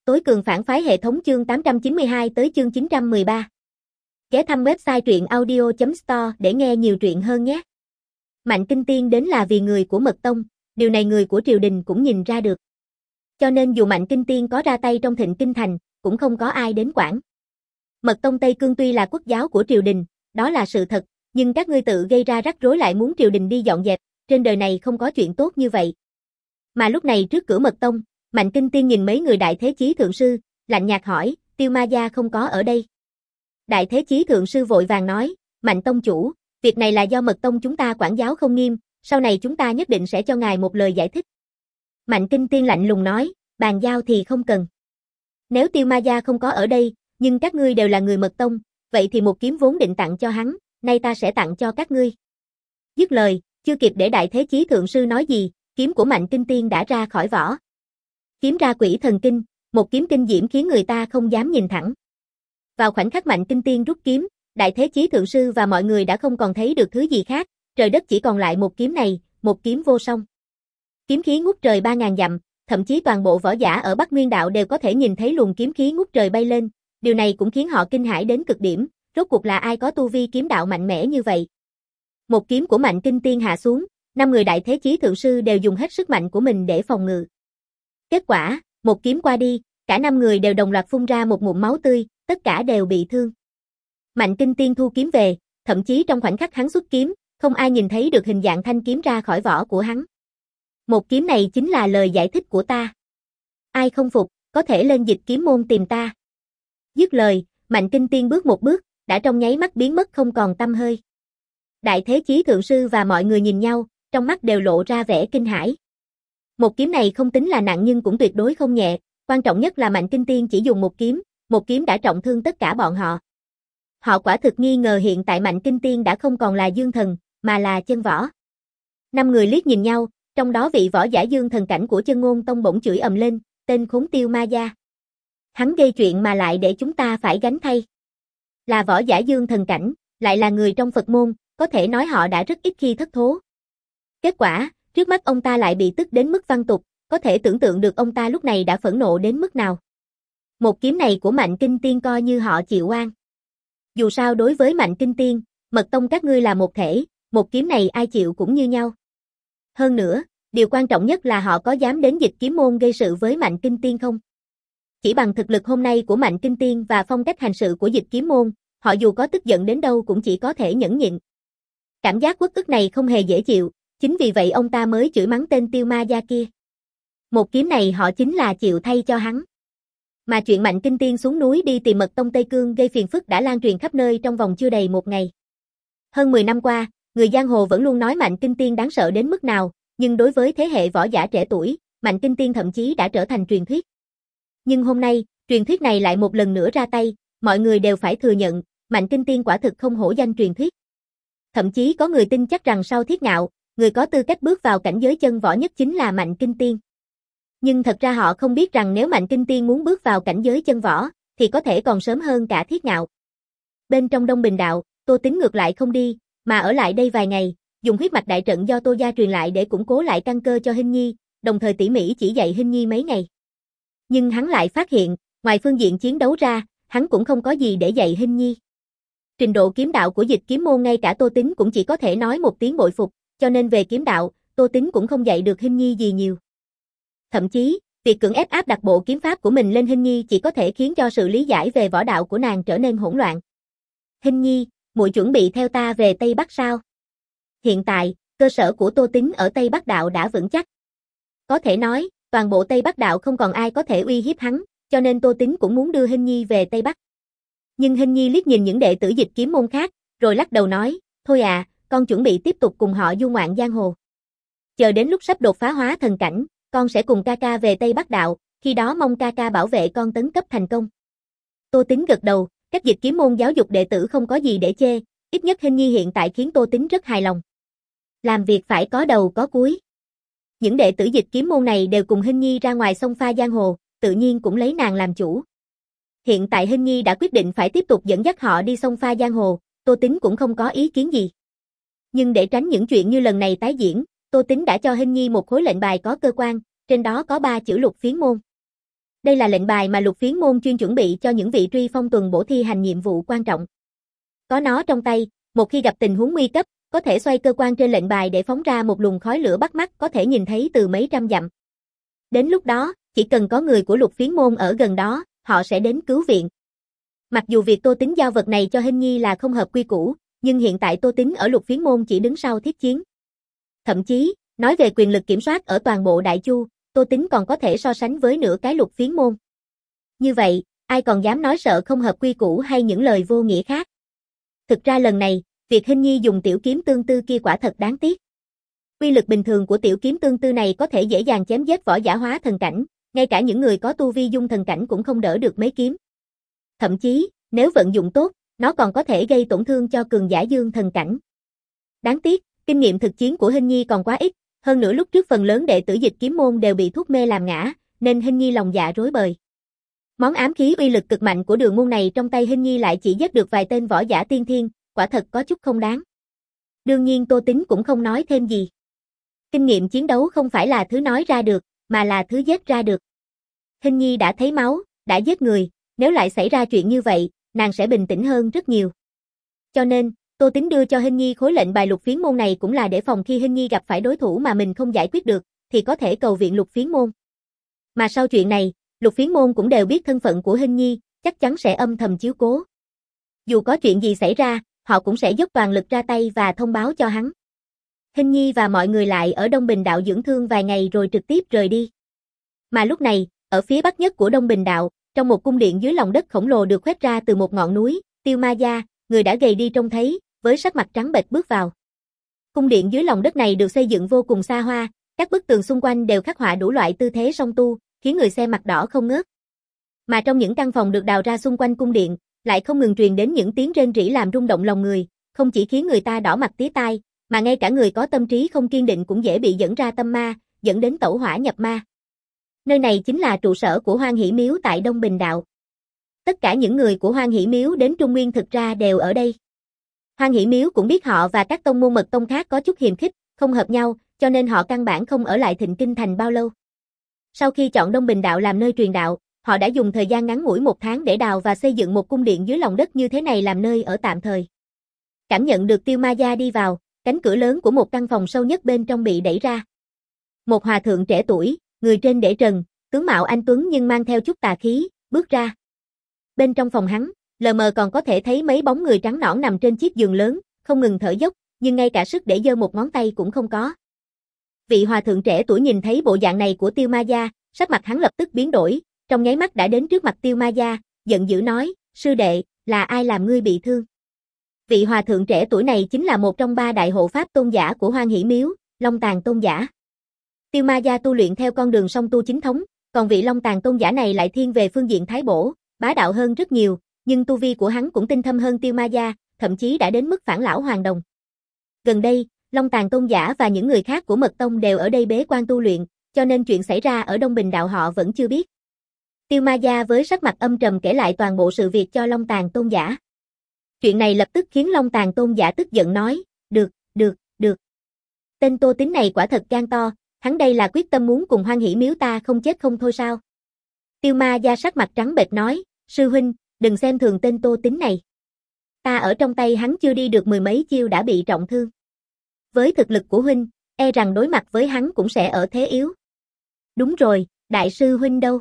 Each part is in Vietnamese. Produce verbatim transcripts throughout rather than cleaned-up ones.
Tối cường phản phái hệ thống chương tám trăm chín mươi hai tới chương chín trăm mười ba. Ghé thăm website truyện audio chấm store để nghe nhiều truyện hơn nhé. Mạnh Kinh Tiên đến là vì người của Mật Tông, điều này người của triều đình cũng nhìn ra được. Cho nên dù Mạnh Kinh Tiên có ra tay trong Thịnh Kinh Thành, cũng không có ai đến quản. Mật Tông Tây Cương tuy là quốc giáo của triều đình, đó là sự thật, nhưng các ngươi tự gây ra rắc rối lại muốn triều đình đi dọn dẹp, trên đời này không có chuyện tốt như vậy. Mà lúc này trước cửa Mật Tông, Mạnh Kinh Tiên nhìn mấy người đại thế chí thượng sư, lạnh nhạt hỏi, Tiêu Ma Gia không có ở đây. Đại thế chí thượng sư vội vàng nói, Mạnh tông chủ, việc này là do Mật Tông chúng ta quản giáo không nghiêm, sau này chúng ta nhất định sẽ cho ngài một lời giải thích. Mạnh Kinh Tiên lạnh lùng nói, bàn giao thì không cần. Nếu Tiêu Ma Gia không có ở đây, nhưng các ngươi đều là người Mật Tông, vậy thì một kiếm vốn định tặng cho hắn, nay ta sẽ tặng cho các ngươi. Dứt lời, chưa kịp để đại thế chí thượng sư nói gì, kiếm của Mạnh Kinh Tiên đã ra khỏi vỏ. Kiếm ra quỷ thần kinh, một kiếm kinh diễm khiến người ta không dám nhìn thẳng. Vào khoảnh khắc Mạnh Kinh Tiên rút kiếm, đại thế chí thượng sư và mọi người đã không còn thấy được thứ gì khác, trời đất chỉ còn lại một kiếm này, một kiếm vô song. Kiếm khí ngút trời ba ngàn dặm, thậm chí toàn bộ võ giả ở Bắc Nguyên Đạo đều có thể nhìn thấy luồng kiếm khí ngút trời bay lên, điều này cũng khiến họ kinh hãi đến cực điểm, rốt cuộc là ai có tu vi kiếm đạo mạnh mẽ như vậy. Một kiếm của Mạnh Kinh Tiên hạ xuống, năm người đại thế chí thượng sư đều dùng hết sức mạnh của mình để phòng ngự. Kết quả, một kiếm qua đi, cả năm người đều đồng loạt phun ra một ngụm máu tươi, tất cả đều bị thương. Mạnh Kinh Tiên thu kiếm về, thậm chí trong khoảnh khắc hắn xuất kiếm, không ai nhìn thấy được hình dạng thanh kiếm ra khỏi vỏ của hắn. Một kiếm này chính là lời giải thích của ta. Ai không phục, có thể lên Dịch Kiếm Môn tìm ta. Dứt lời, Mạnh Kinh Tiên bước một bước, đã trong nháy mắt biến mất không còn tăm hơi. Đại thế chí thượng sư và mọi người nhìn nhau, trong mắt đều lộ ra vẻ kinh hãi. Một kiếm này không tính là nặng nhưng cũng tuyệt đối không nhẹ, quan trọng nhất là Mạnh Kinh Tiên chỉ dùng một kiếm, một kiếm đã trọng thương tất cả bọn họ. Họ quả thực nghi ngờ hiện tại Mạnh Kinh Tiên đã không còn là dương thần, mà là chân võ. Năm người liếc nhìn nhau, trong đó vị võ giả dương thần cảnh của Chân Ngôn Tông bỗng chửi ầm lên, tên khốn Tiêu Ma Gia. Hắn gây chuyện mà lại để chúng ta phải gánh thay. Là võ giả dương thần cảnh, lại là người trong Phật môn, có thể nói họ đã rất ít khi thất thố. Kết quả, trước mắt ông ta lại bị tức đến mức văng tục, có thể tưởng tượng được ông ta lúc này đã phẫn nộ đến mức nào. Một kiếm này của Mạnh Kinh Tiên coi như họ chịu oan. Dù sao đối với Mạnh Kinh Tiên, Mật Tông các ngươi là một thể, một kiếm này ai chịu cũng như nhau. Hơn nữa, điều quan trọng nhất là họ có dám đến Dịch Kiếm Môn gây sự với Mạnh Kinh Tiên không? Chỉ bằng thực lực hôm nay của Mạnh Kinh Tiên và phong cách hành sự của Dịch Kiếm Môn, họ dù có tức giận đến đâu cũng chỉ có thể nhẫn nhịn. Cảm giác uất ức này không hề dễ chịu, chính vì vậy ông ta mới chửi mắng tên Tiêu Ma Gia kia. Một kiếm này họ chính là chịu thay cho hắn. Mà chuyện Mạnh Kinh Tiên xuống núi đi tìm Mật Tông Tây Cương gây phiền phức đã lan truyền khắp nơi trong vòng chưa đầy một ngày. Hơn mười năm qua, người giang hồ vẫn luôn nói Mạnh Kinh Tiên đáng sợ đến mức nào, nhưng đối với thế hệ võ giả trẻ tuổi, Mạnh Kinh Tiên thậm chí đã trở thành truyền thuyết. Nhưng hôm nay, truyền thuyết này lại một lần nữa ra tay, mọi người đều phải thừa nhận, Mạnh Kinh Tiên quả thực không hổ danh truyền thuyết. Thậm chí có người tin chắc rằng sau Thiết Ngạo, người có tư cách bước vào cảnh giới chân võ nhất chính là Mạnh Kinh Tiên. Nhưng thật ra họ không biết rằng nếu Mạnh Kinh Tiên muốn bước vào cảnh giới chân võ, thì có thể còn sớm hơn cả Thiết Ngạo. Bên trong Đông Bình Đạo, Tô Tín ngược lại không đi, mà ở lại đây vài ngày, dùng huyết mạch đại trận do Tô gia truyền lại để củng cố lại căn cơ cho Hinh Nhi, đồng thời tỉ mỉ chỉ dạy Hinh Nhi mấy ngày. Nhưng hắn lại phát hiện, ngoài phương diện chiến đấu ra, hắn cũng không có gì để dạy Hinh Nhi. Trình độ kiếm đạo của Dịch Kiếm Môn ngay cả Tô Tín cũng chỉ có thể nói một tiếng bội phục, cho nên về kiếm đạo, Tô Tín cũng không dạy được Hinh Nhi gì nhiều. Thậm chí, việc cưỡng ép áp đặt bộ kiếm pháp của mình lên Hinh Nhi chỉ có thể khiến cho sự lý giải về võ đạo của nàng trở nên hỗn loạn. Hinh Nhi, muội chuẩn bị theo ta về Tây Bắc sao? Hiện tại, cơ sở của Tô Tín ở Tây Bắc Đạo đã vững chắc. Có thể nói, toàn bộ Tây Bắc Đạo không còn ai có thể uy hiếp hắn, cho nên Tô Tín cũng muốn đưa Hinh Nhi về Tây Bắc. Nhưng Hinh Nhi liếc nhìn những đệ tử Dịch Kiếm Môn khác, rồi lắc đầu nói, thôi à, con chuẩn bị tiếp tục cùng họ du ngoạn giang hồ. Chờ đến lúc sắp đột phá hóa thần cảnh, con sẽ cùng ca ca về Tây Bắc Đạo, khi đó mong ca ca bảo vệ con tấn cấp thành công. Tô Tín gật đầu, các Dịch Kiếm Môn giáo dục đệ tử không có gì để chê, ít nhất Hinh Nhi hiện tại khiến Tô Tín rất hài lòng. Làm việc phải có đầu có cuối. Những đệ tử Dịch Kiếm Môn này đều cùng Hinh Nhi ra ngoài sông pha giang hồ, tự nhiên cũng lấy nàng làm chủ. Hiện tại Hinh Nhi đã quyết định phải tiếp tục dẫn dắt họ đi sông pha giang hồ, Tô Tín cũng không có ý kiến gì. Nhưng để tránh những chuyện như lần này tái diễn, Tô Tín đã cho Hinh Nhi một khối lệnh bài có cơ quan, trên đó có ba chữ Lục Phiến Môn. Đây là lệnh bài mà Lục Phiến môn chuyên chuẩn bị cho những vị truy phong tuần bổ thi hành nhiệm vụ quan trọng. Có nó trong tay, một khi gặp tình huống nguy cấp, có thể xoay cơ quan trên lệnh bài để phóng ra một luồng khói lửa bắt mắt có thể nhìn thấy từ mấy trăm dặm. Đến lúc đó, chỉ cần có người của Lục Phiến môn ở gần đó, họ sẽ đến cứu viện. Mặc dù việc Tô Tính giao vật này cho Hinh Nhi là không hợp quy củ, nhưng hiện tại Tô Tính ở Lục Phiến môn chỉ đứng sau thiết chiến. Thậm chí, nói về quyền lực kiểm soát ở toàn bộ Đại Chu, Tô Tính còn có thể so sánh với nửa cái Lục Phiến môn. Như vậy, ai còn dám nói sợ không hợp quy củ hay những lời vô nghĩa khác. Thực ra lần này, việc Hinh Nhi dùng tiểu kiếm tương tư kia quả thật đáng tiếc. Uy lực bình thường của tiểu kiếm tương tư này có thể dễ dàng chém giết võ giả hóa thần cảnh, ngay cả những người có tu vi dung thần cảnh cũng không đỡ được mấy kiếm. Thậm chí, nếu vận dụng tốt, nó còn có thể gây tổn thương cho cường giả dương thần cảnh. Đáng tiếc, kinh nghiệm thực chiến của Hinh Nhi còn quá ít, hơn nữa lúc trước phần lớn đệ tử Dịch Kiếm môn đều bị thuốc mê làm ngã, nên Hinh Nhi lòng dạ rối bời. Món ám khí uy lực cực mạnh của Đường môn này trong tay Hinh Nhi lại chỉ giết được vài tên võ giả tiên thiên, quả thật có chút không đáng. Đương nhiên Tô Tính cũng không nói thêm gì. Kinh nghiệm chiến đấu không phải là thứ nói ra được, mà là thứ giết ra được. Hinh Nhi đã thấy máu, đã giết người, nếu lại xảy ra chuyện như vậy, nàng sẽ bình tĩnh hơn rất nhiều. Cho nên, Tô Tính đưa cho Hinh Nhi khối lệnh bài Lục Phiến môn này cũng là để phòng khi Hinh Nhi gặp phải đối thủ mà mình không giải quyết được, thì có thể cầu viện Lục Phiến môn. Mà sau chuyện này, Lục Phiến môn cũng đều biết thân phận của Hinh Nhi, chắc chắn sẽ âm thầm chiếu cố. Dù có chuyện gì xảy ra, họ cũng sẽ dốc toàn lực ra tay và thông báo cho hắn. Hinh Nhi và mọi người lại ở Đông Bình Đạo dưỡng thương vài ngày rồi trực tiếp rời đi. Mà lúc này, ở phía bắc nhất của Đông Bình Đạo, trong một cung điện dưới lòng đất khổng lồ được khoét ra từ một ngọn núi, Tiêu Ma Gia, người đã gầy đi trông thấy, với sắc mặt trắng bệch bước vào. Cung điện dưới lòng đất này được xây dựng vô cùng xa hoa, các bức tường xung quanh đều khắc họa đủ loại tư thế song tu, khiến người xem mặt đỏ không ngớt. Mà trong những căn phòng được đào ra xung quanh cung điện, lại không ngừng truyền đến những tiếng rên rỉ làm rung động lòng người, không chỉ khiến người ta đỏ mặt tía tai, mà ngay cả người có tâm trí không kiên định cũng dễ bị dẫn ra tâm ma, dẫn đến tẩu hỏa nhập ma. Nơi này chính là trụ sở của Hoan Hỷ Miếu tại Đông Bình Đạo. Tất cả những người của Hoan Hỷ Miếu đến Trung Nguyên thực ra đều ở đây. Hoan Hỷ Miếu cũng biết họ và các tông môn mật tông khác có chút hiềm khích, không hợp nhau, cho nên họ căn bản không ở lại Thịnh Kinh Thành bao lâu. Sau khi chọn Đông Bình Đạo làm nơi truyền đạo, họ đã dùng thời gian ngắn ngủi một tháng để đào và xây dựng một cung điện dưới lòng đất như thế này làm nơi ở tạm thời. Cảm nhận được Tiêu Ma Gia đi vào, cánh cửa lớn của một căn phòng sâu nhất bên trong bị đẩy ra. Một hòa thượng trẻ tuổi, người trên để trần, tướng mạo anh tuấn nhưng mang theo chút tà khí, bước ra. Bên trong phòng hắn, lờ mờ còn có thể thấy mấy bóng người trắng nõn nằm trên chiếc giường lớn, không ngừng thở dốc, nhưng ngay cả sức để giơ một ngón tay cũng không có. Vị hòa thượng trẻ tuổi nhìn thấy bộ dạng này của Tiêu Ma Gia, sắc mặt hắn lập tức biến đổi, trong nháy mắt đã đến trước mặt Tiêu Ma Gia, giận dữ nói, sư đệ, là ai làm ngươi bị thương? Vị hòa thượng trẻ tuổi này chính là một trong ba đại hộ pháp tôn giả của Hoan Hỷ Miếu, Long Tàn tôn giả. Tiêu Ma Gia tu luyện theo con đường song tu chính thống, còn vị Long Tàn tôn giả này lại thiên về phương diện thái bổ, bá đạo hơn rất nhiều, nhưng tu vi của hắn cũng tinh thâm hơn Tiêu Ma Gia, thậm chí đã đến mức phản lão hoàn đồng. Gần đây, Long Tàn tôn giả và những người khác của Mật Tông đều ở đây bế quan tu luyện, cho nên chuyện xảy ra ở Đông Bình Đạo họ vẫn chưa biết. Tiêu Ma Gia với sắc mặt âm trầm kể lại toàn bộ sự việc cho Long Tàn tôn giả. Chuyện này lập tức khiến Long Tàn tôn giả tức giận nói, được, được, được. Tên Tô Tính này quả thật gan to, hắn đây là quyết tâm muốn cùng Hoan Hỷ Miếu ta không chết không thôi sao? Tiêu Ma Gia sắc mặt trắng bệch nói, sư huynh, đừng xem thường tên Tô Tính này. Ta ở trong tay hắn chưa đi được mười mấy chiêu đã bị trọng thương. Với thực lực của huynh, e rằng đối mặt với hắn cũng sẽ ở thế yếu. Đúng rồi, đại sư huynh đâu?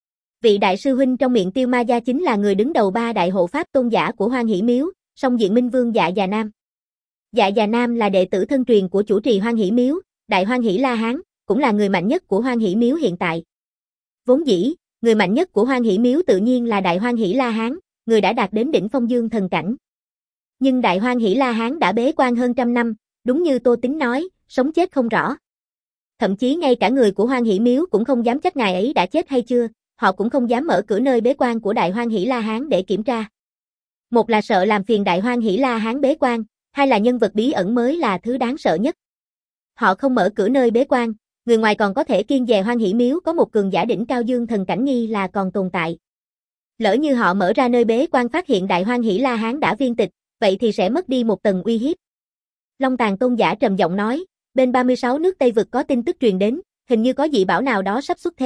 Vị đại sư huynh trong miệng Tiêu Ma Gia chính là người đứng đầu ba đại hộ pháp tôn giả của Hoan Hỷ Miếu, Song Diện Minh Vương Dạ Già Nam. Dạ Già Nam là đệ tử thân truyền của chủ trì Hoan Hỷ Miếu, Đại Hoan Hỷ La Hán, cũng là người mạnh nhất của Hoan Hỷ Miếu hiện tại. Vốn dĩ, người mạnh nhất của Hoan Hỷ Miếu tự nhiên là Đại Hoan Hỷ La Hán, người đã đạt đến đỉnh phong dương thần cảnh. Nhưng Đại Hoan Hỷ La Hán đã bế quan hơn trăm năm, đúng như Tô Tính nói, sống chết không rõ. Thậm chí ngay cả người của Hoan Hỷ Miếu cũng không dám trách ngài ấy đã chết hay chưa, họ cũng không dám mở cửa nơi bế quan của Đại Hoan Hỷ La Hán để kiểm tra. Một là sợ làm phiền Đại Hoan Hỷ La Hán bế quan, hai là nhân vật bí ẩn mới là thứ đáng sợ nhất. Họ không mở cửa nơi bế quan, người ngoài còn có thể kiêng dè Hoan Hỷ Miếu có một cường giả đỉnh cao dương thần cảnh nghi là còn tồn tại. Lỡ như họ mở ra nơi bế quan phát hiện Đại Hoan Hỷ La Hán đã viên tịch, vậy thì sẽ mất đi một tầng uy hiếp. Long Tàn tôn giả trầm giọng nói, bên ba mươi sáu nước Tây vực có tin tức truyền đến, hình như có dị bảo nào đó sắp xuất thế,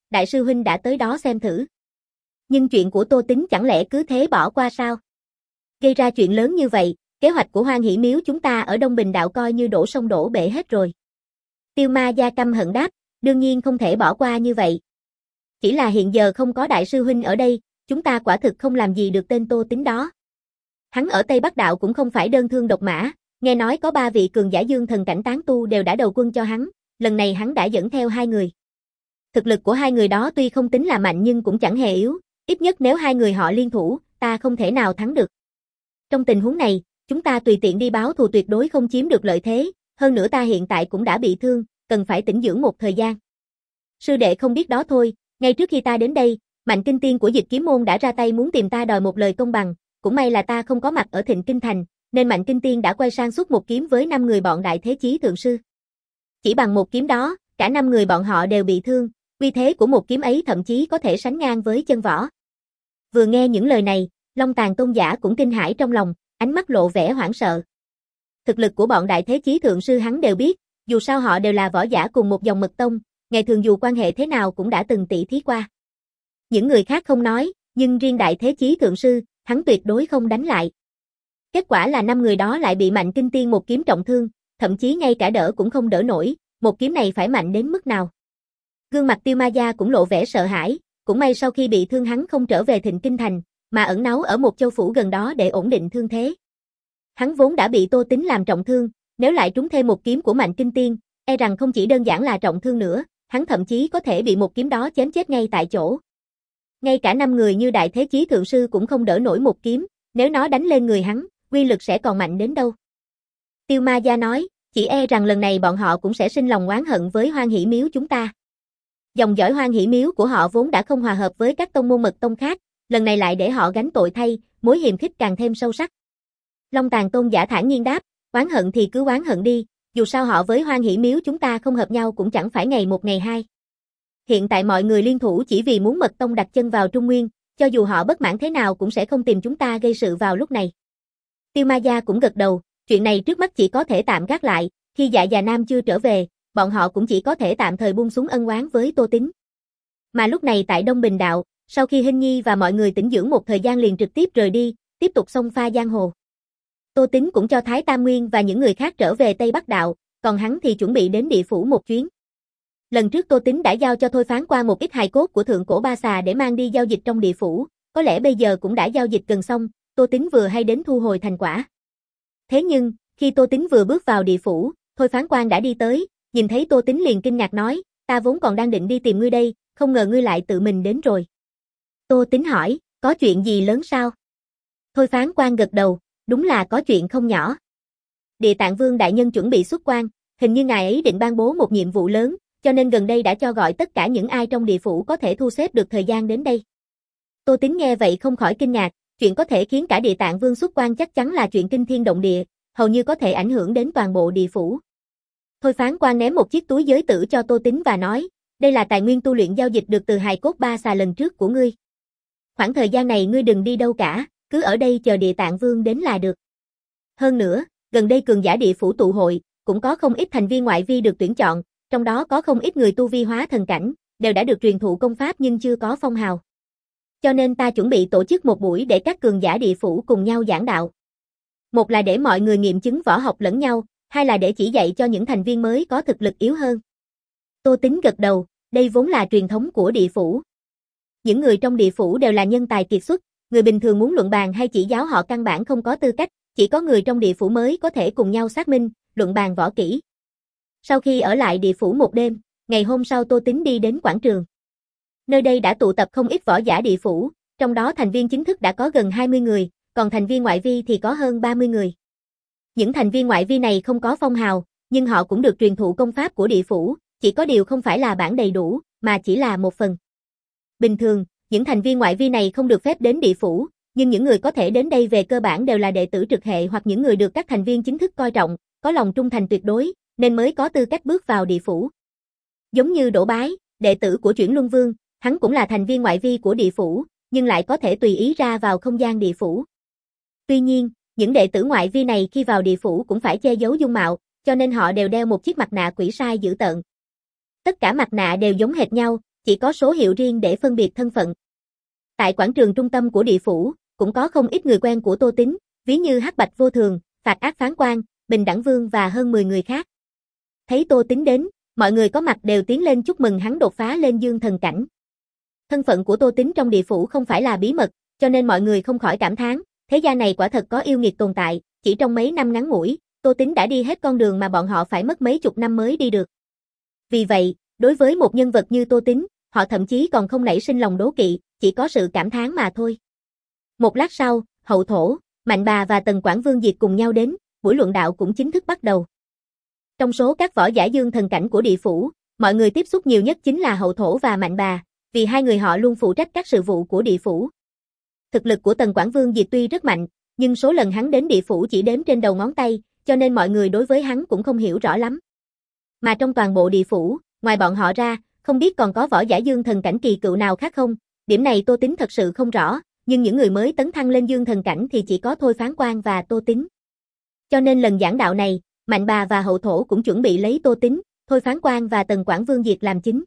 đại sư huynh đã tới đó xem thử. Nhưng chuyện của Tô Tính chẳng lẽ cứ thế bỏ qua sao? Gây ra chuyện lớn như vậy, kế hoạch của Hoan Hỷ Miếu chúng ta ở Đông Bình Đạo coi như đổ sông đổ bể hết rồi. Tiêu Ma Gia căm hận đáp, đương nhiên không thể bỏ qua như vậy. Chỉ là hiện giờ không có đại sư huynh ở đây, chúng ta quả thực không làm gì được tên Tô Tính đó. Hắn ở Tây Bắc Đạo cũng không phải đơn thương độc mã, nghe nói có ba vị cường giả dương thần cảnh tán tu đều đã đầu quân cho hắn, lần này hắn đã dẫn theo hai người. Thực lực của hai người đó tuy không tính là mạnh nhưng cũng chẳng hề yếu, ít nhất nếu hai người họ liên thủ, ta không thể nào thắng được. Trong tình huống này, chúng ta tùy tiện đi báo thù tuyệt đối không chiếm được lợi thế, hơn nữa ta hiện tại cũng đã bị thương, cần phải tĩnh dưỡng một thời gian. Sư đệ không biết đó thôi, ngay trước khi ta đến đây, Mạnh Kinh Tiên của Dịch Kiếm Môn đã ra tay muốn tìm ta đòi một lời công bằng, cũng may là ta không có mặt ở Thịnh Kinh Thành, nên Mạnh Kinh Tiên đã quay sang xuất một kiếm với năm người bọn Đại Thế Chí Thượng Sư. Chỉ bằng một kiếm đó, cả năm người bọn họ đều bị thương, uy thế của một kiếm ấy thậm chí có thể sánh ngang với chân võ. Vừa nghe những lời này, Long Tàn Tôn giả cũng kinh hãi trong lòng, ánh mắt lộ vẻ hoảng sợ. Thực lực của bọn Đại Thế Chí Thượng Sư hắn đều biết, dù sao họ đều là võ giả cùng một dòng mật tông, ngày thường dù quan hệ thế nào cũng đã từng tỷ thí qua. Những người khác không nói, nhưng riêng Đại Thế Chí Thượng Sư, hắn tuyệt đối không đánh lại. Kết quả là năm người đó lại bị Mạnh Kinh Tiên một kiếm trọng thương, thậm chí ngay cả đỡ cũng không đỡ nổi, một kiếm này phải mạnh đến mức nào. Gương mặt Tiêu Ma Gia cũng lộ vẻ sợ hãi, cũng may sau khi bị thương hắn không trở về Thịnh Kinh Thành, mà ẩn náu ở một châu phủ gần đó để ổn định thương thế. Hắn vốn đã bị Tô Tính làm trọng thương, nếu lại trúng thêm một kiếm của Mạnh Kinh Tiên, e rằng không chỉ đơn giản là trọng thương nữa, hắn thậm chí có thể bị một kiếm đó chém chết ngay tại chỗ. Ngay cả năm người như Đại Thế Chí Thượng Sư cũng không đỡ nổi một kiếm, nếu nó đánh lên người hắn, uy lực sẽ còn mạnh đến đâu. Tiêu Ma Gia nói, chỉ e rằng lần này bọn họ cũng sẽ sinh lòng oán hận với Hoan Hỷ Miếu chúng ta. Dòng dõi Hoan Hỷ Miếu của họ vốn đã không hòa hợp với các tông môn mật tông khác, lần này lại để họ gánh tội thay, mối hiềm khích càng thêm sâu sắc. Long Tàn Tôn giả thản nhiên đáp, oán hận thì cứ oán hận đi, dù sao họ với Hoan Hỷ Miếu chúng ta không hợp nhau cũng chẳng phải ngày một ngày hai. Hiện tại mọi người liên thủ chỉ vì muốn mật tông đặt chân vào Trung Nguyên, cho dù họ bất mãn thế nào cũng sẽ không tìm chúng ta gây sự vào lúc này. Tiêu Ma Gia cũng gật đầu, chuyện này trước mắt chỉ có thể tạm gác lại, khi Dạ Già Nam chưa trở về, bọn họ cũng chỉ có thể tạm thời buông xuống ân oán với Tô Tính. Mà lúc này tại Đông Bình Đạo, sau khi Hinh Nhi và mọi người tĩnh dưỡng một thời gian liền trực tiếp rời đi, tiếp tục xông pha giang hồ. Tô Tính cũng cho Thái Tam Nguyên và những người khác trở về Tây Bắc Đạo, còn hắn thì chuẩn bị đến địa phủ một chuyến. Lần trước Tô Tính đã giao cho Thôi Phán Quan một ít hài cốt của thượng cổ Ba Xà để mang đi giao dịch trong địa phủ, có lẽ bây giờ cũng đã giao dịch gần xong, Tô Tính vừa hay đến thu hồi thành quả. Thế nhưng, khi Tô Tính vừa bước vào địa phủ, Thôi Phán Quan đã đi tới, nhìn thấy Tô Tính liền kinh ngạc nói, ta vốn còn đang định đi tìm ngươi đây, không ngờ ngươi lại tự mình đến rồi. Tô Tính hỏi, có chuyện gì lớn sao? Thôi Phán Quan gật đầu, đúng là có chuyện không nhỏ. Địa Tạng Vương đại nhân chuẩn bị xuất quan, hình như ngài ấy định ban bố một nhiệm vụ lớn, cho nên gần đây đã cho gọi tất cả những ai trong địa phủ có thể thu xếp được thời gian đến đây. Tô Tính nghe vậy không khỏi kinh ngạc, chuyện có thể khiến cả Địa Tạng Vương xuất quan chắc chắn là chuyện kinh thiên động địa, hầu như có thể ảnh hưởng đến toàn bộ địa phủ. Thôi Phán Quan ném một chiếc túi giới tử cho Tô Tính và nói, đây là tài nguyên tu luyện giao dịch được từ hài cốt Ba Xà lần trước của ngươi. Khoảng thời gian này ngươi đừng đi đâu cả, cứ ở đây chờ Địa Tạng Vương đến là được. Hơn nữa, gần đây cường giả địa phủ tụ hội, cũng có không ít thành viên ngoại vi được tuyển chọn, trong đó có không ít người tu vi hóa thần cảnh, đều đã được truyền thụ công pháp nhưng chưa có phong hào. Cho nên ta chuẩn bị tổ chức một buổi để các cường giả địa phủ cùng nhau giảng đạo. Một là để mọi người nghiệm chứng võ học lẫn nhau, hai là để chỉ dạy cho những thành viên mới có thực lực yếu hơn. Tô Tính gật đầu, đây vốn là truyền thống của địa phủ. Những người trong địa phủ đều là nhân tài kiệt xuất, người bình thường muốn luận bàn hay chỉ giáo họ căn bản không có tư cách, chỉ có người trong địa phủ mới có thể cùng nhau xác minh, luận bàn võ kỹ. Sau khi ở lại địa phủ một đêm, ngày hôm sau Tô Tính đi đến quảng trường. Nơi đây đã tụ tập không ít võ giả địa phủ, trong đó thành viên chính thức đã có gần hai mươi người, còn thành viên ngoại vi thì có hơn ba mươi người. Những thành viên ngoại vi này không có phong hào, nhưng họ cũng được truyền thụ công pháp của địa phủ, chỉ có điều không phải là bản đầy đủ, mà chỉ là một phần. Bình thường, những thành viên ngoại vi này không được phép đến địa phủ, nhưng những người có thể đến đây về cơ bản đều là đệ tử trực hệ hoặc những người được các thành viên chính thức coi trọng, có lòng trung thành tuyệt đối, nên mới có tư cách bước vào địa phủ. Giống như Đỗ Bái, đệ tử của Chuyển Luân Vương, hắn cũng là thành viên ngoại vi của địa phủ, nhưng lại có thể tùy ý ra vào không gian địa phủ. Tuy nhiên, những đệ tử ngoại vi này khi vào địa phủ cũng phải che giấu dung mạo, cho nên họ đều đeo một chiếc mặt nạ quỷ sai dữ tợn. Tất cả mặt nạ đều giống hệt nhau, chỉ có số hiệu riêng để phân biệt thân phận. Tại quảng trường trung tâm của địa phủ, cũng có không ít người quen của Tô Tín, ví như Hắc Bạch Vô Thường, Phạt Ác Phán Quan, Bình Đẳng Vương và hơn mười người khác. Thấy Tô Tín đến, mọi người có mặt đều tiến lên chúc mừng hắn đột phá lên dương thần cảnh. Thân phận của Tô Tín trong địa phủ không phải là bí mật, cho nên mọi người không khỏi cảm thán, thế gian này quả thật có yêu nghiệt tồn tại, chỉ trong mấy năm ngắn ngủi, Tô Tín đã đi hết con đường mà bọn họ phải mất mấy chục năm mới đi được. Vì vậy, đối với một nhân vật như Tô Tín, họ thậm chí còn không nảy sinh lòng đố kỵ, chỉ có sự cảm thán mà thôi. Một lát sau, Hậu Thổ, Mạnh Bà và Tần Quảng Vương Diệt cùng nhau đến, buổi luận đạo cũng chính thức bắt đầu. Trong số các võ giả dương thần cảnh của địa phủ, mọi người tiếp xúc nhiều nhất chính là Hậu Thổ và Mạnh Bà, vì hai người họ luôn phụ trách các sự vụ của địa phủ. Thực lực của Tần Quảng Vương Diệt tuy rất mạnh, nhưng số lần hắn đến địa phủ chỉ đếm trên đầu ngón tay, cho nên mọi người đối với hắn cũng không hiểu rõ lắm. Mà trong toàn bộ địa phủ, ngoài bọn họ ra, không biết còn có võ giả dương thần cảnh kỳ cựu nào khác không, điểm này Tô Tín thật sự không rõ, nhưng những người mới tấn thăng lên dương thần cảnh thì chỉ có Thôi Phán Quan và Tô Tín. Cho nên lần giảng đạo này, Mạnh Bà và Hậu Thổ cũng chuẩn bị lấy Tô Tín, Thôi Phán Quan và Tần Quảng Vương Diệt làm chính.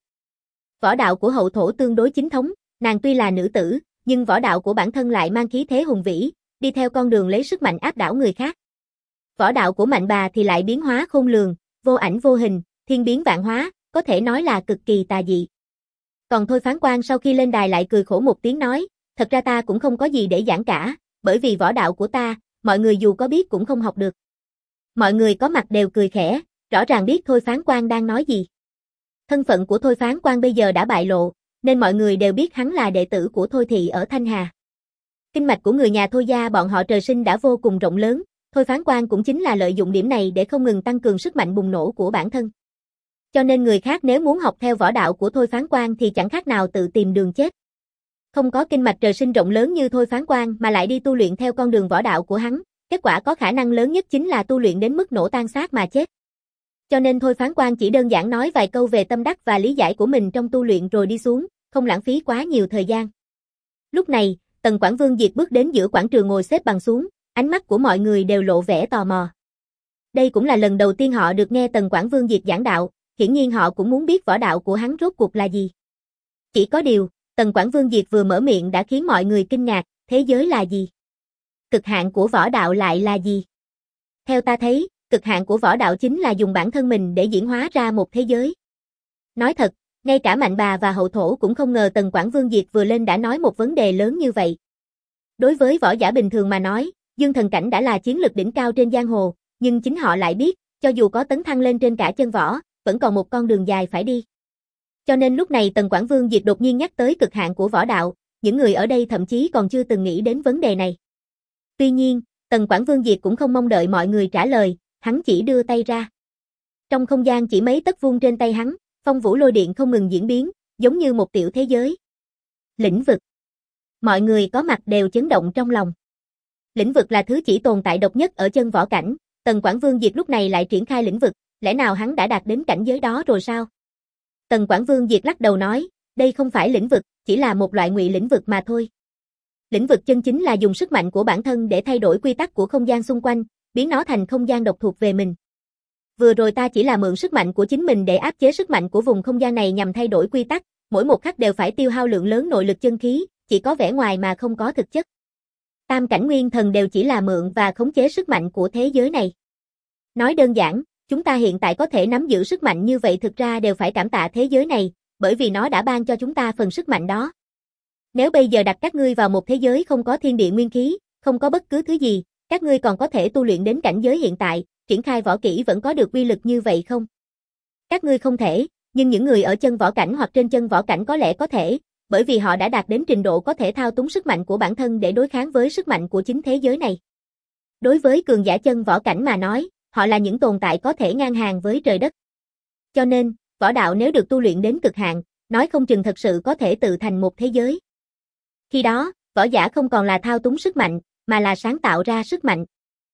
Võ đạo của Hậu Thổ tương đối chính thống, nàng tuy là nữ tử, nhưng võ đạo của bản thân lại mang khí thế hùng vĩ, đi theo con đường lấy sức mạnh áp đảo người khác. Võ đạo của Mạnh Bà thì lại biến hóa khôn lường, vô ảnh vô hình, thiên biến vạn hóa, có thể nói là cực kỳ tà dị. Còn Thôi Phán Quan sau khi lên đài lại cười khổ một tiếng nói, thật ra ta cũng không có gì để giảng cả, bởi vì võ đạo của ta, mọi người dù có biết cũng không học được. Mọi người có mặt đều cười khẽ, rõ ràng biết Thôi Phán Quan đang nói gì. Thân phận của Thôi Phán Quan bây giờ đã bại lộ, nên mọi người đều biết hắn là đệ tử của Thôi Thị ở Thanh Hà. Kinh mạch của người nhà Thôi gia bọn họ trời sinh đã vô cùng rộng lớn, Thôi Phán Quan cũng chính là lợi dụng điểm này để không ngừng tăng cường sức mạnh bùng nổ của bản thân. Cho nên người khác nếu muốn học theo võ đạo của Thôi Phán Quan thì chẳng khác nào tự tìm đường chết. Không có kinh mạch trời sinh rộng lớn như Thôi Phán Quan mà lại đi tu luyện theo con đường võ đạo của hắn, kết quả có khả năng lớn nhất chính là tu luyện đến mức nổ tan xác mà chết. Cho nên Thôi Phán Quan chỉ đơn giản nói vài câu về tâm đắc và lý giải của mình trong tu luyện rồi đi xuống, không lãng phí quá nhiều thời gian. Lúc này, Tần Quảng Vương Diệt bước đến giữa quảng trường ngồi xếp bằng xuống, ánh mắt của mọi người đều lộ vẻ tò mò. Đây cũng là lần đầu tiên họ được nghe Tần Quảng Vương Diệt giảng đạo, hiển nhiên họ cũng muốn biết võ đạo của hắn rốt cuộc là gì. Chỉ có điều, Tần Quảng Vương Diệt vừa mở miệng đã khiến mọi người kinh ngạc, thế giới là gì? Cực hạn của võ đạo lại là gì? Theo ta thấy, cực hạn của võ đạo chính là dùng bản thân mình để diễn hóa ra một thế giới. Nói thật, ngay cả Mạnh Bà và Hậu Thổ cũng không ngờ Tần Quảng Vương Diệt vừa lên đã nói một vấn đề lớn như vậy. Đối với võ giả bình thường mà nói, dương thần cảnh đã là chiến lực đỉnh cao trên giang hồ, nhưng chính họ lại biết, cho dù có tấn thăng lên trên cả chân võ, vẫn còn một con đường dài phải đi. Cho nên lúc này Tần Quảng Vương Diệt đột nhiên nhắc tới cực hạn của võ đạo, những người ở đây thậm chí còn chưa từng nghĩ đến vấn đề này. Tuy nhiên, Tần Quảng Vương Diệt cũng không mong đợi mọi người trả lời, hắn chỉ đưa tay ra. Trong không gian chỉ mấy tấc vuông trên tay hắn, phong vũ lôi điện không ngừng diễn biến, giống như một tiểu thế giới. Lĩnh vực. Mọi người có mặt đều chấn động trong lòng. Lĩnh vực là thứ chỉ tồn tại độc nhất ở chân võ cảnh, Tần Quảng Vương Diệt lúc này lại triển khai lĩnh vực, lẽ nào hắn đã đạt đến cảnh giới đó rồi sao? Tần Quảng Vương Diệt lắc đầu nói, đây không phải lĩnh vực, chỉ là một loại ngụy lĩnh vực mà thôi. Lĩnh vực chân chính là dùng sức mạnh của bản thân để thay đổi quy tắc của không gian xung quanh, biến nó thành không gian độc thuộc về mình. Vừa rồi ta chỉ là mượn sức mạnh của chính mình để áp chế sức mạnh của vùng không gian này nhằm thay đổi quy tắc, mỗi một khắc đều phải tiêu hao lượng lớn nội lực chân khí, chỉ có vẻ ngoài mà không có thực chất. Tam cảnh nguyên thần đều chỉ là mượn và khống chế sức mạnh của thế giới này. Nói đơn giản, chúng ta hiện tại có thể nắm giữ sức mạnh như vậy thực ra đều phải cảm tạ thế giới này, bởi vì nó đã ban cho chúng ta phần sức mạnh đó. Nếu bây giờ đặt các ngươi vào một thế giới không có thiên địa nguyên khí, không có bất cứ thứ gì, các ngươi còn có thể tu luyện đến cảnh giới hiện tại, triển khai võ kỹ vẫn có được uy lực như vậy không? Các ngươi không thể, nhưng những người ở chân võ cảnh hoặc trên chân võ cảnh có lẽ có thể, bởi vì họ đã đạt đến trình độ có thể thao túng sức mạnh của bản thân để đối kháng với sức mạnh của chính thế giới này. Đối với cường giả chân võ cảnh mà nói, họ là những tồn tại có thể ngang hàng với trời đất. Cho nên, võ đạo nếu được tu luyện đến cực hạn, nói không chừng thật sự có thể tự thành một thế giới. Khi đó, võ giả không còn là thao túng sức mạnh, mà là sáng tạo ra sức mạnh.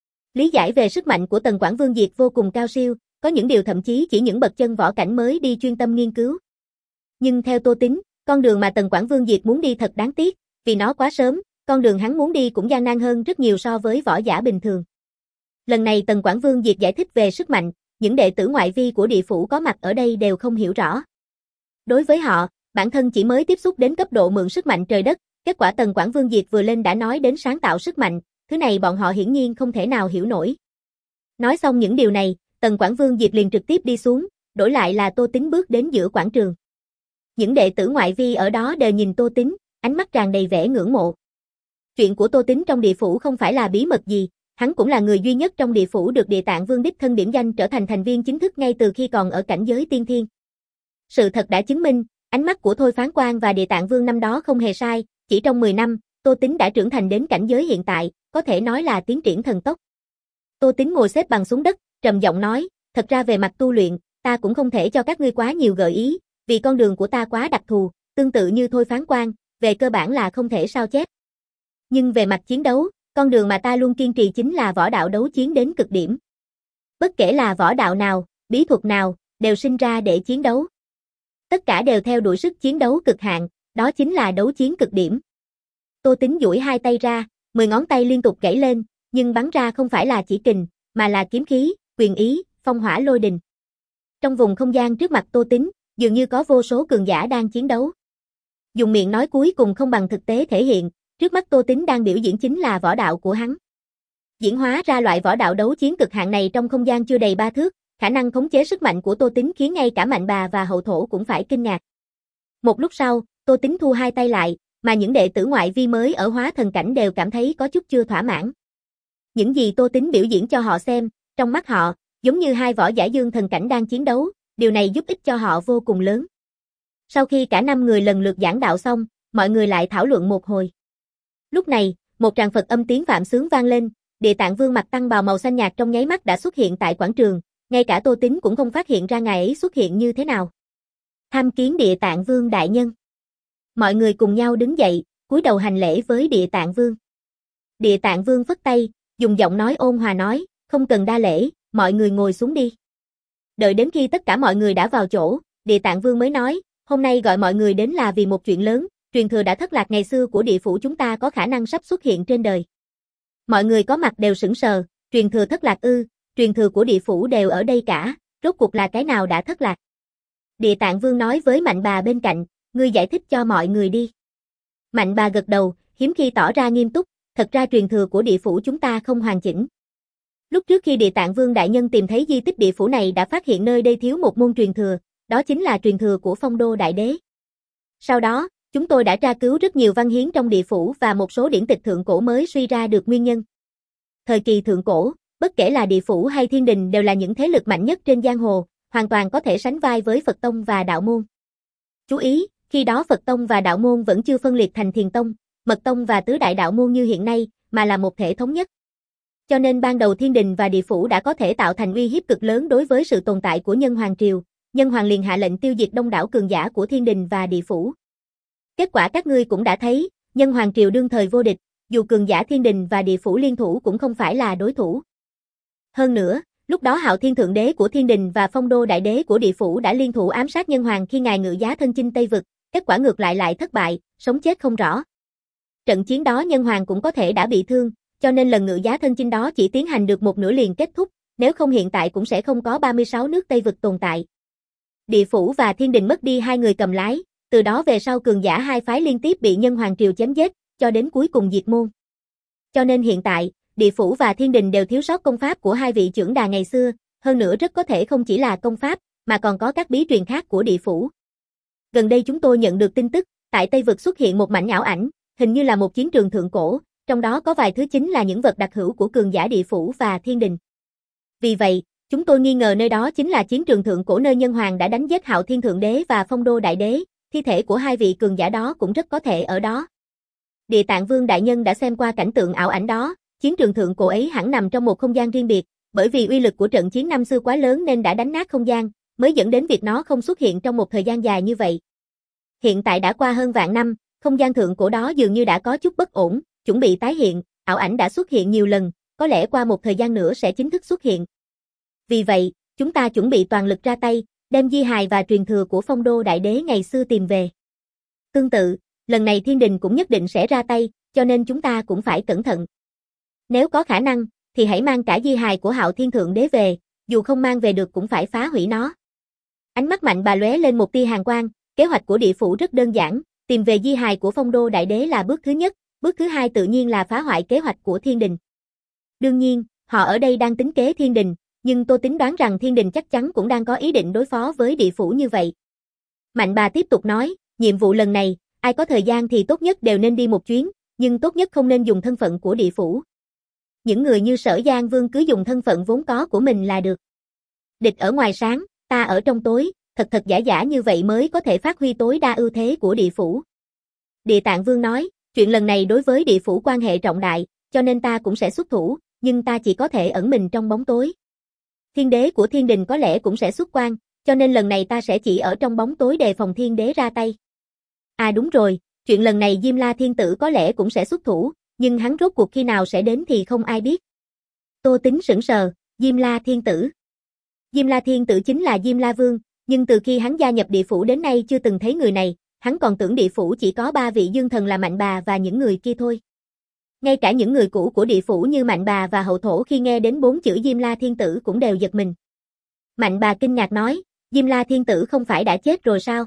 Lý giải về sức mạnh của Tần Quảng Vương Diệt vô cùng cao siêu, có những điều thậm chí chỉ những bậc chân võ cảnh mới đi chuyên tâm nghiên cứu. Nhưng theo Tô Tín, con đường mà Tần Quảng Vương Diệt muốn đi thật đáng tiếc, vì nó quá sớm, con đường hắn muốn đi cũng gian nan hơn rất nhiều so với võ giả bình thường. Lần này Tần Quảng Vương Diệt giải thích về sức mạnh, những đệ tử ngoại vi của địa phủ có mặt ở đây đều không hiểu rõ. Đối với họ, bản thân chỉ mới tiếp xúc đến cấp độ mượn sức mạnh trời đất, kết quả Tần Quảng Vương Diệt vừa lên đã nói đến sáng tạo sức mạnh, thứ này bọn họ hiển nhiên không thể nào hiểu nổi. Nói xong những điều này, Tần Quảng Vương Diệt liền trực tiếp đi xuống, đổi lại là Tô Tín bước đến giữa quảng trường. Những đệ tử ngoại vi ở đó đều nhìn Tô Tín, ánh mắt tràn đầy vẻ ngưỡng mộ. Chuyện của Tô Tín trong địa phủ không phải là bí mật gì, hắn cũng là người duy nhất trong địa phủ được Địa Tạng Vương đích thân điểm danh trở thành thành viên chính thức ngay từ khi còn ở cảnh giới tiên thiên. Sự thật đã chứng minh, ánh mắt của Thôi Phán Quan và Địa Tạng Vương năm đó không hề sai, chỉ trong mười năm, Tô Tín đã trưởng thành đến cảnh giới hiện tại, có thể nói là tiến triển thần tốc. Tô Tín ngồi xếp bằng xuống đất, trầm giọng nói, thật ra về mặt tu luyện, ta cũng không thể cho các ngươi quá nhiều gợi ý, vì con đường của ta quá đặc thù, tương tự như Thôi Phán Quan, về cơ bản là không thể sao chép. Nhưng về mặt chiến đấu, con đường mà ta luôn kiên trì chính là võ đạo đấu chiến đến cực điểm. Bất kể là võ đạo nào, bí thuật nào, đều sinh ra để chiến đấu. Tất cả đều theo đuổi sức chiến đấu cực hạn, đó chính là đấu chiến cực điểm. Tô Tín duỗi hai tay ra, mười ngón tay liên tục gãy lên, nhưng bắn ra không phải là chỉ kình, mà là kiếm khí, quyền ý, phong hỏa lôi đình. Trong vùng không gian trước mặt Tô Tín, dường như có vô số cường giả đang chiến đấu. Dùng miệng nói cuối cùng không bằng thực tế thể hiện, trước mắt Tô Tín đang biểu diễn chính là võ đạo của hắn. Diễn hóa ra loại võ đạo đấu chiến cực hạn này trong không gian chưa đầy ba thước, khả năng khống chế sức mạnh của Tô Tín khiến ngay cả Mạnh Bà và Hậu Thổ cũng phải kinh ngạc. Một lúc sau, Tô Tín thu hai tay lại, mà những đệ tử ngoại vi mới ở hóa thần cảnh đều cảm thấy có chút chưa thỏa mãn. Những gì Tô Tín biểu diễn cho họ xem, trong mắt họ, giống như hai võ giả dương thần cảnh đang chiến đấu, điều này giúp ích cho họ vô cùng lớn. Sau khi cả năm người lần lượt giảng đạo xong, mọi người lại thảo luận một hồi. Lúc này, một tràng Phật âm tiếng vạm sướng vang lên, Địa Tạng Vương mặc tăng bào màu xanh nhạt trong nháy mắt đã xuất hiện tại quảng trường, ngay cả Tô Tín cũng không phát hiện ra ngài ấy xuất hiện như thế nào. Tham kiến Địa Tạng Vương đại nhân. Mọi người cùng nhau đứng dậy, cúi đầu hành lễ với Địa Tạng Vương. Địa Tạng Vương phất tay, dùng giọng nói ôn hòa nói, không cần đa lễ, mọi người ngồi xuống đi. Đợi đến khi tất cả mọi người đã vào chỗ, Địa Tạng Vương mới nói, hôm nay gọi mọi người đến là vì một chuyện lớn, truyền thừa đã thất lạc ngày xưa của địa phủ chúng ta có khả năng sắp xuất hiện trên đời. Mọi người có mặt đều sững sờ, truyền thừa thất lạc ư, truyền thừa của địa phủ đều ở đây cả, rốt cuộc là cái nào đã thất lạc. Địa Tạng Vương nói với Mạnh Bà bên cạnh, ngươi giải thích cho mọi người đi. Mạnh Bà gật đầu, hiếm khi tỏ ra nghiêm túc, thật ra truyền thừa của địa phủ chúng ta không hoàn chỉnh. Lúc trước khi Địa Tạng Vương đại nhân tìm thấy di tích địa phủ này đã phát hiện nơi đây thiếu một môn truyền thừa, đó chính là truyền thừa của Phong Đô Đại Đế. Sau đó, chúng tôi đã tra cứu rất nhiều văn hiến trong địa phủ và một số điển tịch thượng cổ mới suy ra được nguyên nhân. Thời kỳ thượng cổ, bất kể là địa phủ hay thiên đình đều là những thế lực mạnh nhất trên giang hồ, hoàn toàn có thể sánh vai với Phật Tông và Đạo Môn. Chú ý, khi đó Phật Tông và Đạo Môn vẫn chưa phân liệt thành Thiền Tông, Mật Tông và Tứ Đại Đạo Môn như hiện nay, mà là một thể thống nhất. Cho nên ban đầu thiên đình và địa phủ đã có thể tạo thành uy hiếp cực lớn đối với sự tồn tại của Nhân Hoàng Triều, Nhân Hoàng liền hạ lệnh tiêu diệt đông đảo cường giả của thiên đình và địa phủ. Kết quả các ngươi cũng đã thấy, Nhân Hoàng Triều đương thời vô địch, dù cường giả thiên đình và địa phủ liên thủ cũng không phải là đối thủ. Hơn nữa, lúc đó Hạo Thiên Thượng Đế của thiên đình và Phong Đô Đại Đế của địa phủ đã liên thủ ám sát Nhân Hoàng khi ngài ngự giá thân chinh Tây Vực, kết quả ngược lại lại thất bại, sống chết không rõ. Trận chiến đó Nhân Hoàng cũng có thể đã bị thương, cho nên lần ngự giá thân chinh đó chỉ tiến hành được một nửa liền kết thúc, nếu không hiện tại cũng sẽ không có ba mươi sáu nước Tây Vực tồn tại. Địa phủ và thiên đình mất đi hai người cầm lái, từ đó về sau cường giả hai phái liên tiếp bị Nhân Hoàng Triều chém giết, cho đến cuối cùng diệt môn. Cho nên hiện tại, địa phủ và thiên đình đều thiếu sót công pháp của hai vị trưởng đà ngày xưa, hơn nữa rất có thể không chỉ là công pháp, mà còn có các bí truyền khác của địa phủ. Gần đây chúng tôi nhận được tin tức, tại Tây Vực xuất hiện một mảnh ảo ảnh, hình như là một chiến trường thượng cổ, trong đó có vài thứ chính là những vật đặc hữu của cường giả địa phủ và thiên đình. Vì vậy, chúng tôi nghi ngờ nơi đó chính là chiến trường thượng cổ nơi Nhân Hoàng đã đánh giết Hạo Thiên Thượng Đế và Phong Đô Đại Đế, thi thể của hai vị cường giả đó cũng rất có thể ở đó. Địa Tạng Vương đại nhân đã xem qua cảnh tượng ảo ảnh đó, chiến trường thượng cổ ấy hẳn nằm trong một không gian riêng biệt, bởi vì uy lực của trận chiến năm xưa quá lớn nên đã đánh nát không gian, mới dẫn đến việc nó không xuất hiện trong một thời gian dài như vậy. Hiện tại đã qua hơn vạn năm, không gian thượng cổ đó dường như đã có chút bất ổn, chuẩn bị tái hiện, ảo ảnh đã xuất hiện nhiều lần, có lẽ qua một thời gian nữa sẽ chính thức xuất hiện. Vì vậy, chúng ta chuẩn bị toàn lực ra tay, đem di hài và truyền thừa của Phong Đô Đại Đế ngày xưa tìm về. Tương tự, lần này thiên đình cũng nhất định sẽ ra tay, cho nên chúng ta cũng phải cẩn thận. Nếu có khả năng, thì hãy mang cả di hài của Hạo Thiên Thượng Đế về, dù không mang về được cũng phải phá hủy nó. Ánh mắt Mạnh Bà lóe lên một tia hàn quang, Kế hoạch của địa phủ rất đơn giản, tìm về di hài của Phong Đô Đại Đế là bước thứ nhất, bước thứ hai tự nhiên là phá hoại kế hoạch của Thiên Đình. Đương nhiên, họ ở đây đang tính kế Thiên Đình, nhưng tôi tính đoán rằng Thiên Đình chắc chắn cũng đang có ý định đối phó với địa phủ như vậy. Mạnh bà tiếp tục nói, nhiệm vụ lần này, ai có thời gian thì tốt nhất đều nên đi một chuyến, nhưng tốt nhất không nên dùng thân phận của địa phủ. Những người như Sở Giang Vương cứ dùng thân phận vốn có của mình là được. Địch ở ngoài sáng, ta ở trong tối, thật thật giả giả như vậy mới có thể phát huy tối đa ưu thế của địa phủ. Địa Tạng Vương nói, chuyện lần này đối với địa phủ quan hệ trọng đại, cho nên ta cũng sẽ xuất thủ, nhưng ta chỉ có thể ẩn mình trong bóng tối. Thiên đế của Thiên Đình có lẽ cũng sẽ xuất quan, cho nên lần này ta sẽ chỉ ở trong bóng tối đề phòng thiên đế ra tay. À đúng rồi, chuyện lần này Diêm La Thiên Tử có lẽ cũng sẽ xuất thủ, nhưng hắn rốt cuộc khi nào sẽ đến thì không ai biết. Tô Tính sững sờ, Diêm La Thiên Tử. Diêm La Thiên Tử chính là Diêm La Vương, nhưng từ khi hắn gia nhập địa phủ đến nay chưa từng thấy người này, hắn còn tưởng địa phủ chỉ có ba vị dương thần là Mạnh Bà và những người kia thôi. Ngay cả những người cũ của địa phủ như Mạnh Bà và Hậu Thổ khi nghe đến bốn chữ Diêm La Thiên Tử cũng đều giật mình. Mạnh Bà kinh ngạc nói, Diêm La Thiên Tử không phải đã chết rồi sao?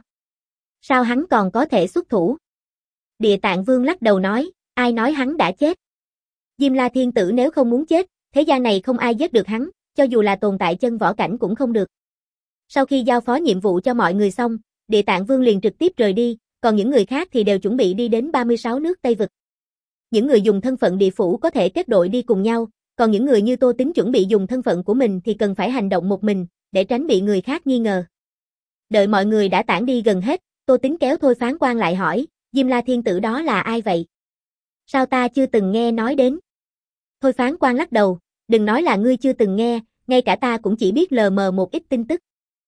Sao hắn còn có thể xuất thủ? Địa Tạng Vương lắc đầu nói, ai nói hắn đã chết? Diêm La Thiên Tử nếu không muốn chết, thế gian này không ai giết được hắn, cho dù là tồn tại chân võ cảnh cũng không được. Sau khi giao phó nhiệm vụ cho mọi người xong, Địa Tạng Vương liền trực tiếp rời đi, còn những người khác thì đều chuẩn bị đi đến ba mươi sáu nước Tây Vực. Những người dùng thân phận địa phủ có thể kết đội đi cùng nhau, còn những người như Tô Tính chuẩn bị dùng thân phận của mình thì cần phải hành động một mình, để tránh bị người khác nghi ngờ. Đợi mọi người đã tản đi gần hết, Tô Tính kéo Thôi Phán Quan lại hỏi, Diêm La Thiên Tử đó là ai vậy? Sao ta chưa từng nghe nói đến? Thôi Phán Quan lắc đầu, đừng nói là ngươi chưa từng nghe, ngay cả ta cũng chỉ biết lờ mờ một ít tin tức.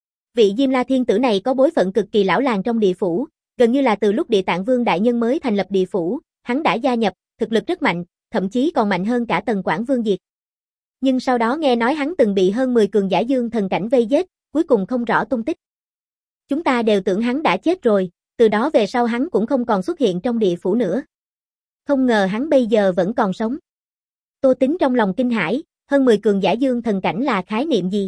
Vị Diêm La Thiên Tử này có bối phận cực kỳ lão làng trong địa phủ, gần như là từ lúc Địa Tạng Vương Đại Nhân mới thành lập địa phủ, hắn đã gia nhập, thực lực rất mạnh, thậm chí còn mạnh hơn cả Tần Quảng Vương Diệt. Nhưng sau đó nghe nói hắn từng bị hơn mười cường giả dương thần cảnh vây giết, cuối cùng không rõ tung tích. Chúng ta đều tưởng hắn đã chết rồi, từ đó về sau hắn cũng không còn xuất hiện trong địa phủ nữa. Không ngờ hắn bây giờ vẫn còn sống. Tô Tính trong lòng kinh hãi, hơn mười cường giả dương thần cảnh là khái niệm gì?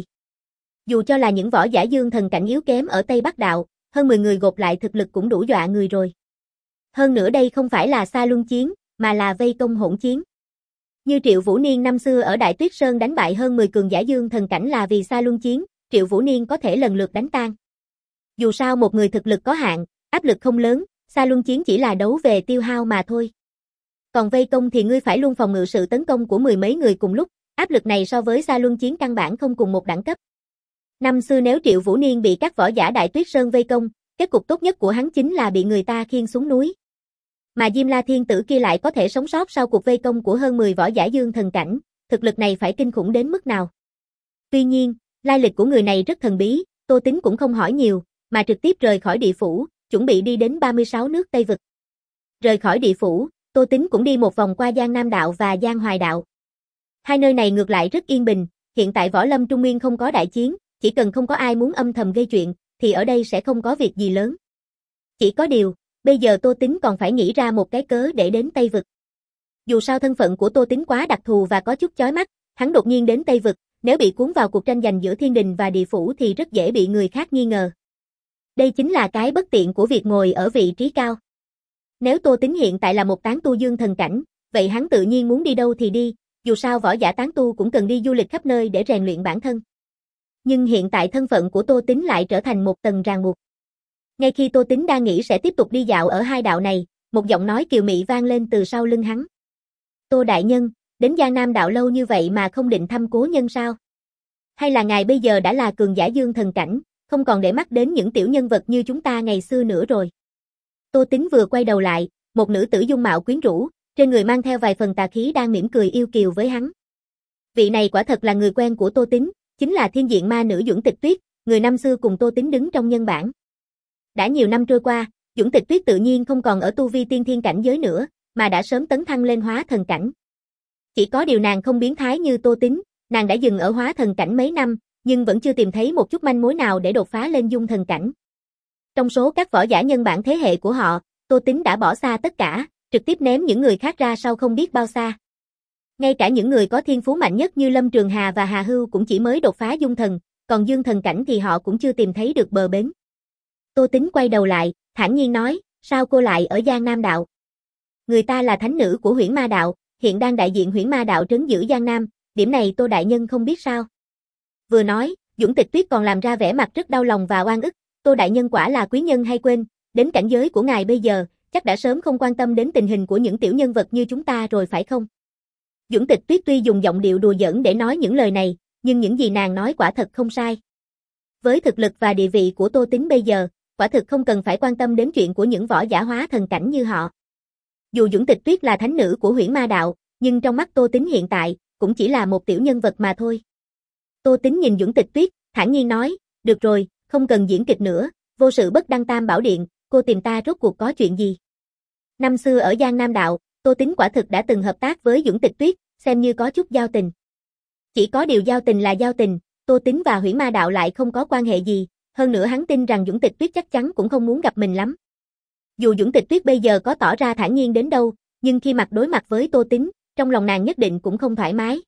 Dù cho là những võ giả dương thần cảnh yếu kém ở Tây Bắc Đạo, hơn mười người gộp lại thực lực cũng đủ dọa người rồi. Hơn nữa đây không phải là Sa Luân chiến, mà là vây công hỗn chiến. Như Triệu Vũ Niên năm xưa ở Đại Tuyết Sơn đánh bại hơn mười cường giả dương thần cảnh là vì Sa Luân chiến, Triệu Vũ Niên có thể lần lượt đánh tan. Dù sao một người thực lực có hạn, áp lực không lớn, Sa Luân chiến chỉ là đấu về tiêu hao mà thôi. Còn vây công thì ngươi phải luôn phòng ngự sự tấn công của mười mấy người cùng lúc, áp lực này so với Sa Luân chiến căn bản không cùng một đẳng cấp. Năm xưa nếu Triệu Vũ Niên bị các võ giả Đại Tuyết Sơn vây công, kết cục tốt nhất của hắn chính là bị người ta khiêng xuống núi. Mà Diêm La Thiên Tử kia lại có thể sống sót sau cuộc vây công của hơn mười võ giả dương thần cảnh, thực lực này phải kinh khủng đến mức nào. Tuy nhiên, lai lịch của người này rất thần bí, Tô Tính cũng không hỏi nhiều, mà trực tiếp rời khỏi địa phủ, chuẩn bị đi đến ba mươi sáu nước Tây Vực. Rời khỏi địa phủ, Tô Tính cũng đi một vòng qua Giang Nam Đạo và Giang Hoài Đạo. Hai nơi này ngược lại rất yên bình, hiện tại Võ Lâm Trung Nguyên không có đại chiến, chỉ cần không có ai muốn âm thầm gây chuyện, thì ở đây sẽ không có việc gì lớn. Chỉ có điều, bây giờ Tô Tính còn phải nghĩ ra một cái cớ để đến Tây Vực. Dù sao thân phận của Tô Tính quá đặc thù và có chút chói mắt, hắn đột nhiên đến Tây Vực, nếu bị cuốn vào cuộc tranh giành giữa Thiên Đình và địa phủ thì rất dễ bị người khác nghi ngờ. Đây chính là cái bất tiện của việc ngồi ở vị trí cao. Nếu Tô Tính hiện tại là một tán tu dương thần cảnh, vậy hắn tự nhiên muốn đi đâu thì đi, dù sao võ giả tán tu cũng cần đi du lịch khắp nơi để rèn luyện bản thân. Nhưng hiện tại thân phận của Tô Tính lại trở thành một tầng ràng buộc. Ngay khi Tô Tính đang nghĩ sẽ tiếp tục đi dạo ở hai đạo này, một giọng nói kiều mị vang lên từ sau lưng hắn. Tô Đại Nhân, đến Giang Nam Đạo lâu như vậy mà không định thăm cố nhân sao? Hay là ngài bây giờ đã là cường giả dương thần cảnh, không còn để mắt đến những tiểu nhân vật như chúng ta ngày xưa nữa rồi? Tô Tính vừa quay đầu lại, một nữ tử dung mạo quyến rũ, trên người mang theo vài phần tà khí đang mỉm cười yêu kiều với hắn. Vị này quả thật là người quen của Tô Tính, chính là thiên diện ma nữ Duẩn Tịch Tuyết, người năm xưa cùng Tô Tính đứng trong nhân bản. Đã nhiều năm trôi qua, Duẩn Tịch Tuyết tự nhiên không còn ở tu vi tiên thiên cảnh giới nữa, mà đã sớm tấn thăng lên hóa thần cảnh. Chỉ có điều nàng không biến thái như Tô Tính, nàng đã dừng ở hóa thần cảnh mấy năm, nhưng vẫn chưa tìm thấy một chút manh mối nào để đột phá lên dung thần cảnh. Trong số các võ giả nhân bản thế hệ của họ, Tô Tính đã bỏ xa tất cả, trực tiếp ném những người khác ra sau không biết bao xa. Ngay cả những người có thiên phú mạnh nhất như Lâm Trường Hà và Hà Hưu cũng chỉ mới đột phá dung thần, còn dương thần cảnh thì họ cũng chưa tìm thấy được bờ bến. Tô Tính quay đầu lại, thản nhiên nói, sao cô lại ở Giang Nam Đạo? Người ta là thánh nữ của Huyễn Ma Đạo, hiện đang đại diện Huyễn Ma Đạo trấn giữ Giang Nam, điểm này Tô đại nhân không biết sao? Vừa nói, Dũng Tịch Tuyết còn làm ra vẻ mặt rất đau lòng và oan ức, Tô đại nhân quả là quý nhân hay quên, đến cảnh giới của ngài bây giờ, chắc đã sớm không quan tâm đến tình hình của những tiểu nhân vật như chúng ta rồi phải không? Dũng Tịch Tuyết tuy dùng giọng điệu đùa giỡn để nói những lời này, nhưng những gì nàng nói quả thật không sai. Với thực lực và địa vị của Tô Tính bây giờ, quả thực không cần phải quan tâm đến chuyện của những võ giả hóa thần cảnh như họ. Dù Dũng Tịch Tuyết là thánh nữ của Huyễn Ma Đạo, nhưng trong mắt Tô Tính hiện tại, cũng chỉ là một tiểu nhân vật mà thôi. Tô Tính nhìn Dũng Tịch Tuyết, thản nhiên nói, được rồi, không cần diễn kịch nữa, vô sự bất đăng tam bảo điện, cô tìm ta rốt cuộc có chuyện gì? Năm xưa ở Giang Nam Đạo, Tô Tính quả thực đã từng hợp tác với Dũng Tịch Tuyết, xem như có chút giao tình. Chỉ có điều giao tình là giao tình, Tô Tính và Huyễn Ma Đạo lại không có quan hệ gì, hơn nữa hắn tin rằng Dũng Tịch Tuyết chắc chắn cũng không muốn gặp mình lắm. Dù Dũng Tịch Tuyết bây giờ có tỏ ra thản nhiên đến đâu, nhưng khi mặt đối mặt với Tô Tính, trong lòng nàng nhất định cũng không thoải mái.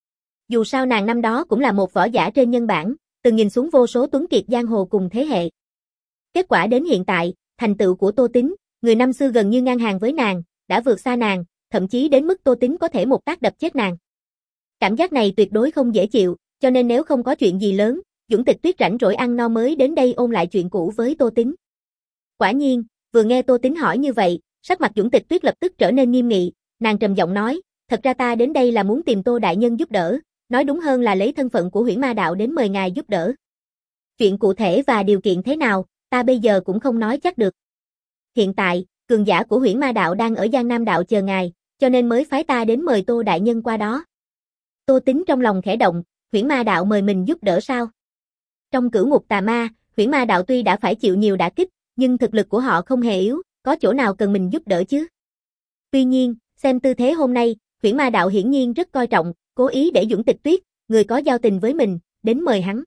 Dù sao nàng năm đó cũng là một võ giả trên nhân bản, từng nhìn xuống vô số tuấn kiệt giang hồ cùng thế hệ. Kết quả đến hiện tại, thành tựu của Tô Tính, người năm xưa gần như ngang hàng với nàng, đã vượt xa nàng, thậm chí đến mức Tô Tính có thể một tác đập chết nàng. Cảm giác này tuyệt đối không dễ chịu, cho nên nếu không có chuyện gì lớn, Dũng Tịch Tuyết rảnh rỗi ăn no mới đến đây ôn lại chuyện cũ với Tô Tính. Quả nhiên, vừa nghe Tô Tính hỏi như vậy, sắc mặt Dũng Tịch Tuyết lập tức trở nên nghiêm nghị, nàng trầm giọng nói, thật ra ta đến đây là muốn tìm Tô đại nhân giúp đỡ, nói đúng hơn là lấy thân phận của Huyễn Ma Đạo đến mời ngài giúp đỡ. Chuyện cụ thể và điều kiện thế nào, ta bây giờ cũng không nói chắc được. Hiện tại, cường giả của Huyễn Ma Đạo đang ở Giang Nam Đạo chờ ngài, cho nên mới phái ta đến mời Tô đại nhân qua đó. Tô Tính trong lòng khẽ động, Huyễn Ma Đạo mời mình giúp đỡ sao? Trong cửu ngục tà ma, Huyễn Ma Đạo tuy đã phải chịu nhiều đả kích, nhưng thực lực của họ không hề yếu, có chỗ nào cần mình giúp đỡ chứ? Tuy nhiên, xem tư thế hôm nay, Huyễn Ma Đạo hiển nhiên rất coi trọng, cố ý để Dũng Tịch Tuyết, người có giao tình với mình, đến mời hắn.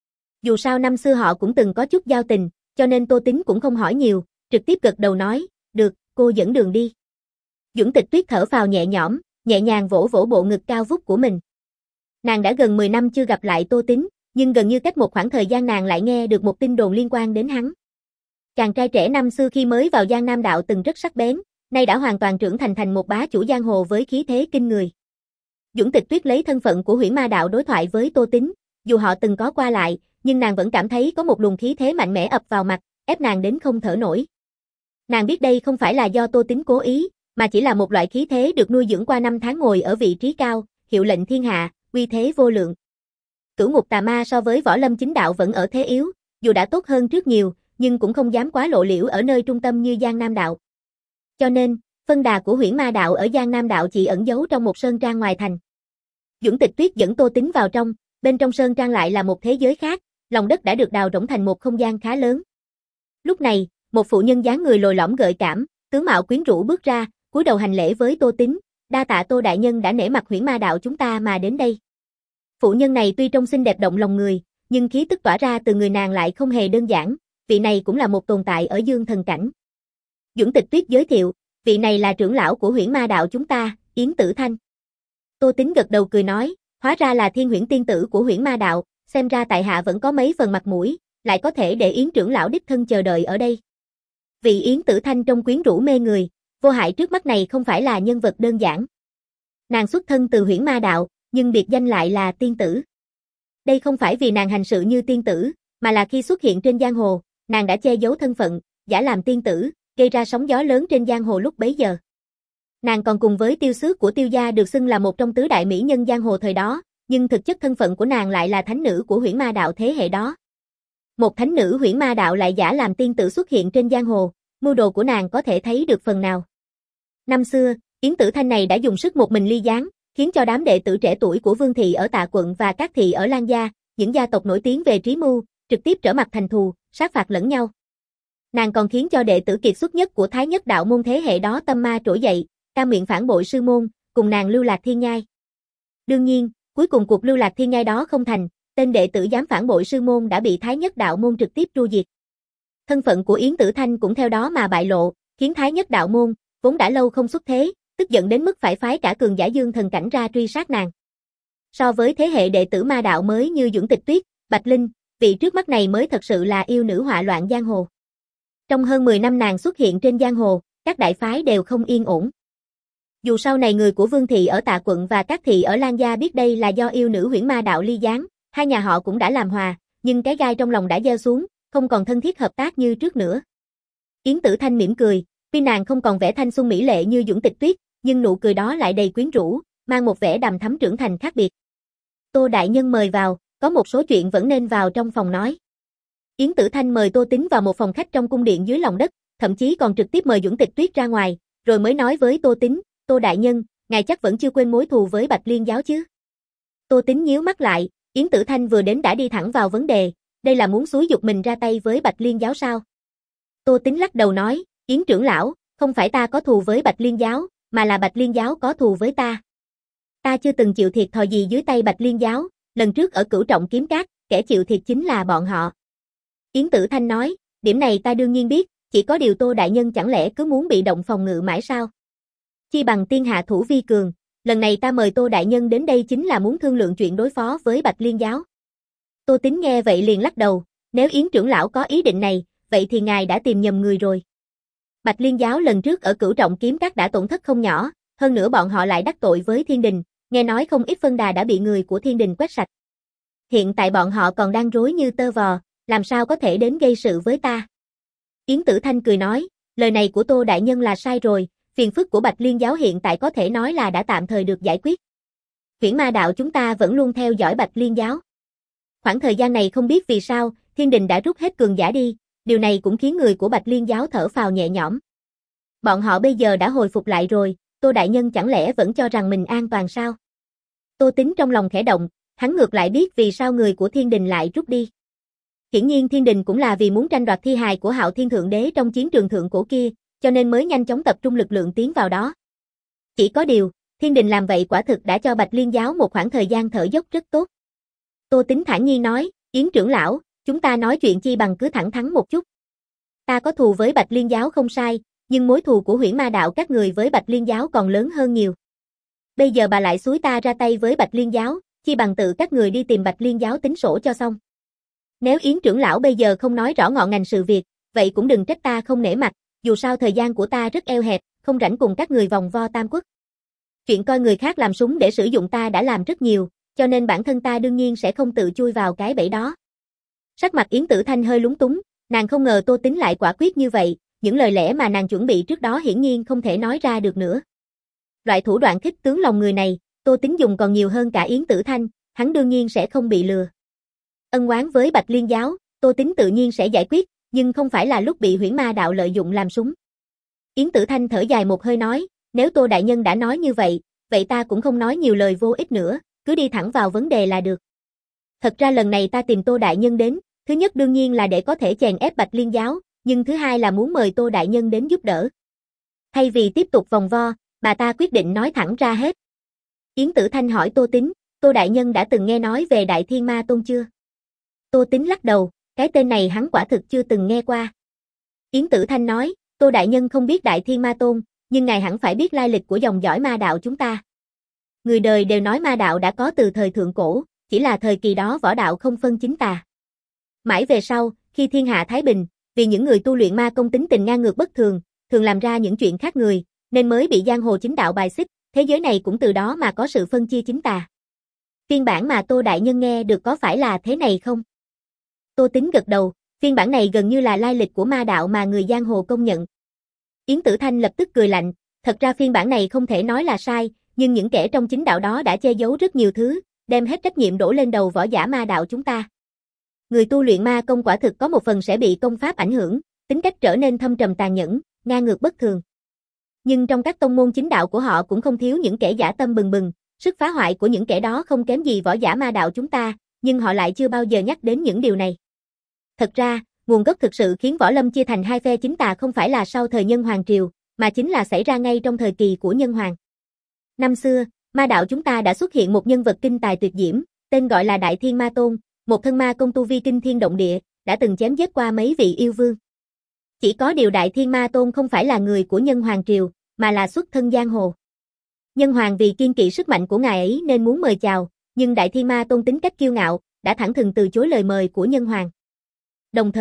Dù sao năm xưa họ cũng từng có chút giao tình, cho nên Tô Tính cũng không hỏi nhiều, trực tiếp gật đầu nói, được, cô dẫn đường đi. Dũng Tịch Tuyết thở phào nhẹ nhõm, nhẹ nhàng vỗ vỗ bộ ngực cao vút của mình. Nàng đã gần mười năm chưa gặp lại Tô Tính, nhưng gần như cách một khoảng thời gian nàng lại nghe được một tin đồn liên quan đến hắn. Chàng trai trẻ năm xưa khi mới vào Giang Nam Đạo từng rất sắc bén, nay đã hoàn toàn trưởng thành thành một bá chủ giang hồ với khí thế kinh người. Dũng Tịch Tuyết lấy thân phận của Huyễn Ma Đạo đối thoại với Tô Tính, dù họ từng có qua lại, nhưng nàng vẫn cảm thấy có một luồng khí thế mạnh mẽ ập vào mặt, ép nàng đến không thở nổi. Nàng biết đây không phải là do Tô Tính cố ý, mà chỉ là một loại khí thế được nuôi dưỡng qua năm tháng ngồi ở vị trí cao, hiệu lệnh thiên hạ, uy thế vô lượng. Cửu ngục tà ma so với võ lâm chính đạo vẫn ở thế yếu, dù đã tốt hơn trước nhiều, nhưng cũng không dám quá lộ liễu ở nơi trung tâm như Giang Nam Đạo. Cho nên, phân đà của Huyễn Ma Đạo ở Giang Nam Đạo chỉ ẩn giấu trong một sơn trang ngoài thành. Dũng Tịch Tuyết dẫn Tô Tính vào trong, bên trong sơn trang lại là một thế giới khác, lòng đất đã được đào rỗng thành một không gian khá lớn. Lúc này, một phụ nhân dáng người lồi lõm gợi cảm, tướng mạo quyến rũ bước ra, cúi đầu hành lễ với Tô Tính, đa tạ Tô đại nhân đã nể mặt Huyễn Ma Đạo chúng ta mà đến đây. Phụ nhân này tuy trông xinh đẹp động lòng người, nhưng khí tức tỏa ra từ người nàng lại không hề đơn giản, vị này cũng là một tồn tại ở dương thần cảnh. Dũng Tịch Tuyết giới thiệu, vị này là trưởng lão của Huyễn Ma Đạo chúng ta, Yến Tử Thanh. Tô Tính gật đầu cười nói, hóa ra là Thiên Huyễn tiên tử của Huyễn Ma Đạo, xem ra tại hạ vẫn có mấy phần mặt mũi, lại có thể để Yến trưởng lão đích thân chờ đợi ở đây. Vị Yến Tử Thanh trông quyến rũ mê người, vô hại trước mắt này không phải là nhân vật đơn giản. Nàng xuất thân từ Huyễn Ma Đạo, nhưng biệt danh lại là tiên tử. Đây không phải vì nàng hành sự như tiên tử, mà là khi xuất hiện trên giang hồ, nàng đã che giấu thân phận, giả làm tiên tử, gây ra sóng gió lớn trên giang hồ lúc bấy giờ. Nàng còn cùng với Tiêu Xước của Tiêu gia được xưng là một trong tứ đại mỹ nhân giang hồ thời đó, nhưng thực chất thân phận của nàng lại là thánh nữ của Huyễn Ma Đạo thế hệ đó. Một thánh nữ Huyễn Ma Đạo lại giả làm tiên tử xuất hiện trên giang hồ, mưu đồ của nàng có thể thấy được phần nào. Năm xưa, Yến Tử Thanh này đã dùng sức một mình ly gián, khiến cho đám đệ tử trẻ tuổi của Vương thị ở Tạ quận và các thị ở Lan gia, những gia tộc nổi tiếng về trí mưu, trực tiếp trở mặt thành thù, sát phạt lẫn nhau. Nàng còn khiến cho đệ tử kiệt xuất nhất của Thái Nhất đạo môn thế hệ đó tâm ma trỗi dậy, cam nguyện phản bội sư môn, cùng nàng lưu lạc thiên nhai. Đương nhiên, cuối cùng cuộc lưu lạc thiên nhai đó không thành, tên đệ tử dám phản bội sư môn đã bị Thái Nhất đạo môn trực tiếp tru diệt. Thân phận của Yến Tử Thanh cũng theo đó mà bại lộ, khiến Thái Nhất đạo môn, vốn đã lâu không xuất thế, tức giận đến mức phải phái cả cường giả dương thần cảnh ra truy sát nàng. So với thế hệ đệ tử ma đạo mới như Dũng Tịch Tuyết, Bạch Linh, vị trước mắt này mới thật sự là yêu nữ họa loạn giang hồ. Trong hơn mười năm nàng xuất hiện trên giang hồ, các đại phái đều không yên ổn. Dù sau này người của Vương thị ở Tạ quận và các thị ở Lan gia biết đây là do yêu nữ Huyễn Ma đạo ly gián, hai nhà họ cũng đã làm hòa, nhưng cái gai trong lòng đã gieo xuống, không còn thân thiết hợp tác như trước nữa. Yến Tử Thanh mỉm cười, tuy nàng không còn vẻ thanh xuân mỹ lệ như Dũng Tịch Tuyết, nhưng nụ cười đó lại đầy quyến rũ, mang một vẻ đằm thắm trưởng thành khác biệt. Tô đại nhân mời vào, có một số chuyện vẫn nên vào trong phòng nói. Yến Tử Thanh mời Tô Tín vào một phòng khách trong cung điện dưới lòng đất, thậm chí còn trực tiếp mời Dũng Tịch Tuyết ra ngoài, rồi mới nói với Tô Tín, Tô đại nhân, ngài chắc vẫn chưa quên mối thù với Bạch Liên giáo chứ? Tô Tín nhíu mắt lại, Yến Tử Thanh vừa đến đã đi thẳng vào vấn đề, đây là muốn xúi giục mình ra tay với Bạch Liên giáo sao? Tô Tín lắc đầu nói, Yến trưởng lão, không phải ta có thù với Bạch Liên giáo, mà là Bạch Liên giáo có thù với ta. Ta chưa từng chịu thiệt thòi gì dưới tay Bạch Liên giáo, lần trước ở Cửu Trọng Kiếm Các, kẻ chịu thiệt chính là bọn họ. Yến Tử Thanh nói, điểm này ta đương nhiên biết, chỉ có điều Tô đại nhân chẳng lẽ cứ muốn bị động phòng ngự mãi sao? Chi bằng tiên hạ thủ vi cường, lần này ta mời Tô đại nhân đến đây chính là muốn thương lượng chuyện đối phó với Bạch Liên giáo. Tô Tín nghe vậy liền lắc đầu, nếu Yến trưởng lão có ý định này, vậy thì ngài đã tìm nhầm người rồi. Bạch Liên giáo lần trước ở Cửu Trọng Kiếm Các đã tổn thất không nhỏ, hơn nữa bọn họ lại đắc tội với Thiên Đình, nghe nói không ít phân đà đã bị người của Thiên Đình quét sạch. Hiện tại bọn họ còn đang rối như tơ vò, làm sao có thể đến gây sự với ta? Yến Tử Thanh cười nói, lời này của Tô đại nhân là sai rồi, phiền phức của Bạch Liên giáo hiện tại có thể nói là đã tạm thời được giải quyết. Huyễn Ma đạo chúng ta vẫn luôn theo dõi Bạch Liên giáo. Khoảng thời gian này không biết vì sao, Thiên Đình đã rút hết cường giả đi, điều này cũng khiến người của Bạch Liên giáo thở phào nhẹ nhõm. Bọn họ bây giờ đã hồi phục lại rồi, Tô đại nhân chẳng lẽ vẫn cho rằng mình an toàn sao? Tô Tín trong lòng khẽ động, hắn ngược lại biết vì sao người của Thiên Đình lại rút đi. Hiển nhiên Thiên Đình cũng là vì muốn tranh đoạt thi hài của Hạo Thiên Thượng Đế trong chiến trường thượng cổ kia, cho nên mới nhanh chóng tập trung lực lượng tiến vào đó. Chỉ có điều, Thiên Đình làm vậy quả thực đã cho Bạch Liên giáo một khoảng thời gian thở dốc rất tốt. Tô Tín thản nhiên nói, Yến trưởng lão, chúng ta nói chuyện chi bằng cứ thẳng thắn một chút. Ta có thù với Bạch Liên giáo không sai, nhưng mối thù của Huyễn Ma đạo các người với Bạch Liên giáo còn lớn hơn nhiều. Bây giờ bà lại xúi ta ra tay với Bạch Liên giáo, chi bằng tự các người đi tìm Bạch Liên giáo tính sổ cho xong. Nếu Yến trưởng lão bây giờ không nói rõ ngọn ngành sự việc, vậy cũng đừng trách ta không nể mặt, dù sao thời gian của ta rất eo hẹp, không rảnh cùng các người vòng vo tam quốc. Chuyện coi người khác làm súng để sử dụng ta đã làm rất nhiều, cho nên bản thân ta đương nhiên sẽ không tự chui vào cái bẫy đó. Sắc mặt Yến Tử Thanh hơi lúng túng, nàng không ngờ Tô Tín lại quả quyết như vậy, những lời lẽ mà nàng chuẩn bị trước đó hiển nhiên không thể nói ra được nữa. Loại thủ đoạn khích tướng lòng người này, Tô Tín dùng còn nhiều hơn cả Yến Tử Thanh, hắn đương nhiên sẽ không bị lừa. Ân oán với Bạch Liên giáo, Tô Tín tự nhiên sẽ giải quyết, nhưng không phải là lúc bị Huyễn Ma đạo lợi dụng làm súng. Yến Tử Thanh thở dài một hơi nói, nếu Tô đại nhân đã nói như vậy, vậy ta cũng không nói nhiều lời vô ích nữa, cứ đi thẳng vào vấn đề là được. Thật ra lần này ta tìm Tô đại nhân đến, thứ nhất đương nhiên là để có thể chèn ép Bạch Liên giáo, nhưng thứ hai là muốn mời Tô đại nhân đến giúp đỡ. Thay vì tiếp tục vòng vo, bà ta quyết định nói thẳng ra hết. Yến Tử Thanh hỏi Tô Tín, Tô đại nhân đã từng nghe nói về Đại Thiên Ma Tôn chưa? Tô Tín lắc đầu, cái tên này hắn quả thực chưa từng nghe qua. Yến Tử Thanh nói, Tô đại nhân không biết Đại Thiên Ma Tôn, nhưng ngài hẳn phải biết lai lịch của dòng dõi ma đạo chúng ta. Người đời đều nói ma đạo đã có từ thời thượng cổ, chỉ là thời kỳ đó võ đạo không phân chính tà. Mãi về sau, khi thiên hạ thái bình, vì những người tu luyện ma công tính tình ngang ngược bất thường, thường làm ra những chuyện khác người, nên mới bị giang hồ chính đạo bài xích, thế giới này cũng từ đó mà có sự phân chia chính tà. Phiên bản mà Tô đại nhân nghe được có phải là thế này không? Tô Tín gật đầu, phiên bản này gần như là lai lịch của ma đạo mà người giang hồ công nhận. Yến Tử Thanh lập tức cười lạnh, thật ra phiên bản này không thể nói là sai, nhưng những kẻ trong chính đạo đó đã che giấu rất nhiều thứ, đem hết trách nhiệm đổ lên đầu võ giả ma đạo chúng ta. Người tu luyện ma công quả thực có một phần sẽ bị công pháp ảnh hưởng, tính cách trở nên thâm trầm tàn nhẫn, ngang ngược bất thường. Nhưng trong các tông môn chính đạo của họ cũng không thiếu những kẻ dã tâm bừng bừng, sức phá hoại của những kẻ đó không kém gì võ giả ma đạo chúng ta, nhưng họ lại chưa bao giờ nhắc đến những điều này. Thật ra, nguồn gốc thực sự khiến võ lâm chia thành hai phe chính tà không phải là sau thời Nhân Hoàng triều, mà chính là xảy ra ngay trong thời kỳ của Nhân Hoàng. Năm xưa, ma đạo chúng ta đã xuất hiện một nhân vật kinh tài tuyệt diễm, tên gọi là Đại Thiên Ma Tôn, một thân ma công tu vi kinh thiên động địa, đã từng chém giết qua mấy vị yêu vương. Chỉ có điều Đại Thiên Ma Tôn không phải là người của Nhân Hoàng triều, mà là xuất thân giang hồ. Nhân Hoàng vì kiên kỵ sức mạnh của ngài ấy nên muốn mời chào, nhưng Đại Thiên Ma Tôn tính cách kiêu ngạo, đã thẳng thừng từ chối lời mời của Nhân Hoàng. Đồng thời,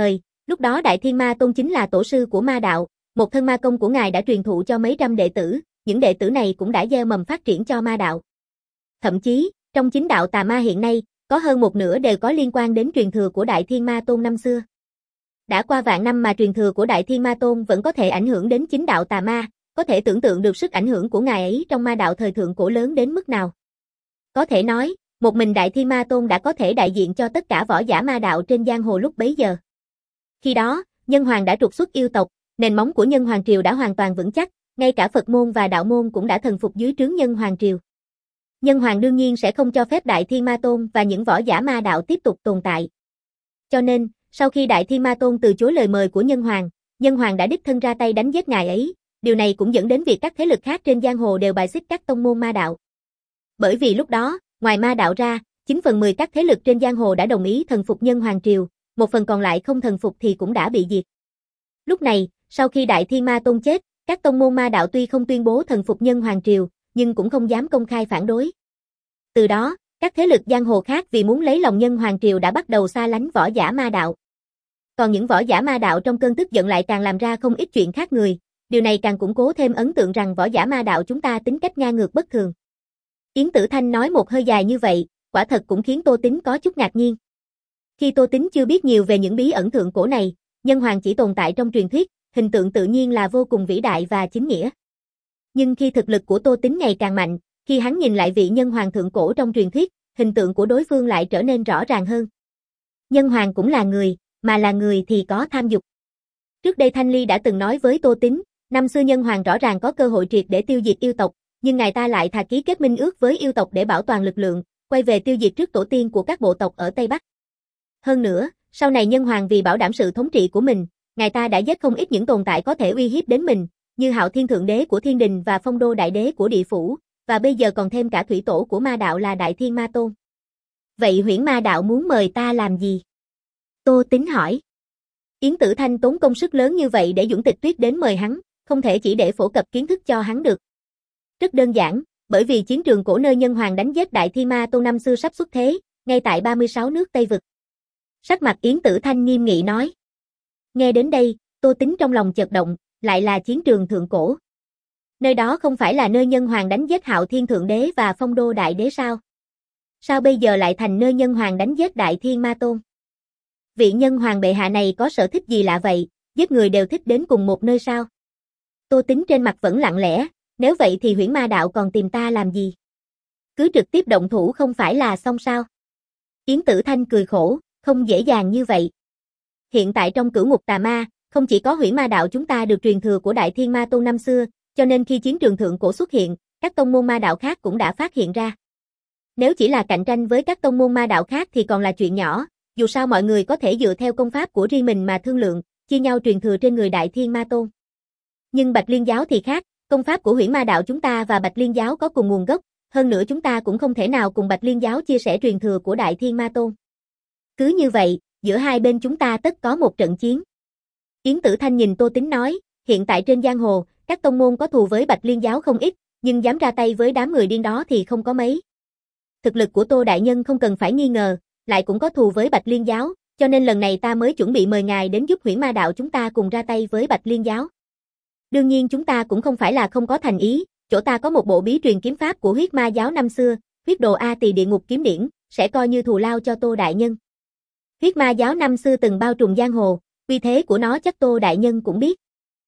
Lúc đó Đại Thiên Ma Tôn chính là tổ sư của ma đạo, một thân ma công của ngài đã truyền thụ cho mấy trăm đệ tử, những đệ tử này cũng đã gieo mầm phát triển cho ma đạo. Thậm chí, trong chính đạo tà ma hiện nay, có hơn một nửa đều có liên quan đến truyền thừa của Đại Thiên Ma Tôn năm xưa. Đã qua vạn năm mà truyền thừa của Đại Thiên Ma Tôn vẫn có thể ảnh hưởng đến chính đạo tà ma, có thể tưởng tượng được sức ảnh hưởng của ngài ấy trong ma đạo thời thượng cổ lớn đến mức nào. Có thể nói, một mình Đại Thiên Ma Tôn đã có thể đại diện cho tất cả võ giả ma đạo trên giang hồ lúc bấy giờ. Khi đó, Nhân Hoàng đã trục xuất yêu tộc, nền móng của Nhân Hoàng Triều đã hoàn toàn vững chắc, ngay cả Phật môn và đạo môn cũng đã thần phục dưới trướng Nhân Hoàng Triều. Nhân Hoàng đương nhiên sẽ không cho phép Đại Thiên Ma Tôn và những võ giả ma đạo tiếp tục tồn tại. Cho nên, sau khi Đại Thiên Ma Tôn từ chối lời mời của Nhân Hoàng, Nhân Hoàng đã đích thân ra tay đánh giết ngài ấy, điều này cũng dẫn đến việc các thế lực khác trên giang hồ đều bài xích các tông môn ma đạo. Bởi vì lúc đó, ngoài ma đạo ra, chín phần mười các thế lực trên giang hồ đã đồng ý thần phục Nhân Hoàng Triều, một phần còn lại không thần phục thì cũng đã bị diệt. Lúc này, sau khi Đại Thiên Ma Tôn chết, các tông môn ma đạo tuy không tuyên bố thần phục Nhân Hoàng Triều, nhưng cũng không dám công khai phản đối. Từ đó, các thế lực giang hồ khác vì muốn lấy lòng Nhân Hoàng Triều đã bắt đầu xa lánh võ giả ma đạo. Còn những võ giả ma đạo trong cơn tức giận lại càng làm ra không ít chuyện khác người, điều này càng củng cố thêm ấn tượng rằng võ giả ma đạo chúng ta tính cách ngang ngược bất thường. Yến Tử Thanh nói một hơi dài như vậy, quả thật cũng khiến Tô Tính có chút ngạc nhiên. Khi Tô Tính chưa biết nhiều về những bí ẩn thượng cổ này, Nhân Hoàng chỉ tồn tại trong truyền thuyết, hình tượng tự nhiên là vô cùng vĩ đại và chính nghĩa. Nhưng khi thực lực của Tô Tính ngày càng mạnh, khi hắn nhìn lại vị Nhân Hoàng thượng cổ trong truyền thuyết, hình tượng của đối phương lại trở nên rõ ràng hơn. Nhân Hoàng cũng là người, mà là người thì có tham dục. Trước đây Thanh Ly đã từng nói với Tô Tính, năm xưa Nhân Hoàng rõ ràng có cơ hội triệt để tiêu diệt yêu tộc, nhưng ngài ta lại thà ký kết minh ước với yêu tộc để bảo toàn lực lượng, quay về tiêu diệt trước tổ tiên của các bộ tộc ở Tây Bắc. Hơn nữa, sau này Nhân Hoàng vì bảo đảm sự thống trị của mình, ngài ta đã giết không ít những tồn tại có thể uy hiếp đến mình, như Hạo Thiên Thượng Đế của Thiên Đình và Phong Đô Đại Đế của Địa Phủ, và bây giờ còn thêm cả thủy tổ của ma đạo là Đại Thiên Ma Tôn. Vậy Huyễn Ma đạo muốn mời ta làm gì? Tô Tính hỏi. Yến Tử Thanh tốn công sức lớn như vậy để Dũng Tịch Tuyết đến mời hắn, không thể chỉ để phổ cập kiến thức cho hắn được. Rất đơn giản, bởi vì chiến trường cổ nơi Nhân Hoàng đánh giết Đại Thiên Ma Tôn năm xưa sắp xuất thế, ngay tại ba mươi sáu nước Tây Vực. Sắc mặt Yến Tử Thanh nghiêm nghị nói. Nghe đến đây, Tô Tính trong lòng chợt động, lại là chiến trường thượng cổ. Nơi đó không phải là nơi Nhân Hoàng đánh giết Hạo Thiên Thượng Đế và Phong Đô Đại Đế sao? Sao bây giờ lại thành nơi Nhân Hoàng đánh giết Đại Thiên Ma Tôn? Vị Nhân Hoàng bệ hạ này có sở thích gì lạ vậy, giết người đều thích đến cùng một nơi sao? Tô Tính trên mặt vẫn lặng lẽ, nếu vậy thì Huyễn Ma đạo còn tìm ta làm gì? Cứ trực tiếp động thủ không phải là xong sao? Yến Tử Thanh cười khổ, không dễ dàng như vậy. Hiện tại trong cửu ngục tà ma, không chỉ có Huyễn Ma đạo chúng ta được truyền thừa của Đại Thiên Ma Tôn năm xưa, cho nên khi chiến trường thượng cổ xuất hiện, các tông môn ma đạo khác cũng đã phát hiện ra. Nếu chỉ là cạnh tranh với các tông môn ma đạo khác thì còn là chuyện nhỏ, dù sao mọi người có thể dựa theo công pháp của riêng mình mà thương lượng, chia nhau truyền thừa trên người Đại Thiên Ma Tôn. Nhưng Bạch Liên giáo thì khác, công pháp của Huyễn Ma đạo chúng ta và Bạch Liên giáo có cùng nguồn gốc, hơn nữa chúng ta cũng không thể nào cùng Bạch Liên giáo chia sẻ truyền thừa của Đại Thiên Ma Tôn. Cứ như vậy, giữa hai bên chúng ta tất có một trận chiến. Yến Tử Thanh nhìn Tô Tính nói, hiện tại trên giang hồ, các tông môn có thù với Bạch Liên giáo không ít, nhưng dám ra tay với đám người điên đó thì không có mấy. Thực lực của Tô Đại Nhân không cần phải nghi ngờ, lại cũng có thù với Bạch Liên giáo, cho nên lần này ta mới chuẩn bị mời ngài đến giúp Huyễn Ma đạo chúng ta cùng ra tay với Bạch Liên giáo. Đương nhiên chúng ta cũng không phải là không có thành ý, chỗ ta có một bộ bí truyền kiếm pháp của Huyết Ma giáo năm xưa, Huyết Đồ A Tỳ Địa Ngục Kiếm Điển, sẽ coi như thù lao cho Tô Đại Nhân. Huyết Ma giáo năm xưa từng bao trùm giang hồ, uy thế của nó chắc Tô Đại Nhân cũng biết.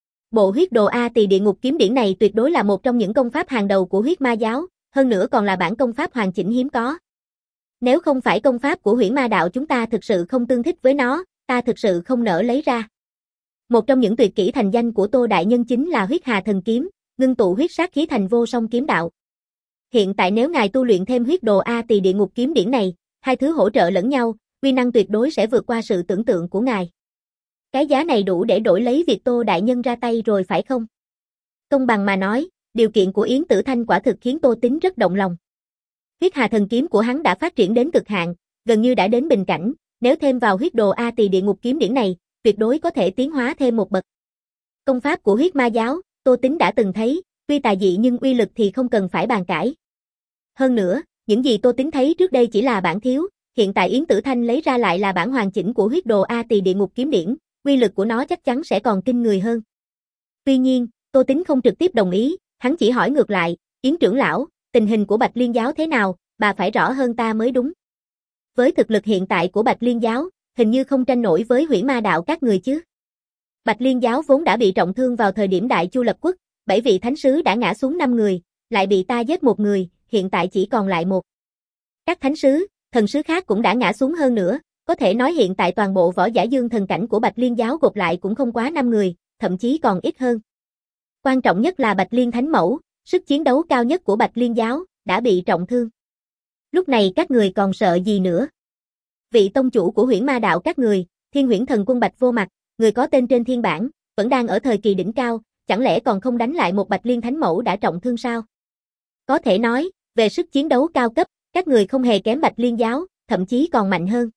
Bộ Huyết Đồ A Tỳ Địa Ngục Kiếm Điển này tuyệt đối là một trong những công pháp hàng đầu của Huyết Ma giáo, hơn nữa còn là bản công pháp hoàn chỉnh hiếm có. Nếu không phải công pháp của Huyễn Ma đạo chúng ta thực sự không tương thích với nó, ta thực sự không nỡ lấy ra. Một trong những tuyệt kỹ thành danh của Tô Đại Nhân chính là Huyết Hà Thần Kiếm, ngưng tụ huyết sát khí thành vô song kiếm đạo. Hiện tại nếu ngài tu luyện thêm Huyết Đồ A Tỳ Địa Ngục Kiếm Điển này, hai thứ hỗ trợ lẫn nhau, uy năng tuyệt đối sẽ vượt qua sự tưởng tượng của ngài. Cái giá này đủ để đổi lấy việc Tô Đại Nhân ra tay rồi phải không? Công bằng mà nói, điều kiện của Yến Tử Thanh quả thực khiến Tô Tính rất động lòng. Huyết Hà Thần Kiếm của hắn đã phát triển đến cực hạn, gần như đã đến bình cảnh, nếu thêm vào Huyết Đồ A Tỳ Địa Ngục Kiếm Điển này, tuyệt đối có thể tiến hóa thêm một bậc. Công pháp của Huyết Ma giáo, Tô Tính đã từng thấy, tuy tà dị nhưng uy lực thì không cần phải bàn cãi. Hơn nữa, những gì Tô Tính thấy trước đây chỉ là bản thiếu, hiện tại Yến Tử Thanh lấy ra lại là bản hoàn chỉnh của Huyết Đồ A Tỳ Địa Ngục Kiếm Điển, uy lực của nó chắc chắn sẽ còn kinh người hơn. Tuy nhiên, Tô Tín không trực tiếp đồng ý, hắn chỉ hỏi ngược lại, Yến trưởng lão, tình hình của Bạch Liên giáo thế nào, bà phải rõ hơn ta mới đúng. Với thực lực hiện tại của Bạch Liên giáo, hình như không tranh nổi với Huyễn Ma đạo các người chứ. Bạch Liên giáo vốn đã bị trọng thương vào thời điểm Đại Chu lập quốc, bảy vị thánh sứ đã ngã xuống năm người, lại bị ta giết một người, hiện tại chỉ còn lại một. Các thánh sứ, thần sứ khác cũng đã ngã xuống hơn nữa, có thể nói hiện tại toàn bộ võ giả dương thần cảnh của Bạch Liên giáo gộp lại cũng không quá năm người, thậm chí còn ít hơn. Quan trọng nhất là Bạch Liên Thánh Mẫu, sức chiến đấu cao nhất của Bạch Liên giáo, đã bị trọng thương. Lúc này các người còn sợ gì nữa? Vị tông chủ của Huyễn Ma đạo các người, Thiên Huyễn Thần Quân Bạch Vô Mặt, người có tên trên thiên bản, vẫn đang ở thời kỳ đỉnh cao, chẳng lẽ còn không đánh lại một Bạch Liên Thánh Mẫu đã trọng thương sao? Có thể nói, về sức chiến đấu cao cấp, các người không hề kém Bạch Liên giáo, thậm chí còn mạnh hơn.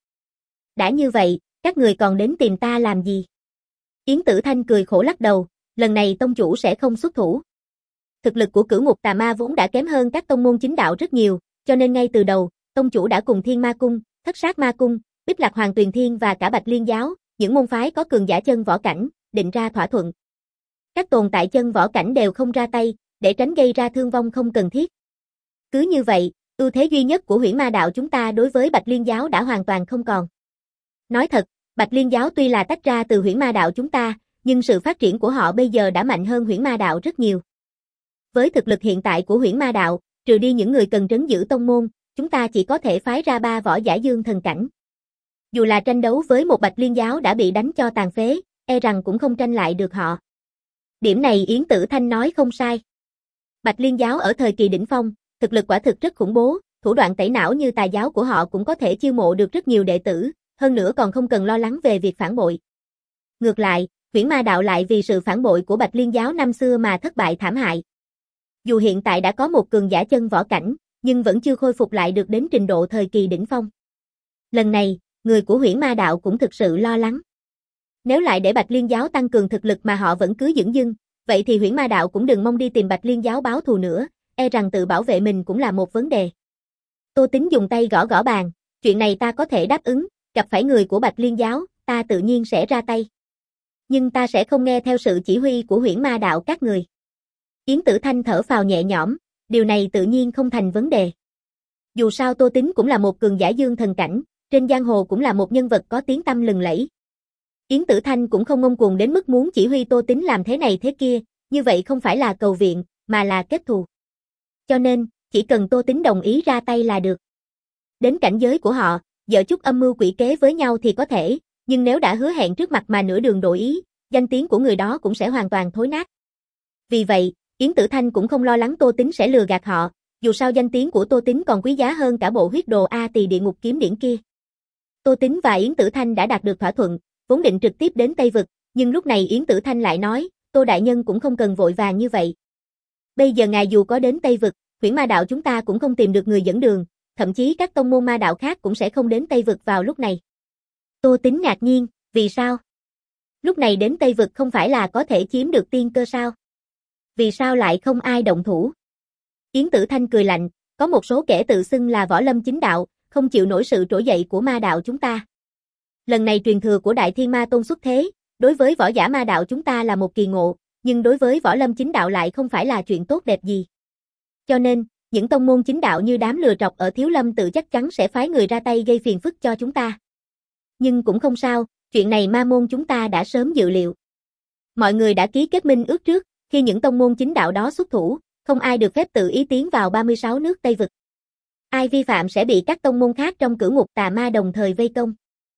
Đã như vậy, các người còn đến tìm ta làm gì? Yến Tử Thanh cười khổ lắc đầu, lần này tông chủ sẽ không xuất thủ. Thực lực của Cửu Ngục Tà Ma vốn đã kém hơn các tông môn chính đạo rất nhiều, cho nên ngay từ đầu, tông chủ đã cùng Thiên Ma Cung, Thất Sát Ma Cung, Bích Lạc Hoàng Tuyền Thiên và cả Bạch Liên giáo, những môn phái có cường giả chân võ cảnh, định ra thỏa thuận. Các tồn tại chân võ cảnh đều không ra tay, để tránh gây ra thương vong không cần thiết. Cứ như vậy, ưu thế duy nhất của Huyễn Ma đạo chúng ta đối với Bạch Liên giáo đã hoàn toàn không còn. Nói thật, Bạch Liên giáo tuy là tách ra từ Huyễn Ma đạo chúng ta, nhưng sự phát triển của họ bây giờ đã mạnh hơn Huyễn Ma đạo rất nhiều. Với thực lực hiện tại của Huyễn Ma đạo, trừ đi những người cần trấn giữ tông môn, chúng ta chỉ có thể phái ra ba võ giả dương thần cảnh. Dù là tranh đấu với một Bạch Liên giáo đã bị đánh cho tàn phế, e rằng cũng không tranh lại được họ. Điểm này Yến Tử Thanh nói không sai. Bạch Liên giáo ở thời kỳ đỉnh phong, thực lực quả thực rất khủng bố, thủ đoạn tẩy não như tà giáo của họ cũng có thể chiêu mộ được rất nhiều đệ tử, hơn nữa còn không cần lo lắng về việc phản bội. Ngược lại, Huyễn Ma đạo lại vì sự phản bội của Bạch Liên giáo năm xưa mà thất bại thảm hại. Dù hiện tại đã có một cường giả chân võ cảnh, nhưng vẫn chưa khôi phục lại được đến trình độ thời kỳ đỉnh phong. Lần này, người của Huyễn Ma đạo cũng thực sự lo lắng. Nếu lại để Bạch Liên giáo tăng cường thực lực mà họ vẫn cứ dửng dưng, vậy thì Huyễn Ma đạo cũng đừng mong đi tìm Bạch Liên giáo báo thù nữa, e rằng tự bảo vệ mình cũng là một vấn đề. Tô Tín dùng tay gõ gõ bàn, chuyện này ta có thể đáp ứng, gặp phải người của Bạch Liên giáo, ta tự nhiên sẽ ra tay. Nhưng ta sẽ không nghe theo sự chỉ huy của Huyễn Ma đạo các người. Yến Tử Thanh thở phào nhẹ nhõm, điều này tự nhiên không thành vấn đề. Dù sao Tô Tín cũng là một cường giả dương thần cảnh, trên giang hồ cũng là một nhân vật có tiếng tăm lừng lẫy. Yến Tử Thanh cũng không ngông cuồng đến mức muốn chỉ huy Tô Tín làm thế này thế kia, như vậy không phải là cầu viện, mà là kết thù. Cho nên, chỉ cần Tô Tín đồng ý ra tay là được. Đến cảnh giới của họ, giở chút âm mưu quỷ kế với nhau thì có thể, nhưng nếu đã hứa hẹn trước mặt mà nửa đường đổi ý, danh tiếng của người đó cũng sẽ hoàn toàn thối nát. Vì vậy, Yến Tử Thanh cũng không lo lắng Tô Tín sẽ lừa gạt họ, dù sao danh tiếng của Tô Tín còn quý giá hơn cả bộ huyết đồ A Tỳ địa ngục kiếm điển kia. Tô Tín và Yến Tử Thanh đã đạt được thỏa thuận, vốn định trực tiếp đến Tây Vực, nhưng lúc này Yến Tử Thanh lại nói, Tô đại nhân cũng không cần vội vàng như vậy. Bây giờ ngài dù có đến Tây Vực, Huyễn Ma đạo chúng ta cũng không tìm được người dẫn đường, thậm chí các tông môn ma đạo khác cũng sẽ không đến Tây Vực vào lúc này. Tô Tín ngạc nhiên, vì sao? Lúc này đến Tây Vực không phải là có thể chiếm được tiên cơ sao? Vì sao lại không ai động thủ? Yến Tử Thanh cười lạnh, có một số kẻ tự xưng là võ lâm chính đạo, không chịu nổi sự trỗi dậy của ma đạo chúng ta. Lần này truyền thừa của Đại Thiên Ma Tôn xuất thế, đối với võ giả ma đạo chúng ta là một kỳ ngộ, nhưng đối với võ lâm chính đạo lại không phải là chuyện tốt đẹp gì. Cho nên, những tông môn chính đạo như đám lừa trọc ở Thiếu Lâm tự chắc chắn sẽ phái người ra tay gây phiền phức cho chúng ta. Nhưng cũng không sao, chuyện này ma môn chúng ta đã sớm dự liệu. Mọi người đã ký kết minh ước trước, khi những tông môn chính đạo đó xuất thủ, không ai được phép tự ý tiến vào ba mươi sáu nước Tây Vực. Ai vi phạm sẽ bị các tông môn khác trong Cửu Ngục Tà Ma đồng thời vây công.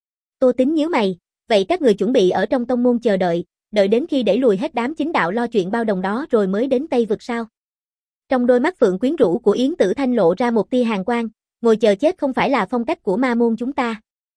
Tô Tín nhíu mày, vậy các người chuẩn bị ở trong tông môn chờ đợi, đợi đến khi đẩy lùi hết đám chính đạo lo chuyện bao đồng đó rồi mới đến Tây Vực sao? Trong đôi mắt phượng quyến rũ của Yến Tử Thanh lộ ra một tia hàn quang, ngồi chờ chết không phải là phong cách của ma môn chúng ta.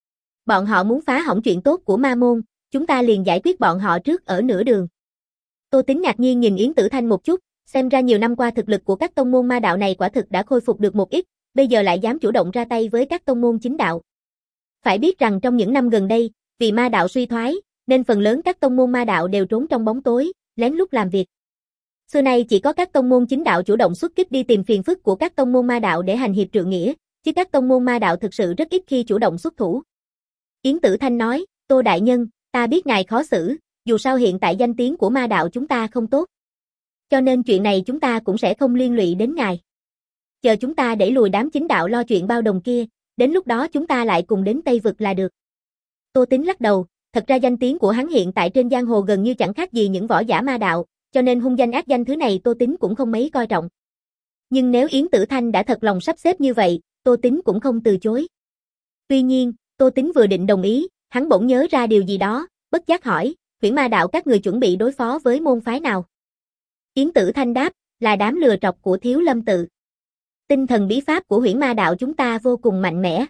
Bọn họ muốn phá hỏng chuyện tốt của ma môn, chúng ta liền giải quyết bọn họ trước ở nửa đường. Tô Tín ngạc nhiên nhìn Yến Tử Thanh một chút, xem ra nhiều năm qua thực lực của các tông môn ma đạo này quả thực đã khôi phục được một ít, bây giờ lại dám chủ động ra tay với các tông môn chính đạo. Phải biết rằng trong những năm gần đây, vì ma đạo suy thoái, nên phần lớn các tông môn ma đạo đều trốn trong bóng tối, lén lút làm việc. Xưa nay chỉ có các tông môn chính đạo chủ động xuất kích đi tìm phiền phức của các tông môn ma đạo để hành hiệp trượng nghĩa, chứ các tông môn ma đạo thực sự rất ít khi chủ động xuất thủ. Yến Tử Thanh nói, Tô đại nhân, Ta biết ngài khó xử, dù sao hiện tại danh tiếng của ma đạo chúng ta không tốt. Cho nên chuyện này chúng ta cũng sẽ không liên lụy đến ngài. Chờ chúng ta đẩy lùi đám chính đạo lo chuyện bao đồng kia, đến lúc đó chúng ta lại cùng đến Tây Vực là được. Tô Tính lắc đầu, thật ra danh tiếng của hắn hiện tại trên giang hồ gần như chẳng khác gì những võ giả ma đạo, cho nên hung danh ác danh thứ này Tô Tính cũng không mấy coi trọng. Nhưng nếu Yến Tử Thanh đã thật lòng sắp xếp như vậy, Tô Tính cũng không từ chối. Tuy nhiên, Tô Tính vừa định đồng ý, hắn bỗng nhớ ra điều gì đó, bất giác hỏi, Huyễn Ma đạo các người chuẩn bị đối phó với môn phái nào? Yến Tử Thanh đáp, là đám lừa trọc của Thiếu Lâm tự. Tinh thần bí pháp của Huyễn Ma đạo chúng ta vô cùng mạnh mẽ.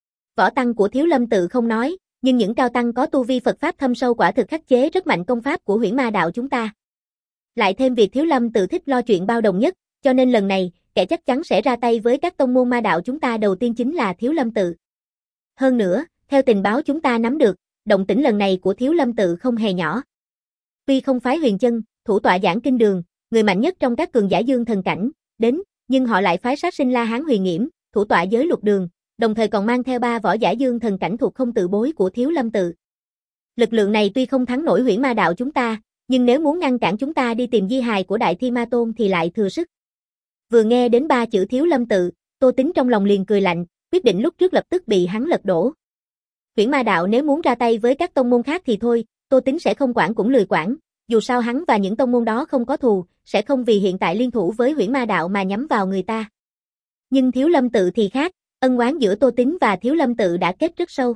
Võ tăng của Thiếu Lâm tự không nói, nhưng những cao tăng có tu vi Phật pháp thâm sâu quả thực khắc chế rất mạnh công pháp của Huyễn Ma đạo chúng ta. Lại thêm việc Thiếu Lâm tự thích lo chuyện bao đồng nhất, cho nên lần này, kẻ chắc chắn sẽ ra tay với các tông môn ma đạo chúng ta đầu tiên chính là Thiếu Lâm tự. Hơn nữa, theo tình báo chúng ta nắm được, động tĩnh lần này của Thiếu Lâm tự không hề nhỏ. Tuy không phái Huyền Chân, thủ tọa giảng kinh đường, người mạnh nhất trong các cường giả dương thần cảnh, đến, nhưng họ lại phái sát sinh La Hán Huyền Nghiễm, thủ tọa giới luật đường, đồng thời còn mang theo ba võ giả dương thần cảnh thuộc không tự bối của Thiếu Lâm tự. Lực lượng này tuy không thắng nổi Huyễn Ma đạo chúng ta, nhưng nếu muốn ngăn cản chúng ta đi tìm di hài của Đại Thi Ma Tôn thì lại thừa sức. Vừa nghe đến ba chữ Thiếu Lâm tự, Tô Tính trong lòng liền cười lạnh, quyết định lúc trước lập tức bị hắn lật đổ. Huyễn Ma đạo nếu muốn ra tay với các tông môn khác thì thôi, Tô Tính sẽ không quản cũng lười quản, dù sao hắn và những tông môn đó không có thù, sẽ không vì hiện tại liên thủ với Huyễn Ma đạo mà nhắm vào người ta. Nhưng Thiếu Lâm tự thì khác, ân oán giữa Tô Tính và Thiếu Lâm tự đã kết rất sâu.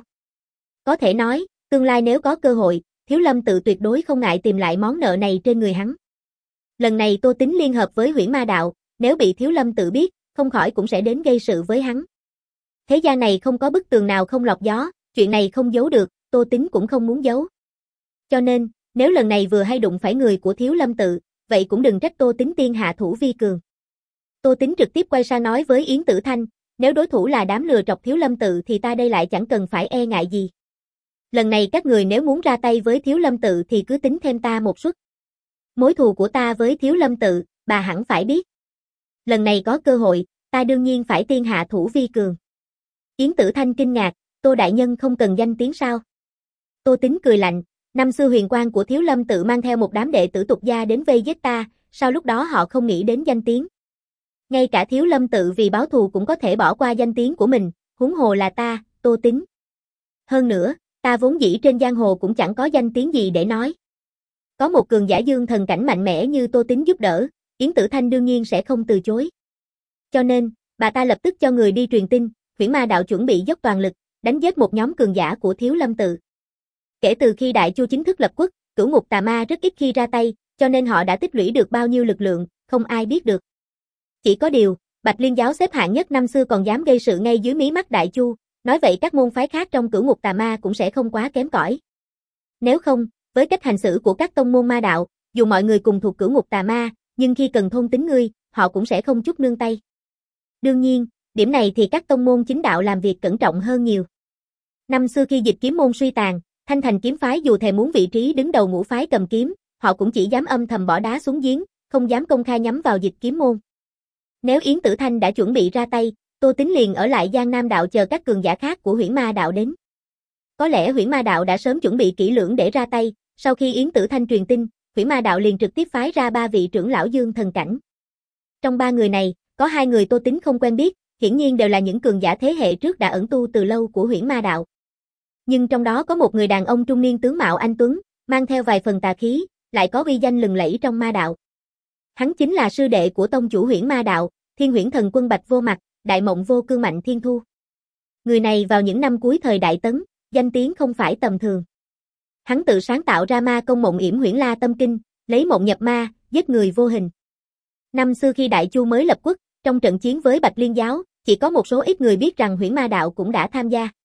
Có thể nói, tương lai nếu có cơ hội, Thiếu Lâm tự tuyệt đối không ngại tìm lại món nợ này trên người hắn. Lần này Tô Tính liên hợp với Huyễn Ma đạo, nếu bị Thiếu Lâm tự biết, không khỏi cũng sẽ đến gây sự với hắn. Thế gian này không có bức tường nào không lọt gió, chuyện này không giấu được, Tô Tính cũng không muốn giấu. Cho nên, nếu lần này vừa hay đụng phải người của Thiếu Lâm tự, vậy cũng đừng trách Tô Tính tiên hạ thủ vi cường. Tô Tính trực tiếp quay sang nói với Yến Tử Thanh, nếu đối thủ là đám lừa trọc Thiếu Lâm tự thì ta đây lại chẳng cần phải e ngại gì. Lần này các người nếu muốn ra tay với Thiếu Lâm tự thì cứ tính thêm ta một suất. Mối thù của ta với Thiếu Lâm tự, bà hẳn phải biết. Lần này có cơ hội, ta đương nhiên phải tiên hạ thủ vi cường. Yến Tử Thanh kinh ngạc, Tô đại nhân không cần danh tiếng sao? Tô Tính cười lạnh, năm xưa huyền quang của Thiếu Lâm tự mang theo một đám đệ tử tục gia đến vây giết ta, sao lúc đó họ không nghĩ đến danh tiếng? Ngay cả Thiếu Lâm tự vì báo thù cũng có thể bỏ qua danh tiếng của mình, huống hồ là ta, Tô Tính. Hơn nữa, ta vốn dĩ trên giang hồ cũng chẳng có danh tiếng gì để nói. Có một cường giả dương thần cảnh mạnh mẽ như Tô Tính giúp đỡ, Yến Tử Thanh đương nhiên sẽ không từ chối. Cho nên, bà ta lập tức cho người đi truyền tin, Huyễn Ma đạo chuẩn bị dốc toàn lực, đánh giết một nhóm cường giả của Thiếu Lâm tự. Kể từ khi Đại Chu chính thức lập quốc, Cửu Ngục Tà Ma rất ít khi ra tay, cho nên họ đã tích lũy được bao nhiêu lực lượng, không ai biết được. Chỉ có điều, Bạch Liên giáo xếp hạng nhất năm xưa còn dám gây sự ngay dưới mí mắt Đại Chu, nói vậy các môn phái khác trong Cửu Ngục Tà Ma cũng sẽ không quá kém cỏi. Nếu không, với cách hành xử của các tông môn ma đạo, dù mọi người cùng thuộc Cửu Ngục Tà Ma, nhưng khi cần thôn tính ngươi, họ cũng sẽ không chút nương tay. Đương nhiên, điểm này thì các tông môn chính đạo làm việc cẩn trọng hơn nhiều. Năm xưa khi Dịch Kiếm môn suy tàn, Thanh Thành kiếm phái dù thề muốn vị trí đứng đầu ngũ phái cầm kiếm, họ cũng chỉ dám âm thầm bỏ đá xuống giếng, không dám công khai nhắm vào Dịch Kiếm môn. Nếu Yến Tử Thanh đã chuẩn bị ra tay, Tô Tính liền ở lại Giang Nam đạo chờ các cường giả khác của Huyễn Ma đạo đến. Có lẽ Huyễn Ma đạo đã sớm chuẩn bị kỹ lưỡng để ra tay, sau khi Yến Tử Thanh truyền tin, Huyễn Ma đạo liền trực tiếp phái ra ba vị trưởng lão dương thần cảnh. Trong ba người này, có hai người Tô Tính không quen biết, hiển nhiên đều là những cường giả thế hệ trước đã ẩn tu từ lâu của Huyễn Ma đạo. Nhưng trong đó có một người đàn ông trung niên tướng mạo anh tuấn, mang theo vài phần tà khí, lại có uy danh lừng lẫy trong ma đạo. Hắn chính là sư đệ của tông chủ Huyễn Ma đạo, Thiên Huyễn Thần Quân Bạch Vô Mặt, Đại Mộng Vô Cương Mạnh Thiên Thu. Người này vào những năm cuối thời Đại Tấn, danh tiếng không phải tầm thường. Hắn tự sáng tạo ra ma công Mộng Yểm Huyễn La Tâm Kinh, lấy mộng nhập ma, giết người vô hình. Năm xưa khi Đại Chu mới lập quốc, trong trận chiến với Bạch Liên giáo, chỉ có một số ít người biết rằng Huyễn Ma đạo cũng đã tham gia.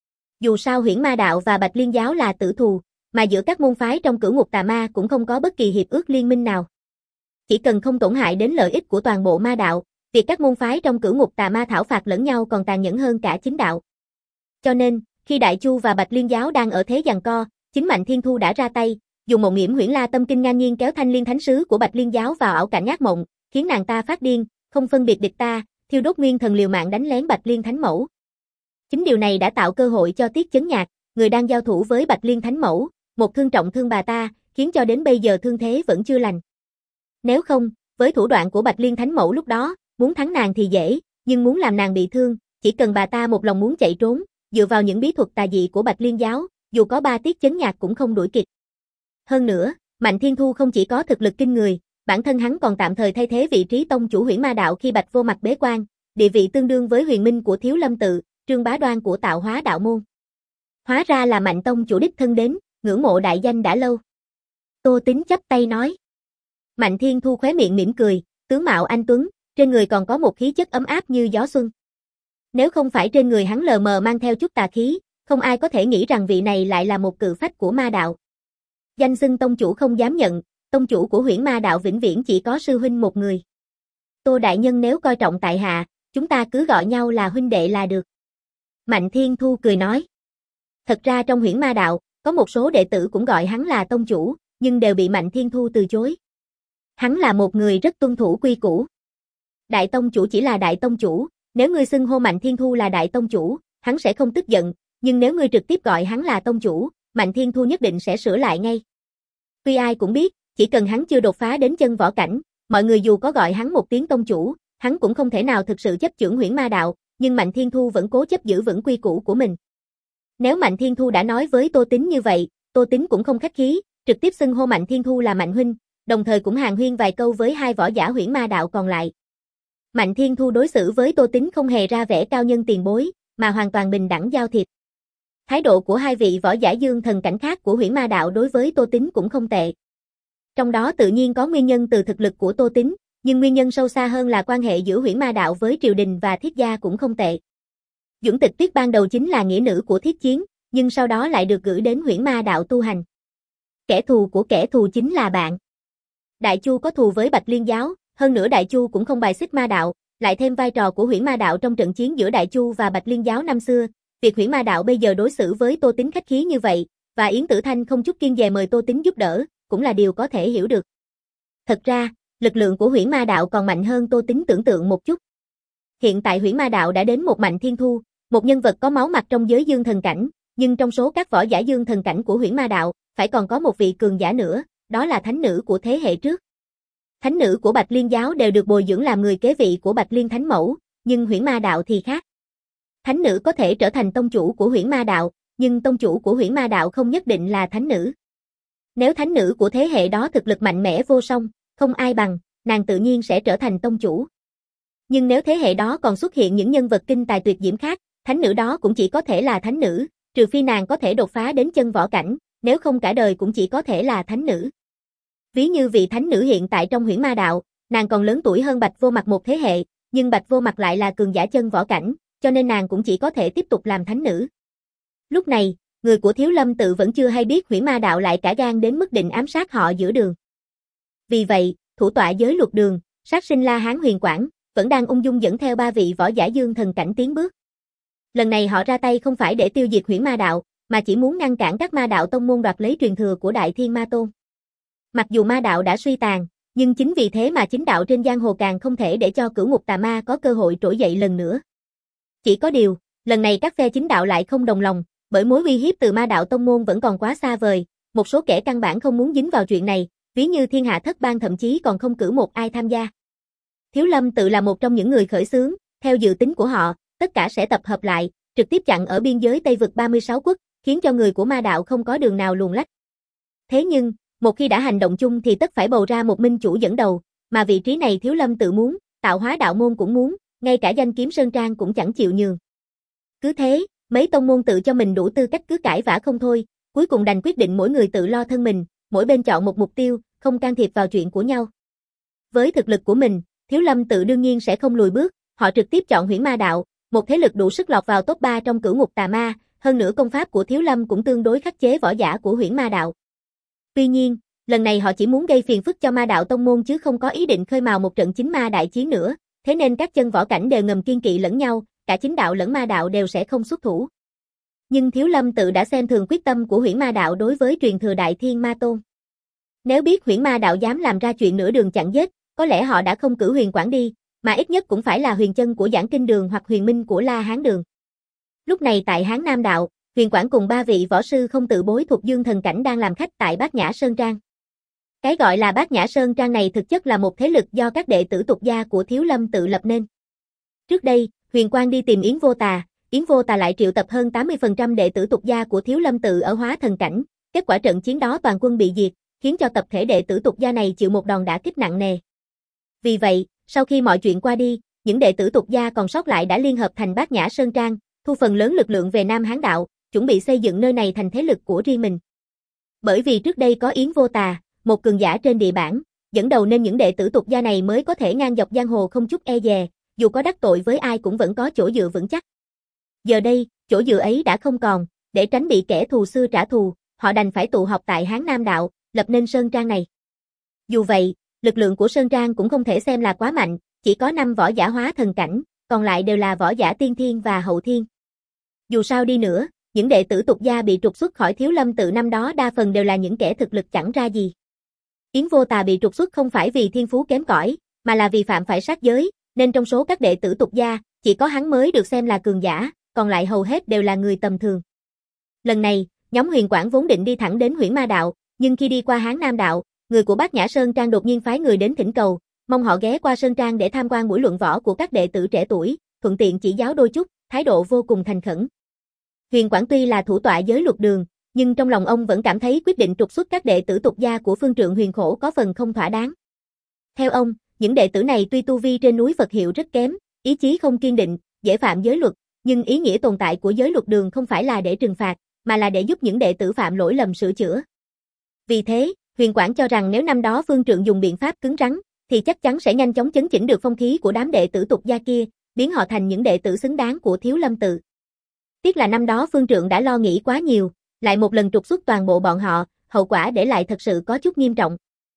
Dù sao Huyễn Ma đạo và Bạch Liên giáo là tử thù, mà giữa các môn phái trong Cửu Ngục Tà Ma cũng không có bất kỳ hiệp ước liên minh nào. Chỉ cần không tổn hại đến lợi ích của toàn bộ ma đạo, việc các môn phái trong Cửu Ngục Tà Ma thảo phạt lẫn nhau còn tàn nhẫn hơn cả chính đạo. Cho nên, khi Đại Chu và Bạch Liên giáo đang ở thế giằng co, chính Mạnh Thiên Thu đã ra tay, dùng Mộng Yểm Huyễn La Tâm Kinh ngang nhiên kéo Thanh Liên Thánh sứ của Bạch Liên giáo vào ảo cảnh ác mộng, khiến nàng ta phát điên, không phân biệt địch ta, thiêu đốt nguyên thần liều mạng đánh lén Bạch Liên Thánh mẫu. Chính điều này đã tạo cơ hội cho Tiết Chấn Nhạc, người đang giao thủ với Bạch Liên Thánh mẫu, một thương trọng thương bà ta, khiến cho đến bây giờ thương thế vẫn chưa lành. Nếu không, với thủ đoạn của Bạch Liên Thánh Mẫu lúc đó, muốn thắng nàng thì dễ, nhưng muốn làm nàng bị thương, chỉ cần bà ta một lòng muốn chạy trốn, dựa vào những bí thuật tà dị của Bạch Liên giáo, dù có ba tiết chấn nhạc cũng không đuổi kịp. Hơn nữa, Mạnh Thiên Thu không chỉ có thực lực kinh người, bản thân hắn còn tạm thời thay thế vị trí tông chủ Huyễn Ma đạo khi Bạch Vô Mặc bế quan, địa vị tương đương với Huyền Minh của Thiếu Lâm tự, Trương Bá Đoan của Tạo Hóa đạo môn. Hóa ra là Mạnh tông chủ đích thân đến, ngưỡng mộ đại danh đã lâu. Tô Tín chắp tay nói. Mạnh Thiên Thu khóe miệng mỉm cười, tướng mạo anh tuấn, trên người còn có một khí chất ấm áp như gió xuân. Nếu không phải trên người hắn lờ mờ mang theo chút tà khí, không ai có thể nghĩ rằng vị này lại là một cự phách của ma đạo. Danh xưng tông chủ không dám nhận, tông chủ của Huyễn Ma đạo vĩnh viễn chỉ có sư huynh một người. Tô đại nhân nếu coi trọng tại hạ, chúng ta cứ gọi nhau là huynh đệ là được. Mạnh Thiên Thu cười nói. Thật ra trong Huyễn Ma đạo, có một số đệ tử cũng gọi hắn là tông chủ, nhưng đều bị Mạnh Thiên Thu từ chối. Hắn là một người rất tuân thủ quy củ. Đại tông chủ chỉ là đại tông chủ, nếu ngươi xưng hô Mạnh Thiên Thu là đại tông chủ, hắn sẽ không tức giận, nhưng nếu ngươi trực tiếp gọi hắn là tông chủ, Mạnh Thiên Thu nhất định sẽ sửa lại ngay. Tuy ai cũng biết, chỉ cần hắn chưa đột phá đến chân võ cảnh, mọi người dù có gọi hắn một tiếng tông chủ, hắn cũng không thể nào thực sự chấp chưởng Huyễn Ma đạo, nhưng Mạnh Thiên Thu vẫn cố chấp giữ vững quy củ của mình. Nếu Mạnh Thiên Thu đã nói với Tô Tín như vậy, Tô Tín cũng không khách khí, trực tiếp xưng hô Mạnh Thiên Thu là Mạnh huynh, đồng thời cũng hàn huyên vài câu với hai võ giả Huyễn Ma đạo còn lại. Mạnh Thiên Thu đối xử với Tô Tín không hề ra vẻ cao nhân tiền bối, mà hoàn toàn bình đẳng giao thiệp. Thái độ của hai vị võ giả dương thần cảnh khác của Huyễn Ma đạo đối với Tô Tín cũng không tệ. Trong đó tự nhiên có nguyên nhân từ thực lực của Tô Tín, nhưng nguyên nhân sâu xa hơn là quan hệ giữa Huyễn Ma đạo với triều đình và Thiết gia cũng không tệ. Duẩn Tịch Tuyết ban đầu chính là nghĩa nữ của Thiết Chiến, nhưng sau đó lại được gửi đến Huyễn Ma đạo tu hành. Kẻ thù của kẻ thù chính là bạn. Đại Chu có thù với Bạch Liên giáo, hơn nữa Đại Chu cũng không bài xích ma đạo, lại thêm vai trò của Huyễn Ma đạo trong trận chiến giữa Đại Chu và Bạch Liên giáo năm xưa, việc Huyễn Ma đạo bây giờ đối xử với Tô Tín khách khí như vậy, và Yến Tử Thanh không chút kiêng dè mời Tô Tín giúp đỡ, cũng là điều có thể hiểu được. Thật ra, lực lượng của Huyễn Ma đạo còn mạnh hơn Tô Tín tưởng tượng một chút. Hiện tại Huyễn Ma đạo đã đến một Mạnh Thiên Thu, một nhân vật có máu mặt trong giới dương thần cảnh, nhưng trong số các võ giả dương thần cảnh của Huyễn Ma đạo, phải còn có một vị cường giả nữa, đó là thánh nữ của thế hệ trước. Thánh nữ của Bạch Liên giáo đều được bồi dưỡng làm người kế vị của Bạch Liên Thánh Mẫu, nhưng Huyễn Ma đạo thì khác. Thánh nữ có thể trở thành tông chủ của Huyễn Ma đạo, nhưng tông chủ của Huyễn Ma đạo không nhất định là thánh nữ. Nếu thánh nữ của thế hệ đó thực lực mạnh mẽ vô song, không ai bằng, nàng tự nhiên sẽ trở thành tông chủ. Nhưng nếu thế hệ đó còn xuất hiện những nhân vật kinh tài tuyệt diễm khác, thánh nữ đó cũng chỉ có thể là thánh nữ, trừ phi nàng có thể đột phá đến chân võ cảnh, nếu không cả đời cũng chỉ có thể là thánh nữ. Ví như vị thánh nữ hiện tại trong Huyễn Ma đạo, nàng còn lớn tuổi hơn Bạch Vô Mặc một thế hệ, nhưng Bạch Vô Mặc lại là cường giả chân võ cảnh, cho nên nàng cũng chỉ có thể tiếp tục làm thánh nữ. Lúc này, người của Thiếu Lâm tự vẫn chưa hay biết Huyễn Ma đạo lại cả gan đến mức định ám sát họ giữa đường. Vì vậy, thủ tọa giới luật đường, sát sinh La Hán Huyền Quảng, vẫn đang ung dung dẫn theo ba vị võ giả dương thần cảnh tiến bước. Lần này họ ra tay không phải để tiêu diệt Huyễn Ma đạo, mà chỉ muốn ngăn cản các ma đạo tông môn đoạt lấy truyền thừa của Đại Thiên Ma Tôn. Mặc dù ma đạo đã suy tàn, nhưng chính vì thế mà chính đạo trên giang hồ càng không thể để cho cửu ngục tà ma có cơ hội trỗi dậy lần nữa. Chỉ có điều, lần này các phe chính đạo lại không đồng lòng, bởi mối uy hiếp từ ma đạo tông môn vẫn còn quá xa vời, một số kẻ căn bản không muốn dính vào chuyện này, ví như Thiên Hạ Thất Bang thậm chí còn không cử một ai tham gia. Thiếu Lâm tự là một trong những người khởi xướng, theo dự tính của họ, tất cả sẽ tập hợp lại, trực tiếp chặn ở biên giới Tây vực ba mươi sáu quốc, khiến cho người của ma đạo không có đường nào luồn lách. Thế nhưng, một khi đã hành động chung thì tất phải bầu ra một minh chủ dẫn đầu, mà vị trí này Thiếu Lâm tự muốn, Tạo Hóa đạo môn cũng muốn, ngay cả Danh Kiếm Sơn Trang cũng chẳng chịu nhường. Cứ thế, mấy tông môn tự cho mình đủ tư cách cứ cãi vã không thôi, cuối cùng đành quyết định mỗi người tự lo thân mình, mỗi bên chọn một mục tiêu, không can thiệp vào chuyện của nhau. Với thực lực của mình, Thiếu Lâm tự đương nhiên sẽ không lùi bước, họ trực tiếp chọn Huyễn Ma đạo, một thế lực đủ sức lọt vào top ba trong cửu ngục tà ma, hơn nữa công pháp của Thiếu Lâm cũng tương đối khắc chế võ giả của Huyễn Ma đạo. Tuy nhiên, lần này họ chỉ muốn gây phiền phức cho ma đạo tông môn chứ không có ý định khơi mào một trận chính ma đại chiến nữa, thế nên các chân võ cảnh đều ngầm kiên kỵ lẫn nhau, cả chính đạo lẫn ma đạo đều sẽ không xuất thủ. Nhưng Thiếu Lâm tự đã xem thường quyết tâm của Huyễn Ma đạo đối với truyền thừa Đại Thiên Ma Tôn. Nếu biết Huyễn Ma đạo dám làm ra chuyện nửa đường chặn giết, có lẽ họ đã không cử Huyền Quảng đi, mà ít nhất cũng phải là Huyền Chân của Giảng Kinh đường hoặc Huyền Minh của La Hán đường. Lúc này tại Hán Nam đạo, Huyền Quảng cùng ba vị võ sư không tự bối thuộc Dương Thần Cảnh đang làm khách tại Bát Nhã Sơn Trang. Cái gọi là Bát Nhã Sơn Trang này thực chất là một thế lực do các đệ tử tục gia của Thiếu Lâm tự lập nên. Trước đây, Huyền Quang đi tìm Yến Vô Tà, Yến Vô Tà lại triệu tập hơn tám mươi phần trăm đệ tử tục gia của Thiếu Lâm tự ở Hóa Thần Cảnh, kết quả trận chiến đó toàn quân bị diệt, khiến cho tập thể đệ tử tục gia này chịu một đòn đả kích nặng nề. Vì vậy, sau khi mọi chuyện qua đi, những đệ tử tục gia còn sót lại đã liên hợp thành Bát Nhã Sơn Trang, thu phần lớn lực lượng về Nam Hán đạo, chuẩn bị xây dựng nơi này thành thế lực của riêng mình. Bởi vì trước đây có Yến Vô Tà, một cường giả trên địa bản, dẫn đầu nên những đệ tử tục gia này mới có thể ngang dọc giang hồ không chút e dè, dù có đắc tội với ai cũng vẫn có chỗ dựa vững chắc. Giờ đây, chỗ dựa ấy đã không còn, để tránh bị kẻ thù xưa trả thù, họ đành phải tụ họp tại Hán Nam đạo, lập nên Sơn Trang này. Dù vậy, lực lượng của Sơn Trang cũng không thể xem là quá mạnh, chỉ có năm võ giả Hóa Thần Cảnh, còn lại đều là võ giả Tiên Thiên và Hậu Thiên. Dù sao đi nữa, những đệ tử tục gia bị trục xuất khỏi Thiếu Lâm tự năm đó đa phần đều là những kẻ thực lực chẳng ra gì. Yến Vô Tà bị trục xuất không phải vì thiên phú kém cỏi, mà là vì phạm phải sát giới, nên trong số các đệ tử tục gia, chỉ có hắn mới được xem là cường giả, còn lại hầu hết đều là người tầm thường. Lần này, nhóm Huyền Quảng vốn định đi thẳng đến Huyễn Ma đạo, nhưng khi đi qua Hán Nam đạo, người của Bát Nhã Sơn Trang đột nhiên phái người đến thỉnh cầu, mong họ ghé qua Sơn Trang để tham quan buổi luận võ của các đệ tử trẻ tuổi, thuận tiện chỉ giáo đôi chút, thái độ vô cùng thành khẩn. Huyền Quảng tuy là thủ tọa giới luật đường, nhưng trong lòng ông vẫn cảm thấy quyết định trục xuất các đệ tử tục gia của Phương Trượng Huyền Khổ có phần không thỏa đáng. Theo ông, những đệ tử này tuy tu vi trên núi Phật hiệu rất kém, ý chí không kiên định, dễ phạm giới luật, nhưng ý nghĩa tồn tại của giới luật đường không phải là để trừng phạt, mà là để giúp những đệ tử phạm lỗi lầm sửa chữa. Vì thế, Huyền Quảng cho rằng nếu năm đó Phương Trượng dùng biện pháp cứng rắn, thì chắc chắn sẽ nhanh chóng chấn chỉnh được phong khí của đám đệ tử tục gia kia, biến họ thành những đệ tử xứng đáng của Thiếu Lâm tự. Tiếc là năm đó Phương Trượng đã lo nghĩ quá nhiều, lại một lần trục xuất toàn bộ bọn họ, hậu quả để lại thật sự có chút nghiêm trọng.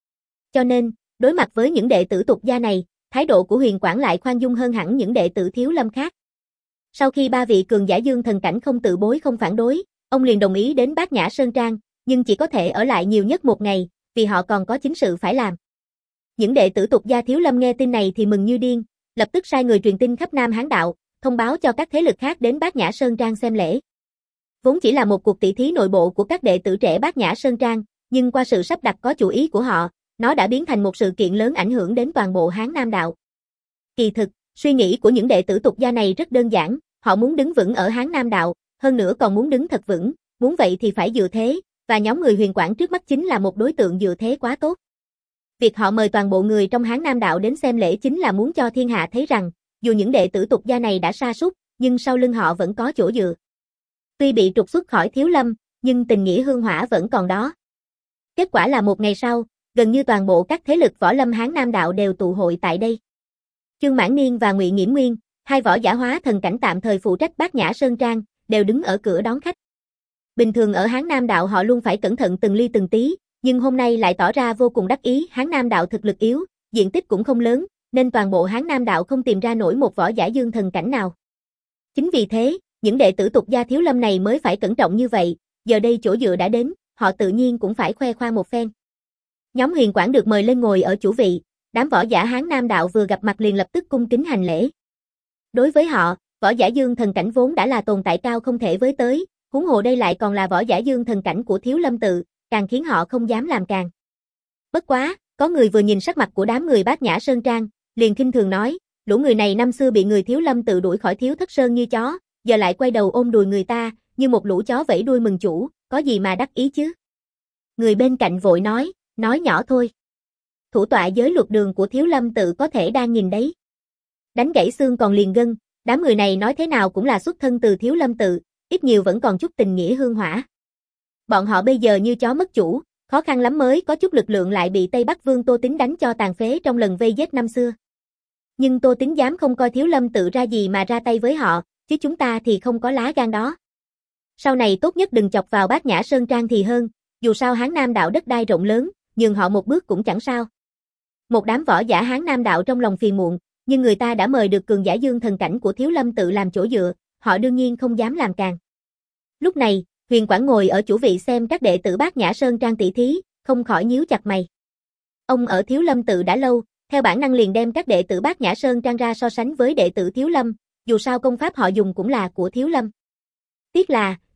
Cho nên, đối mặt với những đệ tử tục gia này, thái độ của Huyền Quảng lại khoan dung hơn hẳn những đệ tử Thiếu Lâm khác. Sau khi ba vị cường giả Dương Thần Cảnh không tự bối không phản đối, ông liền đồng ý đến Bát Nhã Sơn Trang, nhưng chỉ có thể ở lại nhiều nhất một ngày, vì họ còn có chính sự phải làm. Những đệ tử tục gia Thiếu Lâm nghe tin này thì mừng như điên, lập tức sai người truyền tin khắp Nam Hán đạo, thông báo cho các thế lực khác đến Bát Nhã Sơn Trang xem lễ. Vốn chỉ là một cuộc tỷ thí nội bộ của các đệ tử trẻ Bát Nhã Sơn Trang, nhưng qua sự sắp đặt có chủ ý của họ, nó đã biến thành một sự kiện lớn ảnh hưởng đến toàn bộ Hán Nam đạo. Kỳ thực, suy nghĩ của những đệ tử tục gia này rất đơn giản, họ muốn đứng vững ở Hán Nam đạo, hơn nữa còn muốn đứng thật vững, muốn vậy thì phải dựa thế, và nhóm người Huyền Quảng trước mắt chính là một đối tượng dựa thế quá tốt. Việc họ mời toàn bộ người trong Hán Nam đạo đến xem lễ chính là muốn cho thiên hạ thấy rằng, dù những đệ tử tục gia này đã sa sút, nhưng sau lưng họ vẫn có chỗ dựa. Tuy bị trục xuất khỏi Thiếu Lâm, nhưng tình nghĩa hương hỏa vẫn còn đó. Kết quả là một ngày sau, gần như toàn bộ các thế lực võ lâm Hán Nam đạo đều tụ hội tại đây. Chương Mãn Niên và Ngụy Nghiễm Nguyên, hai võ giả Hóa Thần Cảnh tạm thời phụ trách Bát Nhã Sơn Trang, đều đứng ở cửa đón khách. Bình thường ở Hán Nam đạo họ luôn phải cẩn thận từng ly từng tí, nhưng hôm nay lại tỏ ra vô cùng đắc ý. Hán Nam đạo thực lực yếu, diện tích cũng không lớn, nên toàn bộ Hán Nam đạo không tìm ra nổi một võ giả Dương Thần Cảnh nào. Chính vì thế, những đệ tử tục gia Thiếu Lâm này mới phải cẩn trọng như vậy, giờ đây chỗ dựa đã đến, họ tự nhiên cũng phải khoe khoang một phen. Nhóm Huyền Quảng được mời lên ngồi ở chủ vị, đám võ giả Hán Nam đạo vừa gặp mặt liền lập tức cung kính hành lễ. Đối với họ, võ giả Dương Thần Cảnh vốn đã là tồn tại cao không thể với tới, huống hồ đây lại còn là võ giả Dương Thần Cảnh của Thiếu Lâm tự, càng khiến họ không dám làm càng. Bất quá, có người vừa nhìn sắc mặt của đám người Bát Nhã Sơn Trang, liền khinh thường nói, lũ người này năm xưa bị người Thiếu Lâm tự đuổi khỏi Thiếu Thất Sơn như chó, giờ lại quay đầu ôm đùi người ta, như một lũ chó vẫy đuôi mừng chủ, có gì mà đắc ý chứ? Người bên cạnh vội nói, nói nhỏ thôi. Thủ tọa giới luật đường của Thiếu Lâm tự có thể đang nhìn đấy. Đánh gãy xương còn liền gân, đám người này nói thế nào cũng là xuất thân từ Thiếu Lâm tự, ít nhiều vẫn còn chút tình nghĩa hương hỏa. Bọn họ bây giờ như chó mất chủ, khó khăn lắm mới có chút lực lượng lại bị Tây Bắc Vương Tô Tín đánh cho tàn phế trong lần vây giết năm xưa. Nhưng Tô Tín dám không coi Thiếu Lâm tự ra gì mà ra tay với họ, chứ chúng ta thì không có lá gan đó. Sau này tốt nhất đừng chọc vào Bát Nhã Sơn Trang thì hơn, dù sao Hán Nam đạo đất đai rộng lớn, nhường họ một bước cũng chẳng sao. Một đám võ giả Hán Nam đạo trong lòng phiền muộn, nhưng người ta đã mời được cường giả Dương Thần Cảnh của Thiếu Lâm tự làm chỗ dựa, họ đương nhiên không dám làm càng. Lúc này, Huyền Quảng ngồi ở chủ vị xem các đệ tử Bát Nhã Sơn Trang tỷ thí, không khỏi nhíu chặt mày. Ông ở Thiếu Lâm tự đã lâu, theo bản năng liền đem các đệ tử Bát Nhã Sơn Trang ra so sánh với đệ tử Thiếu Lâm, dù sao công pháp họ dùng cũng là của Thiếu Lâm. Tiếc là,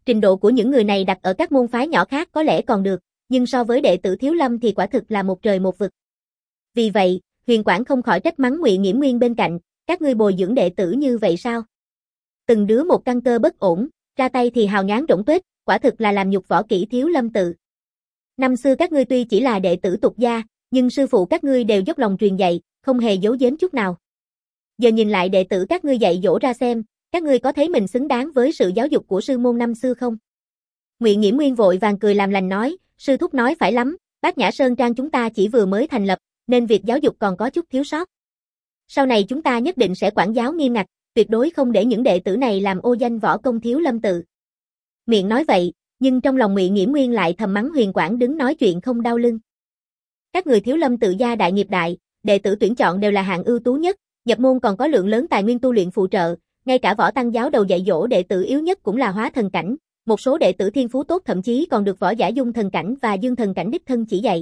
Trình độ của những người này đặt ở các môn phái nhỏ khác có lẽ còn được, nhưng so với đệ tử Thiếu Lâm thì quả thực là một trời một vực. Vì vậy, Huyền Quảng không khỏi trách mắng Ngụy Nghiễm Nguyên bên cạnh, các ngươi bồi dưỡng đệ tử như vậy sao? Từng đứa một căn cơ bất ổn, ra tay thì hào nhoáng rỗng tuếch, quả thực là làm nhục võ kỹ Thiếu Lâm tự. Năm xưa các ngươi tuy chỉ là đệ tử tục gia, nhưng sư phụ các ngươi đều dốc lòng truyền dạy, không hề giấu giếm chút nào. Giờ nhìn lại đệ tử các ngươi dạy dỗ ra xem, các ngươi có thấy mình xứng đáng với sự giáo dục của sư môn năm xưa không? Ngụy Nghiễm Nguyên vội vàng cười làm lành nói, sư thúc nói phải lắm, Bát Nhã Sơn Trang chúng ta chỉ vừa mới thành lập, nên việc giáo dục còn có chút thiếu sót. Sau này chúng ta nhất định sẽ quản giáo nghiêm ngặt, tuyệt đối không để những đệ tử này làm ô danh võ công Thiếu Lâm tự. Miệng nói vậy, nhưng trong lòng Ngụy Nghiễm Nguyên lại thầm mắng Huyền Quảng đứng nói chuyện không đau lưng. Các người Thiếu Lâm tự gia đại nghiệp đại, đệ tử tuyển chọn đều là hạng ưu tú nhất, nhập môn còn có lượng lớn tài nguyên tu luyện phụ trợ, ngay cả võ tăng giáo đầu dạy dỗ đệ tử yếu nhất cũng là hóa thần cảnh, một số đệ tử thiên phú tốt thậm chí còn được võ giả dung thần cảnh và dương thần cảnh đích thân chỉ dạy.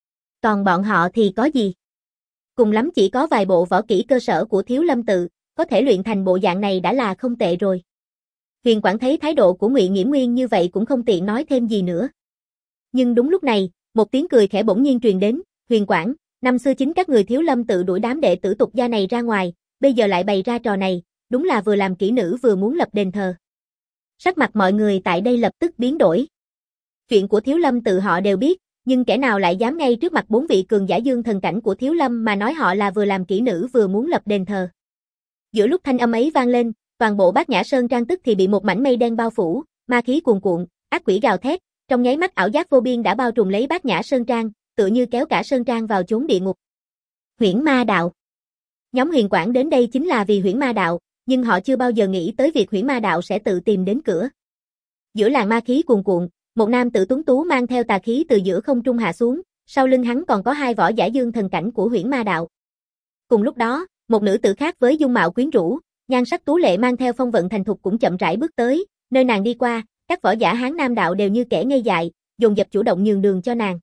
Còn bọn họ thì có gì? Cùng lắm chỉ có vài bộ võ kỹ cơ sở của Thiếu Lâm tự, có thể luyện thành bộ dạng này đã là không tệ rồi. Huyền Quảng thấy thái độ của Ngụy Nghiễm Nguyên như vậy cũng không tiện nói thêm gì nữa. Nhưng đúng lúc này, một tiếng cười khẽ bỗng nhiên truyền đến, Huyền Quảng, năm xưa chính các người Thiếu Lâm tự đuổi đám đệ tử tục gia này ra ngoài, bây giờ lại bày ra trò này, đúng là vừa làm kỹ nữ vừa muốn lập đền thờ. Sắc mặt mọi người tại đây lập tức biến đổi. Chuyện của Thiếu Lâm tự họ đều biết, nhưng kẻ nào lại dám ngay trước mặt bốn vị cường giả dương thần cảnh của Thiếu Lâm mà nói họ là vừa làm kỹ nữ vừa muốn lập đền thờ. Giữa lúc thanh âm ấy vang lên, toàn bộ Bát Nhã Sơn Trang tức thì bị một mảnh mây đen bao phủ, ma khí cuồn cuộn, ác quỷ gào thét, trong nháy mắt ảo giác vô biên đã bao trùm lấy Bát Nhã Sơn Trang, tựa như kéo cả Sơn Trang vào chốn địa ngục. Huyễn Ma đạo. Nhóm Huyền Quảng đến đây chính là vì Huyễn Ma đạo, nhưng họ chưa bao giờ nghĩ tới việc Huyễn Ma đạo sẽ tự tìm đến cửa. Giữa làn ma khí cuồn cuộn, một nam tử tuấn tú mang theo tà khí từ giữa không trung hạ xuống, sau lưng hắn còn có hai võ giả dương thần cảnh của Huyễn Ma đạo. Cùng lúc đó, một nữ tử khác với dung mạo quyến rũ, nhan sắc tú lệ mang theo phong vận thành thục cũng chậm rãi bước tới, nơi nàng đi qua, các võ giả Hán Nam đạo đều như kẻ ngây dại, dồn dập chủ động nhường đường cho nàng.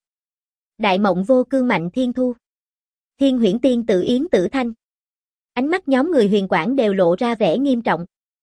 Đại Mộng Vô Cương Mạnh Thiên Thu, Thiên Huyễn Tiên Tự Yến Tử Thanh. Ánh mắt nhóm người Huyền Quảng đều lộ ra vẻ nghiêm trọng.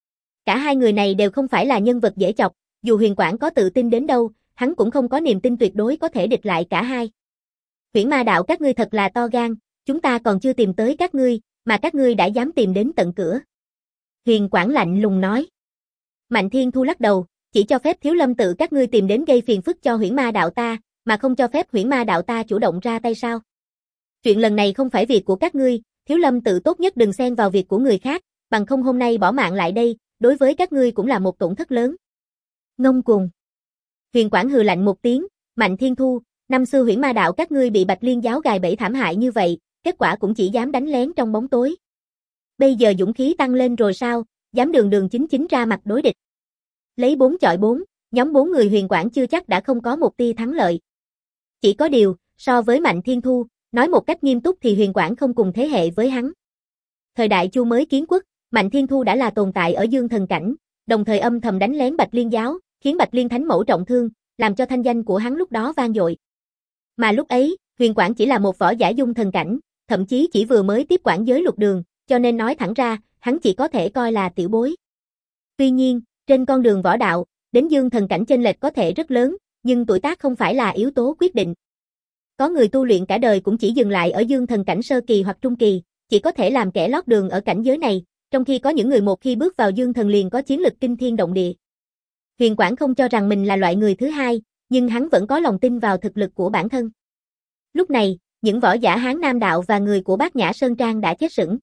Cả hai người này đều không phải là nhân vật dễ chọc, dù Huyền Quảng có tự tin đến đâu, hắn cũng không có niềm tin tuyệt đối có thể địch lại cả hai. Huyễn Ma đạo các ngươi thật là to gan, chúng ta còn chưa tìm tới các ngươi, mà các ngươi đã dám tìm đến tận cửa. Huyền Quảng lạnh lùng nói. Mạnh Thiên Thu lắc đầu, chỉ cho phép Thiếu Lâm tự các ngươi tìm đến gây phiền phức cho Huyễn Ma đạo ta, mà không cho phép Huyễn Ma đạo ta chủ động ra tay sao? Chuyện lần này không phải việc của các ngươi, Thiếu Lâm tự tốt nhất đừng xen vào việc của người khác, bằng không hôm nay bỏ mạng lại đây, đối với các ngươi cũng là một tổn thất lớn. Ngông cuồng. Huyền Quảng hừ lạnh một tiếng, Mạnh Thiên Thu, năm xưa Huyễn Ma đạo các ngươi bị Bạch Liên giáo gài bẫy thảm hại như vậy, kết quả cũng chỉ dám đánh lén trong bóng tối. Bây giờ dũng khí tăng lên rồi sao, dám đường đường chính chính ra mặt đối địch. Lấy bốn chọi bốn, nhóm bốn người Huyền Quảng chưa chắc đã không có một tia thắng lợi. Chỉ có điều, so với Mạnh Thiên Thu, nói một cách nghiêm túc thì Huyền Quảng không cùng thế hệ với hắn. Thời đại Chu mới kiến quốc, Mạnh Thiên Thu đã là tồn tại ở dương thần cảnh, đồng thời âm thầm đánh lén Bạch Liên giáo, khiến Bạch Liên thánh mẫu trọng thương, làm cho thanh danh của hắn lúc đó vang dội. Mà lúc ấy, Huyền Quảng chỉ là một võ giả dung thần cảnh, thậm chí chỉ vừa mới tiếp quản giới lục đường, cho nên nói thẳng ra, hắn chỉ có thể coi là tiểu bối. Tuy nhiên, trên con đường võ đạo, đến dương thần cảnh chênh lệch có thể rất lớn, nhưng tuổi tác không phải là yếu tố quyết định. Có người tu luyện cả đời cũng chỉ dừng lại ở dương thần cảnh sơ kỳ hoặc trung kỳ, chỉ có thể làm kẻ lót đường ở cảnh giới này, trong khi có những người một khi bước vào dương thần liền có chiến lực kinh thiên động địa. Huyền Quảng không cho rằng mình là loại người thứ hai, nhưng hắn vẫn có lòng tin vào thực lực của bản thân. Lúc này, những võ giả Hán Nam đạo và người của Bát Nhã Sơn Trang đã chết sững.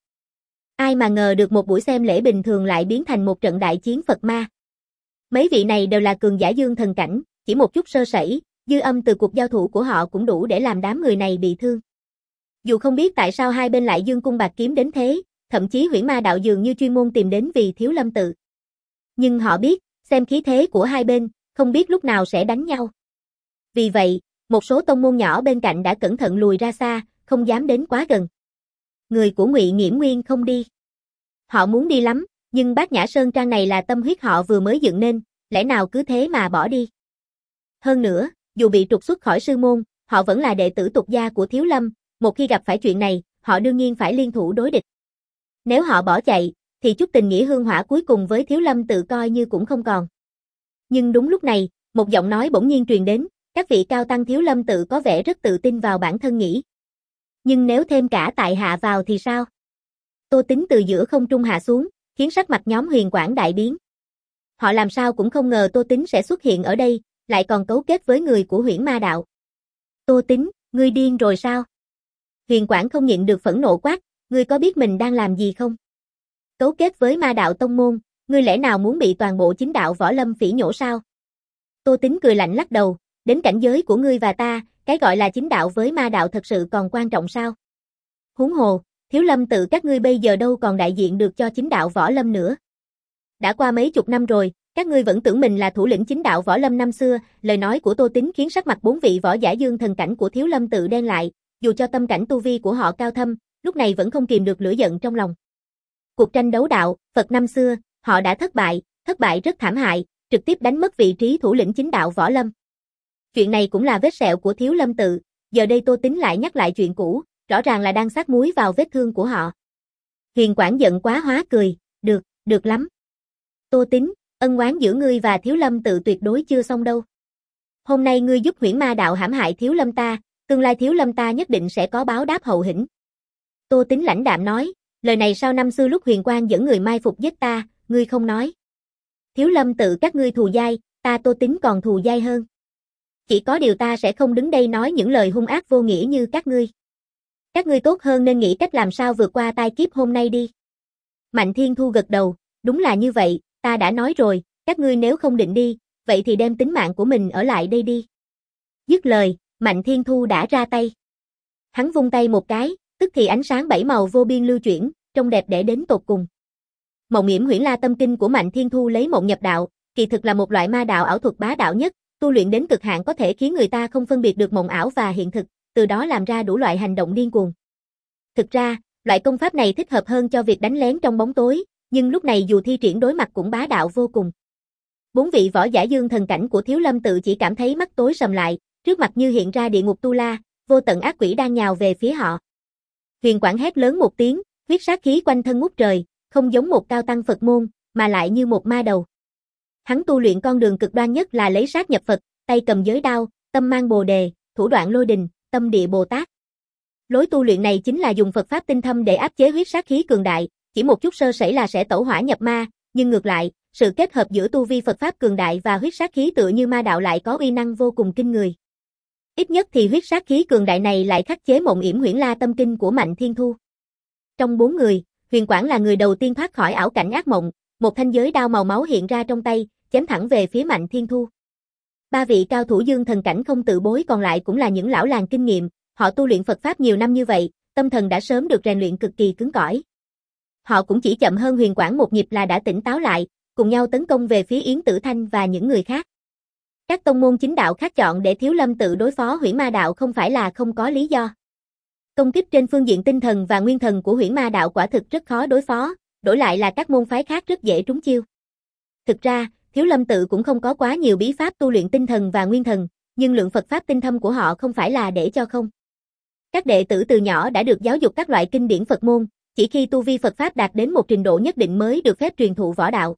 Ai mà ngờ được một buổi xem lễ bình thường lại biến thành một trận đại chiến Phật ma. Mấy vị này đều là cường giả dương thần cảnh, chỉ một chút sơ sẩy, dư âm từ cuộc giao thủ của họ cũng đủ để làm đám người này bị thương. Dù không biết tại sao hai bên lại dương cung bạc kiếm đến thế, thậm chí Huyễn Ma đạo dường như chuyên môn tìm đến vì Thiếu Lâm tự. Nhưng họ biết, xem khí thế của hai bên, không biết lúc nào sẽ đánh nhau. Vì vậy, một số tông môn nhỏ bên cạnh đã cẩn thận lùi ra xa, không dám đến quá gần. Người của Ngụy Nghiễm Nguyên không đi. Họ muốn đi lắm, nhưng Bát Nhã Sơn Trang này là tâm huyết họ vừa mới dựng nên, lẽ nào cứ thế mà bỏ đi. Hơn nữa, dù bị trục xuất khỏi sư môn, họ vẫn là đệ tử tục gia của Thiếu Lâm, một khi gặp phải chuyện này, họ đương nhiên phải liên thủ đối địch. Nếu họ bỏ chạy, thì chút tình nghĩa hương hỏa cuối cùng với Thiếu Lâm tự coi như cũng không còn. Nhưng đúng lúc này, một giọng nói bỗng nhiên truyền đến, các vị cao tăng Thiếu Lâm tự có vẻ rất tự tin vào bản thân nhỉ. Nhưng nếu thêm cả tại hạ vào thì sao? Tô Tính từ giữa không trung hạ xuống, khiến sắc mặt nhóm Huyền Quảng đại biến. Họ làm sao cũng không ngờ Tô Tính sẽ xuất hiện ở đây, lại còn cấu kết với người của Huyễn Ma Đạo. Tô Tính, ngươi điên rồi sao? Huyền Quảng không nhịn được phẫn nộ quát, ngươi có biết mình đang làm gì không? Cấu kết với Ma Đạo tông môn, ngươi lẽ nào muốn bị toàn bộ chính đạo võ lâm phỉ nhổ sao? Tô Tính cười lạnh lắc đầu, đến cảnh giới của ngươi và ta, cái gọi là chính đạo với Ma Đạo thật sự còn quan trọng sao? Huống hồ, Thiếu Lâm tự các ngươi bây giờ đâu còn đại diện được cho chính đạo võ lâm nữa. Đã qua mấy chục năm rồi, các ngươi vẫn tưởng mình là thủ lĩnh chính đạo võ lâm năm xưa, lời nói của Tô Tính khiến sắc mặt bốn vị võ giả dương thần cảnh của Thiếu Lâm tự đen lại, dù cho tâm cảnh tu vi của họ cao thâm, lúc này vẫn không kìm được lửa giận trong lòng. Cuộc tranh đấu đạo, Phật năm xưa, họ đã thất bại, thất bại rất thảm hại, trực tiếp đánh mất vị trí thủ lĩnh chính đạo võ lâm. Chuyện này cũng là vết sẹo của Thiếu Lâm tự, giờ đây Tô Tính lại nhắc lại chuyện cũ, rõ ràng là đang sát muối vào vết thương của họ. Huyền Quảng giận quá hóa cười, được, được lắm. Tô Tính, ân oán giữa ngươi và Thiếu Lâm tự tuyệt đối chưa xong đâu. Hôm nay ngươi giúp Huyễn Ma Đạo hãm hại Thiếu Lâm ta, tương lai Thiếu Lâm ta nhất định sẽ có báo đáp hậu hĩnh. Tô Tính lãnh đạm nói, lời này sao năm xưa lúc Huyền Quang dẫn người mai phục giết ta, ngươi không nói. Thiếu Lâm tự các ngươi thù dai, ta Tô Tính còn thù dai hơn. Chỉ có điều ta sẽ không đứng đây nói những lời hung ác vô nghĩa như các ngươi. Các ngươi tốt hơn nên nghĩ cách làm sao vượt qua tai kiếp hôm nay đi. Mạnh Thiên Thu gật đầu, đúng là như vậy, ta đã nói rồi, các ngươi nếu không định đi, vậy thì đem tính mạng của mình ở lại đây đi. Dứt lời, Mạnh Thiên Thu đã ra tay. Hắn vung tay một cái, tức thì ánh sáng bảy màu vô biên lưu chuyển, trông đẹp đẽ đến tột cùng. Mộng Yểm Huyễn La Tâm Kinh của Mạnh Thiên Thu lấy mộng nhập đạo, kỳ thực là một loại ma đạo ảo thuật bá đạo nhất, tu luyện đến cực hạn có thể khiến người ta không phân biệt được mộng ảo và hiện thực, từ đó làm ra đủ loại hành động điên cuồng. Thực ra, loại công pháp này thích hợp hơn cho việc đánh lén trong bóng tối, nhưng lúc này dù thi triển đối mặt cũng bá đạo vô cùng. Bốn vị võ giả dương thần cảnh của Thiếu Lâm tự chỉ cảm thấy mắt tối sầm lại, trước mặt như hiện ra địa ngục tu la, vô tận ác quỷ đang nhào về phía họ. Huyền Quảng hét lớn một tiếng, huyết sát khí quanh thân ngút trời, không giống một cao tăng Phật môn, mà lại như một ma đầu. Hắn tu luyện con đường cực đoan nhất là lấy sát nhập Phật, tay cầm giới đao, tâm mang bồ đề, thủ đoạn lôi đình, tâm địa Bồ Tát. Lối tu luyện này chính là dùng Phật pháp tinh thâm để áp chế huyết sát khí cường đại, chỉ một chút sơ sẩy là sẽ tẩu hỏa nhập ma, nhưng ngược lại, sự kết hợp giữa tu vi Phật pháp cường đại và huyết sát khí tựa như ma đạo lại có uy năng vô cùng kinh người. Ít nhất thì huyết sát khí cường đại này lại khắc chế Mộng Yểm Huyễn La Tâm Kinh của Mạnh Thiên Thu. Trong bốn người, Huyền Quảng là người đầu tiên thoát khỏi ảo cảnh ác mộng, một thanh giới đao màu máu hiện ra trong tay, chém thẳng về phía Mạnh Thiên Thu. Ba vị cao thủ dương thần cảnh không tự bối còn lại cũng là những lão làng kinh nghiệm, họ tu luyện Phật pháp nhiều năm như vậy, tâm thần đã sớm được rèn luyện cực kỳ cứng cỏi. Họ cũng chỉ chậm hơn Huyền Quảng một nhịp là đã tỉnh táo lại, cùng nhau tấn công về phía Yến Tử Thanh và những người khác. Các tông môn chính đạo khác chọn để Thiếu Lâm tự đối phó Huyễn Ma đạo không phải là không có lý do. Công kích trên phương diện tinh thần và nguyên thần của Huyễn Ma đạo quả thực rất khó đối phó, đổi lại là các môn phái khác rất dễ trúng chiêu. Thực ra, Thiếu Lâm tự cũng không có quá nhiều bí pháp tu luyện tinh thần và nguyên thần, nhưng lượng Phật pháp tinh thâm của họ không phải là để cho không. Các đệ tử từ nhỏ đã được giáo dục các loại kinh điển Phật môn, chỉ khi tu vi Phật pháp đạt đến một trình độ nhất định mới được phép truyền thụ võ đạo.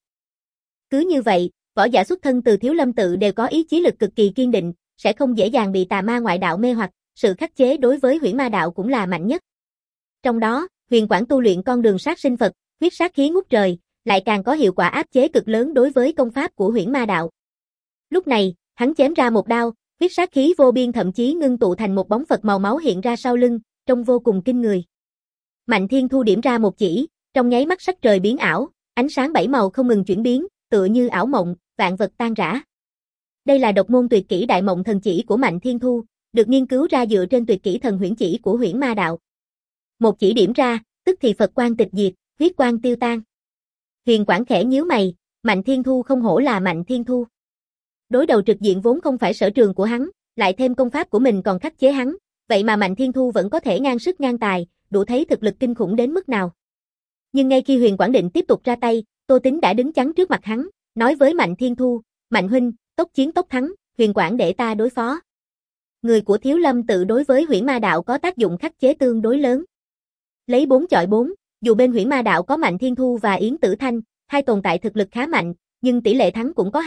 Cứ như vậy, võ giả xuất thân từ Thiếu Lâm tự đều có ý chí lực cực kỳ kiên định, sẽ không dễ dàng bị tà ma ngoại đạo mê hoặc, sự khắc chế đối với Huyễn Ma đạo cũng là mạnh nhất. Trong đó, Huyền Quảng tu luyện con đường sát sinh Phật, huyết sát khí ngút trời, lại càng có hiệu quả áp chế cực lớn đối với công pháp của Huyễn Ma đạo. Lúc này, hắn chém ra một đao, huyết sát khí vô biên thậm chí ngưng tụ thành một bóng Phật màu máu hiện ra sau lưng, trông vô cùng kinh người. Mạnh Thiên Thu điểm ra một chỉ, trong nháy mắt sắc trời biến ảo, ánh sáng bảy màu không ngừng chuyển biến, tựa như ảo mộng, vạn vật tan rã. Đây là độc môn tuyệt kỹ Đại Mộng Thần Chỉ của Mạnh Thiên Thu, được nghiên cứu ra dựa trên tuyệt kỹ Thần Huyễn Chỉ của Huyễn Ma đạo. Một chỉ điểm ra, tức thì Phật quang tịch diệt, huyết quang tiêu tan. Huyền Quảng khẽ nhíu mày, Mạnh Thiên Thu không hổ là Mạnh Thiên Thu. Đối đầu trực diện vốn không phải sở trường của hắn, lại thêm công pháp của mình còn khắc chế hắn, vậy mà Mạnh Thiên Thu vẫn có thể ngang sức ngang tài, đủ thấy thực lực kinh khủng đến mức nào. Nhưng ngay khi Huyền Quảng định tiếp tục ra tay, Tô Tính đã đứng chắn trước mặt hắn, nói với Mạnh Thiên Thu, Mạnh huynh, tốc chiến tốc thắng, Huyền Quảng để ta đối phó. Người của Thiếu Lâm tự đối với Huyễn Ma đạo có tác dụng khắc chế tương đối lớn. Lấy bốn chọi bốn, dù bên Huyễn Ma đạo có Mạnh Thiên Thu và Yến Tử Thanh, hai tồn tại thực lực khá mạnh, nhưng tỷ lệ thắng cũng có hạn,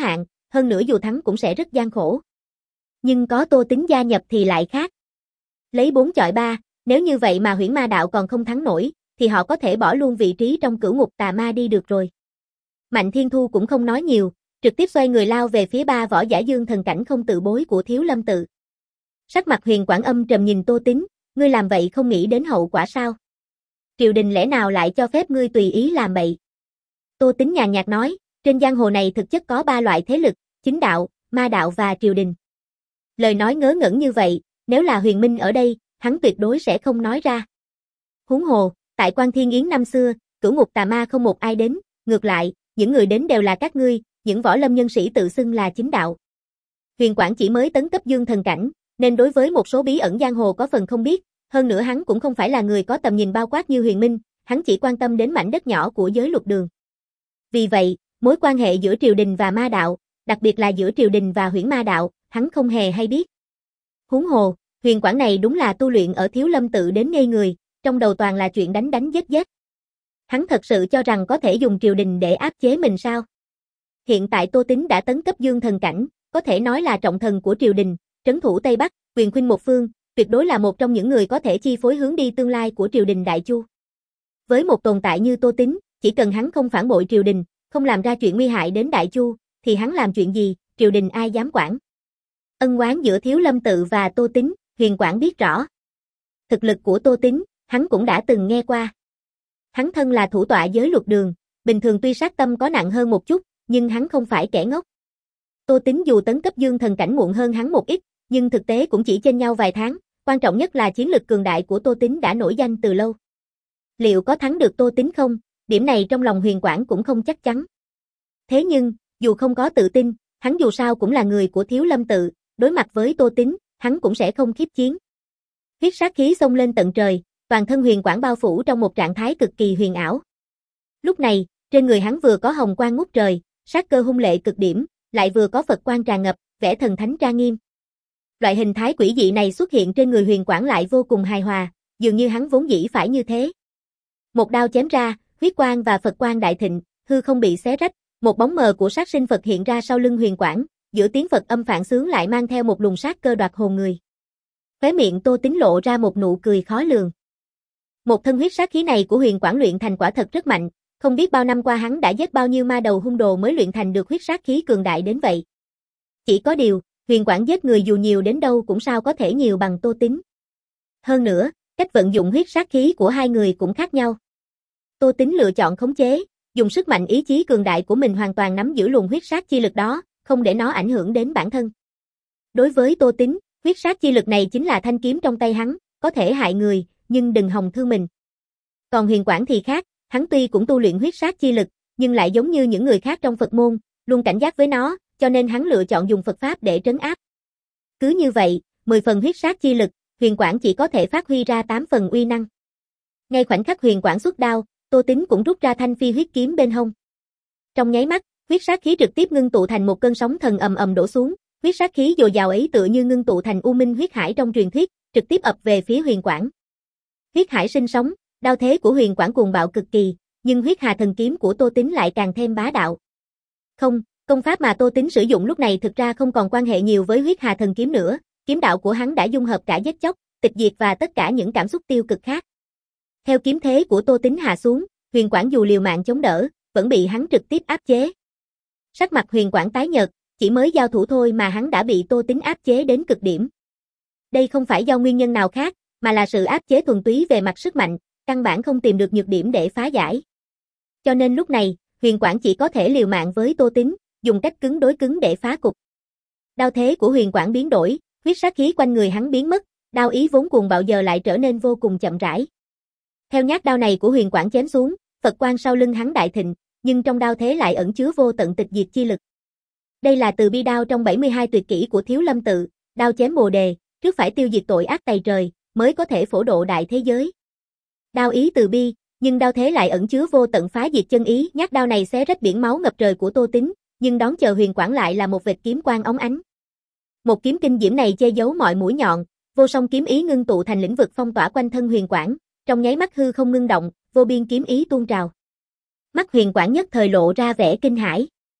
hơn nữa dù thắng cũng sẽ rất gian khổ. Nhưng có Tô Tín gia nhập thì lại khác. Lấy bốn chọi ba, nếu như vậy mà Huyễn Ma Đạo còn không thắng nổi, thì họ có thể bỏ luôn vị trí trong cửu ngục tà ma đi được rồi. Mạnh Thiên Thu cũng không nói nhiều, trực tiếp xoay người lao về phía ba võ giả dương thần cảnh không tự bối của Thiếu Lâm Tự. Sắc mặt Huyền Quảng âm trầm nhìn Tô Tín, ngươi làm vậy không nghĩ đến hậu quả sao? Triều đình lẽ nào lại cho phép ngươi tùy ý làm bậy? Tô Tín nhàn nhạt nói, trên giang hồ này thực chất có ba loại thế lực, chính đạo, ma đạo và triều đình. Lời nói ngớ ngẩn như vậy, nếu là Huyền Minh ở đây, hắn tuyệt đối sẽ không nói ra. Huống hồ, tại Quan Thiên Yến năm xưa, cửu ngục tà ma không một ai đến, ngược lại, những người đến đều là các ngươi, những võ lâm nhân sĩ tự xưng là chính đạo. Huyền Quảng chỉ mới tấn cấp dương thần cảnh, nên đối với một số bí ẩn giang hồ có phần không biết, hơn nữa hắn cũng không phải là người có tầm nhìn bao quát như Huyền Minh, hắn chỉ quan tâm đến mảnh đất nhỏ của giới luật đường. Vì vậy, mối quan hệ giữa triều đình và ma đạo, đặc biệt là giữa triều đình và Huyễn Ma Đạo, hắn không hề hay biết. Huống hồ, Huyền Quảng này đúng là tu luyện ở Thiếu Lâm Tự đến ngây người, trong đầu toàn là chuyện đánh đánh giết giết. Hắn thật sự cho rằng có thể dùng triều đình để áp chế mình sao? Hiện tại Tô Tín đã tấn cấp dương thần cảnh, có thể nói là trọng thần của triều đình, trấn thủ Tây Bắc, quyền khuynh một phương, tuyệt đối là một trong những người có thể chi phối hướng đi tương lai của triều đình Đại Chu. Với một tồn tại như Tô Tín, chỉ cần hắn không phản bội triều đình, không làm ra chuyện nguy hại đến Đại Chu, thì hắn làm chuyện gì, triều đình ai dám quản. Ân oán giữa Thiếu Lâm Tự và Tô Tín, Huyền Quảng biết rõ. Thực lực của Tô Tín, hắn cũng đã từng nghe qua. Hắn thân là thủ tọa giới luật đường, bình thường tuy sát tâm có nặng hơn một chút, nhưng hắn không phải kẻ ngốc. Tô Tín dù tấn cấp dương thần cảnh muộn hơn hắn một ít, nhưng thực tế cũng chỉ chênh nhau vài tháng, quan trọng nhất là chiến lực cường đại của Tô Tín đã nổi danh từ lâu. Liệu có thắng được Tô Tín không? Điểm này trong lòng Huyền Quảng cũng không chắc chắn. Thế nhưng, dù không có tự tin, hắn dù sao cũng là người của Thiếu Lâm Tự, đối mặt với Tô Tín, hắn cũng sẽ không khiếp chiến. Huyết sát khí xông lên tận trời, toàn thân Huyền Quảng bao phủ trong một trạng thái cực kỳ huyền ảo. Lúc này, trên người hắn vừa có hồng quang ngút trời, sát cơ hung lệ cực điểm, lại vừa có Phật quang tràn ngập, vẻ thần thánh trang nghiêm. Loại hình thái quỷ dị này xuất hiện trên người Huyền Quảng lại vô cùng hài hòa, dường như hắn vốn dĩ phải như thế. Một đao chém ra, huyết quang và Phật quang đại thịnh, hư không bị xé rách, một bóng mờ của sát sinh Phật hiện ra sau lưng Huyền Quảng, giữa tiếng Phật âm phản xướng lại mang theo một luồng sát cơ đoạt hồn người. Khóe miệng Tô Tín lộ ra một nụ cười khó lường. Một thân huyết sát khí này của Huyền Quảng luyện thành quả thật rất mạnh, không biết bao năm qua hắn đã giết bao nhiêu ma đầu hung đồ mới luyện thành được huyết sát khí cường đại đến vậy. Chỉ có điều, Huyền Quảng giết người dù nhiều đến đâu cũng sao có thể nhiều bằng Tô Tín. Hơn nữa, cách vận dụng huyết sát khí của hai người cũng khác nhau. Tô Tín lựa chọn khống chế, dùng sức mạnh ý chí cường đại của mình hoàn toàn nắm giữ luồng huyết sát chi lực đó, không để nó ảnh hưởng đến bản thân. Đối với Tô Tín, huyết sát chi lực này chính là thanh kiếm trong tay hắn, có thể hại người, nhưng đừng hòng thương mình. Còn Huyền Quảng thì khác, hắn tuy cũng tu luyện huyết sát chi lực, nhưng lại giống như những người khác trong Phật môn, luôn cảnh giác với nó, cho nên hắn lựa chọn dùng Phật pháp để trấn áp. Cứ như vậy, mười phần huyết sát chi lực, Huyền Quảng chỉ có thể phát huy ra tám phần uy năng. Ngay khoảnh khắc Huyền Quảng xuất đao, Tô Tín cũng rút ra thanh phi huyết kiếm bên hông. Trong nháy mắt, huyết sát khí trực tiếp ngưng tụ thành một cơn sóng thần ầm ầm đổ xuống, huyết sát khí dồi dào ấy tựa như ngưng tụ thành U Minh huyết hải trong truyền thuyết, trực tiếp ập về phía Huyền Quảng. Huyết hải sinh sóng, đao thế của Huyền Quảng cuồng bạo cực kỳ, nhưng huyết hà thần kiếm của Tô Tín lại càng thêm bá đạo. Không, công pháp mà Tô Tín sử dụng lúc này thực ra không còn quan hệ nhiều với huyết hà thần kiếm nữa, kiếm đạo của hắn đã dung hợp cả giết chóc, tịch diệt và tất cả những cảm xúc tiêu cực khác. Theo kiếm thế của Tô Tín hạ xuống, Huyền Quảng dù liều mạng chống đỡ, vẫn bị hắn trực tiếp áp chế. Sắc mặt Huyền Quảng tái nhợt, chỉ mới giao thủ thôi mà hắn đã bị Tô Tín áp chế đến cực điểm. Đây không phải do nguyên nhân nào khác, mà là sự áp chế thuần túy về mặt sức mạnh, căn bản không tìm được nhược điểm để phá giải. Cho nên lúc này, Huyền Quảng chỉ có thể liều mạng với Tô Tín, dùng cách cứng đối cứng để phá cục. Đao thế của Huyền Quảng biến đổi, huyết sát khí quanh người hắn biến mất, đao ý vốn cuồng bạo giờ lại trở nên vô cùng chậm rãi. Theo nhát đao này của Huyền Quảng chém xuống, Phật quang sau lưng hắn đại thịnh, nhưng trong đao thế lại ẩn chứa vô tận tịch diệt chi lực. Đây là từ bi đao trong bảy mươi hai tuyệt kỹ của Thiếu Lâm Tự, đao chém bồ đề, trước phải tiêu diệt tội ác tày trời, mới có thể phổ độ đại thế giới. Đao ý từ bi, nhưng đao thế lại ẩn chứa vô tận phá diệt chân ý, nhát đao này xé rách biển máu ngập trời của Tô Tín, nhưng đón chờ Huyền Quảng lại là một vệt kiếm quang óng ánh. Một kiếm kinh diễm này che giấu mọi mũi nhọn, vô song kiếm ý ngưng tụ thành lĩnh vực phong tỏa quanh thân Huyền Quảng, trong nháy mắt hư không ngưng động, vô biên kiếm ý tuôn trào. Mắt Huyền Quảng nhất thời lộ ra vẻ kinh hãi.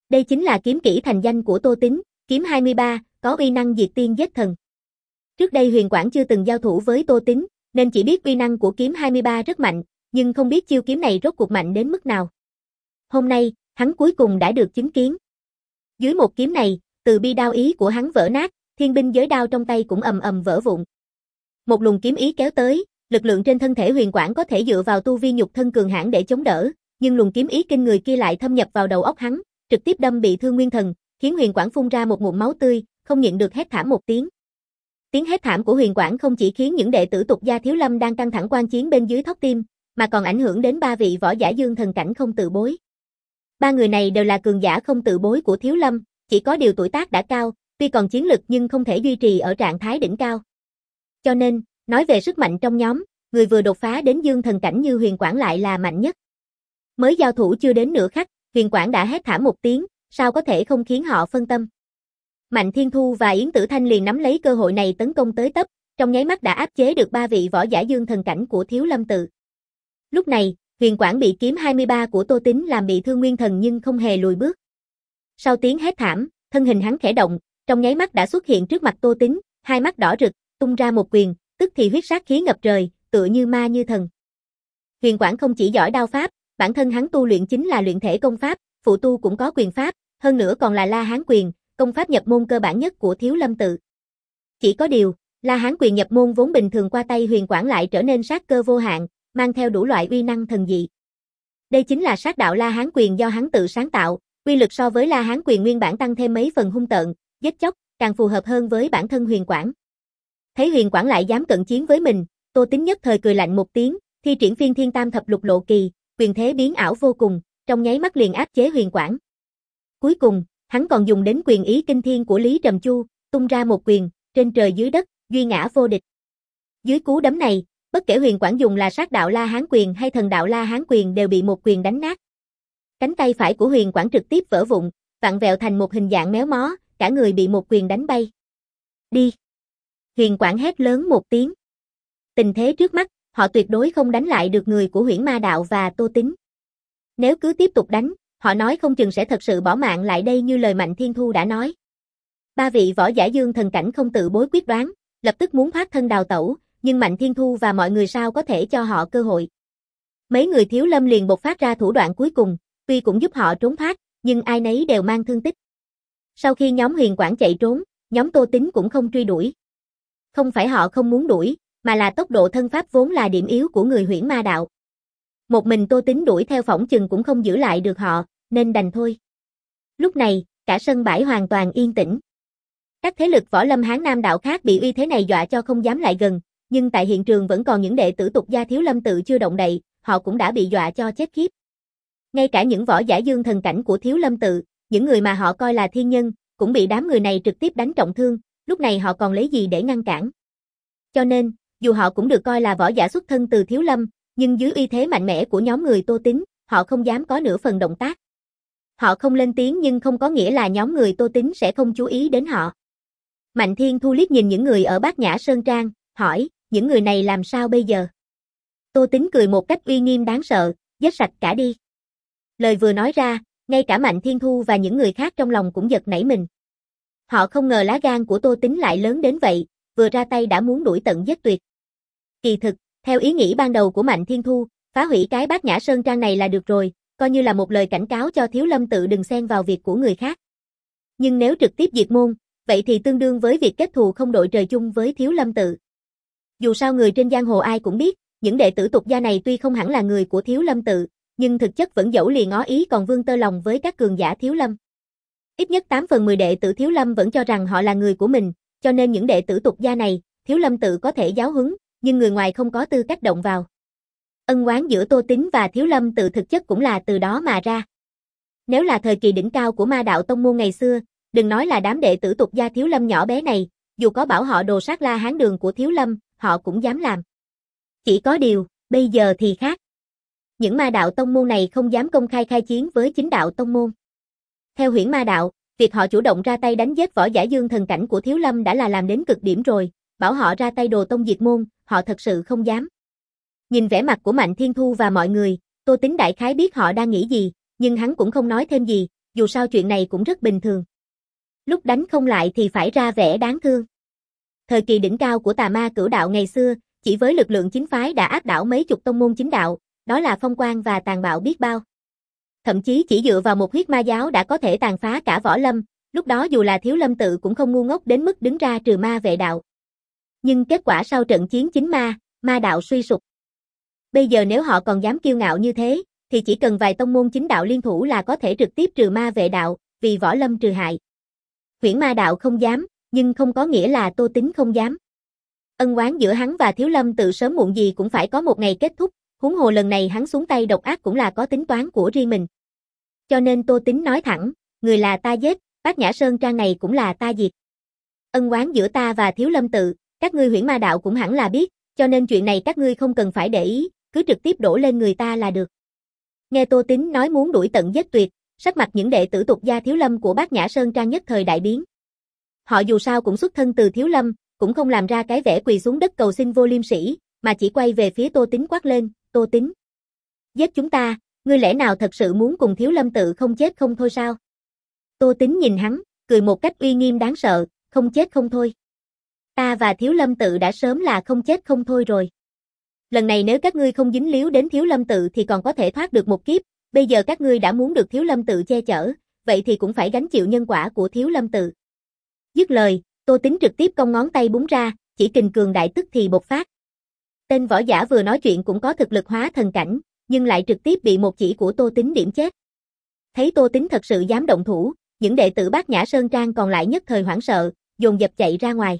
Đây chính là kiếm kỹ thành danh của Tô Tín, kiếm hai mươi ba, có uy năng diệt tiên giết thần. Trước đây Huyền Quảng chưa từng giao thủ với Tô Tín, nên chỉ biết uy năng của kiếm hai mươi ba rất mạnh, nhưng không biết chiêu kiếm này rốt cuộc mạnh đến mức nào. Hôm nay, hắn cuối cùng đã được chứng kiến. Dưới một kiếm này, từ bi đao ý của hắn vỡ nát, thiên binh giới đao trong tay cũng ầm ầm vỡ vụn. Một luồng kiếm ý kéo tới, lực lượng trên thân thể Huyền Quảng có thể dựa vào tu vi nhục thân cường hãn để chống đỡ, nhưng luồng kiếm ý kinh người kia lại thâm nhập vào đầu óc hắn, trực tiếp đâm bị thương nguyên thần, khiến Huyền Quảng phun ra một ngụm máu tươi, không nhịn được hét thảm một tiếng. Tiếng hét thảm của Huyền Quảng không chỉ khiến những đệ tử tục gia Thiếu Lâm đang căng thẳng quan chiến bên dưới thót tim, mà còn ảnh hưởng đến ba vị võ giả dương thần cảnh không tự bối. Ba người này đều là cường giả không tự bối của Thiếu Lâm, chỉ có điều tuổi tác đã cao, tuy còn chiến lực nhưng không thể duy trì ở trạng thái đỉnh cao. Cho nên, nói về sức mạnh trong nhóm, người vừa đột phá đến dương thần cảnh như Huyền Quảng lại là mạnh nhất. Mới giao thủ chưa đến nửa khắc, Huyền Quảng đã hét thảm một tiếng, sao có thể không khiến họ phân tâm. Mạnh Thiên Thu và Yến Tử Thanh liền nắm lấy cơ hội này tấn công tới tấp, trong nháy mắt đã áp chế được ba vị võ giả dương thần cảnh của Thiếu Lâm tự. Lúc này, Huyền Quảng bị kiếm hai mươi ba của Tô Tín làm bị thương nguyên thần nhưng không hề lùi bước. Sau tiếng hét thảm, thân hình hắn khẽ động, trong nháy mắt đã xuất hiện trước mặt Tô Tín, hai mắt đỏ rực, tung ra một quyền, tức thì huyết sát khí ngập trời, tựa như ma như thần. Huyền Quảng không chỉ giỏi đao pháp, bản thân hắn tu luyện chính là luyện thể công pháp, phụ tu cũng có quyền pháp, hơn nữa còn là La Hán quyền, công pháp nhập môn cơ bản nhất của Thiếu Lâm tự. Chỉ có điều, La Hán quyền nhập môn vốn bình thường qua tay Huyền Quảng lại trở nên sát cơ vô hạn, mang theo đủ loại uy năng thần dị. Đây chính là sát đạo La Hán quyền do hắn tự sáng tạo, uy lực so với La Hán quyền nguyên bản tăng thêm mấy phần hung tợn, giết chóc, càng phù hợp hơn với bản thân Huyền Quảng. Thấy Huyền Quảng lại dám cận chiến với mình, Tô Tín nhất thời cười lạnh một tiếng, thi triển phiên thiên tam thập lục lộ kỳ, quyền thế biến ảo vô cùng, trong nháy mắt liền áp chế Huyền Quảng. Cuối cùng, hắn còn dùng đến quyền ý kinh thiên của Lý Trầm Chu, tung ra một quyền, trên trời dưới đất, duy ngã vô địch. Dưới cú đấm này, bất kể Huyền Quảng dùng là sát đạo La Hán quyền hay thần đạo La Hán quyền đều bị một quyền đánh nát. Cánh tay phải của Huyền Quảng trực tiếp vỡ vụn, vặn vẹo thành một hình dạng méo mó, cả người bị một quyền đánh bay. Đi! Huyền Quảng hét lớn một tiếng. Tình thế trước mắt, họ tuyệt đối không đánh lại được người của Huyễn Ma Đạo và Tô Tín. Nếu cứ tiếp tục đánh, họ nói không chừng sẽ thật sự bỏ mạng lại đây như lời Mạnh Thiên Thu đã nói. Ba vị võ giả dương thần cảnh không tự bối quyết đoán, lập tức muốn thoát thân đào tẩu, nhưng Mạnh Thiên Thu và mọi người sao có thể cho họ cơ hội. Mấy người Thiếu Lâm liền bộc phát ra thủ đoạn cuối cùng, tuy cũng giúp họ trốn thoát, nhưng ai nấy đều mang thương tích. Sau khi nhóm Huyền Quảng chạy trốn, nhóm Tô Tín cũng không truy đuổi. Không phải họ không muốn đuổi, mà là tốc độ thân pháp vốn là điểm yếu của người Huyễn Ma Đạo. Một mình Tô Tín đuổi theo phỏng chừng cũng không giữ lại được họ, nên đành thôi. Lúc này, cả sân bãi hoàn toàn yên tĩnh. Các thế lực võ lâm Hán Nam Đạo khác bị uy thế này dọa cho không dám lại gần, nhưng tại hiện trường vẫn còn những đệ tử tục gia Thiếu Lâm tự chưa động đậy, họ cũng đã bị dọa cho chết khiếp. Ngay cả những võ giả dương thần cảnh của Thiếu Lâm tự, những người mà họ coi là thiên nhân, cũng bị đám người này trực tiếp đánh trọng thương, lúc này họ còn lấy gì để ngăn cản. Cho nên, dù họ cũng được coi là võ giả xuất thân từ Thiếu Lâm, nhưng dưới uy thế mạnh mẽ của nhóm người Tô Tín, họ không dám có nửa phần động tác. Họ không lên tiếng nhưng không có nghĩa là nhóm người Tô Tín sẽ không chú ý đến họ. Mạnh Thiên Thu liếc nhìn những người ở Bát Nhã Sơn Trang, hỏi, những người này làm sao bây giờ? Tô Tín cười một cách uy nghiêm đáng sợ, giết sạch cả đi. Lời vừa nói ra, ngay cả Mạnh Thiên Thu và những người khác trong lòng cũng giật nảy mình. Họ không ngờ lá gan của Tô Tín lại lớn đến vậy, vừa ra tay đã muốn đuổi tận giết tuyệt. Kỳ thực, theo ý nghĩ ban đầu của Mạnh Thiên Thu, phá hủy cái Bát Nhã Sơn Trang này là được rồi, coi như là một lời cảnh cáo cho Thiếu Lâm tự đừng xen vào việc của người khác. Nhưng nếu trực tiếp diệt môn, vậy thì tương đương với việc kết thù không đội trời chung với Thiếu Lâm tự. Dù sao người trên giang hồ ai cũng biết, những đệ tử tục gia này tuy không hẳn là người của Thiếu Lâm tự, nhưng thực chất vẫn dẫu lìa ngó ý còn vương tơ lòng với các cường giả Thiếu Lâm. Ít nhất tám phần mười đệ tử Thiếu Lâm vẫn cho rằng họ là người của mình, cho nên những đệ tử tục gia này, Thiếu Lâm tự có thể giáo huấn, nhưng người ngoài không có tư cách động vào. Ân oán giữa Tô Tín và Thiếu Lâm tự thực chất cũng là từ đó mà ra. Nếu là thời kỳ đỉnh cao của Ma Đạo tông môn ngày xưa, đừng nói là đám đệ tử tục gia Thiếu Lâm nhỏ bé này, dù có bảo họ đồ sát La Hán đường của Thiếu Lâm, họ cũng dám làm. Chỉ có điều, bây giờ thì khác. Những Ma Đạo tông môn này không dám công khai khai chiến với chính đạo tông môn. Theo Huyễn Ma Đạo, việc họ chủ động ra tay đánh giết võ giả dương thần cảnh của Thiếu Lâm đã là làm đến cực điểm rồi, bảo họ ra tay đồ tông diệt môn, họ thật sự không dám. Nhìn vẻ mặt của Mạnh Thiên Thu và mọi người, Tô Tín đại khái biết họ đang nghĩ gì, nhưng hắn cũng không nói thêm gì, dù sao chuyện này cũng rất bình thường. Lúc đánh không lại thì phải ra vẻ đáng thương. Thời kỳ đỉnh cao của tà ma cửu đạo ngày xưa, chỉ với lực lượng chính phái đã áp đảo mấy chục tông môn chính đạo, đó là phong quang và tàn bạo biết bao. Thậm chí chỉ dựa vào một huyết ma giáo đã có thể tàn phá cả võ lâm, lúc đó dù là Thiếu Lâm tự cũng không ngu ngốc đến mức đứng ra trừ ma vệ đạo. Nhưng kết quả sau trận chiến chính ma, ma đạo suy sụp. Bây giờ nếu họ còn dám kiêu ngạo như thế, thì chỉ cần vài tông môn chính đạo liên thủ là có thể trực tiếp trừ ma vệ đạo, vì võ lâm trừ hại. Huyễn ma đạo không dám, nhưng không có nghĩa là Tô Tín không dám. Ân oán giữa hắn và Thiếu Lâm tự sớm muộn gì cũng phải có một ngày kết thúc, huống hồ lần này hắn xuống tay độc ác cũng là có tính toán của riêng mình. Cho nên Tô Tín nói thẳng, người là ta giết, Bát Nhã Sơn Trang này cũng là ta diệt. Ân oán giữa ta và Thiếu Lâm tự, các ngươi Huyễn ma đạo cũng hẳn là biết, cho nên chuyện này các ngươi không cần phải để ý, cứ trực tiếp đổ lên người ta là được. Nghe Tô Tín nói muốn đuổi tận giết tuyệt, sắc mặt những đệ tử tục gia Thiếu Lâm của Bát Nhã Sơn Trang nhất thời đại biến. Họ dù sao cũng xuất thân từ Thiếu Lâm, cũng không làm ra cái vẻ quỳ xuống đất cầu xin vô liêm sỉ, mà chỉ quay về phía Tô Tín quát lên, Tô Tín. Giết chúng ta, ngươi lẽ nào thật sự muốn cùng Thiếu Lâm tự không chết không thôi sao? Tô Tín nhìn hắn, cười một cách uy nghiêm đáng sợ, không chết không thôi. Ta và Thiếu Lâm tự đã sớm là không chết không thôi rồi. Lần này nếu các ngươi không dính líu đến Thiếu Lâm tự thì còn có thể thoát được một kiếp, bây giờ các ngươi đã muốn được Thiếu Lâm tự che chở, vậy thì cũng phải gánh chịu nhân quả của Thiếu Lâm tự. Dứt lời, Tô Tín trực tiếp cong ngón tay búng ra, chỉ kình cường đại tức thì bộc phát. Tên võ giả vừa nói chuyện cũng có thực lực hóa thần cảnh, nhưng lại trực tiếp bị một chỉ của Tô Tín điểm chết. Thấy Tô Tín thật sự dám động thủ, những đệ tử Bát Nhã Sơn Trang còn lại nhất thời hoảng sợ, dồn dập chạy ra ngoài.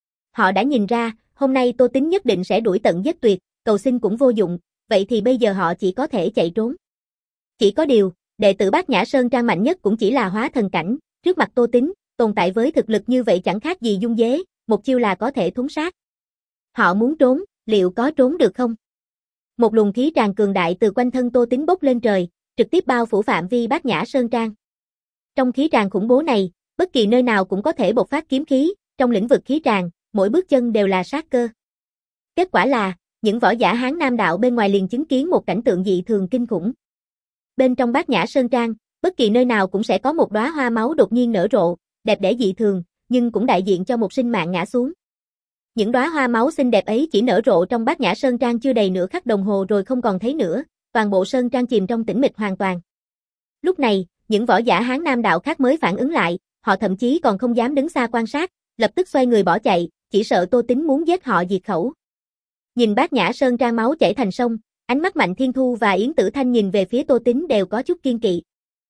Họ đã nhìn ra, hôm nay Tô Tín nhất định sẽ đuổi tận giết tuyệt, cầu xin cũng vô dụng, vậy thì bây giờ họ chỉ có thể chạy trốn. Chỉ có điều, đệ tử Bát Nhã Sơn Trang mạnh nhất cũng chỉ là hóa thần cảnh, trước mặt Tô Tín, tồn tại với thực lực như vậy chẳng khác gì dung dế, một chiêu là có thể thúng sát. Họ muốn trốn, liệu có trốn được không? Một luồng khí tràn cường đại từ quanh thân Tô Tín bốc lên trời, trực tiếp bao phủ phạm vi Bát Nhã Sơn Trang. Trong khí tràn khủng bố này, bất kỳ nơi nào cũng có thể bộc phát kiếm khí, trong lĩnh vực khí tràn, mỗi bước chân đều là sát cơ. Kết quả là, những võ giả Hán Nam đạo bên ngoài liền chứng kiến một cảnh tượng dị thường kinh khủng. Bên trong Bát Nhã Sơn Trang, bất kỳ nơi nào cũng sẽ có một đóa hoa máu đột nhiên nở rộ, đẹp đẽ dị thường, nhưng cũng đại diện cho một sinh mạng ngã xuống. Những đóa hoa máu xinh đẹp ấy chỉ nở rộ trong Bát Nhã Sơn Trang chưa đầy nửa khắc đồng hồ rồi không còn thấy nữa, toàn bộ Sơn Trang chìm trong tĩnh mịch hoàn toàn. Lúc này, những võ giả Hán Nam đạo khác mới phản ứng lại, họ thậm chí còn không dám đứng xa quan sát, lập tức xoay người bỏ chạy, chỉ sợ Tô Tín muốn giết họ diệt khẩu. Nhìn Bát Nhã Sơn Trang máu chảy thành sông, ánh mắt Mạnh Thiên Thu và Yến Tử Thanh nhìn về phía Tô Tín đều có chút kiên kỵ.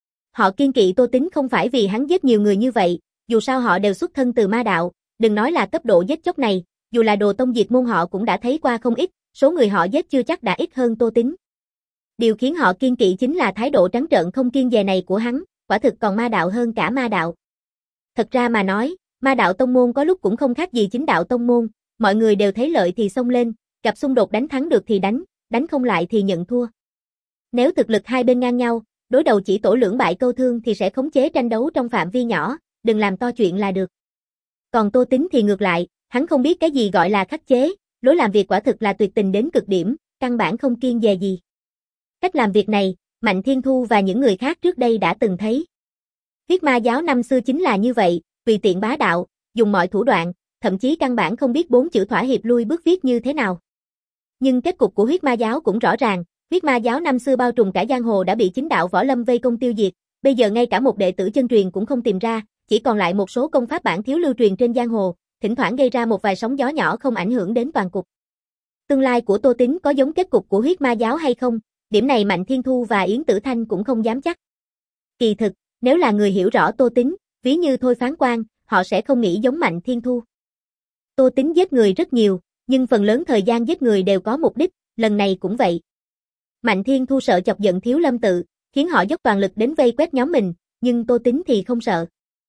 Họ kiên kỵ Tô Tín không phải vì hắn giết nhiều người như vậy, dù sao họ đều xuất thân từ ma đạo, đừng nói là cấp độ giết chóc này, dù là đồ tông diệt môn họ cũng đã thấy qua không ít, số người họ giết chưa chắc đã ít hơn Tô Tín. Điều khiến họ kiên kỵ chính là thái độ trắng trợn không kiêng dè này của hắn, quả thực còn ma đạo hơn cả ma đạo. Thật ra mà nói, ma đạo tông môn có lúc cũng không khác gì chính đạo tông môn, mọi người đều thấy lợi thì xông lên, gặp xung đột đánh thắng được thì đánh, đánh không lại thì nhận thua. Nếu thực lực hai bên ngang nhau, đối đầu chỉ tổ lưỡng bại câu thương thì sẽ khống chế tranh đấu trong phạm vi nhỏ, đừng làm to chuyện là được. Còn Tô Tín thì ngược lại, hắn không biết cái gì gọi là khắc chế, lối làm việc quả thực là tuyệt tình đến cực điểm, căn bản không kiêng dè gì. Cách làm việc này, Mạnh Thiên Thu và những người khác trước đây đã từng thấy. Huyết ma giáo năm xưa chính là như vậy, tùy tiện bá đạo, dùng mọi thủ đoạn, thậm chí căn bản không biết bốn chữ thỏa hiệp lui bước viết như thế nào. Nhưng kết cục của huyết ma giáo cũng rõ ràng, huyết ma giáo năm xưa bao trùm cả giang hồ đã bị chính đạo võ lâm vây công tiêu diệt, bây giờ ngay cả một đệ tử chân truyền cũng không tìm ra, chỉ còn lại một số công pháp bản thiếu lưu truyền trên giang hồ, thỉnh thoảng gây ra một vài sóng gió nhỏ không ảnh hưởng đến toàn cục. Tương lai của Tô Tín có giống kết cục của huyết ma giáo hay không, điểm này Mạnh Thiên Thu và Yến Tử Thanh cũng không dám chắc. Kỳ thực, nếu là người hiểu rõ Tô Tín, ví như Thôi Phán Quan, họ sẽ không nghĩ giống Mạnh Thiên Thu. Tô Tín giết người rất nhiều, nhưng phần lớn thời gian giết người đều có mục đích, lần này cũng vậy. Mạnh Thiên Thu sợ chọc giận Thiếu Lâm tự, khiến họ dốc toàn lực đến vây quét nhóm mình, nhưng Tô Tín thì không sợ.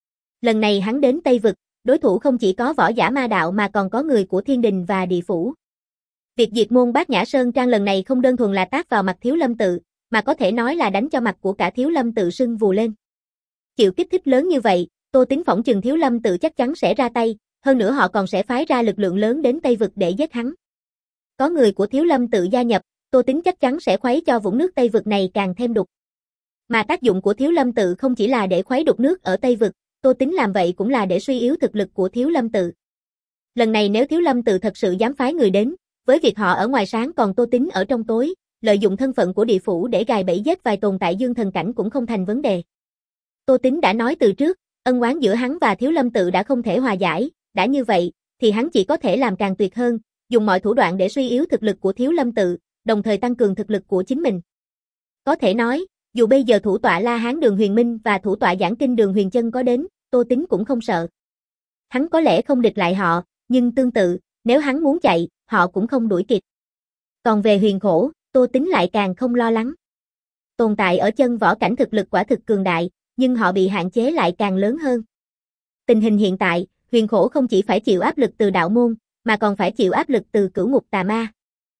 Lần này hắn đến Tây Vực, đối thủ không chỉ có võ giả ma đạo mà còn có người của Thiên Đình và Địa Phủ. Việc diệt môn Bát Nhã Sơn Trang lần này không đơn thuần là tát vào mặt Thiếu Lâm tự, mà có thể nói là đánh cho mặt của cả Thiếu Lâm tự sưng vù lên. Chịu kích thích lớn như vậy, Tô Tín phỏng chừng Thiếu Lâm tự chắc chắn sẽ ra tay, hơn nữa họ còn sẽ phái ra lực lượng lớn đến Tây Vực để giết hắn. Có người của Thiếu Lâm tự gia nhập, Tô Tín chắc chắn sẽ khuấy cho vũng nước Tây Vực này càng thêm đục. Mà tác dụng của Thiếu Lâm tự không chỉ là để khuấy đục nước ở Tây Vực, Tô Tín làm vậy cũng là để suy yếu thực lực của Thiếu Lâm tự. Lần này nếu Thiếu Lâm tự thật sự dám phái người đến, với việc họ ở ngoài sáng còn Tô Tín ở trong tối, lợi dụng thân phận của địa phủ để gài bẫy giết vài tồn tại dương thần cảnh cũng không thành vấn đề. Tô Tín đã nói từ trước, ân oán giữa hắn và Thiếu Lâm tự đã không thể hòa giải, đã như vậy, thì hắn chỉ có thể làm càng tuyệt hơn, dùng mọi thủ đoạn để suy yếu thực lực của Thiếu Lâm tự, đồng thời tăng cường thực lực của chính mình. Có thể nói, dù bây giờ thủ tọa La Hán Đường Huyền Minh và thủ tọa Giảng Kinh Đường Huyền Chân có đến, Tô Tín cũng không sợ. Hắn có lẽ không địch lại họ, nhưng tương tự, nếu hắn muốn chạy, họ cũng không đuổi kịp. Còn về Huyền Khổ, Tô Tín lại càng không lo lắng. Tồn tại ở chân võ cảnh thực lực quả thực cường đại, nhưng họ bị hạn chế lại càng lớn hơn. Tình hình hiện tại, Huyền Khổ không chỉ phải chịu áp lực từ đạo môn, mà còn phải chịu áp lực từ Cửu Ngục Tà Ma.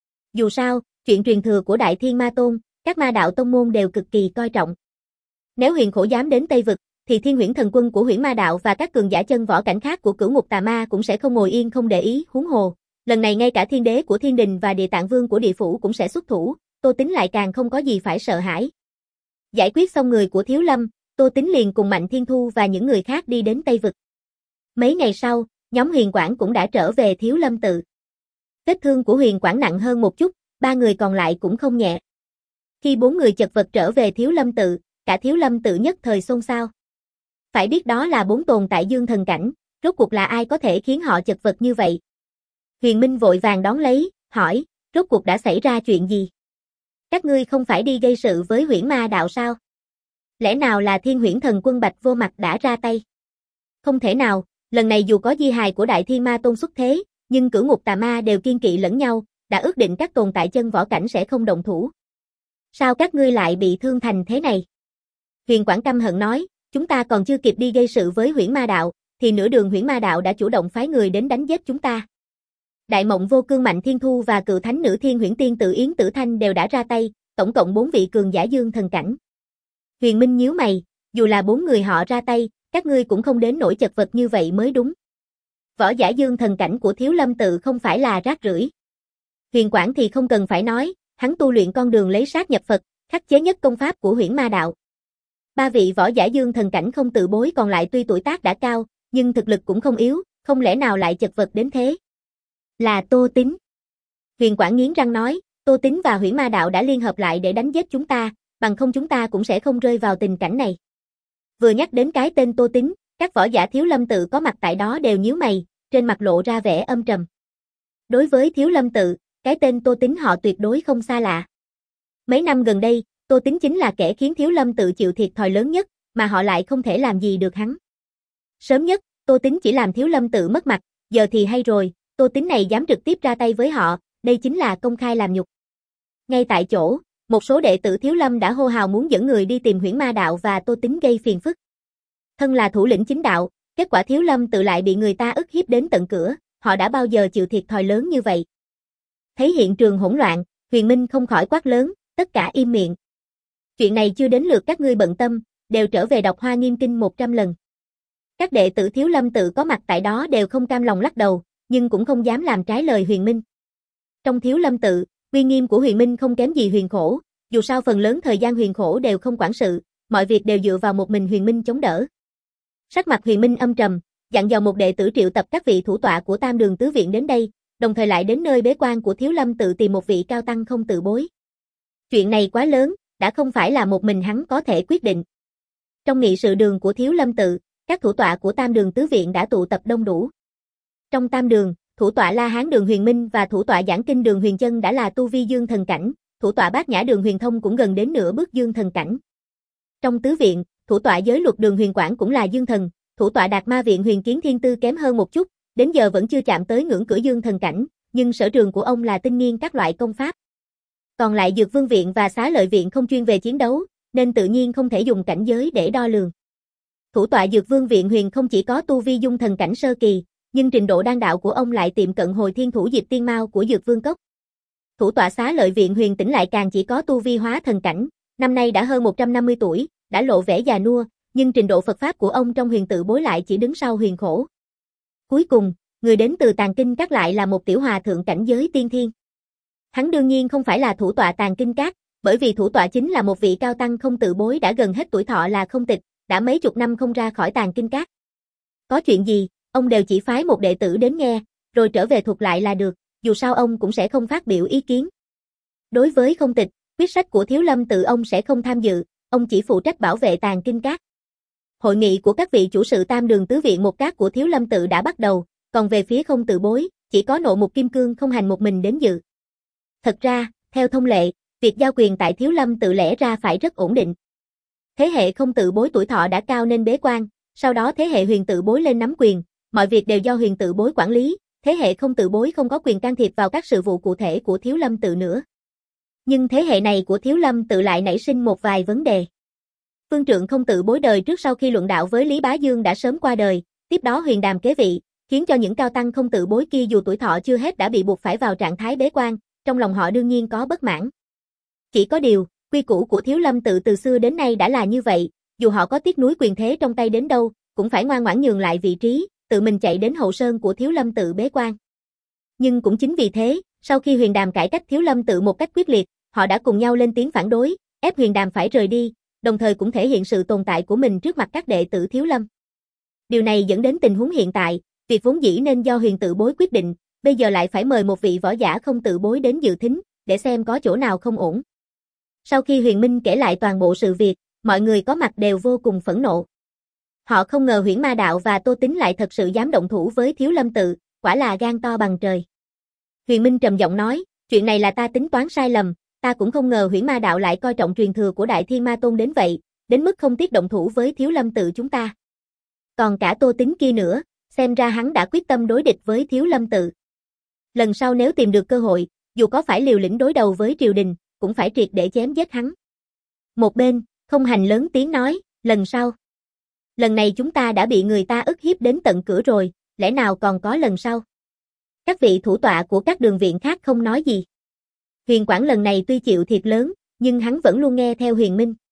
Dù sao, chuyện truyền thừa của Đại Thiên Ma Tôn, các ma đạo tông môn đều cực kỳ coi trọng. Nếu Huyền Khổ dám đến Tây Vực, thì Thiên Huyễn Thần Quân của Huyễn Ma Đạo và các cường giả chân võ cảnh khác của Cửu Ngục Tà Ma cũng sẽ không ngồi yên không để ý, huống hồ. Lần này ngay cả Thiên Đế của Thiên Đình và Địa Tạng Vương của Địa Phủ cũng sẽ xuất thủ, Tô Tín lại càng không có gì phải sợ hãi. Giải quyết xong người của Thiếu Lâm, Tô Tín liền cùng Mạnh Thiên Thu và những người khác đi đến Tây Vực. Mấy ngày sau, nhóm Huyền Quảng cũng đã trở về Thiếu Lâm tự. Vết thương của Huyền Quảng nặng hơn một chút, ba người còn lại cũng không nhẹ. Khi bốn người chật vật trở về Thiếu Lâm tự, cả Thiếu Lâm tự nhất thời xôn xao. Phải biết đó là bốn tồn tại dương thần cảnh, rốt cuộc là ai có thể khiến họ chật vật như vậy? Huyền Minh vội vàng đón lấy, hỏi, rốt cuộc đã xảy ra chuyện gì? Các ngươi không phải đi gây sự với Huyễn Ma Đạo sao? Lẽ nào là Thiên Huyễn Thần Quân Bạch Vô Mặt đã ra tay? Không thể nào, lần này dù có di hài của Đại Thiên Ma Tôn xuất thế, nhưng Cửu Ngục Tà Ma đều kiên kỵ lẫn nhau, đã ước định các tồn tại chân võ cảnh sẽ không động thủ. Sao các ngươi lại bị thương thành thế này? Huyền Quảng căm hận nói, chúng ta còn chưa kịp đi gây sự với Huyễn Ma Đạo, thì nửa đường Huyễn Ma Đạo đã chủ động phái người đến đánh giết chúng ta. Đại Mộng Vô Cương Mạnh Thiên Thu và cựu thánh nữ Thiên Huyễn Tiên Tự Yến Tử Thanh đều đã ra tay, tổng cộng bốn vị cường giả dương thần cảnh. Huyền Minh nhíu mày, dù là bốn người họ ra tay, các ngươi cũng không đến nỗi chật vật như vậy mới đúng. Võ giả dương thần cảnh của Thiếu Lâm tự không phải là rác rưởi. Huyền Quảng thì không cần phải nói, hắn tu luyện con đường lấy sát nhập Phật, khắc chế nhất công pháp của Huyễn Ma Đạo. Ba vị võ giả dương thần cảnh không tự bối còn lại tuy tuổi tác đã cao, nhưng thực lực cũng không yếu, không lẽ nào lại chật vật đến thế? Là Tô Tín. Huyền Quảng nghiến răng nói, Tô Tín và Huyễn Ma Đạo đã liên hợp lại để đánh giết chúng ta, bằng không chúng ta cũng sẽ không rơi vào tình cảnh này. Vừa nhắc đến cái tên Tô Tín, các võ giả Thiếu Lâm tự có mặt tại đó đều nhíu mày, trên mặt lộ ra vẻ âm trầm. Đối với Thiếu Lâm tự, cái tên Tô Tín họ tuyệt đối không xa lạ. Mấy năm gần đây, Tô Tín chính là kẻ khiến Thiếu Lâm tự chịu thiệt thòi lớn nhất, mà họ lại không thể làm gì được hắn. Sớm nhất, Tô Tín chỉ làm Thiếu Lâm tự mất mặt, giờ thì hay rồi, Tô Tín này dám trực tiếp ra tay với họ, đây chính là công khai làm nhục. Ngay tại chỗ, một số đệ tử Thiếu Lâm đã hô hào muốn dẫn người đi tìm Huyễn Ma Đạo và Tô Tín gây phiền phức. Thân là thủ lĩnh chính đạo, kết quả Thiếu Lâm tự lại bị người ta ức hiếp đến tận cửa, họ đã bao giờ chịu thiệt thòi lớn như vậy. Thấy hiện trường hỗn loạn, Huyền Minh không khỏi quát lớn, tất cả im miệng. Chuyện này chưa đến lượt các ngươi bận tâm, đều trở về đọc Hoa Nghiêm Kinh một trăm lần. Các đệ tử Thiếu Lâm tự có mặt tại đó đều không cam lòng lắc đầu, nhưng cũng không dám làm trái lời Huyền Minh. Trong Thiếu Lâm tự, uy nghiêm của Huyền Minh không kém gì Huyền Khổ, dù sao phần lớn thời gian Huyền Khổ đều không quản sự, mọi việc đều dựa vào một mình Huyền Minh chống đỡ. Sắc mặt Huyền Minh âm trầm, dặn dò một đệ tử triệu tập các vị thủ tọa của Tam Đường Tứ Viện đến đây, đồng thời lại đến nơi bế quan của Thiếu Lâm tự tìm một vị cao tăng không tự bối. Chuyện này quá lớn, đã không phải là một mình hắn có thể quyết định. Trong nghị sự đường của Thiếu Lâm tự, các thủ tọa của Tam Đường Tứ Viện đã tụ tập đông đủ. Trong Tam Đường, thủ tọa La Hán Đường Huyền Minh và thủ tọa Giảng Kinh Đường Huyền Chân đã là tu vi dương thần cảnh, thủ tọa Bát Nhã Đường Huyền Thông cũng gần đến nửa bước dương thần cảnh. Trong Tứ Viện, thủ tọa Giới Luật Đường Huyền Quảng cũng là dương thần, thủ tọa Đạt Ma Viện Huyền Kiến Thiên Tư kém hơn một chút, đến giờ vẫn chưa chạm tới ngưỡng cửa dương thần cảnh, nhưng sở trường của ông là tinh nghiên các loại công pháp. Còn lại Dược Vương Viện và Xá Lợi Viện không chuyên về chiến đấu, nên tự nhiên không thể dùng cảnh giới để đo lường. Thủ tọa Dược Vương Viện Huyền không chỉ có tu vi dung thần cảnh sơ kỳ, nhưng trình độ đan đạo của ông lại tiệm cận Hồi Thiên Thủ Diệp Tiên Mao của Dược Vương Cốc. Thủ tọa Xá Lợi Viện Huyền Tĩnh lại càng chỉ có tu vi hóa thần cảnh, năm nay đã hơn một trăm năm mươi tuổi, đã lộ vẻ già nua, nhưng trình độ Phật pháp của ông trong huyền tự bối lại chỉ đứng sau Huyền Khổ. Cuối cùng, người đến từ Tàng Kinh Các lại là một tiểu hòa thượng cảnh giới tiên thiên. Hắn đương nhiên không phải là thủ tọa Tàng Kinh Các, bởi vì thủ tọa chính là một vị cao tăng không tự bối đã gần hết tuổi thọ là không tịch, đã mấy chục năm không ra khỏi tàng kinh các. Có chuyện gì, ông đều chỉ phái một đệ tử đến nghe, rồi trở về thuật lại là được, dù sao ông cũng sẽ không phát biểu ý kiến. Đối với không tịch, quyết sách của Thiếu Lâm tự ông sẽ không tham dự, ông chỉ phụ trách bảo vệ tàng kinh các. Hội nghị của các vị chủ sự tam đường tứ viện một các của Thiếu Lâm tự đã bắt đầu, còn về phía không tự bối, chỉ có Nộ Mục Kim Cương không hành một mình đến dự. Thật ra, theo thông lệ, việc giao quyền tại Thiếu Lâm tự lẽ ra phải rất ổn định. Thế hệ không tự bối tuổi thọ đã cao nên bế quan, sau đó thế hệ huyền tự bối lên nắm quyền, mọi việc đều do huyền tự bối quản lý, thế hệ không tự bối không có quyền can thiệp vào các sự vụ cụ thể của Thiếu Lâm tự nữa. Nhưng thế hệ này của Thiếu Lâm tự lại nảy sinh một vài vấn đề. Phương Trượng không tự bối đời trước sau khi luận đạo với Lý Bá Dương đã sớm qua đời, tiếp đó Huyền Đàm kế vị, khiến cho những cao tăng không tự bối kia dù tuổi thọ chưa hết đã bị buộc phải vào trạng thái bế quan, trong lòng họ đương nhiên có bất mãn. Chỉ có điều, quy củ của Thiếu Lâm tự từ xưa đến nay đã là như vậy, dù họ có tiếc nuối quyền thế trong tay đến đâu, cũng phải ngoan ngoãn nhường lại vị trí, tự mình chạy đến hậu sơn của Thiếu Lâm tự bế quan. Nhưng cũng chính vì thế, sau khi Huyền Đàm cải cách Thiếu Lâm tự một cách quyết liệt, họ đã cùng nhau lên tiếng phản đối, ép Huyền Đàm phải rời đi, đồng thời cũng thể hiện sự tồn tại của mình trước mặt các đệ tử Thiếu Lâm. Điều này dẫn đến tình huống hiện tại, việc vốn dĩ nên do huyền tự bối quyết định, bây giờ lại phải mời một vị võ giả không tự bối đến dự thính, để xem có chỗ nào không ổn. Sau khi Huyền Minh kể lại toàn bộ sự việc, mọi người có mặt đều vô cùng phẫn nộ. Họ không ngờ Huyễn Ma Đạo và Tô Tín lại thật sự dám động thủ với Thiếu Lâm tự, quả là gan to bằng trời. Huyền Minh trầm giọng nói, chuyện này là ta tính toán sai lầm, ta cũng không ngờ Huyễn Ma Đạo lại coi trọng truyền thừa của Đại Thiên Ma Tôn đến vậy, đến mức không tiếc động thủ với Thiếu Lâm tự chúng ta. Còn cả Tô Tín kia nữa, xem ra hắn đã quyết tâm đối địch với Thiếu Lâm tự. Lần sau nếu tìm được cơ hội, dù có phải liều lĩnh đối đầu với triều đình, cũng phải triệt để chém giết hắn. Một bên, Không Hành lớn tiếng nói, lần sau. Lần này chúng ta đã bị người ta ức hiếp đến tận cửa rồi, lẽ nào còn có lần sau? Các vị thủ tọa của các đường viện khác không nói gì. Huyền Quảng lần này tuy chịu thiệt lớn, nhưng hắn vẫn luôn nghe theo Huyền Minh.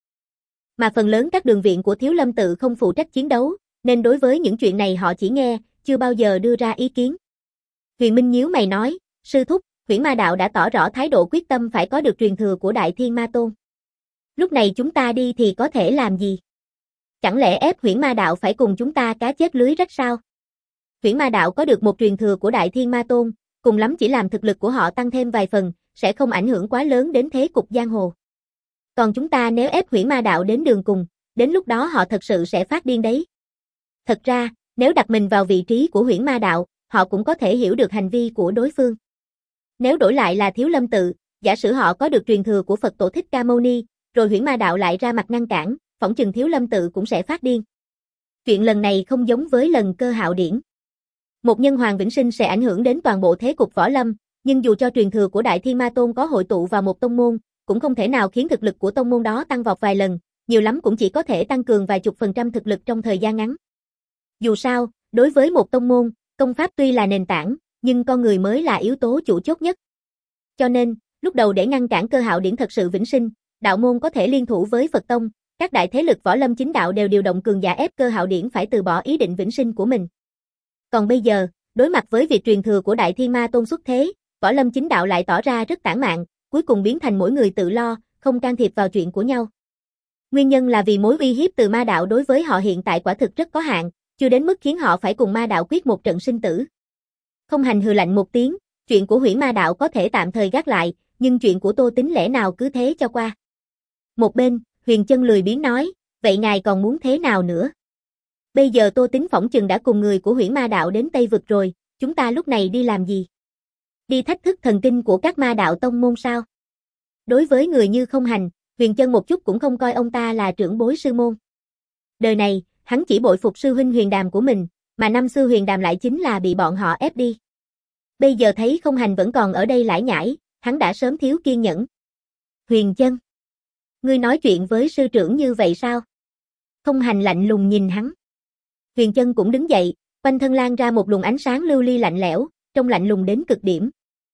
Mà phần lớn các đường viện của Thiếu Lâm tự không phụ trách chiến đấu, nên đối với những chuyện này họ chỉ nghe, chưa bao giờ đưa ra ý kiến. Huyền Minh nhíu mày nói, sư thúc, Huyễn Ma Đạo đã tỏ rõ thái độ quyết tâm phải có được truyền thừa của Đại Thiên Ma Tôn. Lúc này chúng ta đi thì có thể làm gì? Chẳng lẽ ép Huyễn Ma Đạo phải cùng chúng ta cá chết lưới rách sao? Huyễn Ma Đạo có được một truyền thừa của Đại Thiên Ma Tôn, cùng lắm chỉ làm thực lực của họ tăng thêm vài phần, sẽ không ảnh hưởng quá lớn đến thế cục giang hồ. Còn chúng ta nếu ép Huyễn Ma Đạo đến đường cùng, đến lúc đó họ thật sự sẽ phát điên đấy. Thật ra, nếu đặt mình vào vị trí của Huyễn Ma Đạo, họ cũng có thể hiểu được hành vi của đối phương. Nếu đổi lại là Thiếu Lâm tự, giả sử họ có được truyền thừa của Phật Tổ Thích Ca Mâu Ni, rồi Huyễn Ma Đạo lại ra mặt ngăn cản, phỏng chừng Thiếu Lâm tự cũng sẽ phát điên. Chuyện lần này không giống với lần Cơ Hạo Điển. Một nhân hoàng vĩnh sinh sẽ ảnh hưởng đến toàn bộ thế cục võ lâm, nhưng dù cho truyền thừa của Đại Thiên Ma Tôn có hội tụ vào một tông môn, cũng không thể nào khiến thực lực của tông môn đó tăng vọt vài lần, nhiều lắm cũng chỉ có thể tăng cường vài chục phần trăm thực lực trong thời gian ngắn. Dù sao, đối với một tông môn, công pháp tuy là nền tảng, nhưng con người mới là yếu tố chủ chốt nhất. Cho nên, lúc đầu để ngăn cản Cơ Hạo Điển thật sự vĩnh sinh, đạo môn có thể liên thủ với Phật tông, các đại thế lực võ lâm chính đạo đều điều động cường giả ép Cơ Hạo Điển phải từ bỏ ý định vĩnh sinh của mình. Còn bây giờ, đối mặt với việc truyền thừa của Đại Thiên Ma Tôn xuất thế, võ lâm chính đạo lại tỏ ra rất tản mạn, cuối cùng biến thành mỗi người tự lo, không can thiệp vào chuyện của nhau. Nguyên nhân là vì mối uy hiếp từ ma đạo đối với họ hiện tại quả thực rất có hạn, chưa đến mức khiến họ phải cùng ma đạo quyết một trận sinh tử. Không Hành hừ lạnh một tiếng, chuyện của Huyễn Ma Đạo có thể tạm thời gác lại, nhưng chuyện của Tô Tín lẽ nào cứ thế cho qua. Một bên, Huyền Chân lười biếng nói, vậy ngài còn muốn thế nào nữa? Bây giờ Tô Tín phỏng chừng đã cùng người của Huyễn Ma Đạo đến Tây Vực rồi, chúng ta lúc này đi làm gì? Đi thách thức thần kinh của các ma đạo tông môn sao? Đối với người như Không Hành, Huyền Chân một chút cũng không coi ông ta là trưởng bối sư môn. Đời này, hắn chỉ bội phục sư huynh Huyền Đàm của mình, mà năm xưa Huyền Đàm lại chính là bị bọn họ ép đi. Bây giờ thấy Không Hành vẫn còn ở đây lải nhải, hắn đã sớm thiếu kiên nhẫn. Huyền Chân, ngươi nói chuyện với sư trưởng như vậy sao? Không Hành lạnh lùng nhìn hắn. Huyền Chân cũng đứng dậy, quanh thân lan ra một luồng ánh sáng lưu ly lạnh lẽo, trông lạnh lùng đến cực điểm.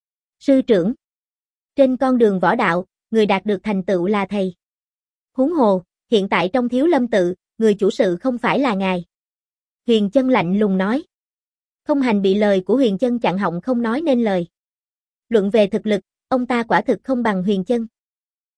Sư trưởng, trên con đường võ đạo, người đạt được thành tựu là thầy. Huống hồ, hiện tại trong Thiếu Lâm tự, người chủ sự không phải là ngài. Huyền Chân lạnh lùng nói. Không Hành bị lời của Huyền Chân chặn họng không nói nên lời. Luận về thực lực, ông ta quả thực không bằng Huyền Chân.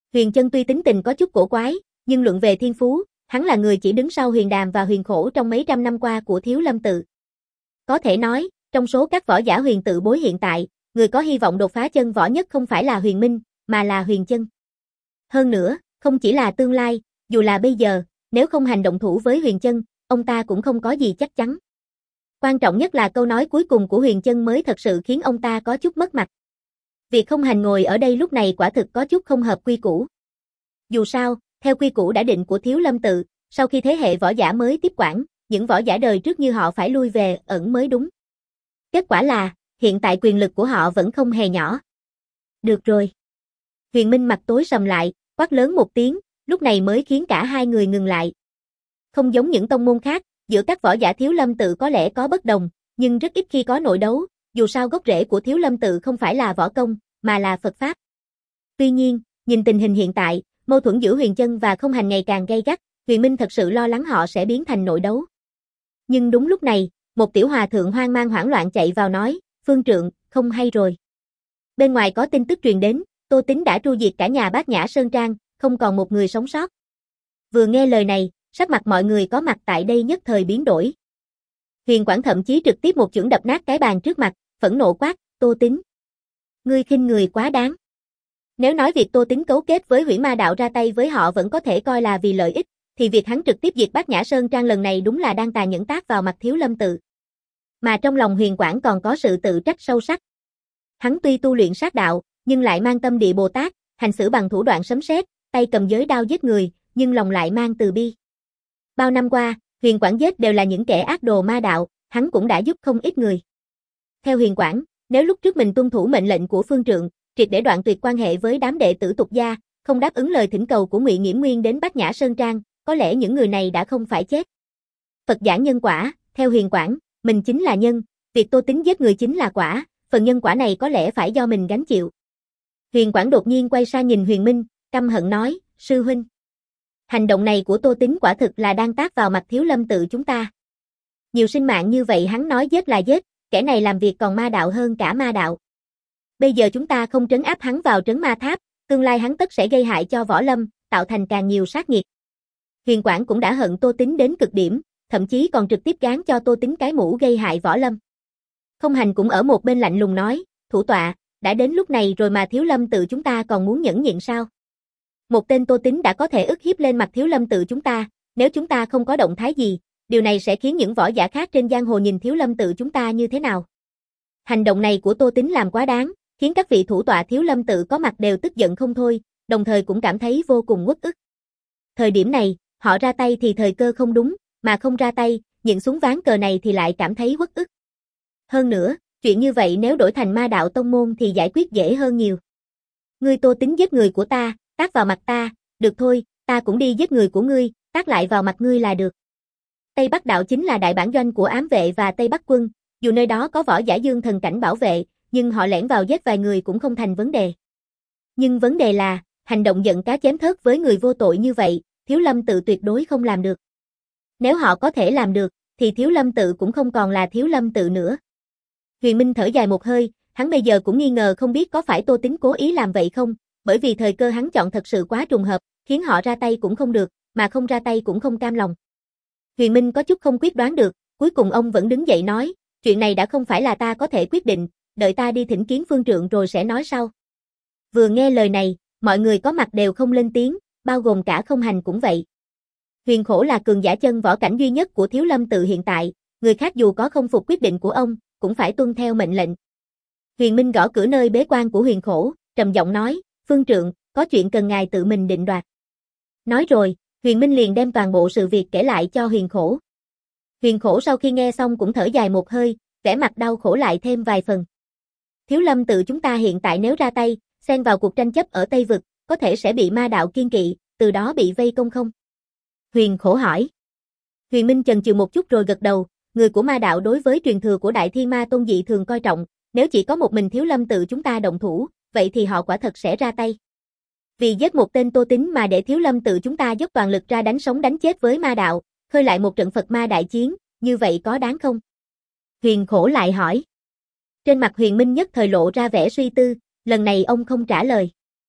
Huyền Chân tuy tính tình có chút cổ quái, nhưng luận về thiên phú, hắn là người chỉ đứng sau Huyền Đàm và Huyền Khổ trong mấy trăm năm qua của Thiếu Lâm tự. Có thể nói, trong số các võ giả huyền tự bối hiện tại, người có hy vọng đột phá chân võ nhất không phải là Huyền Minh, mà là Huyền Chân. Hơn nữa, không chỉ là tương lai, dù là bây giờ, nếu không hành động thủ với Huyền Chân, ông ta cũng không có gì chắc chắn. Quan trọng nhất là câu nói cuối cùng của Huyền Chân mới thật sự khiến ông ta có chút mất mặt. Việc không hành ngồi ở đây lúc này quả thực có chút không hợp quy củ. Dù sao, theo quy củ đã định của Thiếu Lâm tự, sau khi thế hệ võ giả mới tiếp quản, những võ giả đời trước như họ phải lui về ẩn mới đúng. Kết quả là, hiện tại quyền lực của họ vẫn không hề nhỏ. Được rồi. Huyền Minh mặt tối sầm lại, quát lớn một tiếng, lúc này mới khiến cả hai người ngừng lại. Không giống những tông môn khác, giữa các võ giả Thiếu Lâm tự có lẽ có bất đồng, nhưng rất ít khi có nội đấu, dù sao gốc rễ của Thiếu Lâm tự không phải là võ công, mà là Phật Pháp. Tuy nhiên, nhìn tình hình hiện tại, mâu thuẫn giữa Huyền Chân và Không Hành ngày càng gay gắt, Huyền Minh thật sự lo lắng họ sẽ biến thành nội đấu. Nhưng đúng lúc này, một tiểu hòa thượng hoang mang hoảng loạn chạy vào nói, Phương Trượng, không hay rồi. Bên ngoài có tin tức truyền đến, Tô Tín đã tru diệt cả nhà Bát Nhã Sơn Trang, không còn một người sống sót. Vừa nghe lời này, sắc mặt mọi người có mặt tại đây nhất thời biến đổi. Huyền Quảng thậm chí trực tiếp một chưởng đập nát cái bàn trước mặt, phẫn nộ quát, Tô Tín. Ngươi khinh người quá đáng. Nếu nói việc Tô Tín cấu kết với Hủy Ma đạo ra tay với họ vẫn có thể coi là vì lợi ích, thì việc hắn trực tiếp diệt Bát Nhã Sơn Trang lần này đúng là đang tàn nhẫn tác vào mặt Thiếu Lâm tự. Mà trong lòng Huyền Quảng còn có sự tự trách sâu sắc. Hắn tuy tu luyện sát đạo, nhưng lại mang tâm địa Bồ Tát, hành xử bằng thủ đoạn sấm sét, tay cầm giới đao giết người, nhưng lòng lại mang từ bi. Bao năm qua, Huyền Quảng giết đều là những kẻ ác đồ ma đạo, hắn cũng đã giúp không ít người. Theo Huyền Quảng, nếu lúc trước mình tuân thủ mệnh lệnh của Phương Trượng, triệt để đoạn tuyệt quan hệ với đám đệ tử tục gia, không đáp ứng lời thỉnh cầu của Ngụy Nghiễm Nguyên đến Bát Nhã Sơn Trang, có lẽ những người này đã không phải chết. Phật giảng nhân quả, theo Huyền Quảng, mình chính là nhân, việc Tô Tín giết người chính là quả, phần nhân quả này có lẽ phải do mình gánh chịu. Huyền Quảng đột nhiên quay sang nhìn Huyền Minh, căm hận nói, sư huynh. Hành động này của Tô Tín quả thực là đang tác vào mặt Thiếu Lâm tự chúng ta. Nhiều sinh mạng như vậy hắn nói giết là giết, kẻ này làm việc còn ma đạo hơn cả ma đạo. Bây giờ chúng ta không trấn áp hắn vào trấn ma tháp, tương lai hắn tất sẽ gây hại cho võ lâm, tạo thành càng nhiều sát nghiệt. Huyền Quảng cũng đã hận Tô Tín đến cực điểm, thậm chí còn trực tiếp gán cho Tô Tín cái mũ gây hại võ lâm. Không Hành cũng ở một bên lạnh lùng nói, thủ tọa, đã đến lúc này rồi mà Thiếu Lâm tự chúng ta còn muốn nhẫn nhịn sao? Một tên Tô Tín đã có thể ức hiếp lên mặt Thiếu Lâm tự chúng ta, nếu chúng ta không có động thái gì, điều này sẽ khiến những võ giả khác trên giang hồ nhìn Thiếu Lâm tự chúng ta như thế nào? Hành động này của Tô Tín làm quá đáng, khiến các vị thủ tọa Thiếu Lâm tự có mặt đều tức giận không thôi, đồng thời cũng cảm thấy vô cùng uất ức. Thời điểm này, họ ra tay thì thời cơ không đúng, mà không ra tay, nhận xuống ván cờ này thì lại cảm thấy uất ức. Hơn nữa, chuyện như vậy nếu đổi thành ma đạo tông môn thì giải quyết dễ hơn nhiều. Ngươi Tô Tín giết người của ta, tác vào mặt ta, được thôi, ta cũng đi giết người của ngươi, tác lại vào mặt ngươi là được. Tây Bắc đạo chính là đại bản doanh của ám vệ và Tây Bắc quân, dù nơi đó có võ giả dương thần cảnh bảo vệ, nhưng họ lẻn vào giết vài người cũng không thành vấn đề. Nhưng vấn đề là, hành động giận cá chém thớt với người vô tội như vậy, Thiếu Lâm tự tuyệt đối không làm được. Nếu họ có thể làm được, thì Thiếu Lâm tự cũng không còn là Thiếu Lâm tự nữa. Huyền Minh thở dài một hơi, hắn bây giờ cũng nghi ngờ không biết có phải Tô Tín cố ý làm vậy không, bởi vì thời cơ hắn chọn thật sự quá trùng hợp, khiến họ ra tay cũng không được, mà không ra tay cũng không cam lòng. Huyền Minh có chút không quyết đoán được, cuối cùng ông vẫn đứng dậy nói, chuyện này đã không phải là ta có thể quyết định, đợi ta đi thỉnh kiến Phương Trượng rồi sẽ nói sau. Vừa nghe lời này, mọi người có mặt đều không lên tiếng, bao gồm cả Không Hành cũng vậy. Huyền Khổ là cường giả chân võ cảnh duy nhất của Thiếu Lâm tự hiện tại, người khác dù có không phục quyết định của ông, cũng phải tuân theo mệnh lệnh. Huyền Minh gõ cửa nơi bế quan của Huyền Khổ, trầm giọng nói, Phương Trượng, có chuyện cần ngài tự mình định đoạt. Nói rồi, Huyền Minh liền đem toàn bộ sự việc kể lại cho Huyền Khổ. Huyền Khổ sau khi nghe xong cũng thở dài một hơi, vẻ mặt đau khổ lại thêm vài phần. Thiếu Lâm tự chúng ta hiện tại nếu ra tay, xen vào cuộc tranh chấp ở Tây Vực, có thể sẽ bị ma đạo kiên kỵ, từ đó bị vây công không? Huyền Khổ hỏi. Huyền Minh chần chừ một chút rồi gật đầu, người của ma đạo đối với truyền thừa của Đại Thiên Ma Tôn dị thường coi trọng, nếu chỉ có một mình Thiếu Lâm tự chúng ta động thủ, vậy thì họ quả thật sẽ ra tay. Vì giết một tên Tô Tín mà để Thiếu Lâm tự chúng ta dốc toàn lực ra đánh sống đánh chết với ma đạo, khơi lại một trận Phật ma đại chiến, như vậy có đáng không? Huyền Khổ lại hỏi. Trên mặt Huyền Minh nhất thời lộ ra vẻ suy tư, lần này ông không trả lời.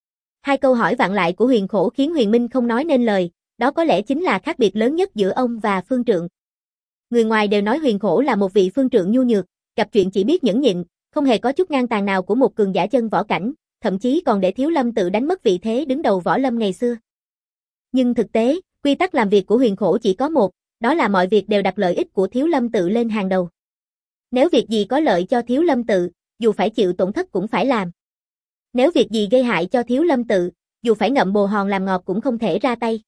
Hai câu hỏi vặn lại của Huyền Khổ khiến Huyền Minh không nói nên lời, đó có lẽ chính là khác biệt lớn nhất giữa ông và Phương Trượng. Người ngoài đều nói Huyền Khổ là một vị phương trượng nhu nhược, gặp chuyện chỉ biết nhẫn nhịn, không hề có chút ngang tàn nào của một cường giả chân võ cảnh, thậm chí còn để Thiếu Lâm tự đánh mất vị thế đứng đầu võ lâm ngày xưa. Nhưng thực tế, quy tắc làm việc của Huyền Khổ chỉ có một, đó là mọi việc đều đặt lợi ích của Thiếu Lâm tự lên hàng đầu. Nếu việc gì có lợi cho Thiếu Lâm tự, dù phải chịu tổn thất cũng phải làm. Nếu việc gì gây hại cho Thiếu Lâm tự, dù phải ngậm bồ hòn làm ngọt cũng không thể ra tay.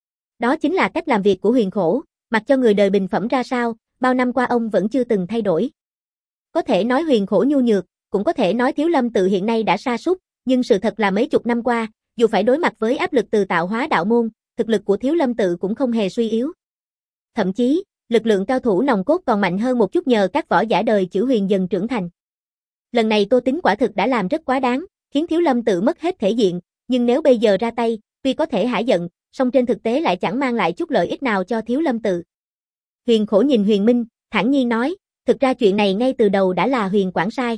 Đó chính là cách làm việc của Huyền Khổ, mặc cho người đời bình phẩm ra sao, bao năm qua ông vẫn chưa từng thay đổi. Có thể nói Huyền Khổ nhu nhược, cũng có thể nói Thiếu Lâm tự hiện nay đã sa sút, nhưng sự thật là mấy chục năm qua, dù phải đối mặt với áp lực từ tạo hóa đạo môn, thực lực của Thiếu Lâm tự cũng không hề suy yếu. Thậm chí, lực lượng cao thủ nòng cốt còn mạnh hơn một chút nhờ các võ giả đời chữ huyền dần trưởng thành. Lần này Tô Tín quả thực đã làm rất quá đáng, khiến Thiếu Lâm tự mất hết thể diện, nhưng nếu bây giờ ra tay, tuy có thể hả giận, song trên thực tế lại chẳng mang lại chút lợi ích nào cho Thiếu Lâm tự. Huyền Khổ nhìn Huyền Minh, thản nhiên nói, thực ra chuyện này ngay từ đầu đã là Huyền Quảng sai.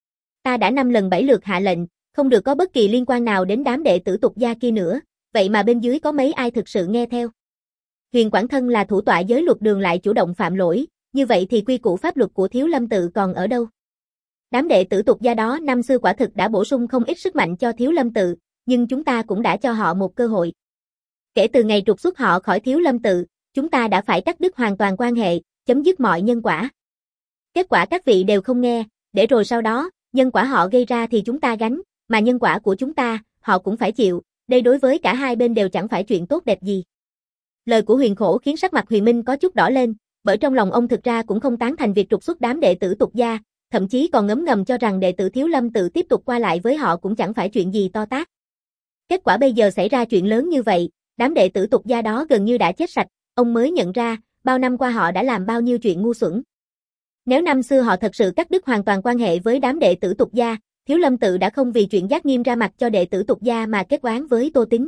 Ta đã năm lần bảy lượt hạ lệnh, không được có bất kỳ liên quan nào đến đám đệ tử tục gia kia nữa, vậy mà bên dưới có mấy ai thực sự nghe theo. Huyền Quảng thân là thủ tọa giới luật đường lại chủ động phạm lỗi, như vậy thì quy củ pháp luật của Thiếu Lâm tự còn ở đâu? Đám đệ tử tục gia đó năm xưa quả thực đã bổ sung không ít sức mạnh cho Thiếu Lâm tự, nhưng chúng ta cũng đã cho họ một cơ hội. Kể từ ngày trục xuất họ khỏi Thiếu Lâm tự, chúng ta đã phải cắt đứt hoàn toàn quan hệ, chấm dứt mọi nhân quả. Kết quả các vị đều không nghe, để rồi sau đó, nhân quả họ gây ra thì chúng ta gánh, mà nhân quả của chúng ta, họ cũng phải chịu, đây đối với cả hai bên đều chẳng phải chuyện tốt đẹp gì. Lời của Huyền Khổ khiến sắc mặt Huyền Minh có chút đỏ lên, bởi trong lòng ông thực ra cũng không tán thành việc trục xuất đám đệ tử tục gia, thậm chí còn ngấm ngầm cho rằng đệ tử Thiếu Lâm tự tiếp tục qua lại với họ cũng chẳng phải chuyện gì to tát. Kết quả bây giờ xảy ra chuyện lớn như vậy, đám đệ tử tục gia đó gần như đã chết sạch, ông mới nhận ra, bao năm qua họ đã làm bao nhiêu chuyện ngu xuẩn. Nếu năm xưa họ thật sự cắt đứt hoàn toàn quan hệ với đám đệ tử tục gia, Thiếu Lâm tự đã không vì chuyện Giác Nghiêm ra mặt cho đệ tử tục gia mà kết oán với Tô Tín.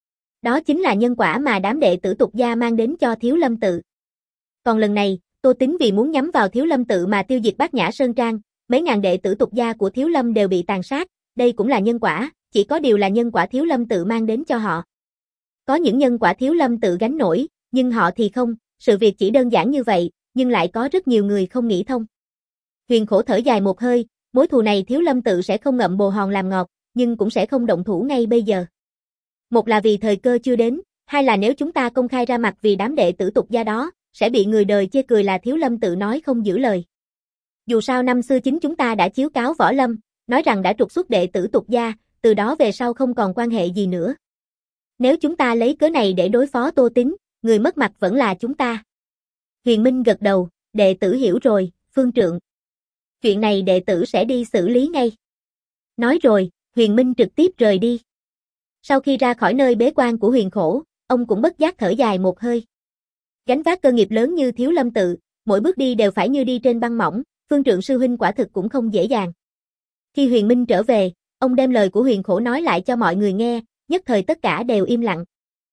Đó chính là nhân quả mà đám đệ tử tục gia mang đến cho Thiếu Lâm tự. Còn lần này, Tô Tín vì muốn nhắm vào Thiếu Lâm tự mà tiêu diệt Bát Nhã Sơn Trang, mấy ngàn đệ tử tục gia của Thiếu Lâm đều bị tàn sát, đây cũng là nhân quả, chỉ có điều là nhân quả Thiếu Lâm tự mang đến cho họ. Có những nhân quả Thiếu Lâm tự gánh nổi, nhưng họ thì không, sự việc chỉ đơn giản như vậy, nhưng lại có rất nhiều người không nghĩ thông. Huyền Khổ thở dài một hơi, mối thù này Thiếu Lâm tự sẽ không ngậm bồ hòn làm ngọt, nhưng cũng sẽ không động thủ ngay bây giờ. Một là vì thời cơ chưa đến, hai là nếu chúng ta công khai ra mặt vì đám đệ tử tục gia đó, sẽ bị người đời chê cười là Thiếu Lâm tự nói không giữ lời. Dù sao năm xưa chính chúng ta đã chiếu cáo võ lâm, nói rằng đã trục xuất đệ tử tục gia, từ đó về sau không còn quan hệ gì nữa. Nếu chúng ta lấy cớ này để đối phó Tô Tín, người mất mặt vẫn là chúng ta. Huyền Minh gật đầu, đệ tử hiểu rồi, Phương Trượng. Chuyện này đệ tử sẽ đi xử lý ngay. Nói rồi, Huyền Minh trực tiếp rời đi. Sau khi ra khỏi nơi bế quan của Huyền Khổ, ông cũng bất giác thở dài một hơi. Gánh vác cơ nghiệp lớn như Thiếu Lâm tự, mỗi bước đi đều phải như đi trên băng mỏng, Phương Trượng sư huynh quả thực cũng không dễ dàng. Khi Huyền Minh trở về, ông đem lời của Huyền Khổ nói lại cho mọi người nghe, nhất thời tất cả đều im lặng.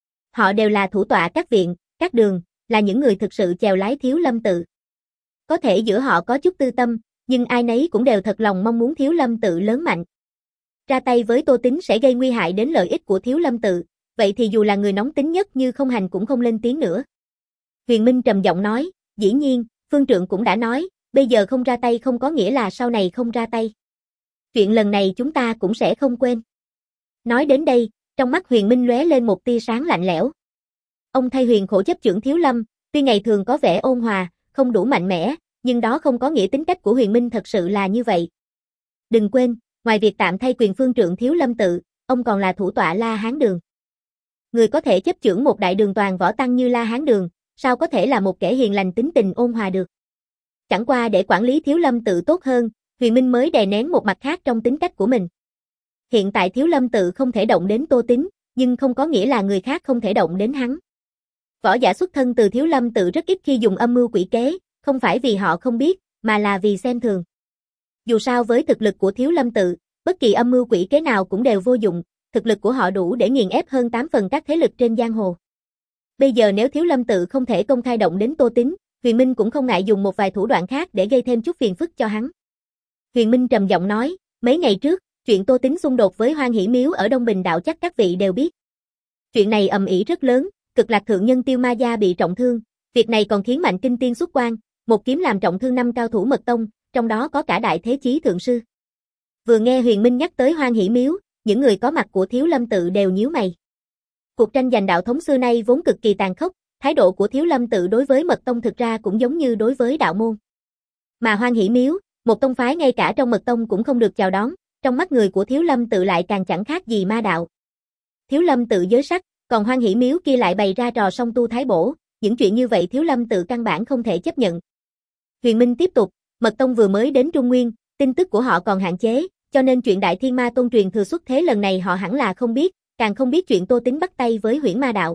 Họ đều là thủ tọa các viện, các đường, là những người thực sự chèo lái Thiếu Lâm tự. Có thể giữa họ có chút tư tâm, nhưng ai nấy cũng đều thật lòng mong muốn Thiếu Lâm tự lớn mạnh. Ra tay với Tô Tín sẽ gây nguy hại đến lợi ích của Thiếu Lâm tự, vậy thì dù là người nóng tính nhất như Không Hành cũng không lên tiếng nữa. Huyền Minh trầm giọng nói, dĩ nhiên, Phương Trượng cũng đã nói, bây giờ không ra tay không có nghĩa là sau này không ra tay. Chuyện lần này chúng ta cũng sẽ không quên. Nói đến đây, trong mắt Huyền Minh lóe lên một tia sáng lạnh lẽo. Ông thay Huyền Khổ chấp chưởng Thiếu Lâm, tuy ngày thường có vẻ ôn hòa, không đủ mạnh mẽ, nhưng đó không có nghĩa tính cách của Huyền Minh thật sự là như vậy. Đừng quên, ngoài việc tạm thay quyền Phương Trượng Thiếu Lâm tự, ông còn là thủ tọa La Hán Đường. Người có thể chấp chưởng một đại đường toàn võ tăng như La Hán Đường, sao có thể là một kẻ hiền lành tính tình ôn hòa được. Chẳng qua để quản lý Thiếu Lâm tự tốt hơn, Huyền Minh mới đè nén một mặt khác trong tính cách của mình. Hiện tại Thiếu Lâm tự không thể động đến Tô Tín, nhưng không có nghĩa là người khác không thể động đến hắn. Võ giả xuất thân từ Thiếu Lâm tự rất ít khi dùng âm mưu quỷ kế, không phải vì họ không biết, mà là vì xem thường. Dù sao với thực lực của Thiếu Lâm tự, bất kỳ âm mưu quỷ kế nào cũng đều vô dụng, thực lực của họ đủ để nghiền ép hơn tám phần các thế lực trên giang hồ. Bây giờ nếu Thiếu Lâm tự không thể công khai động đến Tô Tín, Huyền Minh cũng không ngại dùng một vài thủ đoạn khác để gây thêm chút phiền phức cho hắn. Huyền Minh trầm giọng nói, mấy ngày trước, Chuyện Tô Tín xung đột với Hoan Hỷ Miếu ở Đông Bình Đạo chắc các vị đều biết. Chuyện này ầm ĩ rất lớn, Cực Lạc thượng nhân Tiêu Ma Gia bị trọng thương, việc này còn khiến Mạnh Kinh Tiên xuất quan, một kiếm làm trọng thương năm cao thủ mật tông, trong đó có cả Đại Thế Chí thượng sư. Vừa nghe Huyền Minh nhắc tới Hoan Hỷ Miếu, những người có mặt của Thiếu Lâm tự đều nhíu mày. Cuộc tranh giành đạo thống xưa nay vốn cực kỳ tàn khốc, thái độ của Thiếu Lâm tự đối với mật tông thực ra cũng giống như đối với đạo môn. Mà Hoan Hỷ Miếu, một tông phái ngay cả trong mật tông cũng không được chào đón, trong mắt người của Thiếu Lâm tự lại càng chẳng khác gì ma đạo. Thiếu Lâm tự giới sắc, còn Hoan Hỷ Miếu kia lại bày ra trò song tu thái bổ, những chuyện như vậy Thiếu Lâm tự căn bản không thể chấp nhận. Huyền Minh tiếp tục, mật tông vừa mới đến Trung Nguyên, tin tức của họ còn hạn chế, cho nên chuyện Đại Thiên Ma Tôn truyền thừa xuất thế lần này họ hẳn là không biết, càng không biết chuyện Tô Tín bắt tay với Huyễn Ma đạo.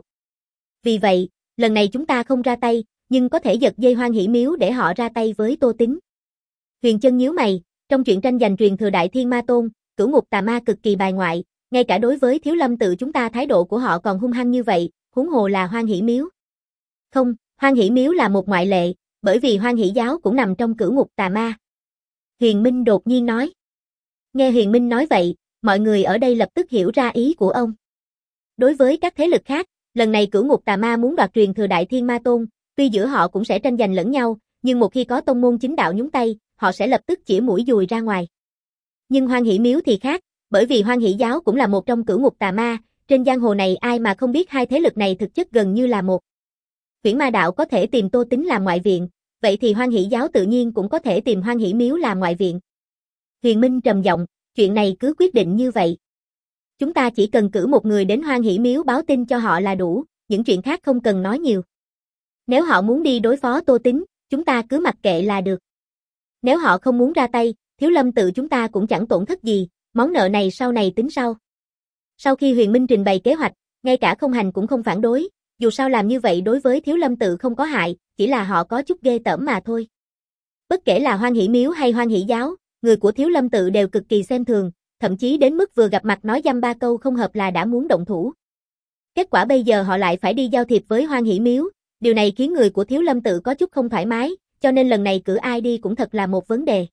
Vì vậy, lần này chúng ta không ra tay, nhưng có thể giật dây Hoan Hỷ Miếu để họ ra tay với Tô Tín. Huyền Chân nhíu mày, trong chuyện tranh giành truyền thừa Đại Thiên Ma Tôn, Cửu Ngục Tà Ma cực kỳ bài ngoại, ngay cả đối với Thiếu Lâm tự chúng ta thái độ của họ còn hung hăng như vậy, huống hồ là Hoan Hỷ Miếu. Không, Hoan Hỷ Miếu là một ngoại lệ, bởi vì Hoan Hỷ giáo cũng nằm trong Cửu Ngục Tà Ma. Huyền Minh đột nhiên nói. Nghe Huyền Minh nói vậy, mọi người ở đây lập tức hiểu ra ý của ông. Đối với các thế lực khác, lần này Cửu Ngục Tà Ma muốn đoạt truyền thừa Đại Thiên Ma Tôn, tuy giữa họ cũng sẽ tranh giành lẫn nhau, nhưng một khi có tông môn chính đạo nhúng tay, họ sẽ lập tức chĩa mũi dùi ra ngoài. Nhưng Hoan Hỷ Miếu thì khác, bởi vì Hoan Hỷ giáo cũng là một trong Cửu Ngục Tà Ma, trên giang hồ này ai mà không biết hai thế lực này thực chất gần như là một. Huyễn Ma đạo có thể tìm Tô Tín làm ngoại viện, vậy thì Hoan Hỷ giáo tự nhiên cũng có thể tìm Hoan Hỷ Miếu làm ngoại viện. Huyền Minh trầm giọng, chuyện này cứ quyết định như vậy. Chúng ta chỉ cần cử một người đến Hoan Hỷ Miếu báo tin cho họ là đủ, những chuyện khác không cần nói nhiều. Nếu họ muốn đi đối phó Tô Tín, chúng ta cứ mặc kệ là được. Nếu họ không muốn ra tay, Thiếu Lâm tự chúng ta cũng chẳng tổn thất gì, món nợ này sau này tính sau. Sau khi Huyền Minh trình bày kế hoạch, ngay cả Không Hành cũng không phản đối, dù sao làm như vậy đối với Thiếu Lâm tự không có hại, chỉ là họ có chút ghê tởm mà thôi. Bất kể là Hoan Hỷ Miếu hay Hoan Hỷ giáo, người của Thiếu Lâm tự đều cực kỳ xem thường, thậm chí đến mức vừa gặp mặt nói dăm ba câu không hợp là đã muốn động thủ. Kết quả bây giờ họ lại phải đi giao thiệp với Hoan Hỷ Miếu, điều này khiến người của Thiếu Lâm tự có chút không thoải mái, cho nên lần này cử ai đi cũng thật là một vấn đề.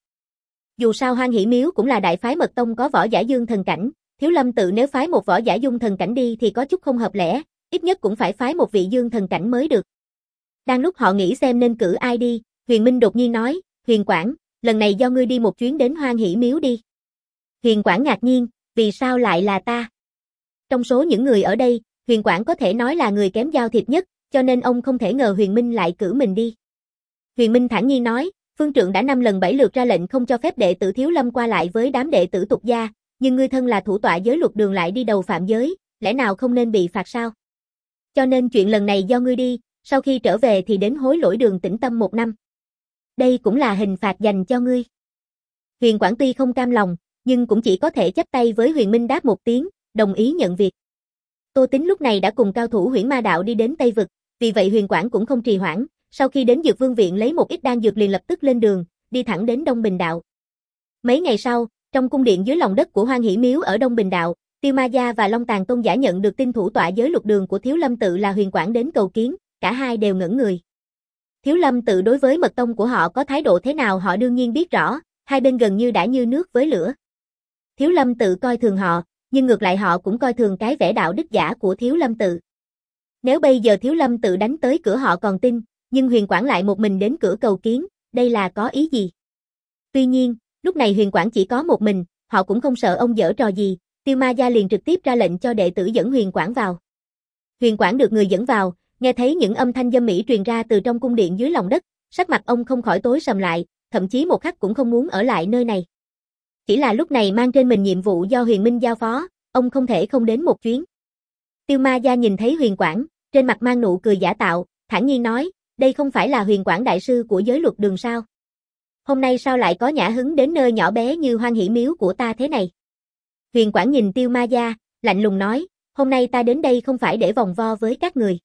Dù sao Hoan Hỷ Miếu cũng là đại phái mật tông có võ giả dương thần cảnh, Thiếu Lâm tự nếu phái một võ giả dung thần cảnh đi thì có chút không hợp lẽ, ít nhất cũng phải phái một vị dương thần cảnh mới được. Đang lúc họ nghĩ xem nên cử ai đi, Huyền Minh đột nhiên nói, Huyền Quảng, lần này do ngươi đi một chuyến đến Hoan Hỷ Miếu đi. Huyền Quảng ngạc nhiên, vì sao lại là ta? Trong số những người ở đây, Huyền Quảng có thể nói là người kém giao thiệp nhất, cho nên ông không thể ngờ Huyền Minh lại cử mình đi. Huyền Minh thản nhiên nói, Phương Trượng đã năm lần bảy lượt ra lệnh không cho phép đệ tử Thiếu Lâm qua lại với đám đệ tử tục gia, nhưng ngươi thân là thủ tọa giới luật đường lại đi đầu phạm giới, lẽ nào không nên bị phạt sao? Cho nên chuyện lần này do ngươi đi, sau khi trở về thì đến hối lỗi đường tĩnh tâm một năm. Đây cũng là hình phạt dành cho ngươi. Huyền Quảng tuy không cam lòng, nhưng cũng chỉ có thể chắp tay với Huyền Minh đáp một tiếng, đồng ý nhận việc. Tô Tín lúc này đã cùng cao thủ Huyễn Ma đạo đi đến Tây Vực, vì vậy Huyền Quảng cũng không trì hoãn, sau khi đến Dược Vương viện lấy một ít đan dược liền lập tức lên đường, đi thẳng đến Đông Bình đạo. Mấy ngày sau, trong cung điện dưới lòng đất của Hoan Hỷ Miếu ở Đông Bình đạo, Tiêu Ma Gia và Long Tàn Tôn giả nhận được tin thủ tọa giới luật đường của Thiếu Lâm tự là Huyền Quảng đến cầu kiến, cả hai đều ngẩn người. Thiếu Lâm tự đối với mật tông của họ có thái độ thế nào họ đương nhiên biết rõ, hai bên gần như đã như nước với lửa. Thiếu Lâm tự coi thường họ, nhưng ngược lại họ cũng coi thường cái vẻ đạo đức giả của Thiếu Lâm tự. Nếu bây giờ Thiếu Lâm tự đánh tới cửa họ còn tin, nhưng Huyền Quảng lại một mình đến cửa cầu kiến, đây là có ý gì? Tuy nhiên, lúc này Huyền Quảng chỉ có một mình, họ cũng không sợ ông giở trò gì, Tiêu Ma Gia liền trực tiếp ra lệnh cho đệ tử dẫn Huyền Quảng vào. Huyền Quảng được người dẫn vào, nghe thấy những âm thanh dâm mỹ truyền ra từ trong cung điện dưới lòng đất, sắc mặt ông không khỏi tối sầm lại, thậm chí một khắc cũng không muốn ở lại nơi này. Chỉ là lúc này mang trên mình nhiệm vụ do Huyền Minh giao phó, ông không thể không đến một chuyến. Tiêu Ma Gia nhìn thấy Huyền Quảng, trên mặt mang nụ cười giả tạo, thản nhiên nói, đây không phải là Huyền Quảng đại sư của giới luật đường sao? Hôm nay sao lại có nhã hứng đến nơi nhỏ bé như Hoan Hỷ Miếu của ta thế này? Huyền Quảng nhìn Tiêu Ma Gia, lạnh lùng nói, hôm nay ta đến đây không phải để vòng vo với các người.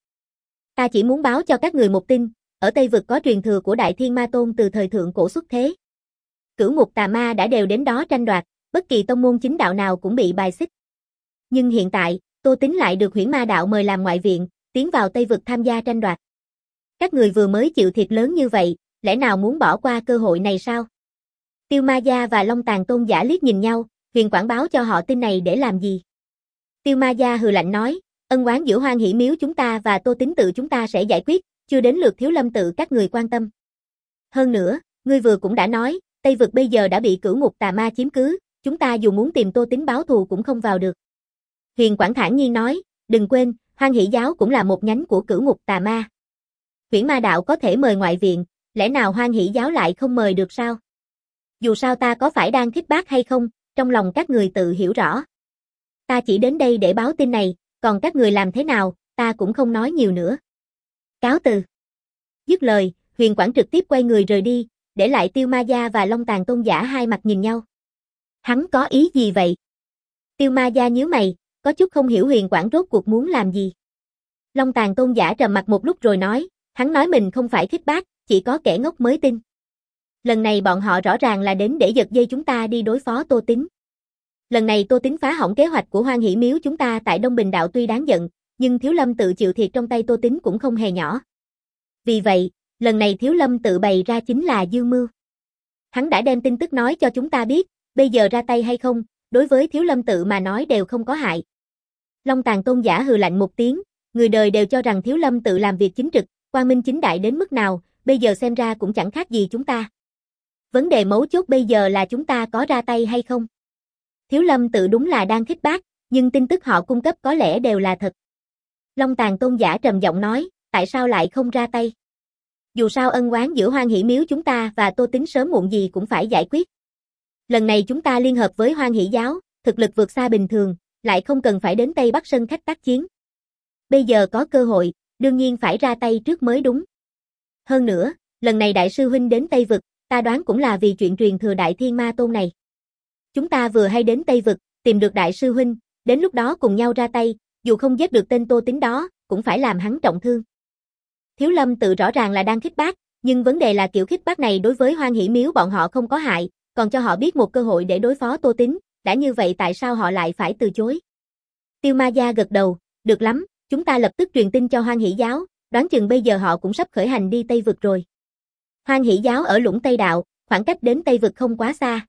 Ta chỉ muốn báo cho các người một tin, ở Tây Vực có truyền thừa của Đại Thiên Ma Tôn từ thời thượng cổ xuất thế. Cửu Ngục Tà Ma đã đều đến đó tranh đoạt, bất kỳ tông môn chính đạo nào cũng bị bài xích. Nhưng hiện tại, Tô Tín lại được Huyễn Ma đạo mời làm ngoại viện, tiến vào Tây Vực tham gia tranh đoạt. Các người vừa mới chịu thiệt lớn như vậy, lẽ nào muốn bỏ qua cơ hội này sao? Tiêu Ma Gia và Long Tàn Tôn giả liếc nhìn nhau, Huyền Quảng báo cho họ tin này để làm gì? Tiêu Ma Gia hừ lạnh nói, ân oán giữa Hoan Hỷ Miếu chúng ta và Tô Tín tự chúng ta sẽ giải quyết, chưa đến lượt Thiếu Lâm tự các người quan tâm. Hơn nữa, ngươi vừa cũng đã nói, Tây Vực bây giờ đã bị Cửu Ngục Tà Ma chiếm cứ, chúng ta dù muốn tìm Tô Tín báo thù cũng không vào được. Huyền Quảng thản nhiên nói, đừng quên, Hoan Hỷ giáo cũng là một nhánh của Cửu Ngục Tà Ma. Huyễn Ma đạo có thể mời ngoại viện, lẽ nào Hoan Hỷ giáo lại không mời được sao? Dù sao ta có phải đang khích bác hay không, trong lòng các người tự hiểu rõ. Ta chỉ đến đây để báo tin này, còn các người làm thế nào, ta cũng không nói nhiều nữa. Cáo từ. Dứt lời, Huyền Quảng trực tiếp quay người rời đi, để lại Tiêu Ma Gia và Long Tàn Tôn giả hai mặt nhìn nhau. Hắn có ý gì vậy? Tiêu Ma Gia nhíu mày, có chút không hiểu Huyền Quảng rốt cuộc muốn làm gì. Long Tàn Tôn giả trầm mặt một lúc rồi nói, hắn nói mình không phải khích bác, chỉ có kẻ ngốc mới tin. Lần này bọn họ rõ ràng là đến để giật dây chúng ta đi đối phó Tô Tín. Lần này Tô Tín phá hỏng kế hoạch của Hoan Hỷ Miếu chúng ta tại Đông Bình đạo tuy đáng giận, nhưng Thiếu Lâm tự chịu thiệt trong tay Tô Tín cũng không hề nhỏ. Vì vậy, lần này Thiếu Lâm tự bày ra chính là dương mưu. Hắn đã đem tin tức nói cho chúng ta biết, bây giờ ra tay hay không, đối với Thiếu Lâm tự mà nói đều không có hại. Long Tàn Tôn giả hừ lạnh một tiếng, người đời đều cho rằng Thiếu Lâm tự làm việc chính trực, quang minh chính đại đến mức nào, bây giờ xem ra cũng chẳng khác gì chúng ta. Vấn đề mấu chốt bây giờ là chúng ta có ra tay hay không. Thiếu Lâm tự đúng là đang khích bác, nhưng tin tức họ cung cấp có lẽ đều là thật. Long Tàn Tôn giả trầm giọng nói, tại sao lại không ra tay? Dù sao ân oán giữa Hoan Hỷ Miếu chúng ta và Tô Tín sớm muộn gì cũng phải giải quyết. Lần này chúng ta liên hợp với Hoan Hỷ giáo, thực lực vượt xa bình thường, lại không cần phải đến Tây Bắc Sơn khách tác chiến. Bây giờ có cơ hội, đương nhiên phải ra tay trước mới đúng. Hơn nữa, lần này đại sư huynh đến Tây Vực, ta đoán cũng là vì chuyện truyền thừa Đại Thiên Ma Tôn này. Chúng ta vừa hay đến Tây Vực, tìm được đại sư huynh, đến lúc đó cùng nhau ra tay, dù không giết được tên Tô Tín đó, cũng phải làm hắn trọng thương. Thiếu Lâm tự rõ ràng là đang khích bác, nhưng vấn đề là kiểu khích bác này đối với Hoan Hỷ Miếu bọn họ không có hại, còn cho họ biết một cơ hội để đối phó Tô Tín, đã như vậy tại sao họ lại phải từ chối? Tiêu Ma Gia gật đầu, được lắm, chúng ta lập tức truyền tin cho Hoan Hỷ giáo, đoán chừng bây giờ họ cũng sắp khởi hành đi Tây Vực rồi. Hoan Hỷ giáo ở Lũng Tây Đạo, khoảng cách đến Tây Vực không quá xa.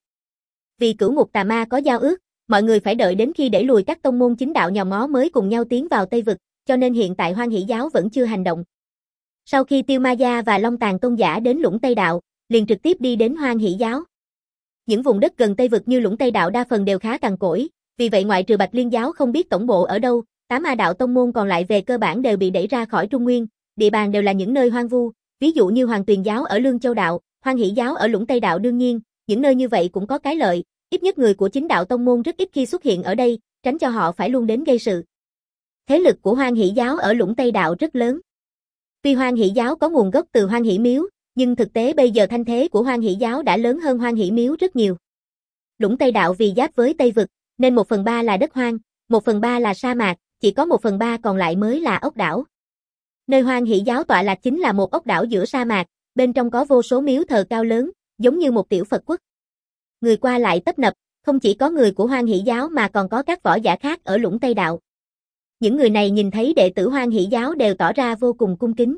Vì Cửu Ngục Tà Ma có giao ước, mọi người phải đợi đến khi đẩy lùi các tông môn chính đạo nhòm ngó mới cùng nhau tiến vào Tây Vực, cho nên hiện tại Hoan Hỷ giáo vẫn chưa hành động. Sau khi Tiêu Ma Gia và Long Tàn Tôn giả đến Lũng Tây Đạo, liền trực tiếp đi đến Hoan Hỷ giáo. Những vùng đất gần Tây Vực như Lũng Tây Đạo đa phần đều khá cằn cỗi, vì vậy ngoại trừ Bạch Liên giáo không biết tổng bộ ở đâu, tám ma đạo tông môn còn lại về cơ bản đều bị đẩy ra khỏi Trung Nguyên, địa bàn đều là những nơi hoang vu, ví dụ như Hoàng Tuyền giáo ở Lương Châu Đạo, Hoan Hỷ giáo ở Lũng Tây Đạo đương nhiên, những nơi như vậy cũng có cái lợi, ít nhất người của chính đạo tông môn rất ít khi xuất hiện ở đây, tránh cho họ phải luôn đến gây sự. Thế lực của Hoan Hỷ giáo ở Lũng Tây Đạo rất lớn. Tuy Hoan Hỷ giáo có nguồn gốc từ Hoan Hỷ Miếu, nhưng thực tế bây giờ thanh thế của Hoan Hỷ giáo đã lớn hơn Hoan Hỷ Miếu rất nhiều. Lũng Tây Đạo vì giáp với Tây Vực, nên một phần ba là đất hoang, một phần ba là sa mạc, chỉ có một phần ba còn lại mới là ốc đảo. Nơi Hoan Hỷ giáo tọa lạc chính là một ốc đảo giữa sa mạc, bên trong có vô số miếu thờ cao lớn, giống như một tiểu Phật quốc. Người qua lại tấp nập, không chỉ có người của Hoan Hỷ giáo mà còn có các võ giả khác ở Lũng Tây Đạo. Những người này nhìn thấy đệ tử Hoan Hỷ giáo đều tỏ ra vô cùng cung kính.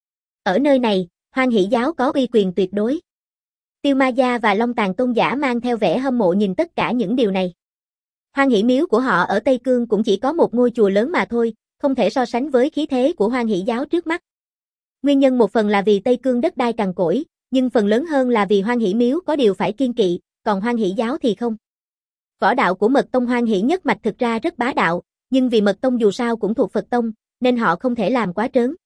Ở nơi này, Hoan Hỷ giáo có uy quyền tuyệt đối. Tiêu Ma Gia và Long Tàn Tôn giả mang theo vẻ hâm mộ nhìn tất cả những điều này. Hoan Hỷ miếu của họ ở Tây Cương cũng chỉ có một ngôi chùa lớn mà thôi, không thể so sánh với khí thế của Hoan Hỷ giáo trước mắt. Nguyên nhân một phần là vì Tây Cương đất đai cằn cỗi, nhưng phần lớn hơn là vì Hoan Hỷ miếu có điều phải kiêng kỵ, còn Hoan Hỷ giáo thì không. Võ đạo của Mật Tông Hoan Hỷ nhất mạch thực ra rất bá đạo, nhưng vì Mật Tông dù sao cũng thuộc Phật Tông, nên họ không thể làm quá trớn.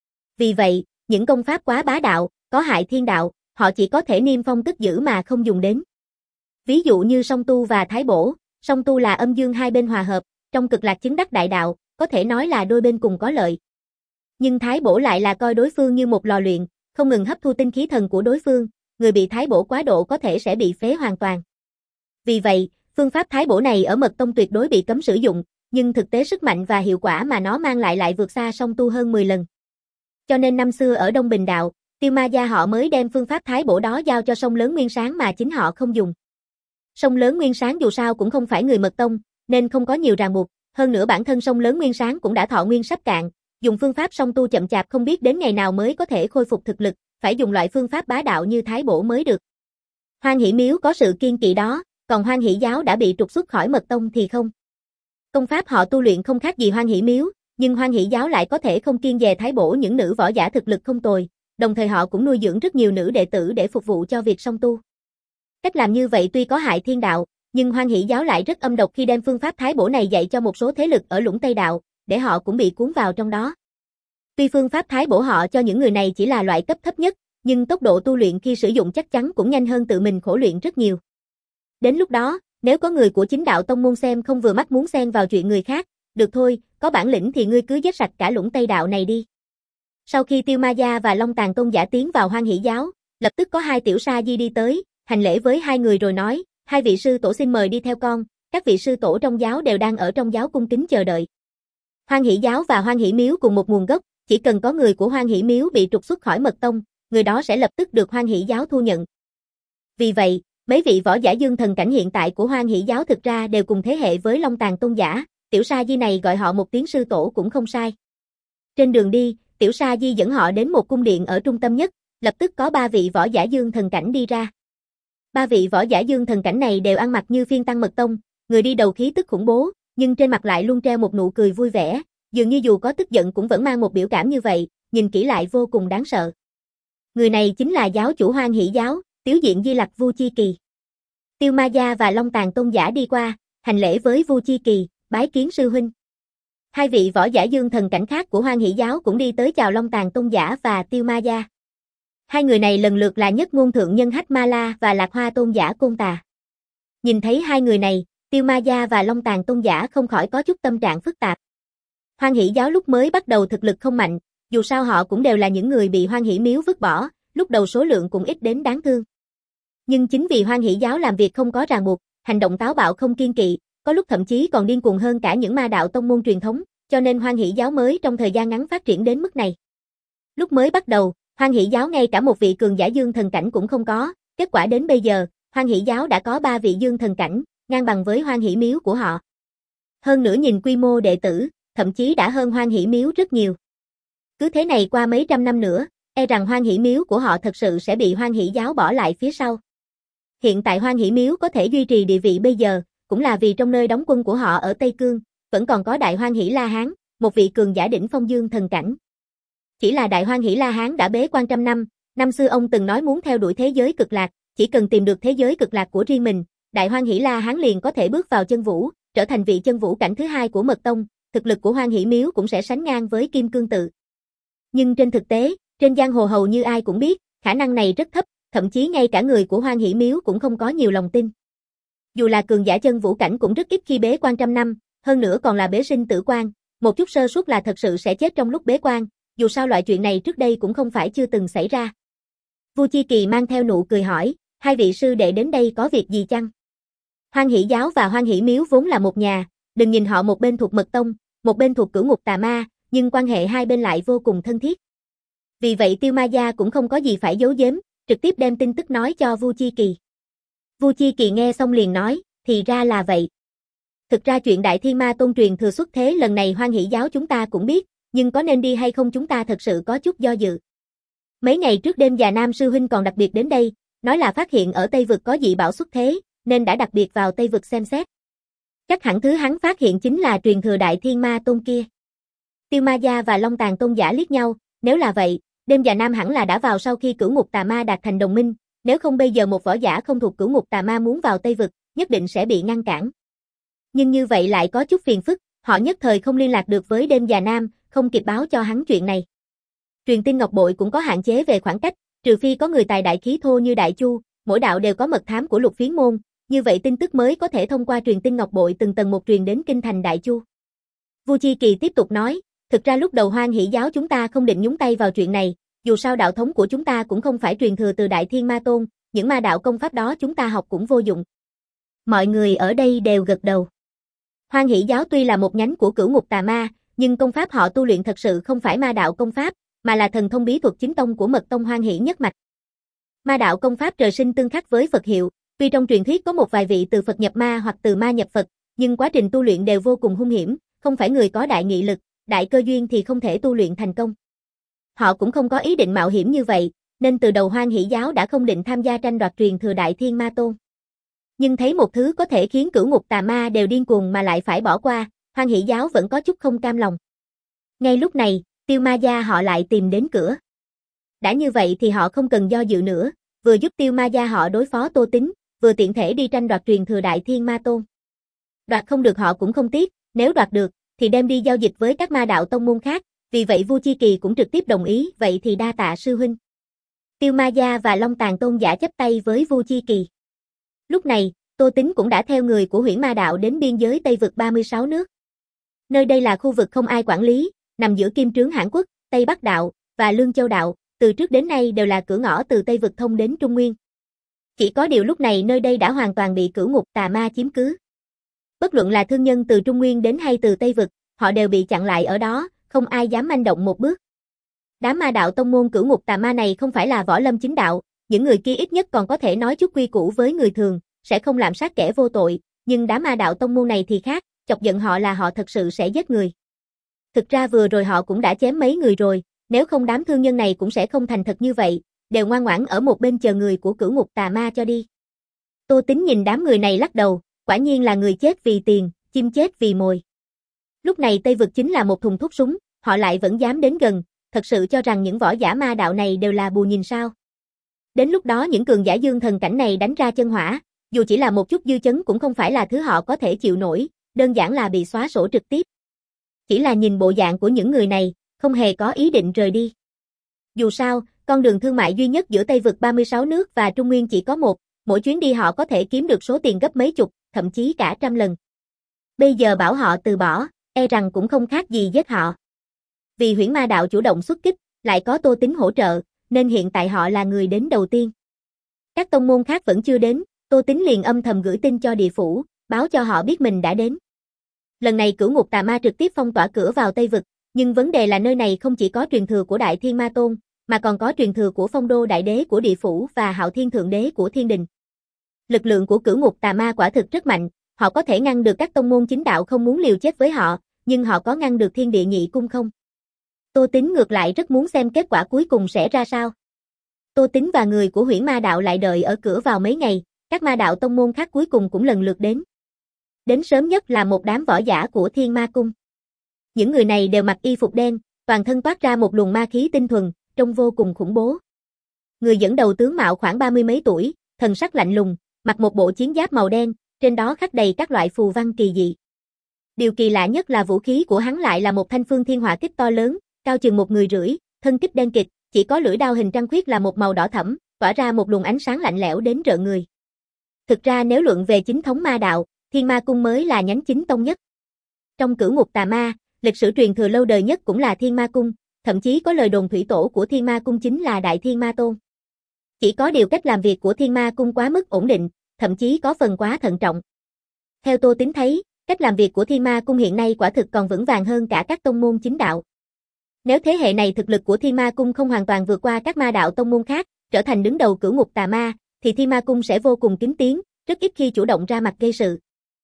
Vì vậy, những công pháp quá bá đạo, có hại thiên đạo, họ chỉ có thể niêm phong cất giữ mà không dùng đến. Ví dụ như Song Tu và Thái Bổ, Song Tu là âm dương hai bên hòa hợp, trong cực lạc chứng đắc đại đạo, có thể nói là đôi bên cùng có lợi. Nhưng Thái Bổ lại là coi đối phương như một lò luyện, không ngừng hấp thu tinh khí thần của đối phương, người bị Thái Bổ quá độ có thể sẽ bị phế hoàn toàn. Vì vậy, phương pháp Thái Bổ này ở Mật Tông tuyệt đối bị cấm sử dụng, nhưng thực tế sức mạnh và hiệu quả mà nó mang lại lại vượt xa Song Tu hơn mười lần. Cho nên năm xưa ở Đông Bình Đạo, Tiêu Ma Gia họ mới đem phương pháp Thái Bổ đó giao cho Sông Lớn Nguyên Sáng mà chính họ không dùng. Sông Lớn Nguyên Sáng dù sao cũng không phải người Mật Tông, nên không có nhiều ràng buộc, hơn nữa bản thân Sông Lớn Nguyên Sáng cũng đã thọ nguyên sắp cạn, dùng phương pháp Song Tu chậm chạp không biết đến ngày nào mới có thể khôi phục thực lực, phải dùng loại phương pháp bá đạo như Thái Bổ mới được. Hoan Hỷ miếu có sự kiên kỵ đó, còn Hoan Hỷ giáo đã bị trục xuất khỏi mật tông thì không. Công pháp họ tu luyện không khác gì Hoan Hỷ miếu, nhưng Hoan Hỷ giáo lại có thể không kiêng dè thái bổ những nữ võ giả thực lực không tồi, đồng thời họ cũng nuôi dưỡng rất nhiều nữ đệ tử để phục vụ cho việc song tu. Cách làm như vậy tuy có hại thiên đạo, nhưng Hoan Hỷ giáo lại rất âm độc khi đem phương pháp thái bổ này dạy cho một số thế lực ở Lũng Tây Đạo, để họ cũng bị cuốn vào trong đó. Tuy phương pháp thái bổ họ cho những người này chỉ là loại cấp thấp nhất, nhưng tốc độ tu luyện khi sử dụng chắc chắn cũng nhanh hơn tự mình khổ luyện rất nhiều. Đến lúc đó, nếu có người của chính đạo tông môn xem không vừa mắt muốn xen vào chuyện người khác, được thôi, có bản lĩnh thì ngươi cứ giết sạch cả Lũng Tây Đạo này đi. Sau khi Tiêu Ma Gia và Long Tàn Tôn giả tiến vào Hoan Hỷ giáo, lập tức có hai tiểu sa di đi tới, hành lễ với hai người rồi nói, hai vị sư tổ xin mời đi theo con, các vị sư tổ trong giáo đều đang ở trong giáo cung kính chờ đợi. Hoan Hỷ giáo và Hoan Hỷ miếu cùng một nguồn gốc, chỉ cần có người của Hoan Hỷ miếu bị trục xuất khỏi mật tông, người đó sẽ lập tức được Hoan Hỷ giáo thu nhận. Vì vậy, mấy vị võ giả dương thần cảnh hiện tại của Hoan Hỷ giáo thực ra đều cùng thế hệ với Long Tàn Tôn giả, tiểu sa di này gọi họ một tiếng sư tổ cũng không sai. Trên đường đi, tiểu sa di dẫn họ đến một cung điện ở trung tâm nhất, lập tức có ba vị võ giả dương thần cảnh đi ra. Ba vị võ giả dương thần cảnh này đều ăn mặc như phiên tăng mật tông, người đi đầu khí tức khủng bố, nhưng trên mặt lại luôn treo một nụ cười vui vẻ, dường như dù có tức giận cũng vẫn mang một biểu cảm như vậy, nhìn kỹ lại vô cùng đáng sợ. Người này chính là giáo chủ Hoan Hỷ giáo, Tiếu Diện Di Lặc Vu Chi Kỳ. Tiêu Ma Gia và Long Tàn Tôn giả đi qua, hành lễ với Vu Chi Kỳ, bái kiến sư huynh. Hai vị võ giả dương thần cảnh khác của Hoan Hỷ giáo cũng đi tới chào Long Tàn Tôn giả và Tiêu Ma Gia. Hai người này lần lượt là Nhất Ngôn Thượng Nhân Hách Ma La và Lạc Hoa Tôn giả Côn Tà. Nhìn thấy hai người này, Tiêu Ma Gia và Long Tàn Tôn giả không khỏi có chút tâm trạng phức tạp. Hoan Hỷ giáo lúc mới bắt đầu thực lực không mạnh, dù sao họ cũng đều là những người bị Hoan Hỷ miếu vứt bỏ, lúc đầu số lượng cũng ít đến đáng thương. Nhưng chính vì Hoan Hỷ giáo làm việc không có ràng buộc, hành động táo bạo không kiêng kỵ, có lúc thậm chí còn điên cuồng hơn cả những ma đạo tông môn truyền thống, cho nên Hoan Hỷ giáo mới trong thời gian ngắn phát triển đến mức này. Lúc mới bắt đầu, Hoan Hỷ giáo ngay cả một vị cường giả dương thần cảnh cũng không có, kết quả đến bây giờ, Hoan Hỷ giáo đã có ba vị dương thần cảnh, ngang bằng với Hoan Hỷ miếu của họ. Hơn nữa nhìn quy mô đệ tử, thậm chí đã hơn Hoan Hỷ miếu rất nhiều. Cứ thế này qua mấy trăm năm nữa, e rằng Hoan Hỷ miếu của họ thật sự sẽ bị Hoan Hỷ giáo bỏ lại phía sau. Hiện tại Hoan Hỷ miếu có thể duy trì địa vị bây giờ, cũng là vì trong nơi đóng quân của họ ở Tây Cương, vẫn còn có Đại Hoan Hỷ La Hán, một vị cường giả đỉnh phong dương thần cảnh. Chỉ là Đại Hoan Hỷ La Hán đã bế quan trăm năm, năm xưa ông từng nói muốn theo đuổi thế giới cực lạc, chỉ cần tìm được thế giới cực lạc của riêng mình, Đại Hoan Hỷ La Hán liền có thể bước vào chân vũ, trở thành vị chân vũ cảnh thứ hai của mật tông, thực lực của Hoan Hỷ miếu cũng sẽ sánh ngang với Kim Cương tự. Nhưng trên thực tế, trên giang hồ hầu như ai cũng biết, khả năng này rất thấp, thậm chí ngay cả người của Hoan Hỷ miếu cũng không có nhiều lòng tin. Dù là cường giả chân vũ cảnh cũng rất ít khi bế quan trăm năm, hơn nữa còn là bế sinh tử quan, một chút sơ suất là thật sự sẽ chết trong lúc bế quan, dù sao loại chuyện này trước đây cũng không phải chưa từng xảy ra. Vu Chi Kỳ mang theo nụ cười hỏi, hai vị sư đệ đến đây có việc gì chăng? Hoan Hỷ giáo và Hoan Hỷ miếu vốn là một nhà, đừng nhìn họ một bên thuộc mật tông, một bên thuộc cửu ngục tà ma, nhưng quan hệ hai bên lại vô cùng thân thiết. Vì vậy Tiêu Ma Gia cũng không có gì phải giấu giếm, trực tiếp đem tin tức nói cho Vu Chi Kỳ. Vu Chi Kỳ nghe xong liền nói, thì ra là vậy. Thực ra chuyện Đại Thiên Ma Tôn truyền thừa xuất thế lần này Hoan Hỷ giáo chúng ta cũng biết, nhưng có nên đi hay không chúng ta thật sự có chút do dự. Mấy ngày trước đêm Già Nam sư huynh còn đặc biệt đến đây, nói là phát hiện ở Tây Vực có dị bảo xuất thế, nên đã đặc biệt vào Tây Vực xem xét. Chắc hẳn thứ hắn phát hiện chính là truyền thừa Đại Thiên Ma Tôn kia. Tiêu Ma Gia và Long Tàn Tôn giả liếc nhau, nếu là vậy, đêm Già Nam hẳn là đã vào sau khi cửu ngục tà ma đạt thành đồng minh, nếu không bây giờ một võ giả không thuộc cửu ngục tà ma muốn vào Tây Vực, nhất định sẽ bị ngăn cản. Nhưng như vậy lại có chút phiền phức, họ nhất thời không liên lạc được với đêm Già Nam, không kịp báo cho hắn chuyện này. Truyền tin ngọc bội cũng có hạn chế về khoảng cách, trừ phi có người tài đại khí thô như Đại Chu, mỗi đạo đều có mật thám của Lục Phiến môn, như vậy tin tức mới có thể thông qua truyền tin ngọc bội từng tầng một truyền đến kinh thành Đại Chu. Vu Chi Kỳ tiếp tục nói, thực ra lúc đầu Hoan Hỷ giáo chúng ta không định nhúng tay vào chuyện này, dù sao đạo thống của chúng ta cũng không phải truyền thừa từ Đại Thiên Ma Tôn, những ma đạo công pháp đó chúng ta học cũng vô dụng. Mọi người ở đây đều gật đầu. Hoan Hỷ giáo tuy là một nhánh của cửu ngục tà ma, nhưng công pháp họ tu luyện thật sự không phải ma đạo công pháp, mà là thần thông bí thuật chính tông của mật tông Hoan Hỷ nhất mạch. Ma đạo công pháp trời sinh tương khắc với Phật hiệu, tuy trong truyền thuyết có một vài vị từ Phật nhập ma hoặc từ ma nhập Phật, nhưng quá trình tu luyện đều vô cùng hung hiểm, không phải người có đại nghị lực, đại cơ duyên thì không thể tu luyện thành công. Họ cũng không có ý định mạo hiểm như vậy, nên từ đầu Hoan Hỷ giáo đã không định tham gia tranh đoạt truyền thừa Đại Thiên Ma Tôn. Nhưng thấy một thứ có thể khiến cửu ngục tà ma đều điên cuồng mà lại phải bỏ qua, Hoan Hỷ giáo vẫn có chút không cam lòng. Ngay lúc này, Tiêu Ma gia họ lại tìm đến cửa. Đã như vậy thì họ không cần do dự nữa, vừa giúp Tiêu Ma gia họ đối phó Tô Tín, vừa tiện thể đi tranh đoạt truyền thừa Đại Thiên Ma Tôn. Đoạt không được họ cũng không tiếc, nếu đoạt được, thì đem đi giao dịch với các ma đạo tông môn khác, vì vậy Vu Chi Kỳ cũng trực tiếp đồng ý, vậy thì đa tạ sư huynh. Tiêu Ma gia và Long Tàn Tôn giả chấp tay với Vu Chi Kỳ. Lúc này, Tô Tín cũng đã theo người của Huyễn Ma đạo đến biên giới Tây vực ba mươi sáu nước. Nơi đây là khu vực không ai quản lý, nằm giữa Kim Trướng Hãn Quốc, Tây Bắc đạo và Lương Châu đạo, từ trước đến nay đều là cửa ngõ từ Tây vực thông đến Trung Nguyên. Chỉ có điều lúc này nơi đây đã hoàn toàn bị cửu ngục tà ma chiếm cứ. Bất luận là thương nhân từ Trung Nguyên đến hay từ Tây vực, họ đều bị chặn lại ở đó, không ai dám manh động một bước. Đám ma đạo tông môn cửu ngục tà ma này không phải là võ lâm chính đạo, những người kia ít nhất còn có thể nói chút quy củ với người thường, sẽ không lạm sát kẻ vô tội, nhưng đám ma đạo tông môn này thì khác, chọc giận họ là họ thật sự sẽ giết người. Thực ra vừa rồi họ cũng đã chém mấy người rồi, nếu không đám thương nhân này cũng sẽ không thành thật như vậy, đều ngoan ngoãn ở một bên chờ người của cửu ngục tà ma cho đi. Tô Tín nhìn đám người này lắc đầu, quả nhiên là người chết vì tiền, chim chết vì mồi. Lúc này Tây vực chính là một thùng thuốc súng, họ lại vẫn dám đến gần, thật sự cho rằng những võ giả ma đạo này đều là bù nhìn sao. Đến lúc đó những cường giả dương thần cảnh này đánh ra chân hỏa, dù chỉ là một chút dư chấn cũng không phải là thứ họ có thể chịu nổi, đơn giản là bị xóa sổ trực tiếp. Chỉ là nhìn bộ dạng của những người này, không hề có ý định rời đi. Dù sao, con đường thương mại duy nhất giữa Tây vực ba mươi sáu nước và Trung Nguyên chỉ có một, mỗi chuyến đi họ có thể kiếm được số tiền gấp mấy chục, thậm chí cả trăm lần. Bây giờ bảo họ từ bỏ, e rằng cũng không khác gì giết họ. Vì Huyễn Ma đạo chủ động xuất kích, lại có Tô Tín hỗ trợ, nên hiện tại họ là người đến đầu tiên. Các tông môn khác vẫn chưa đến, Tô Tín liền âm thầm gửi tin cho địa phủ, báo cho họ biết mình đã đến. Lần này cửu ngục tà ma trực tiếp phong tỏa cửa vào Tây vực, nhưng vấn đề là nơi này không chỉ có truyền thừa của Đại Thiên Ma Tôn, mà còn có truyền thừa của Phong Đô Đại Đế của địa phủ và Hạo Thiên Thượng Đế của Thiên Đình. Lực lượng của cửu ngục tà ma quả thực rất mạnh, họ có thể ngăn được các tông môn chính đạo không muốn liều chết với họ, nhưng họ có ngăn được Thiên Địa Nhị Cung không? Tô Tín ngược lại rất muốn xem kết quả cuối cùng sẽ ra sao. Tô Tín và người của Huyễn Ma đạo lại đợi ở cửa vào mấy ngày, các ma đạo tông môn khác cuối cùng cũng lần lượt đến. Đến sớm nhất là một đám võ giả của Thiên Ma Cung. Những người này đều mặc y phục đen, toàn thân toát ra một luồng ma khí tinh thuần, trông vô cùng khủng bố. Người dẫn đầu tướng mạo khoảng ba mươi mấy tuổi, thần sắc lạnh lùng, mặc một bộ chiến giáp màu đen, trên đó khắc đầy các loại phù văn kỳ dị. Điều kỳ lạ nhất là vũ khí của hắn lại là một thanh phương thiên hỏa kích to lớn, cao chừng một người rưỡi, thân kích đen kịt, chỉ có lưỡi đao hình trăng khuyết là một màu đỏ thẫm, tỏa ra một luồng ánh sáng lạnh lẽo đến rợn người. Thực ra nếu luận về chính thống ma đạo, Thiên Ma Cung mới là nhánh chính tông nhất. Trong cửu ngục tà ma, lịch sử truyền thừa lâu đời nhất cũng là Thiên Ma Cung, thậm chí có lời đồn thủy tổ của Thiên Ma Cung chính là Đại Thiên Ma Tôn. Chỉ có điều cách làm việc của Thiên Ma Cung quá mức ổn định, thậm chí có phần quá thận trọng. Theo Tô Tín thấy, cách làm việc của Thiên Ma Cung hiện nay quả thực còn vững vàng hơn cả các tông môn chính đạo. Nếu thế hệ này thực lực của Thiên Ma Cung không hoàn toàn vượt qua các ma đạo tông môn khác, trở thành đứng đầu cửu ngục tà ma, thì Thiên Ma Cung sẽ vô cùng kín tiếng, rất ít khi chủ động ra mặt gây sự.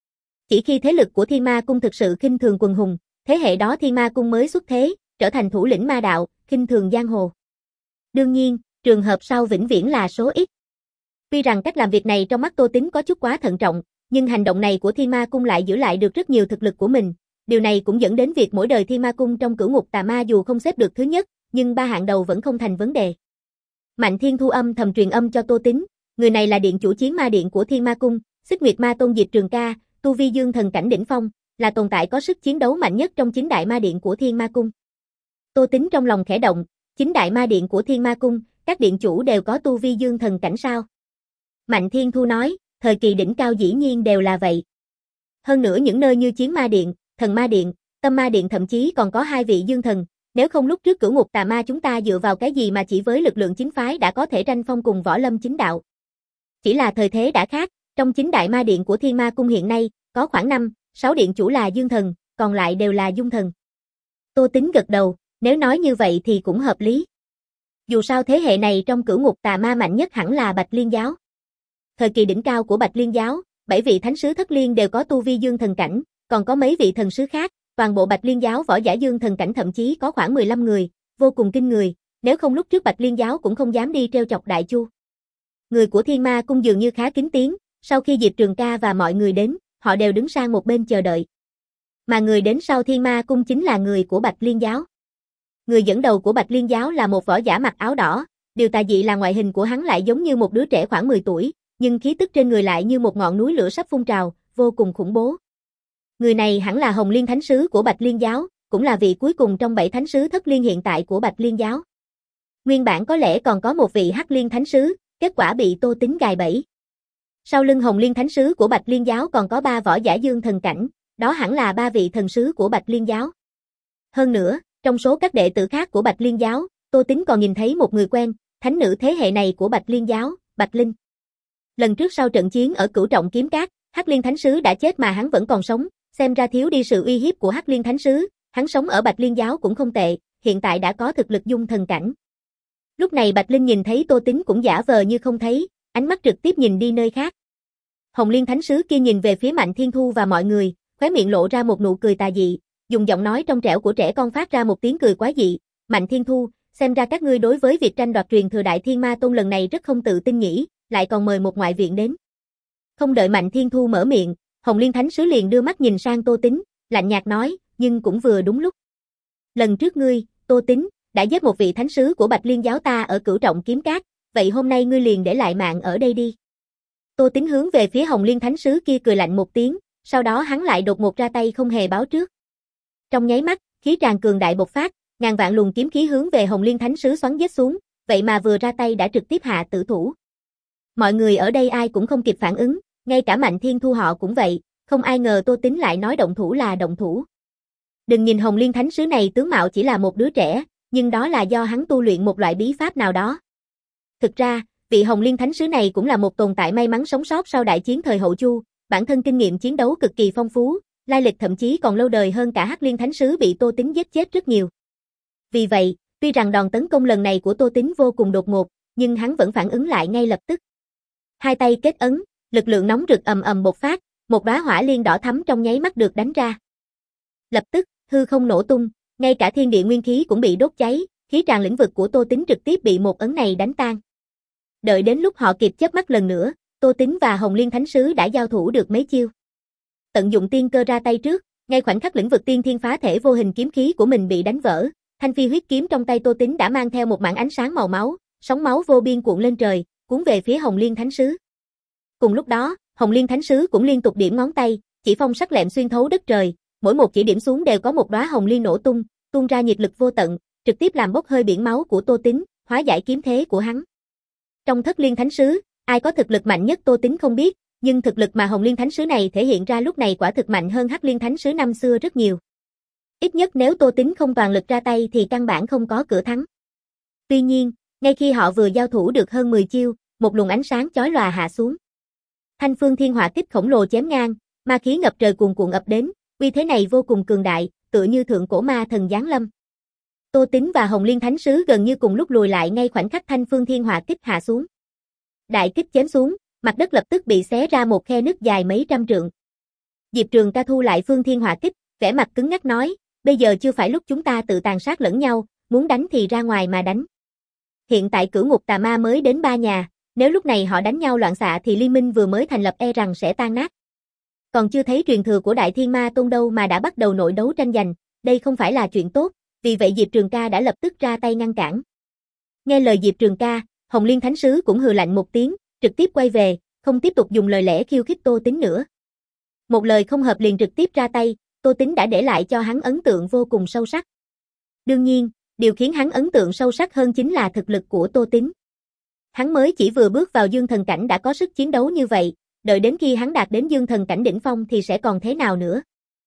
Chỉ khi thế lực của Thiên Ma Cung thực sự khinh thường quần hùng, thế hệ đó Thiên Ma Cung mới xuất thế, trở thành thủ lĩnh ma đạo, khinh thường giang hồ. Đương nhiên, trường hợp sau vĩnh viễn là số ít. Tuy rằng cách làm việc này trong mắt Tô Tín có chút quá thận trọng, nhưng hành động này của Thiên Ma Cung lại giữ lại được rất nhiều thực lực của mình. Điều này cũng dẫn đến việc mỗi đời Thiên Ma Cung trong cửu ngục tà ma dù không xếp được thứ nhất, nhưng ba hạng đầu vẫn không thành vấn đề. Mạnh Thiên Thu âm thầm truyền âm cho Tô Tín, người này là điện chủ chiến ma điện của Thiên Ma Cung, Xích Nguyệt Ma Tôn Diệp Trường Ca, tu vi dương thần cảnh đỉnh phong, là tồn tại có sức chiến đấu mạnh nhất trong chín đại ma điện của Thiên Ma Cung. Tô Tín trong lòng khẽ động, chín đại ma điện của Thiên Ma Cung, các điện chủ đều có tu vi dương thần cảnh sao? Mạnh Thiên Thu nói, thời kỳ đỉnh cao dĩ nhiên đều là vậy. Hơn nữa những nơi như Chiến Ma Điện, Thần Ma Điện, Tâm Ma Điện thậm chí còn có hai vị dương thần, nếu không lúc trước cửu ngục tà ma chúng ta dựa vào cái gì mà chỉ với lực lượng chính phái đã có thể tranh phong cùng võ lâm chính đạo. Chỉ là thời thế đã khác, trong chín đại ma điện của Thiên Ma Cung hiện nay, có khoảng năm, sáu điện chủ là dương thần, còn lại đều là dung thần. Tô Tín gật đầu, nếu nói như vậy thì cũng hợp lý. Dù sao thế hệ này trong cửu ngục tà ma mạnh nhất hẳn là Bạch Liên giáo. Thời kỳ đỉnh cao của Bạch Liên giáo, bảy vị thánh sứ thất liên đều có tu vi dương thần cảnh, còn có mấy vị thần sứ khác, toàn bộ Bạch Liên giáo võ giả dương thần cảnh thậm chí có khoảng mười lăm người, vô cùng kinh người, nếu không lúc trước Bạch Liên giáo cũng không dám đi treo chọc Đại Chu. Người của Thiên Ma Cung dường như khá kín tiếng, Sau khi Diệp Trường ca và mọi người đến, họ đều đứng sang một bên chờ đợi. Mà người đến sau Thiên Ma Cung chính là người của Bạch Liên Giáo. Người dẫn đầu của Bạch Liên Giáo là một võ giả mặc áo đỏ, điều tà dị là ngoại hình của hắn lại giống như một đứa trẻ khoảng mười tuổi, nhưng khí tức trên người lại như một ngọn núi lửa sắp phun trào, vô cùng khủng bố. Người này hẳn là Hồng Liên Thánh Sứ của Bạch Liên Giáo, cũng là vị cuối cùng trong bảy thánh sứ thất liên hiện tại của Bạch Liên Giáo. Nguyên bản có lẽ còn có một vị Hắc Liên Thánh Sứ, kết quả bị Tô Tính gài bẫy. Sau lưng Hồng Liên Thánh Sứ của Bạch Liên Giáo còn có ba võ giả dương thần cảnh, đó hẳn là ba vị thần sứ của Bạch Liên Giáo. Hơn nữa, trong số các đệ tử khác của Bạch Liên Giáo, Tô Tính còn nhìn thấy một người quen, thánh nữ thế hệ này của Bạch Liên Giáo, Bạch Linh. Lần trước sau trận chiến ở Cửu Trọng Kiếm Cát, Hắc Liên Thánh Sứ đã chết mà hắn vẫn còn sống, xem ra thiếu đi sự uy hiếp của Hắc Liên Thánh Sứ, hắn sống ở Bạch Liên Giáo cũng không tệ, hiện tại đã có thực lực dung thần cảnh. Lúc này Bạch Linh nhìn thấy Tô Tính cũng giả vờ như không thấy, ánh mắt trực tiếp nhìn đi nơi khác. Hồng Liên Thánh Sứ kia nhìn về phía Mạnh Thiên Thu và mọi người, khóe miệng lộ ra một nụ cười tà dị, dùng giọng nói trong trẻo của trẻ con phát ra một tiếng cười quái dị. Mạnh Thiên Thu, xem ra các ngươi đối với việc tranh đoạt truyền thừa Đại Thiên Ma Tôn lần này rất không tự tin nhỉ, lại còn mời một ngoại viện đến. Không đợi Mạnh Thiên Thu mở miệng, Hồng Liên Thánh Sứ liền đưa mắt nhìn sang Tô Tính, lạnh nhạt nói, nhưng cũng vừa đúng lúc. Lần trước ngươi, Tô Tính, đã giết một vị thánh sứ của Bạch Liên Giáo ta ở Cửu Trọng Kiếm Cát, vậy hôm nay ngươi liền để lại mạng ở đây đi. Tô Tính hướng về phía Hồng Liên Thánh Sứ kia cười lạnh một tiếng, sau đó hắn lại đột ngột ra tay không hề báo trước. Trong nháy mắt, khí tràn cường đại bộc phát, ngàn vạn luồng kiếm khí hướng về Hồng Liên Thánh Sứ xoắn giết xuống, vậy mà vừa ra tay đã trực tiếp hạ tử thủ. Mọi người ở đây ai cũng không kịp phản ứng, ngay cả Mạnh Thiên Thu họ cũng vậy, không ai ngờ Tô Tính lại nói động thủ là động thủ. Đừng nhìn Hồng Liên Thánh Sứ này tướng mạo chỉ là một đứa trẻ, nhưng đó là do hắn tu luyện một loại bí pháp nào đó. Thực ra, vị Hồng Liên Thánh Sứ này cũng là một tồn tại may mắn sống sót sau đại chiến thời Hậu Chu, bản thân kinh nghiệm chiến đấu cực kỳ phong phú, lai lịch thậm chí còn lâu đời hơn cả Hắc Liên Thánh Sứ bị Tô Tính giết chết rất nhiều. Vì vậy, tuy rằng đòn tấn công lần này của Tô Tính vô cùng đột ngột, nhưng hắn vẫn phản ứng lại ngay lập tức. Hai tay kết ấn, lực lượng nóng rực ầm ầm bộc phát, một đóa hỏa liên đỏ thắm trong nháy mắt được đánh ra. Lập tức, hư không nổ tung, ngay cả thiên địa nguyên khí cũng bị đốt cháy, khí tràn lĩnh vực của Tô Tính trực tiếp bị một ấn này đánh tan. Đợi đến lúc họ kịp chớp mắt lần nữa, Tô Tính và Hồng Liên Thánh Sứ đã giao thủ được mấy chiêu. Tận dụng tiên cơ ra tay trước, ngay khoảnh khắc lĩnh vực tiên thiên phá thể vô hình kiếm khí của mình bị đánh vỡ, thanh phi huyết kiếm trong tay Tô Tính đã mang theo một mảng ánh sáng màu máu, sóng máu vô biên cuộn lên trời, cuốn về phía Hồng Liên Thánh Sứ. Cùng lúc đó, Hồng Liên Thánh Sứ cũng liên tục điểm ngón tay, chỉ phong sắc lẹm xuyên thấu đất trời, mỗi một chỉ điểm xuống đều có một đóa hồng liên nổ tung, tuôn ra nhiệt lực vô tận, trực tiếp làm bốc hơi biển máu của Tô Tính, hóa giải kiếm thế của hắn. Trong Thất Liên Thánh Sứ, ai có thực lực mạnh nhất Tô Tính không biết, nhưng thực lực mà Hồng Liên Thánh Sứ này thể hiện ra lúc này quả thực mạnh hơn Hắc Liên Thánh Sứ năm xưa rất nhiều. Ít nhất nếu Tô Tính không toàn lực ra tay thì căn bản không có cửa thắng. Tuy nhiên, ngay khi họ vừa giao thủ được hơn mười chiêu, một luồng ánh sáng chói lòa hạ xuống. Thanh Phương Thiên Hỏa Kích khổng lồ chém ngang, ma khí ngập trời cuồn cuộn ập đến, uy thế này vô cùng cường đại, tựa như thượng cổ ma thần giáng lâm. Tô Tính và Hồng Liên Thánh Sứ gần như cùng lúc lùi lại ngay khoảnh khắc Thanh Phương Thiên Hỏa Kích hạ xuống. Đại kích chém xuống, mặt đất lập tức bị xé ra một khe nứt dài mấy trăm trượng. Diệp Trường ca thu lại Phương Thiên Hỏa Kích, vẻ mặt cứng ngắc nói, bây giờ chưa phải lúc chúng ta tự tàn sát lẫn nhau, muốn đánh thì ra ngoài mà đánh. Hiện tại Cửu Ngục Tà Ma mới đến ba nhà, nếu lúc này họ đánh nhau loạn xạ thì liên minh vừa mới thành lập e rằng sẽ tan nát. Còn chưa thấy truyền thừa của Đại Thiên Ma Tôn đâu mà đã bắt đầu nội đấu tranh giành, đây không phải là chuyện tốt, vì vậy Diệp Trường ca đã lập tức ra tay ngăn cản. Nghe lời Diệp Trường ca, Hồng Liên Thánh Sứ cũng hừ lạnh một tiếng, trực tiếp quay về, không tiếp tục dùng lời lẽ khiêu khích Tô Tính nữa. Một lời không hợp liền trực tiếp ra tay, Tô Tính đã để lại cho hắn ấn tượng vô cùng sâu sắc. Đương nhiên, điều khiến hắn ấn tượng sâu sắc hơn chính là thực lực của Tô Tính. Hắn mới chỉ vừa bước vào dương thần cảnh đã có sức chiến đấu như vậy, đợi đến khi hắn đạt đến dương thần cảnh đỉnh phong thì sẽ còn thế nào nữa.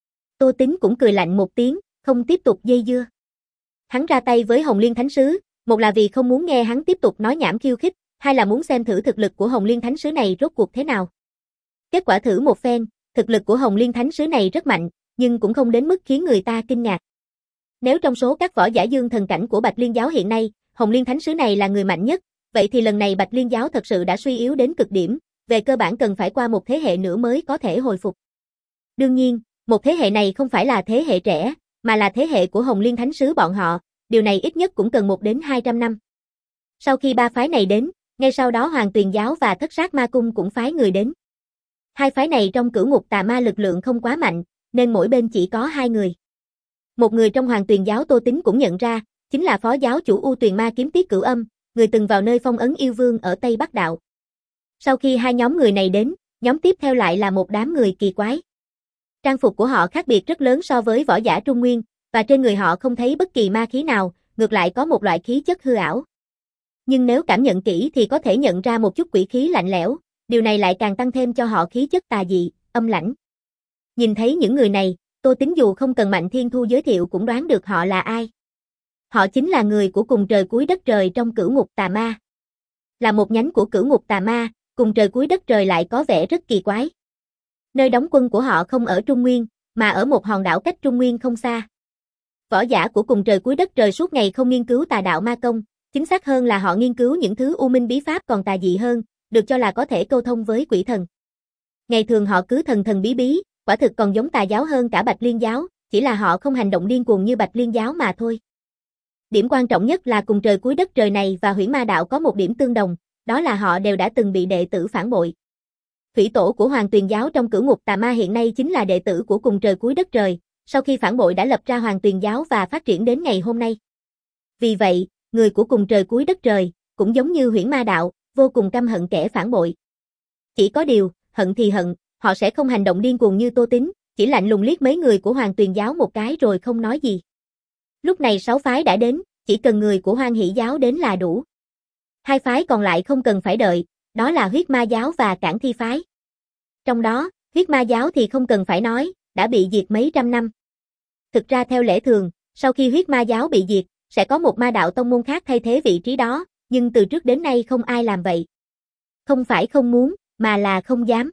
Tô Tính cũng cười lạnh một tiếng, không tiếp tục dây dưa. Hắn ra tay với Hồng Liên Thánh Sứ, một là vì không muốn nghe hắn tiếp tục nói nhảm khiêu khích, hai là muốn xem thử thực lực của Hồng Liên Thánh Sứ này rốt cuộc thế nào. Kết quả thử một phen, thực lực của Hồng Liên Thánh Sứ này rất mạnh, nhưng cũng không đến mức khiến người ta kinh ngạc. Nếu trong số các võ giả dương thần cảnh của Bạch Liên Giáo hiện nay, Hồng Liên Thánh Sứ này là người mạnh nhất, vậy thì lần này Bạch Liên Giáo thật sự đã suy yếu đến cực điểm, về cơ bản cần phải qua một thế hệ nữa mới có thể hồi phục. Đương nhiên, một thế hệ này không phải là thế hệ trẻ, mà là thế hệ của Hồng Liên Thánh Sứ bọn họ, điều này ít nhất cũng cần một đến hai trăm năm. Sau khi ba phái này đến, ngay sau đó Hoàng Tuyền Giáo và Thất Sát Ma Cung cũng phái người đến. Hai phái này trong cửu ngục tà ma lực lượng không quá mạnh, nên mỗi bên chỉ có hai người. Một người trong Hoàng Tuyền giáo Tô Tín cũng nhận ra, chính là phó giáo chủ U Tuyền Ma Kiếm Tiết Cửu Âm, người từng vào nơi phong ấn yêu vương ở Tây Bắc Đạo. Sau khi hai nhóm người này đến, nhóm tiếp theo lại là một đám người kỳ quái. Trang phục của họ khác biệt rất lớn so với võ giả Trung Nguyên, và trên người họ không thấy bất kỳ ma khí nào, ngược lại có một loại khí chất hư ảo. Nhưng nếu cảm nhận kỹ thì có thể nhận ra một chút quỷ khí lạnh lẽo, điều này lại càng tăng thêm cho họ khí chất tà dị, âm lãnh. Nhìn thấy những người này, Tô Tín dù không cần Mạnh Thiên Thu giới thiệu cũng đoán được họ là ai. Họ chính là người của cùng trời cuối đất trời trong cửu ngục tà ma. Là một nhánh của cửu ngục tà ma, cùng trời cuối đất trời lại có vẻ rất kỳ quái. Nơi đóng quân của họ không ở Trung Nguyên, mà ở một hòn đảo cách Trung Nguyên không xa. Võ giả của cùng trời cuối đất trời suốt ngày không nghiên cứu tà đạo ma công, chính xác hơn là họ nghiên cứu những thứ u minh bí pháp còn tà dị hơn, được cho là có thể câu thông với quỷ thần. Ngày thường họ cứ thần thần bí bí, quả thực còn giống tà giáo hơn cả Bạch Liên giáo, chỉ là họ không hành động điên cuồng như Bạch Liên giáo mà thôi. Điểm quan trọng nhất là cùng trời cuối đất trời này và Huyễn Ma đạo có một điểm tương đồng, đó là họ đều đã từng bị đệ tử phản bội. Thủy tổ của Hoàng Tuyền giáo trong cửu ngục tà ma hiện nay chính là đệ tử của cùng trời cuối đất trời, sau khi phản bội đã lập ra Hoàng Tuyền giáo và phát triển đến ngày hôm nay. Vì vậy, người của cùng trời cuối đất trời, cũng giống như Huyễn Ma đạo, vô cùng căm hận kẻ phản bội. Chỉ có điều, hận thì hận, họ sẽ không hành động điên cuồng như Tô Tín, chỉ lạnh lùng liếc mấy người của Hoàng Tuyền giáo một cái rồi không nói gì. Lúc này sáu phái đã đến, chỉ cần người của Hoan Hỷ giáo đến là đủ. Hai phái còn lại không cần phải đợi, đó là Huyết Ma giáo và Cản Thi phái. Trong đó, Huyết Ma giáo thì không cần phải nói, đã bị diệt mấy trăm năm. Thực ra theo lẽ thường, sau khi Huyết Ma giáo bị diệt, sẽ có một ma đạo tông môn khác thay thế vị trí đó, nhưng từ trước đến nay không ai làm vậy. Không phải không muốn, mà là không dám.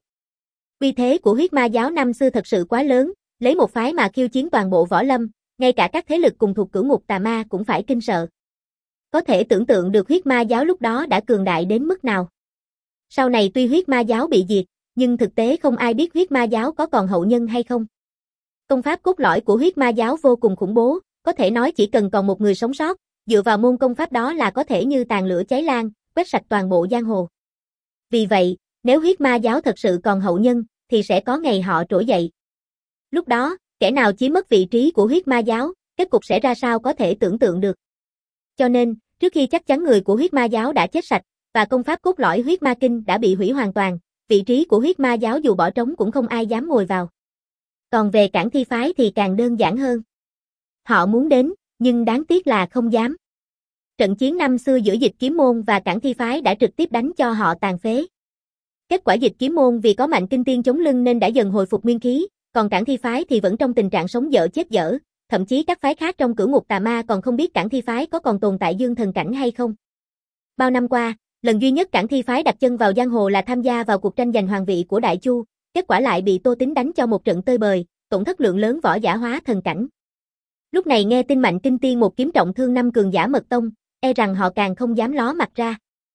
Uy thế của Huyết Ma giáo năm xưa thật sự quá lớn, lấy một phái mà khiêu chiến toàn bộ võ lâm, ngay cả các thế lực cùng thuộc cửu ngục tà ma cũng phải kinh sợ. Có thể tưởng tượng được Huyết Ma giáo lúc đó đã cường đại đến mức nào. Sau này tuy Huyết Ma giáo bị diệt, nhưng thực tế không ai biết Huyết Ma giáo có còn hậu nhân hay không. Công pháp cốt lõi của Huyết Ma giáo vô cùng khủng bố, có thể nói chỉ cần còn một người sống sót, dựa vào môn công pháp đó là có thể như tàn lửa cháy lan, quét sạch toàn bộ giang hồ. Vì vậy, nếu Huyết Ma giáo thật sự còn hậu nhân, thì sẽ có ngày họ trỗi dậy. Lúc đó, kẻ nào chiếm mất vị trí của Huyết Ma giáo, kết cục sẽ ra sao có thể tưởng tượng được. Cho nên, trước khi chắc chắn người của Huyết Ma giáo đã chết sạch, và công pháp cốt lõi Huyết Ma kinh đã bị hủy hoàn toàn, vị trí của Huyết Ma giáo dù bỏ trống cũng không ai dám ngồi vào. Còn về Cản Thi phái thì càng đơn giản hơn. Họ muốn đến, nhưng đáng tiếc là không dám. Trận chiến năm xưa giữa Dịch Kiếm môn và Cản Thi phái đã trực tiếp đánh cho họ tàn phế. Kết quả Dịch Kiếm môn vì có Mạnh Kinh Tiên chống lưng nên đã dần hồi phục nguyên khí, còn Cản Thi phái thì vẫn trong tình trạng sống dở chết dở, thậm chí các phái khác trong cửu ngục tà ma còn không biết Cản Thi phái có còn tồn tại dương thần cảnh hay không. Bao năm qua, lần duy nhất Cản Thi phái đặt chân vào giang hồ là tham gia vào cuộc tranh giành hoàng vị của Đại Chu, kết quả lại bị Tô Tín đánh cho một trận tơi bời, tổn thất lượng lớn võ giả hóa thần cảnh. Lúc này nghe tin Mạnh Kinh Tiên một kiếm trọng thương năm cường giả Mật tông, e rằng họ càng không dám ló mặt ra.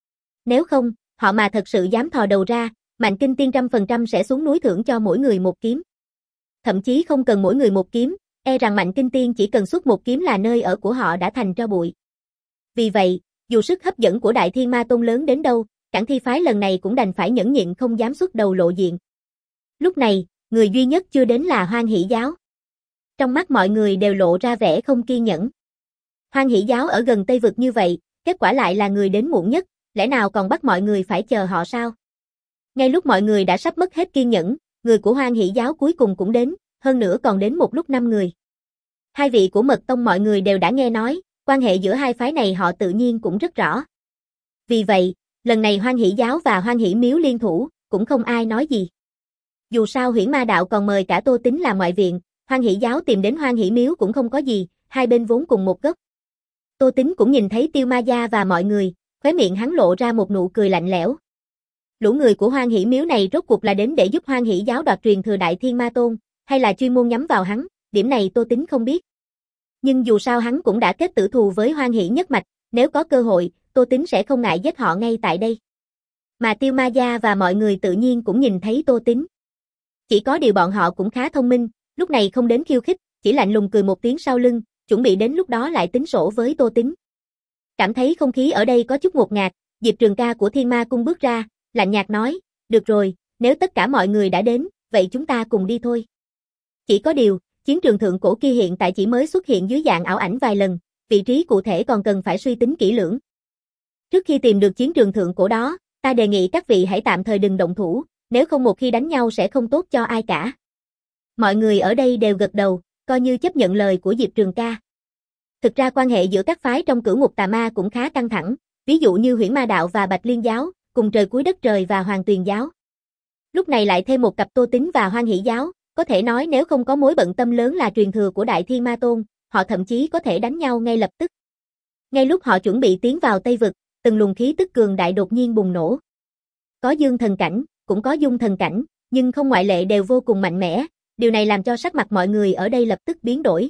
Nếu không, họ mà thật sự dám thò đầu ra, Mạnh Kinh Tiên trăm phần trăm sẽ xuống núi thưởng cho mỗi người một kiếm. Thậm chí không cần mỗi người một kiếm, e rằng Mạnh Kinh Tiên chỉ cần xuất một kiếm là nơi ở của họ đã thành tro bụi. Vì vậy, dù sức hấp dẫn của Đại Thiên Ma Tôn lớn đến đâu, Cản Thi phái lần này cũng đành phải nhẫn nhịn không dám xuất đầu lộ diện. Lúc này, người duy nhất chưa đến là Hoan Hỷ giáo. Trong mắt mọi người đều lộ ra vẻ không kiên nhẫn. Hoan Hỷ giáo ở gần Tây Vực như vậy, kết quả lại là người đến muộn nhất, lẽ nào còn bắt mọi người phải chờ họ sao? Ngay lúc mọi người đã sắp mất hết kiên nhẫn, người của Hoan Hỷ giáo cuối cùng cũng đến, hơn nữa còn đến một lúc năm người. Hai vị của Mật tông mọi người đều đã nghe nói, quan hệ giữa hai phái này họ tự nhiên cũng rất rõ. Vì vậy, lần này Hoan Hỷ giáo và Hoan Hỷ miếu liên thủ, cũng không ai nói gì. Dù sao Huyễn Ma đạo còn mời cả Tô Tín làm ngoại viện, Hoan Hỷ giáo tìm đến Hoan Hỷ miếu cũng không có gì, hai bên vốn cùng một gốc. Tô Tín cũng nhìn thấy Tiêu Ma Gia và mọi người, khóe miệng hắn lộ ra một nụ cười lạnh lẽo. Lũ người của Hoan Hỷ miếu này rốt cuộc là đến để giúp Hoan Hỷ giáo đoạt truyền thừa Đại Thiên Ma Tôn, hay là chuyên môn nhắm vào hắn, điểm này Tô Tín không biết. Nhưng dù sao hắn cũng đã kết tử thù với Hoan Hỷ nhất mạch, nếu có cơ hội, Tô Tín sẽ không ngại giết họ ngay tại đây. Mà Tiêu Ma Gia và mọi người tự nhiên cũng nhìn thấy Tô Tín. Chỉ có điều bọn họ cũng khá thông minh, lúc này không đến khiêu khích, chỉ lạnh lùng cười một tiếng sau lưng, chuẩn bị đến lúc đó lại tính sổ với Tô Tín. Cảm thấy không khí ở đây có chút ngột ngạt, Diệp Trường Ca của Thiên Ma cung bước ra, lạnh nhạt nói, được rồi, nếu tất cả mọi người đã đến, vậy chúng ta cùng đi thôi. Chỉ có điều, chiến trường thượng cổ kia hiện tại chỉ mới xuất hiện dưới dạng ảo ảnh vài lần, vị trí cụ thể còn cần phải suy tính kỹ lưỡng. Trước khi tìm được chiến trường thượng cổ đó, ta đề nghị các vị hãy tạm thời đừng động thủ, nếu không một khi đánh nhau sẽ không tốt cho ai cả. Mọi người ở đây đều gật đầu, coi như chấp nhận lời của Diệp Trường ca. Thực ra quan hệ giữa các phái trong Cửu Ngục Tà Ma cũng khá căng thẳng, ví dụ như Huyễn Ma Đạo và Bạch Liên Giáo, cùng trời cuối đất trời và Hoàng Tuyền Giáo. Lúc này lại thêm một cặp Tô Tín và Hoan Hỷ Giáo, có thể nói nếu không có mối bận tâm lớn là truyền thừa của Đại Thiên Ma Tôn, họ thậm chí có thể đánh nhau ngay lập tức. Ngay lúc họ chuẩn bị tiến vào Tây Vực, từng luồng khí tức cường đại đột nhiên bùng nổ. Có dương thần cảnh, cũng có dung thần cảnh, nhưng không ngoại lệ đều vô cùng mạnh mẽ, điều này làm cho sắc mặt mọi người ở đây lập tức biến đổi.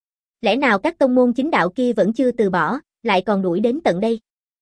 Lẽ nào các tông môn chính đạo kia vẫn chưa từ bỏ, lại còn đuổi đến tận đây?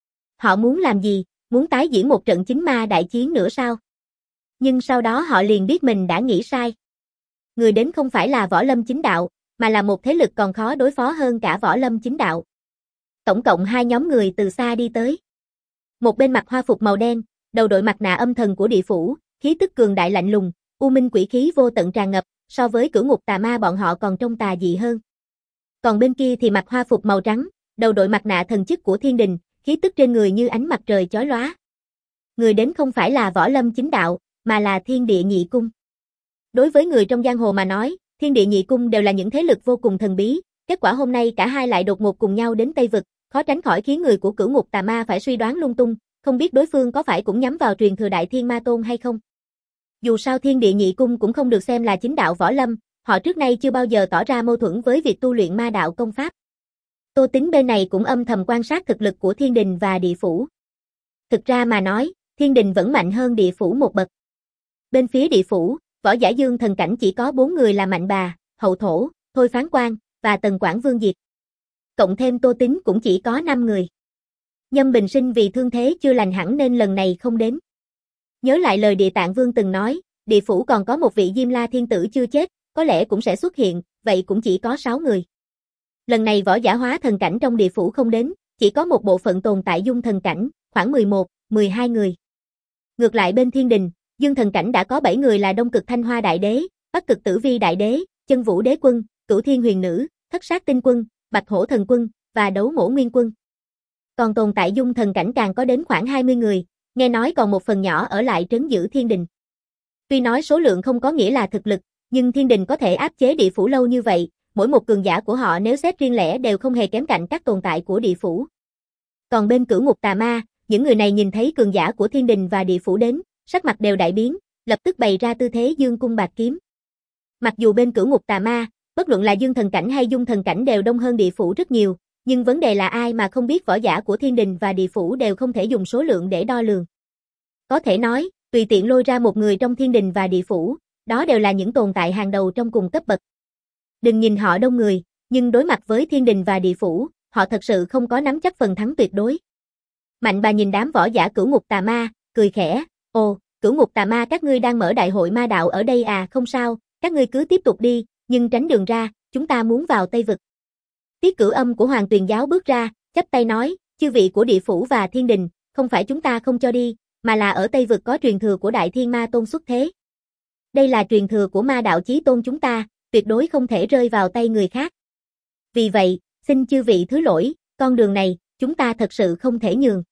Họ muốn làm gì, muốn tái diễn một trận chính ma đại chiến nữa sao? Nhưng sau đó họ liền biết mình đã nghĩ sai. Người đến không phải là Võ Lâm chính đạo, mà là một thế lực còn khó đối phó hơn cả Võ Lâm chính đạo. Tổng cộng hai nhóm người từ xa đi tới. Một bên mặc hoa phục màu đen, đầu đội mặt nạ âm thần của địa phủ, khí tức cường đại lạnh lùng, u minh quỷ khí vô tận tràn ngập, so với Cửu Ngục Tà Ma bọn họ còn trông tà dị hơn. Còn bên kia thì mặc hoa phục màu trắng, đầu đội mặt nạ thần chức của Thiên Đình, khí tức trên người như ánh mặt trời chói lóa. Người đến không phải là Võ Lâm chính đạo, mà là Thiên Địa Nhị Cung. Đối với người trong giang hồ mà nói, Thiên Địa Nhị Cung đều là những thế lực vô cùng thần bí, kết quả hôm nay cả hai lại đột ngột cùng nhau đến Tây Vực, khó tránh khỏi khiến người của Cửu Ngục Tà Ma phải suy đoán lung tung, không biết đối phương có phải cũng nhắm vào truyền thừa Đại Thiên Ma Tôn hay không. Dù sao Thiên Địa Nhị Cung cũng không được xem là chính đạo Võ Lâm, họ trước nay chưa bao giờ tỏ ra mâu thuẫn với việc tu luyện ma đạo công pháp. Tô Tín bên này cũng âm thầm quan sát thực lực của Thiên Đình và Địa Phủ. Thực ra mà nói, Thiên Đình vẫn mạnh hơn Địa Phủ một bậc. Bên phía Địa Phủ, võ giả dương thần cảnh chỉ có bốn người là Mạnh Bà, Hậu Thổ, Thôi Phán Quan và Tần Quảng Vương Diệt. Cộng thêm Tô Tín cũng chỉ có năm người. Nhâm Bình Sinh vì thương thế chưa lành hẳn nên lần này không đến. Nhớ lại lời Địa Tạng Vương từng nói, Địa Phủ còn có một vị Diêm La Thiên Tử chưa chết, có lẽ cũng sẽ xuất hiện, vậy cũng chỉ có sáu người. Lần này võ giả hóa thần cảnh trong Địa Phủ không đến, chỉ có một bộ phận tồn tại dung thần cảnh, khoảng mười một, mười hai người. Ngược lại bên Thiên Đình, dương thần cảnh đã có bảy người là Đông Cực Thanh Hoa Đại Đế, Bắc Cực Tử Vi Đại Đế, Chân Vũ Đế Quân, Cửu Thiên Huyền Nữ, Thất Sát Tinh Quân, Bạch Hổ Thần Quân và Đấu Mổ Nguyên Quân. Còn tồn tại dung thần cảnh càng có đến khoảng hai mươi người, nghe nói còn một phần nhỏ ở lại trấn giữ Thiên Đình. Tuy nói số lượng không có nghĩa là thực lực, nhưng Thiên Đình có thể áp chế Địa Phủ lâu như vậy, mỗi một cường giả của họ nếu xét riêng lẻ đều không hề kém cạnh các tồn tại của Địa Phủ. Còn bên Cửu Ngục Tà Ma, những người này nhìn thấy cường giả của Thiên Đình và Địa Phủ đến, sắc mặt đều đại biến, lập tức bày ra tư thế dương cung bạc kiếm. Mặc dù bên Cửu Ngục Tà Ma, bất luận là dương thần cảnh hay dung thần cảnh đều đông hơn Địa Phủ rất nhiều, nhưng vấn đề là ai mà không biết võ giả của Thiên Đình và Địa Phủ đều không thể dùng số lượng để đo lường. Có thể nói, tùy tiện lôi ra một người trong Thiên Đình và Địa Phủ, đó đều là những tồn tại hàng đầu trong cùng cấp bậc. Đừng nhìn họ đông người, nhưng đối mặt với Thiên Đình và Địa Phủ, họ thật sự không có nắm chắc phần thắng tuyệt đối. Mạnh Bà nhìn đám võ giả Cửu Ngục Tà Ma, cười khẽ, ồ, Cửu Ngục Tà Ma các ngươi đang mở đại hội ma đạo ở đây à, không sao, các ngươi cứ tiếp tục đi, nhưng tránh đường ra, chúng ta muốn vào Tây Vực. Tiết Cửu Âm của Hoàng Tuyền Giáo bước ra, chắp tay nói, chư vị của Địa Phủ và Thiên Đình, không phải chúng ta không cho đi, mà là ở Tây Vực có truyền thừa của Đại Thiên Ma Tôn xuất thế. Đây là truyền thừa của ma đạo chí tôn chúng ta, tuyệt đối không thể rơi vào tay người khác. Vì vậy, xin chư vị thứ lỗi, con đường này, chúng ta thật sự không thể nhường.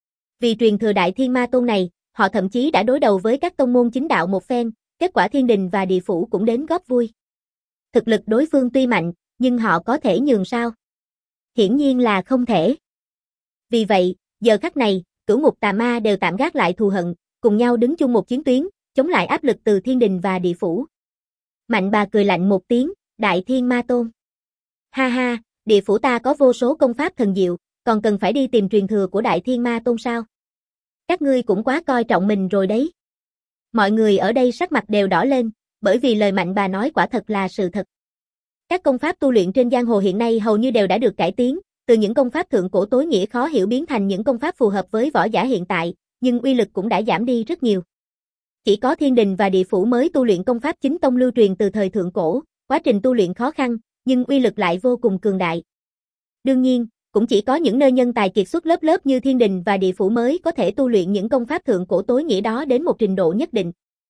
Vì truyền thừa Đại Thiên Ma Tôn này, họ thậm chí đã đối đầu với các tông môn chính đạo một phen, kết quả Thiên Đình và Địa Phủ cũng đến góp vui. Thực lực đối phương tuy mạnh, nhưng họ có thể nhường sao? Hiển nhiên là không thể. Vì vậy, giờ khắc này, Cửu Ngục Tà Ma đều tạm gác lại thù hận, cùng nhau đứng chung một chiến tuyến, chống lại áp lực từ Thiên Đình và Địa Phủ. Mạnh Bà cười lạnh một tiếng, Đại Thiên Ma Tôn. Ha ha, Địa Phủ ta có vô số công pháp thần diệu, còn cần phải đi tìm truyền thừa của Đại Thiên Ma Tôn sao? Các ngươi cũng quá coi trọng mình rồi đấy. Mọi người ở đây sắc mặt đều đỏ lên, bởi vì lời Mạnh Bà nói quả thật là sự thật. Các công pháp tu luyện trên giang hồ hiện nay hầu như đều đã được cải tiến, từ những công pháp thượng cổ tối nghĩa khó hiểu biến thành những công pháp phù hợp với võ giả hiện tại, nhưng uy lực cũng đã giảm đi rất nhiều. Chỉ có Thiên Đình và Địa Phủ mới tu luyện công pháp chính tông lưu truyền từ thời thượng cổ, quá trình tu luyện khó khăn, nhưng uy lực lại vô cùng cường đại. Đương nhiên, cũng chỉ có những nơi nhân tài kiệt xuất lớp lớp như Thiên Đình và Địa Phủ mới có thể tu luyện những công pháp thượng cổ tối nghĩa đó đến một trình độ nhất định.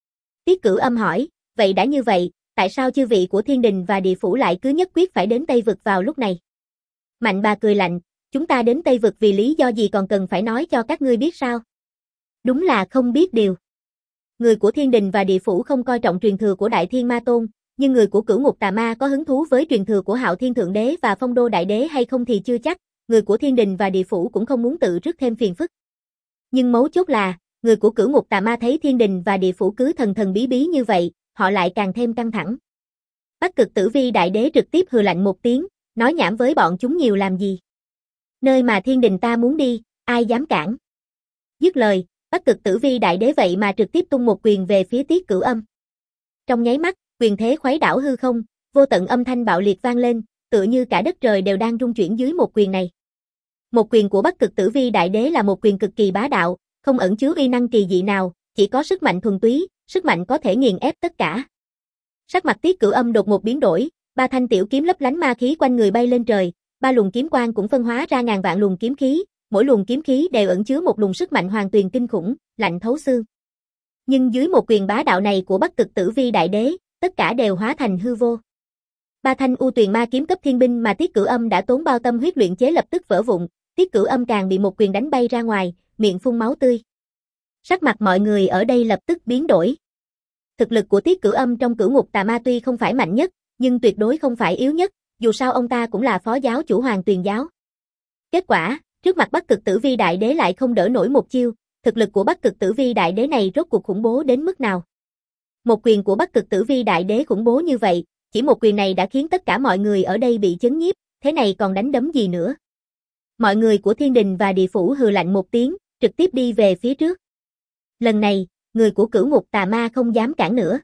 Tiết Cửu Âm hỏi, vậy đã như vậy, tại sao chư vị của thiên đình và địa phủ lại cứ nhất quyết phải đến Tây Vực vào lúc này? Mạnh bà cười lạnh, chúng ta đến Tây Vực vì lý do gì còn cần phải nói cho các ngươi biết sao? Đúng là không biết điều. Người của thiên đình và địa phủ không coi trọng truyền thừa của Đại Thiên Ma Tôn, nhưng người của Cửu Ngục Tà Ma có hứng thú với truyền thừa của Hạo Thiên Thượng Đế và Phong Đô Đại Đế hay không thì chưa chắc, người của thiên đình và địa phủ cũng không muốn tự rước thêm phiền phức. Nhưng mấu chốt là, người của Cửu Ngục Tà Ma thấy thiên đình và địa phủ cứ thần thần bí bí như vậy, họ lại càng thêm căng thẳng. Bắc Cực Tử Vi Đại Đế trực tiếp hừ lạnh một tiếng, nói nhảm với bọn chúng nhiều làm gì. Nơi mà thiên đình ta muốn đi, ai dám cản. Dứt lời, Bắc Cực Tử Vi Đại Đế vậy mà trực tiếp tung một quyền về phía Tiết Cửu Âm. Trong nháy mắt, quyền thế khuấy đảo hư không, vô tận âm thanh bạo liệt vang lên, tựa như cả đất trời đều đang rung chuyển dưới một quyền này. Một quyền của Bắc Cực Tử Vi Đại Đế là một quyền cực kỳ bá đạo, không ẩn chứa uy năng kỳ dị nào, chỉ có sức mạnh thuần túy, sức mạnh có thể nghiền ép tất cả. Sắc mặt Tiết Cửu Âm đột ngột biến đổi, ba thanh tiểu kiếm lấp lánh ma khí quanh người bay lên trời, ba luồng kiếm quang cũng phân hóa ra ngàn vạn luồng kiếm khí, mỗi luồng kiếm khí đều ẩn chứa một luồng sức mạnh hoàn toàn kinh khủng, lạnh thấu xương. Nhưng dưới một quyền bá đạo này của Bắc Cực Tử Vi Đại Đế, tất cả đều hóa thành hư vô. Ba thanh U Tuyền Ma kiếm cấp thiên binh mà Tiết Cửu Âm đã tốn bao tâm huyết luyện chế lập tức vỡ vụn, Tiết Cửu Âm càng bị một quyền đánh bay ra ngoài, miệng phun máu tươi. Sắc mặt mọi người ở đây lập tức biến đổi. Thực lực của Tiết Cửu Âm trong Cửu Ngục Tà Ma tuy không phải mạnh nhất, nhưng tuyệt đối không phải yếu nhất, dù sao ông ta cũng là phó giáo chủ Hoàng Tuyền giáo. Kết quả, trước mặt Bắc Cực Tử Vi Đại Đế lại không đỡ nổi một chiêu, thực lực của Bắc Cực Tử Vi Đại Đế này rốt cuộc khủng bố đến mức nào? Một quyền của Bắc Cực Tử Vi Đại Đế khủng bố như vậy, chỉ một quyền này đã khiến tất cả mọi người ở đây bị chấn nhiếp, thế này còn đánh đấm gì nữa? Mọi người của thiên đình và địa phủ hừ lạnh một tiếng, trực tiếp đi về phía trước. Lần này, người của Cửu Ngục Tà Ma không dám cản nữa.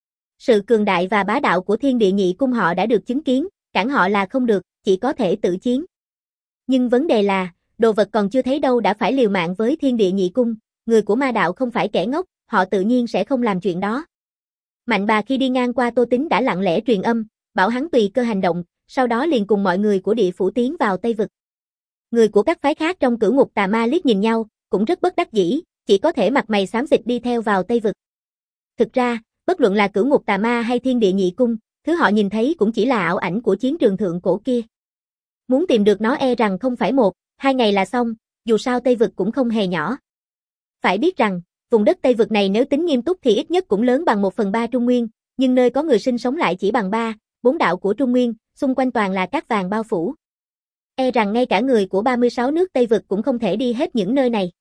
Sự cường đại và bá đạo của thiên địa nhị cung họ đã được chứng kiến, cản họ là không được, chỉ có thể tự chiến. Nhưng vấn đề là, đồ vật còn chưa thấy đâu đã phải liều mạng với thiên địa nhị cung, người của ma đạo không phải kẻ ngốc, họ tự nhiên sẽ không làm chuyện đó. Mạnh bà khi đi ngang qua Tô Tín đã lặng lẽ truyền âm, bảo hắn tùy cơ hành động, sau đó liền cùng mọi người của địa phủ tiến vào Tây Vực. Người của các phái khác trong Cửu Ngục Tà Ma liếc nhìn nhau, cũng rất bất đắc dĩ, chỉ có thể mặt mày xám xịt đi theo vào Tây Vực. Thực ra, bất luận là Cửu Ngục Tà Ma hay thiên địa nhị cung, thứ họ nhìn thấy cũng chỉ là ảo ảnh của chiến trường thượng cổ kia. Muốn tìm được nó e rằng không phải một, hai ngày là xong, dù sao Tây Vực cũng không hề nhỏ. Phải biết rằng, vùng đất Tây Vực này nếu tính nghiêm túc thì ít nhất cũng lớn bằng một phần ba Trung Nguyên, nhưng nơi có người sinh sống lại chỉ bằng ba, bốn đạo của Trung Nguyên, xung quanh toàn là cát vàng bao phủ. E rằng ngay cả người của ba mươi sáu nước Tây Vực cũng không thể đi hết những nơi này.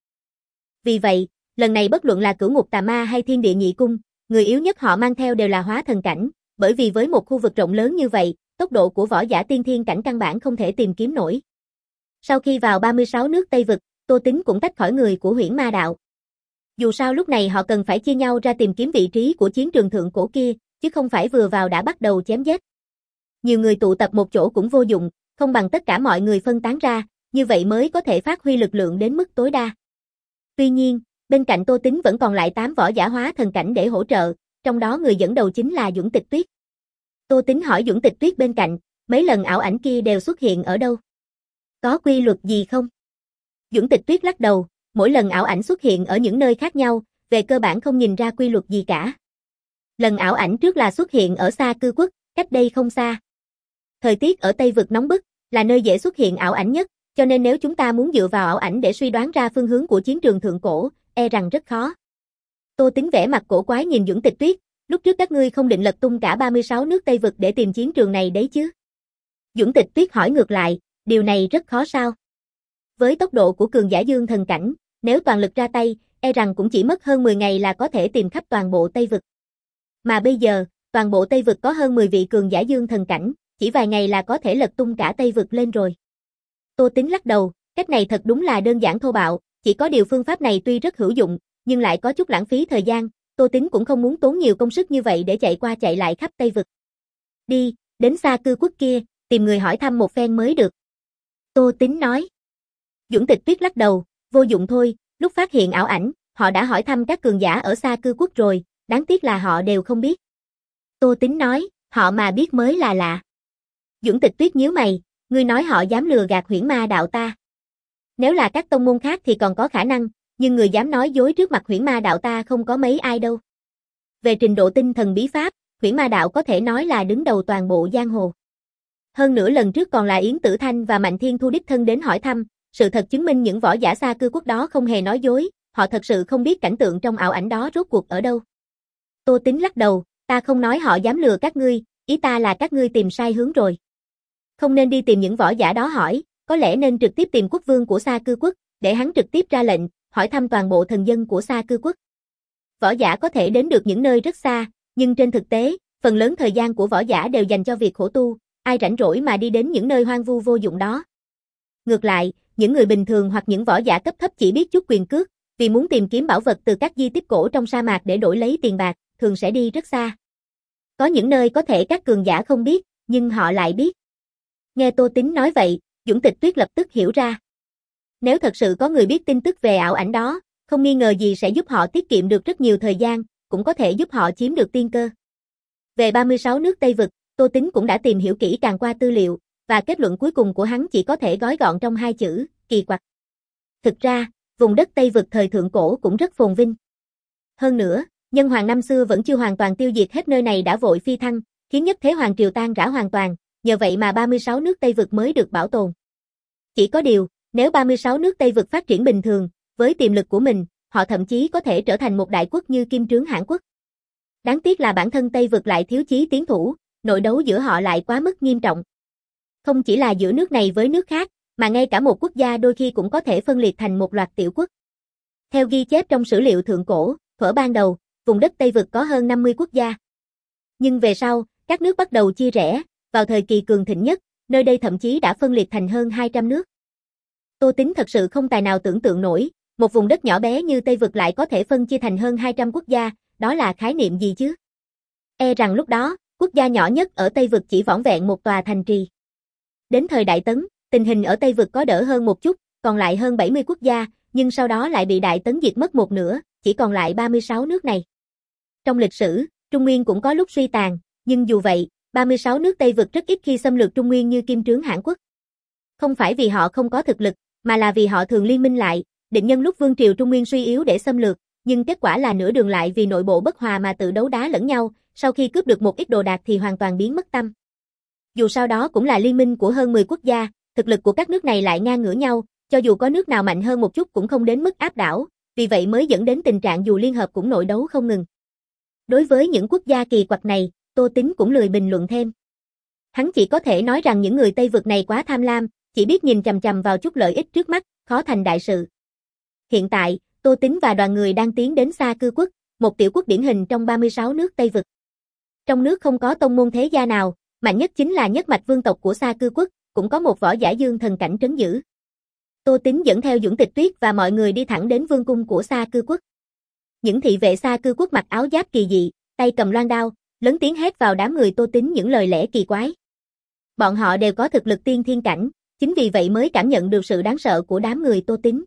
Vì vậy, lần này bất luận là Cửu Ngục Tà Ma hay thiên địa nhị cung, người yếu nhất họ mang theo đều là hóa thần cảnh, bởi vì với một khu vực rộng lớn như vậy, tốc độ của võ giả tiên thiên cảnh căn bản không thể tìm kiếm nổi. Sau khi vào ba mươi sáu nước Tây Vực, Tô Tín cũng tách khỏi người của Huyễn Ma đạo. Dù sao lúc này họ cần phải chia nhau ra tìm kiếm vị trí của chiến trường thượng cổ kia, chứ không phải vừa vào đã bắt đầu chém giết. Nhiều người tụ tập một chỗ cũng vô dụng, không bằng tất cả mọi người phân tán ra, như vậy mới có thể phát huy lực lượng đến mức tối đa. Tuy nhiên, bên cạnh Tô Tín vẫn còn lại tám võ giả hóa thần cảnh để hỗ trợ, trong đó người dẫn đầu chính là Duẩn Tịch Tuyết. Tô Tín hỏi Duẩn Tịch Tuyết bên cạnh, mấy lần ảo ảnh kia đều xuất hiện ở đâu? Có quy luật gì không? Duẩn Tịch Tuyết lắc đầu, mỗi lần ảo ảnh xuất hiện ở những nơi khác nhau, về cơ bản không nhìn ra quy luật gì cả. Lần ảo ảnh trước là xuất hiện ở Sa Cư Quốc, cách đây không xa. Thời tiết ở Tây Vực nóng bức, là nơi dễ xuất hiện ảo ảnh nhất, cho nên nếu chúng ta muốn dựa vào ảo ảnh để suy đoán ra phương hướng của chiến trường thượng cổ, e rằng rất khó. Tô Tín vẻ mặt cổ quái nhìn Duẩn Tịch Tuyết, lúc trước các ngươi không định lật tung cả ba mươi sáu nước Tây Vực để tìm chiến trường này đấy chứ? Duẩn Tịch Tuyết hỏi ngược lại, điều này rất khó sao? Với tốc độ của cường giả dương thần cảnh, nếu toàn lực ra tay, e rằng cũng chỉ mất hơn mười ngày là có thể tìm khắp toàn bộ Tây Vực. Mà bây giờ, toàn bộ Tây Vực có hơn mười vị cường giả dương thần cảnh, chỉ vài ngày là có thể lật tung cả Tây Vực lên rồi. Tô Tín lắc đầu, cách này thật đúng là đơn giản thô bạo, chỉ có điều phương pháp này tuy rất hữu dụng, nhưng lại có chút lãng phí thời gian, Tô Tín cũng không muốn tốn nhiều công sức như vậy để chạy qua chạy lại khắp Tây Vực. Đi, đến Sa Cư Quốc kia, tìm người hỏi thăm một phen mới được. Tô Tín nói. Duẩn Tịch Tuyết lắc đầu, vô dụng thôi, lúc phát hiện ảo ảnh, họ đã hỏi thăm các cường giả ở Sa Cư Quốc rồi, đáng tiếc là họ đều không biết. Tô Tín nói, họ mà biết mới là lạ. Duẩn Tịch Tuyết nhíu mày, ngươi nói họ dám lừa gạt Huyễn Ma đạo ta. Nếu là các tông môn khác thì còn có khả năng, nhưng người dám nói dối trước mặt Huyễn Ma đạo ta không có mấy ai đâu. Về trình độ tinh thần bí pháp, Huyễn Ma Đạo có thể nói là đứng đầu toàn bộ giang hồ. Hơn nữa lần trước còn là Yến Tử Thanh và Mạnh Thiên Thu đích thân đến hỏi thăm, sự thật chứng minh những võ giả Xa Cư Quốc đó không hề nói dối, họ thật sự không biết cảnh tượng trong ảo ảnh đó rốt cuộc ở đâu. Tô Tính lắc đầu, ta không nói họ dám lừa các ngươi, ý ta là các ngươi tìm sai hướng rồi. Không nên đi tìm những võ giả đó hỏi, có lẽ nên trực tiếp tìm quốc vương của Xa Cư Quốc, để hắn trực tiếp ra lệnh, hỏi thăm toàn bộ thần dân của Xa Cư Quốc. Võ giả có thể đến được những nơi rất xa, nhưng trên thực tế, phần lớn thời gian của võ giả đều dành cho việc khổ tu, ai rảnh rỗi mà đi đến những nơi hoang vu vô dụng đó. Ngược lại, những người bình thường hoặc những võ giả cấp thấp chỉ biết chút quyền cước, vì muốn tìm kiếm bảo vật từ các di tích cổ trong sa mạc để đổi lấy tiền bạc, thường sẽ đi rất xa. Có những nơi có thể các cường giả không biết, nhưng họ lại biết. Nghe Tô Tính nói vậy, Dũng Tịch Tuyết lập tức hiểu ra. Nếu thật sự có người biết tin tức về ảo ảnh đó, không nghi ngờ gì sẽ giúp họ tiết kiệm được rất nhiều thời gian, cũng có thể giúp họ chiếm được tiên cơ. Về ba mươi sáu nước Tây Vực, Tô Tính cũng đã tìm hiểu kỹ càng qua tư liệu, và kết luận cuối cùng của hắn chỉ có thể gói gọn trong hai chữ, kỳ quặc. Thực ra, vùng đất Tây Vực thời thượng cổ cũng rất phồn vinh. Hơn nữa, Nhân Hoàng năm xưa vẫn chưa hoàn toàn tiêu diệt hết nơi này đã vội phi thăng, khiến Nhất Thế Hoàng triều tan rã hoàn toàn, nhờ vậy mà ba mươi sáu nước Tây Vực mới được bảo tồn. Chỉ có điều, nếu ba mươi sáu nước Tây Vực phát triển bình thường, với tiềm lực của mình, họ thậm chí có thể trở thành một đại quốc như Kim Trướng Hãn Quốc. Đáng tiếc là bản thân Tây Vực lại thiếu chí tiến thủ, nội đấu giữa họ lại quá mức nghiêm trọng. Không chỉ là giữa nước này với nước khác, mà ngay cả một quốc gia đôi khi cũng có thể phân liệt thành một loạt tiểu quốc. Theo ghi chép trong sử liệu thượng cổ, thuở ban đầu, vùng đất Tây Vực có hơn năm mươi quốc gia. Nhưng về sau, các nước bắt đầu chia rẽ, vào thời kỳ cường thịnh nhất, nơi đây thậm chí đã phân liệt thành hơn hai trăm nước. Tô Tính thật sự không tài nào tưởng tượng nổi, một vùng đất nhỏ bé như Tây Vực lại có thể phân chia thành hơn hai trăm quốc gia, đó là khái niệm gì chứ? E rằng lúc đó, quốc gia nhỏ nhất ở Tây Vực chỉ vỏn vẹn một tòa thành trì. Đến thời Đại Tấn, tình hình ở Tây Vực có đỡ hơn một chút, còn lại hơn bảy mươi quốc gia, nhưng sau đó lại bị Đại Tấn diệt mất một nửa, chỉ còn lại ba mươi sáu nước này. Trong lịch sử, Trung Nguyên cũng có lúc suy tàn, nhưng dù vậy, ba mươi sáu nước Tây Vực rất ít khi xâm lược Trung Nguyên như Kim Trướng Hãn Quốc. Không phải vì họ không có thực lực, mà là vì họ thường liên minh lại, định nhân lúc vương triều Trung Nguyên suy yếu để xâm lược, nhưng kết quả là nửa đường lại vì nội bộ bất hòa mà tự đấu đá lẫn nhau, sau khi cướp được một ít đồ đạc thì hoàn toàn biến mất tâm. Dù sau đó cũng là liên minh của hơn mười quốc gia, thực lực của các nước này lại ngang ngửa nhau, cho dù có nước nào mạnh hơn một chút cũng không đến mức áp đảo, vì vậy mới dẫn đến tình trạng dù liên hợp cũng nội đấu không ngừng. Đối với những quốc gia kỳ quặc này, Tô Tính cũng lười bình luận thêm. Hắn chỉ có thể nói rằng những người Tây Vực này quá tham lam, chỉ biết nhìn chằm chằm vào chút lợi ích trước mắt, khó thành đại sự. Hiện tại, Tô Tính và đoàn người đang tiến đến Xa Cư Quốc, một tiểu quốc điển hình trong ba mươi sáu nước Tây Vực. Trong nước không có tông môn thế gia nào, mạnh nhất chính là nhất mạch vương tộc của Xa Cư Quốc, cũng có một võ giả dương thần cảnh trấn giữ. Tô Tính dẫn theo Dũng Tịch Tuyết và mọi người đi thẳng đến vương cung của Xa Cư Quốc. Những thị vệ Xa Cư Quốc mặc áo giáp kỳ dị, tay cầm loan đao, lớn tiếng hét vào đám người Tô Tính những lời lẽ kỳ quái. Bọn họ đều có thực lực tiên thiên cảnh, chính vì vậy mới cảm nhận được sự đáng sợ của đám người Tô Tính.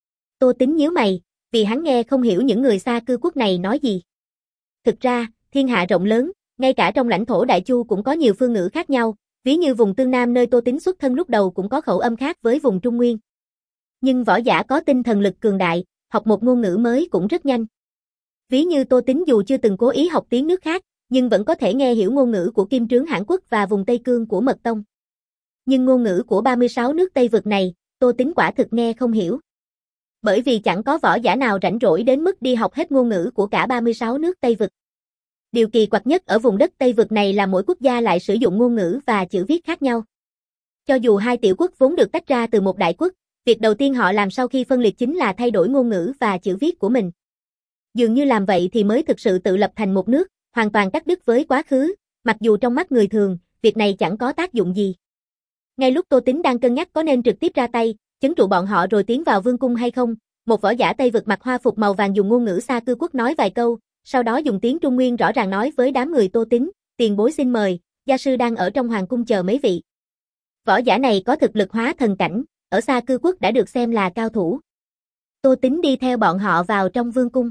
Tô Tính nhíu mày, vì hắn nghe không hiểu những người Xa Cư Quốc này nói gì. Thực ra, thiên hạ rộng lớn, ngay cả trong lãnh thổ Đại Chu cũng có nhiều phương ngữ khác nhau, ví như vùng Tương Nam nơi Tô Tính xuất thân lúc đầu cũng có khẩu âm khác với vùng Trung Nguyên. Nhưng võ giả có tinh thần lực cường đại, học một ngôn ngữ mới cũng rất nhanh. Ví như Tô Tính dù chưa từng cố ý học tiếng nước khác, nhưng vẫn có thể nghe hiểu ngôn ngữ của Kim Trướng Hãn Quốc và vùng Tây Cương của Mật Tông. Nhưng ngôn ngữ của ba mươi sáu nước Tây Vực này, Tô Tính quả thực nghe không hiểu. Bởi vì chẳng có võ giả nào rảnh rỗi đến mức đi học hết ngôn ngữ của cả ba mươi sáu nước Tây Vực. Điều kỳ quặc nhất ở vùng đất Tây Vực này là mỗi quốc gia lại sử dụng ngôn ngữ và chữ viết khác nhau. Cho dù hai tiểu quốc vốn được tách ra từ một đại quốc, việc đầu tiên họ làm sau khi phân liệt chính là thay đổi ngôn ngữ và chữ viết của mình. Dường như làm vậy thì mới thực sự tự lập thành một nước, hoàn toàn cắt đứt với quá khứ, mặc dù trong mắt người thường, việc này chẳng có tác dụng gì. Ngay lúc Tô Tính đang cân nhắc có nên trực tiếp ra tay, trấn trụ bọn họ rồi tiến vào vương cung hay không, một võ giả Tây Vực mặc hoa phục màu vàng dùng ngôn ngữ Xa Cư Quốc nói vài câu, sau đó dùng tiếng Trung Nguyên rõ ràng nói với đám người Tô Tính, tiền bối xin mời, gia sư đang ở trong hoàng cung chờ mấy vị. Võ giả này có thực lực hóa thần cảnh, ở Xa Cư Quốc đã được xem là cao thủ. Tô Tính đi theo bọn họ vào trong vương cung.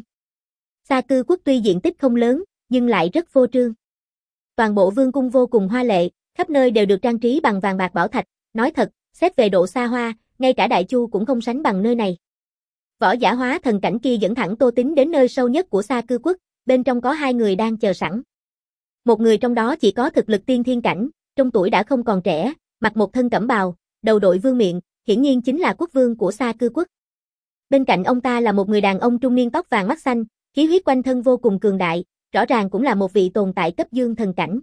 Xa Cư Quốc tuy diện tích không lớn, nhưng lại rất phô trương. Toàn bộ vương cung vô cùng hoa lệ, khắp nơi đều được trang trí bằng vàng bạc bảo thạch, nói thật, xét về độ xa hoa, ngay cả Đại Chu cũng không sánh bằng nơi này. Võ giả hóa thần cảnh kia dẫn thẳng Tô Tính đến nơi sâu nhất của Xa Cư Quốc, bên trong có hai người đang chờ sẵn. Một người trong đó chỉ có thực lực tiên thiên cảnh, trong tuổi đã không còn trẻ, mặc một thân cẩm bào, đầu đội vương miện, hiển nhiên chính là quốc vương của Sa Cư quốc. Bên cạnh ông ta là một người đàn ông trung niên tóc vàng mắt xanh, khí huyết quanh thân vô cùng cường đại, rõ ràng cũng là một vị tồn tại cấp dương thần cảnh.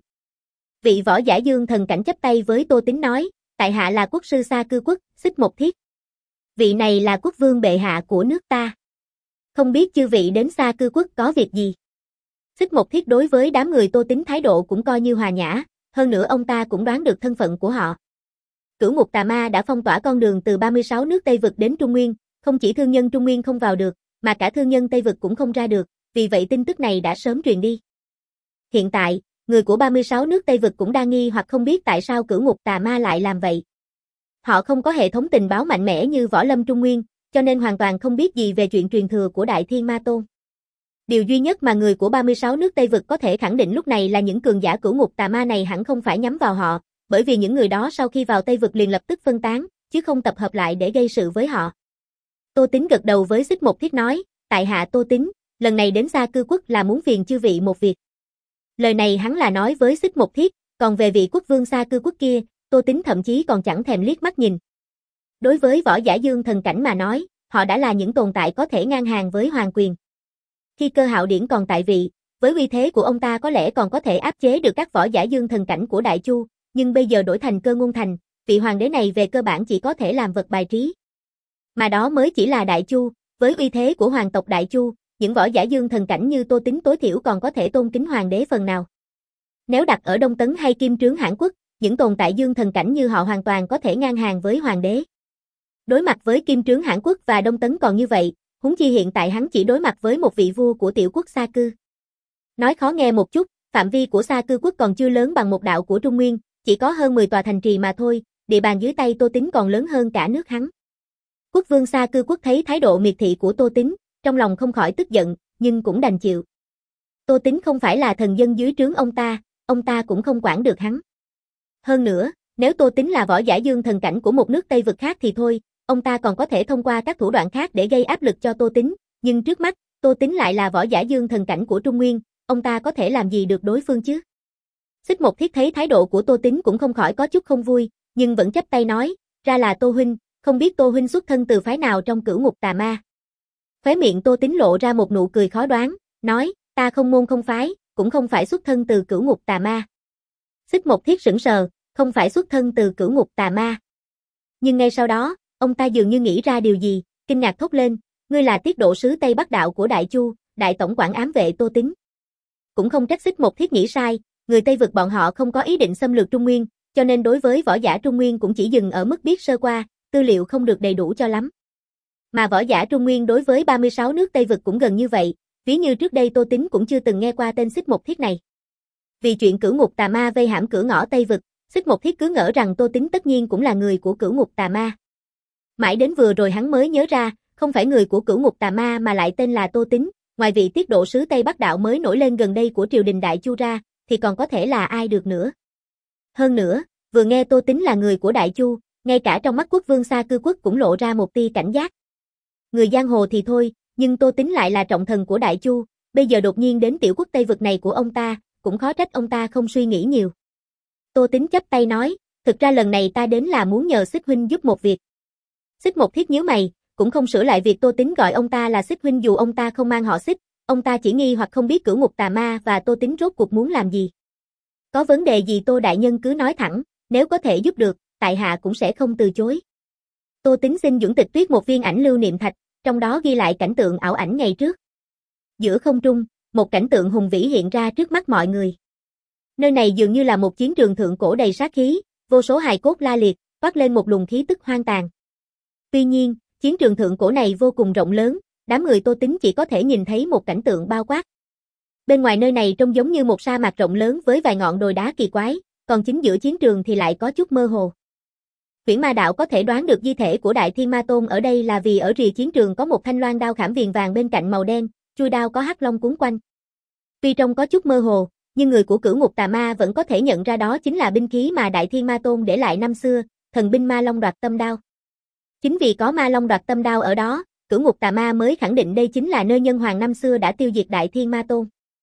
Vị võ giả dương thần cảnh chắp tay với Tô Tín nói, tại hạ là quốc sư Sa Cư quốc, Xích Một Thiết. Vị này là quốc vương bệ hạ của nước ta. Không biết chư vị đến Sa Cư quốc có việc gì? Xích Một Thiết đối với đám người Tô Tín thái độ cũng coi như hòa nhã, hơn nữa ông ta cũng đoán được thân phận của họ. Cửu Ngục Tà Ma đã phong tỏa con đường từ ba mươi sáu nước Tây vực đến Trung Nguyên, không chỉ thương nhân Trung Nguyên không vào được, mà cả thương nhân Tây vực cũng không ra được, vì vậy tin tức này đã sớm truyền đi. Hiện tại, người của ba mươi sáu nước Tây vực cũng đang nghi hoặc không biết tại sao Cửu Ngục Tà Ma lại làm vậy. Họ không có hệ thống tình báo mạnh mẽ như Võ Lâm Trung Nguyên, cho nên hoàn toàn không biết gì về chuyện truyền thừa của Đại Thiên Ma Tôn. Điều duy nhất mà người của ba mươi sáu nước Tây vực có thể khẳng định lúc này là những cường giả Cửu Ngục Tà Ma này hẳn không phải nhắm vào họ, bởi vì những người đó sau khi vào Tây vực liền lập tức phân tán, chứ không tập hợp lại để gây sự với họ. Tô Tín gật đầu với Xích Một Thiết nói, tại hạ Tô Tín, lần này đến Sa Cư quốc là muốn phiền chư vị một việc. Lời này hắn là nói với Xích Một Thiết, còn về vị quốc vương Sa Cư quốc kia, Tô Tín thậm chí còn chẳng thèm liếc mắt nhìn. Đối với võ giả dương thần cảnh mà nói, họ đã là những tồn tại có thể ngang hàng với hoàng quyền. Khi Cơ Hạo Điển còn tại vị, với uy thế của ông ta có lẽ còn có thể áp chế được các võ giả dương thần cảnh của Đại Chu, nhưng bây giờ đổi thành Cơ Ngôn Thành, vị hoàng đế này về cơ bản chỉ có thể làm vật bài trí. Mà đó mới chỉ là Đại Chu, với uy thế của hoàng tộc Đại Chu, những võ giả dương thần cảnh như Tô Tín tối thiểu còn có thể tôn kính hoàng đế phần nào. Nếu đặt ở Đông Tấn hay Kim Trướng Hãn Quốc, những tồn tại dương thần cảnh như họ hoàn toàn có thể ngang hàng với hoàng đế. Đối mặt với Kim Trướng Hãn Quốc và Đông Tấn còn như vậy, huống chi hiện tại hắn chỉ đối mặt với một vị vua của tiểu quốc Sa Cư. Nói khó nghe một chút, phạm vi của Sa Cư quốc còn chưa lớn bằng một đạo của Trung Nguyên, chỉ có hơn mười tòa thành trì mà thôi, địa bàn dưới tay Tô Tín còn lớn hơn cả nước hắn. Quốc vương Sa Cư quốc thấy thái độ miệt thị của Tô Tín, trong lòng không khỏi tức giận, nhưng cũng đành chịu. Tô Tín không phải là thần dân dưới trướng ông ta, ông ta cũng không quản được hắn. Hơn nữa, nếu Tô Tín là võ giả dương thần cảnh của một nước Tây vực khác thì thôi, ông ta còn có thể thông qua các thủ đoạn khác để gây áp lực cho Tô Tín, nhưng trước mắt, Tô Tín lại là võ giả dương thần cảnh của Trung Nguyên, ông ta có thể làm gì được đối phương chứ? Xích Một Thiết thấy thái độ của Tô Tín cũng không khỏi có chút không vui, nhưng vẫn chắp tay nói, ra là Tô huynh, không biết Tô huynh xuất thân từ phái nào trong Cửu Ngục Tà Ma. Khóe miệng Tô Tín lộ ra một nụ cười khó đoán, nói, ta không môn không phái, cũng không phải xuất thân từ Cửu Ngục Tà Ma. Xích Một Thiết sững sờ, không phải xuất thân từ Cửu Ngục Tà Ma. Nhưng ngay sau đó, ông ta dường như nghĩ ra điều gì, kinh ngạc thốt lên, ngươi là tiết độ sứ Tây Bắc Đạo của Đại Chu, đại tổng quản ám vệ Tô Tín. Cũng không trách Xích Một Thiết nghĩ sai, người Tây vực bọn họ không có ý định xâm lược Trung Nguyên, cho nên đối với võ giả Trung Nguyên cũng chỉ dừng ở mức biết sơ qua, tư liệu không được đầy đủ cho lắm. Mà võ giả Trung Nguyên đối với ba mươi sáu nước Tây vực cũng gần như vậy, ví như trước đây Tô Tín cũng chưa từng nghe qua tên Xích Một Thiết này. Vì chuyện Cửu Ngục Tà Ma vây hãm cửa ngõ Tây vực, Xích Một Thiết cứ ngỡ rằng Tô Tín tất nhiên cũng là người của Cửu Ngục Tà Ma. Mãi đến vừa rồi hắn mới nhớ ra, không phải người của Cửu Ngục Tà Ma mà lại tên là Tô Tín, ngoài vị tiết độ sứ Tây Bắc Đạo mới nổi lên gần đây của triều đình Đại Chu ra, thì còn có thể là ai được nữa. Hơn nữa, vừa nghe Tô Tín là người của Đại Chu, ngay cả trong mắt quốc vương Sa Cư quốc cũng lộ ra một tia cảnh giác. Người giang hồ thì thôi, nhưng Tô Tín lại là trọng thần của Đại Chu, bây giờ đột nhiên đến tiểu quốc Tây vực này của ông ta, cũng khó trách ông ta không suy nghĩ nhiều. Tô Tín chắp tay nói, thực ra lần này ta đến là muốn nhờ Xích huynh giúp một việc. Xích Một Thiết nhíu mày, cũng không sửa lại việc Tô Tín gọi ông ta là Xích huynh dù ông ta không mang họ Xích, ông ta chỉ nghi hoặc không biết Cửu Ngục Tà Ma và Tô Tín rốt cuộc muốn làm gì. Có vấn đề gì Tô đại nhân cứ nói thẳng, nếu có thể giúp được, tại hạ cũng sẽ không từ chối. Tô Tín xin Duẩn Tịch Tuyết một viên ảnh lưu niệm thạch, trong đó ghi lại cảnh tượng ảo ảnh ngày trước. Giữa không trung, một cảnh tượng hùng vĩ hiện ra trước mắt mọi người. Nơi này dường như là một chiến trường thượng cổ đầy sát khí, vô số hài cốt la liệt, toát lên một luồng khí tức hoang tàn. Tuy nhiên, chiến trường thượng cổ này vô cùng rộng lớn, đám người Tô Tín chỉ có thể nhìn thấy một cảnh tượng bao quát. Bên ngoài nơi này trông giống như một sa mạc rộng lớn với vài ngọn đồi đá kỳ quái, còn chính giữa chiến trường thì lại có chút mơ hồ. Huyễn Ma Đạo có thể đoán được di thể của Đại Thiên Ma Tôn ở đây là vì ở rìa chiến trường có một thanh loan đao khảm viền vàng bên cạnh màu đen, chui đao có hắc long cuốn quanh. Tuy trông có chút mơ hồ, nhưng người của Cửu Ngục Tà Ma vẫn có thể nhận ra đó chính là binh khí mà Đại Thiên Ma Tôn để lại năm xưa, thần binh Ma Long Đoạt Tâm Đao. Chính vì có Ma Long Đoạt Tâm Đao ở đó, Cửu Ngục Tà Ma mới khẳng định đây chính là nơi nhân hoàng năm xưa đã tiêu diệt Đại Thiên Ma Tôn.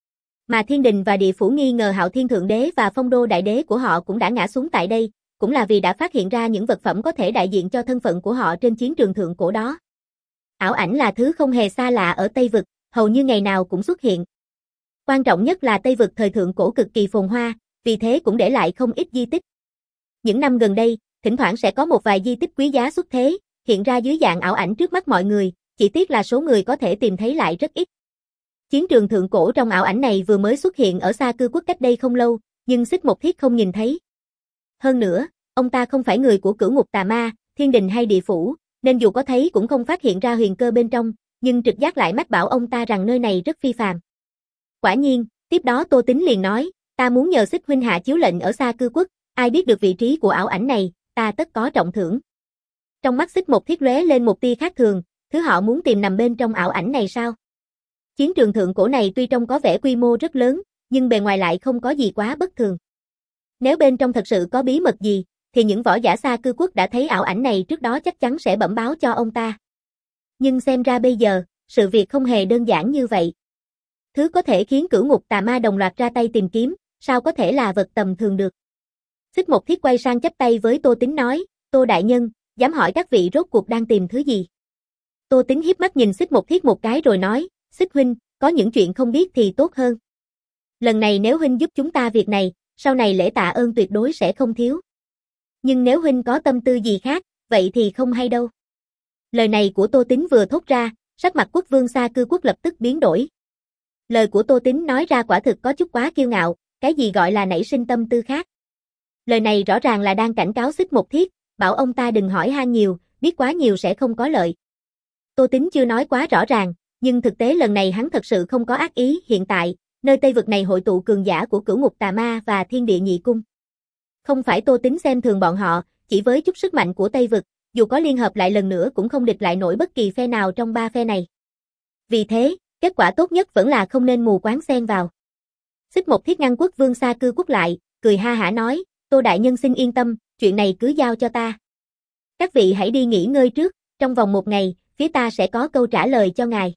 Mà thiên đình và địa phủ nghi ngờ Hạo Thiên Thượng Đế và Phong Đô Đại Đế của họ cũng đã ngã xuống tại đây, cũng là vì đã phát hiện ra những vật phẩm có thể đại diện cho thân phận của họ trên chiến trường thượng cổ đó. Ảo ảnh là thứ không hề xa lạ ở Tây Vực, hầu như ngày nào cũng xuất hiện. Quan trọng nhất là Tây Vực thời thượng cổ cực kỳ phồn hoa, vì thế cũng để lại không ít di tích. Những năm gần đây, thỉnh thoảng sẽ có một vài di tích quý giá xuất thế, hiện ra dưới dạng ảo ảnh trước mắt mọi người, chỉ tiếc là số người có thể tìm thấy lại rất ít. Chiến trường thượng cổ trong ảo ảnh này vừa mới xuất hiện ở Sa Cư Quốc cách đây không lâu, nhưng Xích Một Thiết không nhìn thấy. Hơn nữa, ông ta không phải người của Cửu Ngục Tà Ma, Thiên Đình hay Địa Phủ, nên dù có thấy cũng không phát hiện ra huyền cơ bên trong, nhưng trực giác lại mách bảo ông ta rằng nơi này rất phi phàm. Quả nhiên, tiếp đó Tô Tính liền nói, ta muốn nhờ Xích huynh hạ chiếu lệnh ở Sa Cư Quốc, ai biết được vị trí của ảo ảnh này, ta tất có trọng thưởng. Trong mắt Xích Một Thiết lóe lên một tia khác thường, thứ họ muốn tìm nằm bên trong ảo ảnh này sao? Chiến trường thượng cổ này tuy trông có vẻ quy mô rất lớn, nhưng bề ngoài lại không có gì quá bất thường. Nếu bên trong thật sự có bí mật gì, thì những võ giả Sa Cư Quốc đã thấy ảo ảnh này trước đó chắc chắn sẽ bẩm báo cho ông ta. Nhưng xem ra bây giờ, sự việc không hề đơn giản như vậy. Thứ có thể khiến Cửu Ngục Tà Ma đồng loạt ra tay tìm kiếm, sao có thể là vật tầm thường được. Xích Một Thiết quay sang chắp tay với Tô Tính nói, Tô Đại Nhân, dám hỏi các vị rốt cuộc đang tìm thứ gì? Tô Tính hiếp mắt nhìn Xích Một Thiết một cái rồi nói, Xích huynh, có những chuyện không biết thì tốt hơn. Lần này nếu huynh giúp chúng ta việc này, sau này lễ tạ ơn tuyệt đối sẽ không thiếu. Nhưng nếu huynh có tâm tư gì khác, vậy thì không hay đâu. Lời này của Tô Tính vừa thốt ra, sắc mặt quốc vương Sa Cư Quốc lập tức biến đổi. Lời của Tô Tính nói ra quả thực có chút quá kiêu ngạo, cái gì gọi là nảy sinh tâm tư khác. Lời này rõ ràng là đang cảnh cáo Xích Một Thiết, bảo ông ta đừng hỏi han nhiều, biết quá nhiều sẽ không có lợi. Tô Tính chưa nói quá rõ ràng, nhưng thực tế lần này hắn thật sự không có ác ý. Hiện tại, nơi Tây Vực này hội tụ cường giả của Cửu Ngục Tà Ma và Thiên Địa Nhị Cung. Không phải Tô Tính xem thường bọn họ, chỉ với chút sức mạnh của Tây Vực, dù có liên hợp lại lần nữa cũng không địch lại nổi bất kỳ phe nào trong ba phe này. Vì thế, kết quả tốt nhất vẫn là không nên mù quáng xen vào. Xích Một Thiết ngăn quốc vương Sa Cư Quốc lại, cười ha hả nói, Tô Đại Nhân xin yên tâm, chuyện này cứ giao cho ta. Các vị hãy đi nghỉ ngơi trước, trong vòng một ngày, phía ta sẽ có câu trả lời cho ngài.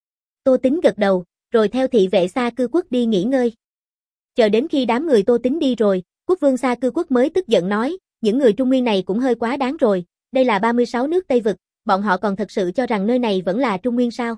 Tô Tính gật đầu, rồi theo thị vệ Sa Cư Quốc đi nghỉ ngơi. Chờ đến khi đám người Tô Tính đi rồi, quốc vương Sa Cư Quốc mới tức giận nói, những người Trung Nguyên này cũng hơi quá đáng rồi, đây là ba mươi sáu nước Tây Vực, bọn họ còn thật sự cho rằng nơi này vẫn là Trung Nguyên sao?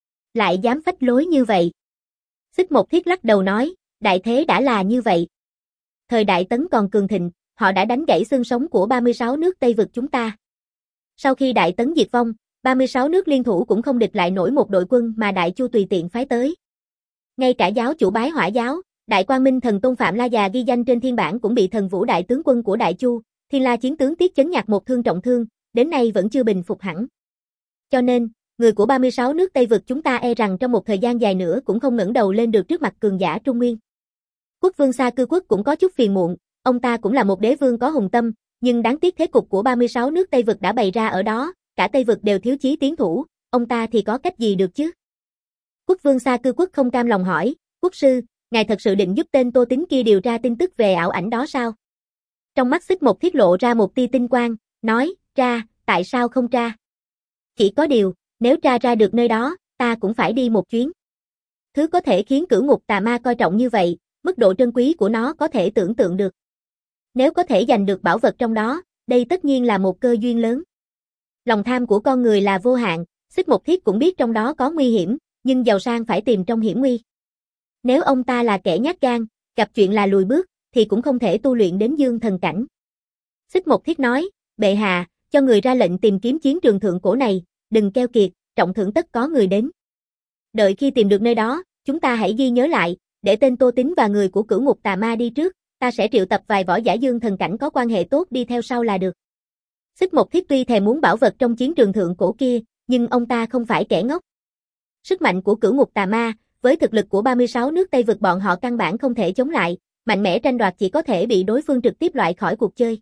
Lại dám phách lối như vậy. Xích Một Thiết lắc đầu nói, đại thế đã là như vậy. Thời Đại Tấn còn cường thịnh, họ đã đánh gãy xương sống của ba mươi sáu nước Tây Vực chúng ta. Sau khi Đại Tấn diệt vong, ba mươi sáu nước liên thủ cũng không địch lại nổi một đội quân mà Đại Chu tùy tiện phái tới. Ngay cả giáo chủ Bái Hỏa giáo, Đại Quang Minh thần Tôn Phạm La Già ghi danh trên thiên bản cũng bị thần Vũ đại tướng quân của Đại Chu, Thiên La chiến tướng Tiết Chấn Nhạc một thương trọng thương, đến nay vẫn chưa bình phục hẳn. Cho nên, người của ba mươi sáu nước Tây Vực chúng ta e rằng trong một thời gian dài nữa cũng không ngẩng đầu lên được trước mặt cường giả Trung Nguyên. Quốc vương Sa Cư Quốc cũng có chút phiền muộn, ông ta cũng là một đế vương có hùng tâm, nhưng đáng tiếc thế cục của ba mươi sáu nước Tây Vực đã bày ra ở đó, cả Tây Vực đều thiếu chí tiến thủ, ông ta thì có cách gì được chứ? Quốc vương Sa Cư Quốc không cam lòng hỏi, quốc sư, ngài thật sự định giúp tên Tô Tính kia điều tra tin tức về ảo ảnh đó sao? Trong mắt Xích Một Thiết lộ ra một tia tinh quang, nói, tra, tại sao không tra? Chỉ có điều, nếu tra ra được nơi đó, ta cũng phải đi một chuyến. Thứ có thể khiến Cửu Ngục Tà Ma coi trọng như vậy, mức độ trân quý của nó có thể tưởng tượng được. Nếu có thể giành được bảo vật trong đó, đây tất nhiên là một cơ duyên lớn. Lòng tham của con người là vô hạn, Xích Một Thiết cũng biết trong đó có nguy hiểm, nhưng giàu sang phải tìm trong hiểm nguy. Nếu ông ta là kẻ nhát gan, gặp chuyện là lùi bước, thì cũng không thể tu luyện đến dương thần cảnh. Xích Một Thiết nói, bệ hạ, cho người ra lệnh tìm kiếm chiến trường thượng cổ này, đừng keo kiệt, trọng thưởng tất có người đến. Đợi khi tìm được nơi đó, chúng ta hãy ghi nhớ lại, để tên Tô Tính và người của Cửu Ngục Tà Ma đi trước, ta sẽ triệu tập vài võ giả dương thần cảnh có quan hệ tốt đi theo sau là được. Xích Một Thiết tuy thèm muốn bảo vật trong chiến trường thượng cổ kia, nhưng ông ta không phải kẻ ngốc. Sức mạnh của Cửu Ngục Tà Ma, với thực lực của ba mươi sáu nước Tây Vực bọn họ căn bản không thể chống lại, mạnh mẽ tranh đoạt chỉ có thể bị đối phương trực tiếp loại khỏi cuộc chơi.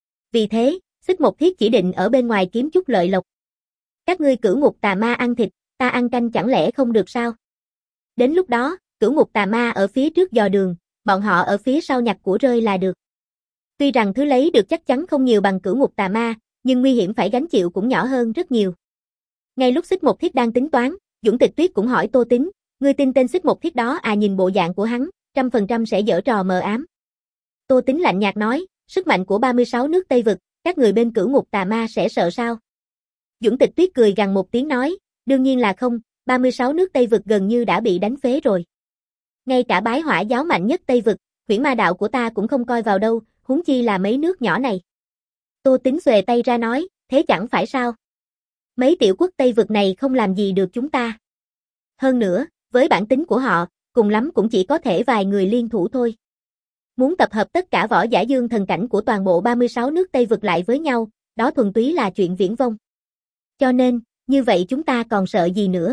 Vì thế, Xích Một Thiết chỉ định ở bên ngoài kiếm chút lợi lộc. Các ngươi Cửu Ngục Tà Ma ăn thịt, ta ăn canh chẳng lẽ không được sao? Đến lúc đó, Cửu Ngục Tà Ma ở phía trước dò đường, bọn họ ở phía sau nhặt của rơi là được. Tuy rằng thứ lấy được chắc chắn không nhiều bằng Cửu Ngục Tà Ma, nhưng nguy hiểm phải gánh chịu cũng nhỏ hơn rất nhiều. Ngay lúc Xích Một Thiết đang tính toán, Dũng Tịch Tuyết cũng hỏi Tô Tính, Ngươi tin tên xích một thiết đó à? Nhìn bộ dạng của hắn, trăm phần trăm sẽ giở trò mờ ám. Tô Tính lạnh nhạt nói, sức mạnh của ba mươi sáu nước Tây Vực, các người bên Cửu Ngục Tà Ma sẽ sợ sao? Dũng Tịch Tuyết cười gằn một tiếng nói, đương nhiên là không, ba mươi sáu nước Tây Vực gần như đã bị đánh phế rồi. Ngay cả bái hỏa giáo mạnh nhất Tây Vực, huyễn ma đạo của ta cũng không coi vào đâu, huống chi là mấy nước nhỏ này. Tô Tính xuề tay ra nói, thế chẳng phải sao? Mấy tiểu quốc Tây Vực này không làm gì được chúng ta. Hơn nữa, với bản tính của họ, cùng lắm cũng chỉ có thể vài người liên thủ thôi. Muốn tập hợp tất cả võ giả dương thần cảnh của toàn bộ ba mươi sáu nước Tây Vực lại với nhau, đó thuần túy là chuyện viển vông. Cho nên, như vậy chúng ta còn sợ gì nữa?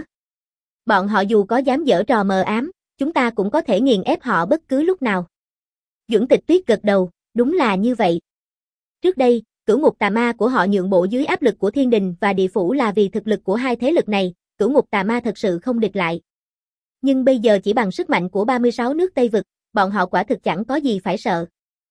Bọn họ dù có dám giở trò mờ ám, chúng ta cũng có thể nghiền ép họ bất cứ lúc nào. Dũng Tịch Tuyết gật đầu, đúng là như vậy. Trước đây, Cửu Ngục Tà Ma của họ nhượng bộ dưới áp lực của Thiên Đình và Địa Phủ là vì thực lực của hai thế lực này, Cửu Ngục Tà Ma thật sự không địch lại. Nhưng bây giờ chỉ bằng sức mạnh của ba mươi sáu nước Tây Vực, bọn họ quả thực chẳng có gì phải sợ.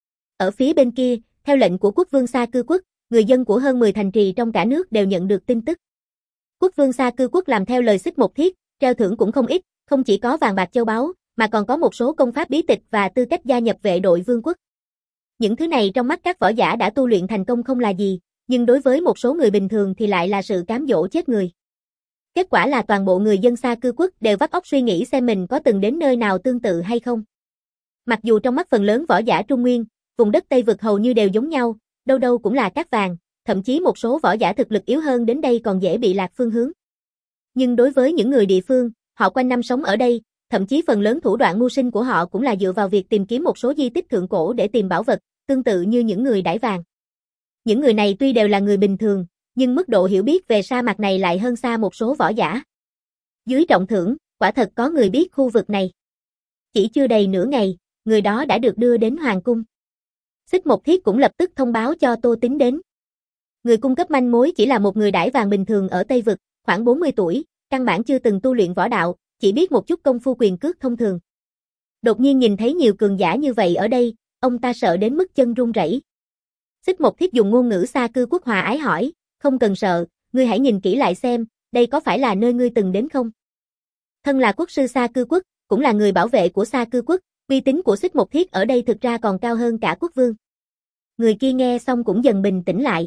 Ở phía bên kia, theo lệnh của Quốc Vương Sa Cư Quốc, người dân của hơn mười thành trì trong cả nước đều nhận được tin tức. Quốc Vương Sa Cư Quốc làm theo lời xích một thiết, treo thưởng cũng không ít, không chỉ có vàng bạc châu báu, mà còn có một số công pháp bí tịch và tư cách gia nhập vệ đội vương quốc. Những thứ này trong mắt các võ giả đã tu luyện thành công không là gì, nhưng đối với một số người bình thường thì lại là sự cám dỗ chết người. Kết quả là toàn bộ người dân Sa Cư Quốc đều vắt óc suy nghĩ xem mình có từng đến nơi nào tương tự hay không. Mặc dù trong mắt phần lớn võ giả Trung Nguyên, vùng đất Tây Vực hầu như đều giống nhau, đâu đâu cũng là cát vàng, thậm chí một số võ giả thực lực yếu hơn đến đây còn dễ bị lạc phương hướng. Nhưng đối với những người địa phương, họ quanh năm sống ở đây, thậm chí phần lớn thủ đoạn mưu sinh của họ cũng là dựa vào việc tìm kiếm một số di tích thượng cổ để tìm bảo vật, tương tự như những người đãi vàng. Những người này tuy đều là người bình thường, nhưng mức độ hiểu biết về sa mạc này lại hơn xa một số võ giả. Dưới trọng thưởng, quả thật có người biết khu vực này. Chỉ chưa đầy nửa ngày, người đó đã được đưa đến Hoàng Cung. Xích Một Thiết cũng lập tức thông báo cho Tô Tính đến. Người cung cấp manh mối chỉ là một người đãi vàng bình thường ở Tây Vực, khoảng bốn mươi tuổi, căn bản chưa từng tu luyện võ đạo, chỉ biết một chút công phu quyền cước thông thường. Đột nhiên nhìn thấy nhiều cường giả như vậy ở đây, ông ta sợ đến mức chân run rẩy. Xích Một Thiết dùng ngôn ngữ Sa Cư Quốc hòa ái hỏi, không cần sợ, ngươi hãy nhìn kỹ lại xem, đây có phải là nơi ngươi từng đến không? Thân là quốc sư Sa Cư Quốc, cũng là người bảo vệ của Sa Cư Quốc, uy tín của Xích Một Thiết ở đây thực ra còn cao hơn cả quốc vương. Người kia nghe xong cũng dần bình tĩnh lại.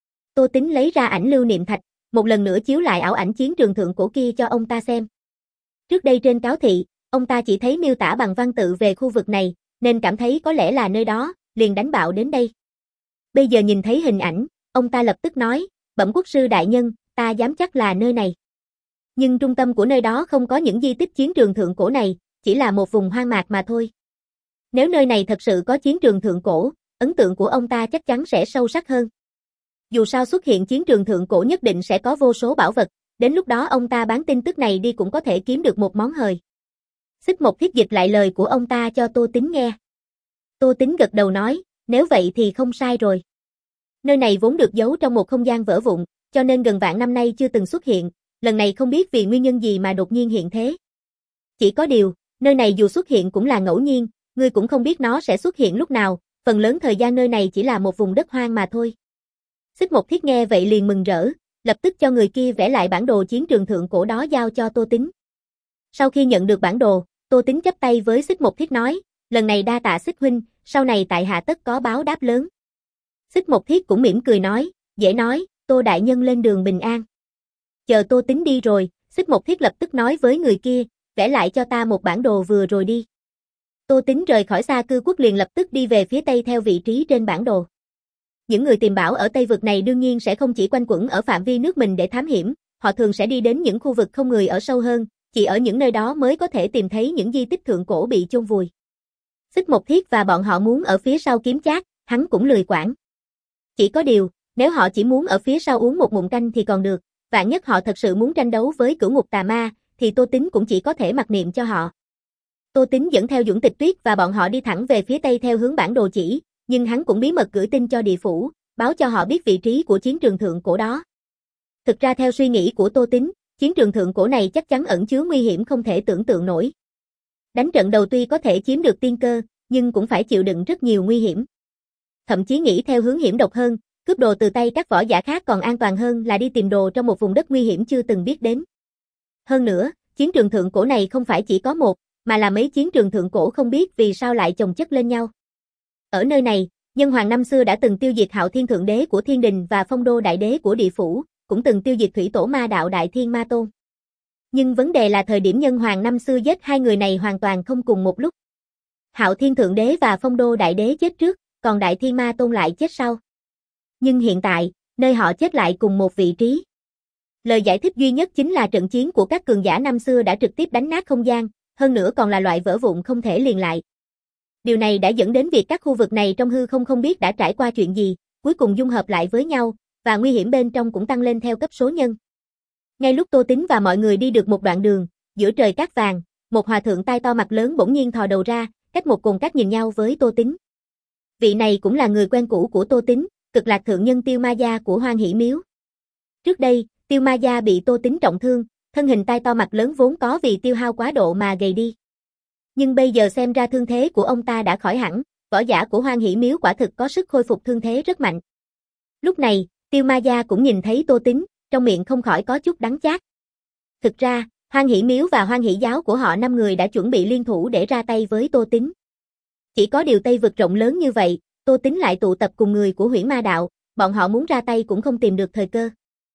Tô Tính lấy ra ảnh lưu niệm thạch, một lần nữa chiếu lại ảo ảnh chiến trường thượng cổ kia cho ông ta xem. Trước đây trên cáo thị, ông ta chỉ thấy miêu tả bằng văn tự về khu vực này, nên cảm thấy có lẽ là nơi đó, liền đánh bạo đến đây. Bây giờ nhìn thấy hình ảnh, ông ta lập tức nói, bẩm quốc sư đại nhân, ta dám chắc là nơi này. Nhưng trung tâm của nơi đó không có những di tích chiến trường thượng cổ này, chỉ là một vùng hoang mạc mà thôi. Nếu nơi này thật sự có chiến trường thượng cổ, ấn tượng của ông ta chắc chắn sẽ sâu sắc hơn. Dù sao xuất hiện chiến trường thượng cổ nhất định sẽ có vô số bảo vật, đến lúc đó ông ta bán tin tức này đi cũng có thể kiếm được một món hời. Xích Một Thiết dịch lại lời của ông ta cho Tô Tính nghe. Tô Tính gật đầu nói, nếu vậy thì không sai rồi. Nơi này vốn được giấu trong một không gian vỡ vụn, cho nên gần vạn năm nay chưa từng xuất hiện, lần này không biết vì nguyên nhân gì mà đột nhiên hiện thế. Chỉ có điều, nơi này dù xuất hiện cũng là ngẫu nhiên, ngươi cũng không biết nó sẽ xuất hiện lúc nào, phần lớn thời gian nơi này chỉ là một vùng đất hoang mà thôi. Xích Một Thiết nghe vậy liền mừng rỡ, lập tức cho người kia vẽ lại bản đồ chiến trường thượng cổ đó giao cho Tô Tính. Sau khi nhận được bản đồ, Tô Tính chắp tay với Xích Một Thiết nói, lần này đa tạ Xích huynh, sau này tại hạ tất có báo đáp lớn. Xích Một Thiết cũng mỉm cười nói, dễ nói, Tô đại nhân lên đường bình an. Chờ Tô Tính đi rồi, Xích Một Thiết lập tức nói với người kia, vẽ lại cho ta một bản đồ vừa rồi đi. Tô Tính rời khỏi Sa Cư Quốc liền lập tức đi về phía tây theo vị trí trên bản đồ. Những người tìm bảo ở Tây Vực này đương nhiên sẽ không chỉ quanh quẩn ở phạm vi nước mình để thám hiểm, họ thường sẽ đi đến những khu vực không người ở sâu hơn, chỉ ở những nơi đó mới có thể tìm thấy những di tích thượng cổ bị chôn vùi. Xích Một Thiết và bọn họ muốn ở phía sau kiếm chác, hắn cũng lười quản. Chỉ có điều, nếu họ chỉ muốn ở phía sau uống một ngụm canh thì còn được, vạn nhất họ thật sự muốn tranh đấu với Cửu Ngục Tà Ma, thì Tô Tính cũng chỉ có thể mặc niệm cho họ. Tô Tính dẫn theo Dũng Tịch Tuyết và bọn họ đi thẳng về phía tây theo hướng bản đồ chỉ, nhưng hắn cũng bí mật gửi tin cho Địa Phủ, báo cho họ biết vị trí của chiến trường thượng cổ đó. Thực ra theo suy nghĩ của Tô Tính, chiến trường thượng cổ này chắc chắn ẩn chứa nguy hiểm không thể tưởng tượng nổi. Đánh trận đầu tuy có thể chiếm được tiên cơ, nhưng cũng phải chịu đựng rất nhiều nguy hiểm. Thậm chí nghĩ theo hướng hiểm độc hơn, cướp đồ từ tay các võ giả khác còn an toàn hơn là đi tìm đồ trong một vùng đất nguy hiểm chưa từng biết đến. Hơn nữa, chiến trường thượng cổ này không phải chỉ có một, mà là mấy chiến trường thượng cổ không biết vì sao lại chồng chất lên nhau. Ở nơi này, Nhân Hoàng năm xưa đã từng tiêu diệt Hạo Thiên Thượng Đế của Thiên Đình và Phong Đô Đại Đế của Địa Phủ, cũng từng tiêu diệt Thủy Tổ Ma Đạo Đại Thiên Ma Tôn. Nhưng vấn đề là thời điểm Nhân Hoàng năm xưa giết hai người này hoàn toàn không cùng một lúc. Hạo Thiên Thượng Đế và Phong Đô Đại Đế chết trước, còn Đại Thiên Ma Tôn lại chết sau. Nhưng hiện tại, nơi họ chết lại cùng một vị trí. Lời giải thích duy nhất chính là trận chiến của các cường giả năm xưa đã trực tiếp đánh nát không gian, hơn nữa còn là loại vỡ vụn không thể liền lại. Điều này đã dẫn đến việc các khu vực này trong hư không không biết đã trải qua chuyện gì, cuối cùng dung hợp lại với nhau, và nguy hiểm bên trong cũng tăng lên theo cấp số nhân. Ngay lúc Tô Tín và mọi người đi được một đoạn đường, giữa trời cát vàng, một hòa thượng tai to mặt lớn bỗng nhiên thò đầu ra, cách một cồn cát nhìn nhau với Tô Tín. Vị này cũng là người quen cũ của Tô Tín, Cực Lạc thượng nhân Tiêu Ma Gia của Hoang Hỷ Miếu. Trước đây, Tiêu Ma Gia bị Tô Tín trọng thương, thân hình tai to mặt lớn vốn có vì tiêu hao quá độ mà gầy đi. Nhưng bây giờ xem ra thương thế của ông ta đã khỏi hẳn, võ giả của Hoang Hỷ Miếu quả thực có sức khôi phục thương thế rất mạnh. Lúc này, Tiêu Ma Gia cũng nhìn thấy Tô Tín, trong miệng không khỏi có chút đắng chát. Thực ra, Hoang Hỷ Miếu và Hoang Hỷ Giáo của họ năm người đã chuẩn bị liên thủ để ra tay với Tô Tín. Chỉ có điều Tây vực rộng lớn như vậy, Tô Tín lại tụ tập cùng người của Huyễn Ma Đạo, bọn họ muốn ra tay cũng không tìm được thời cơ.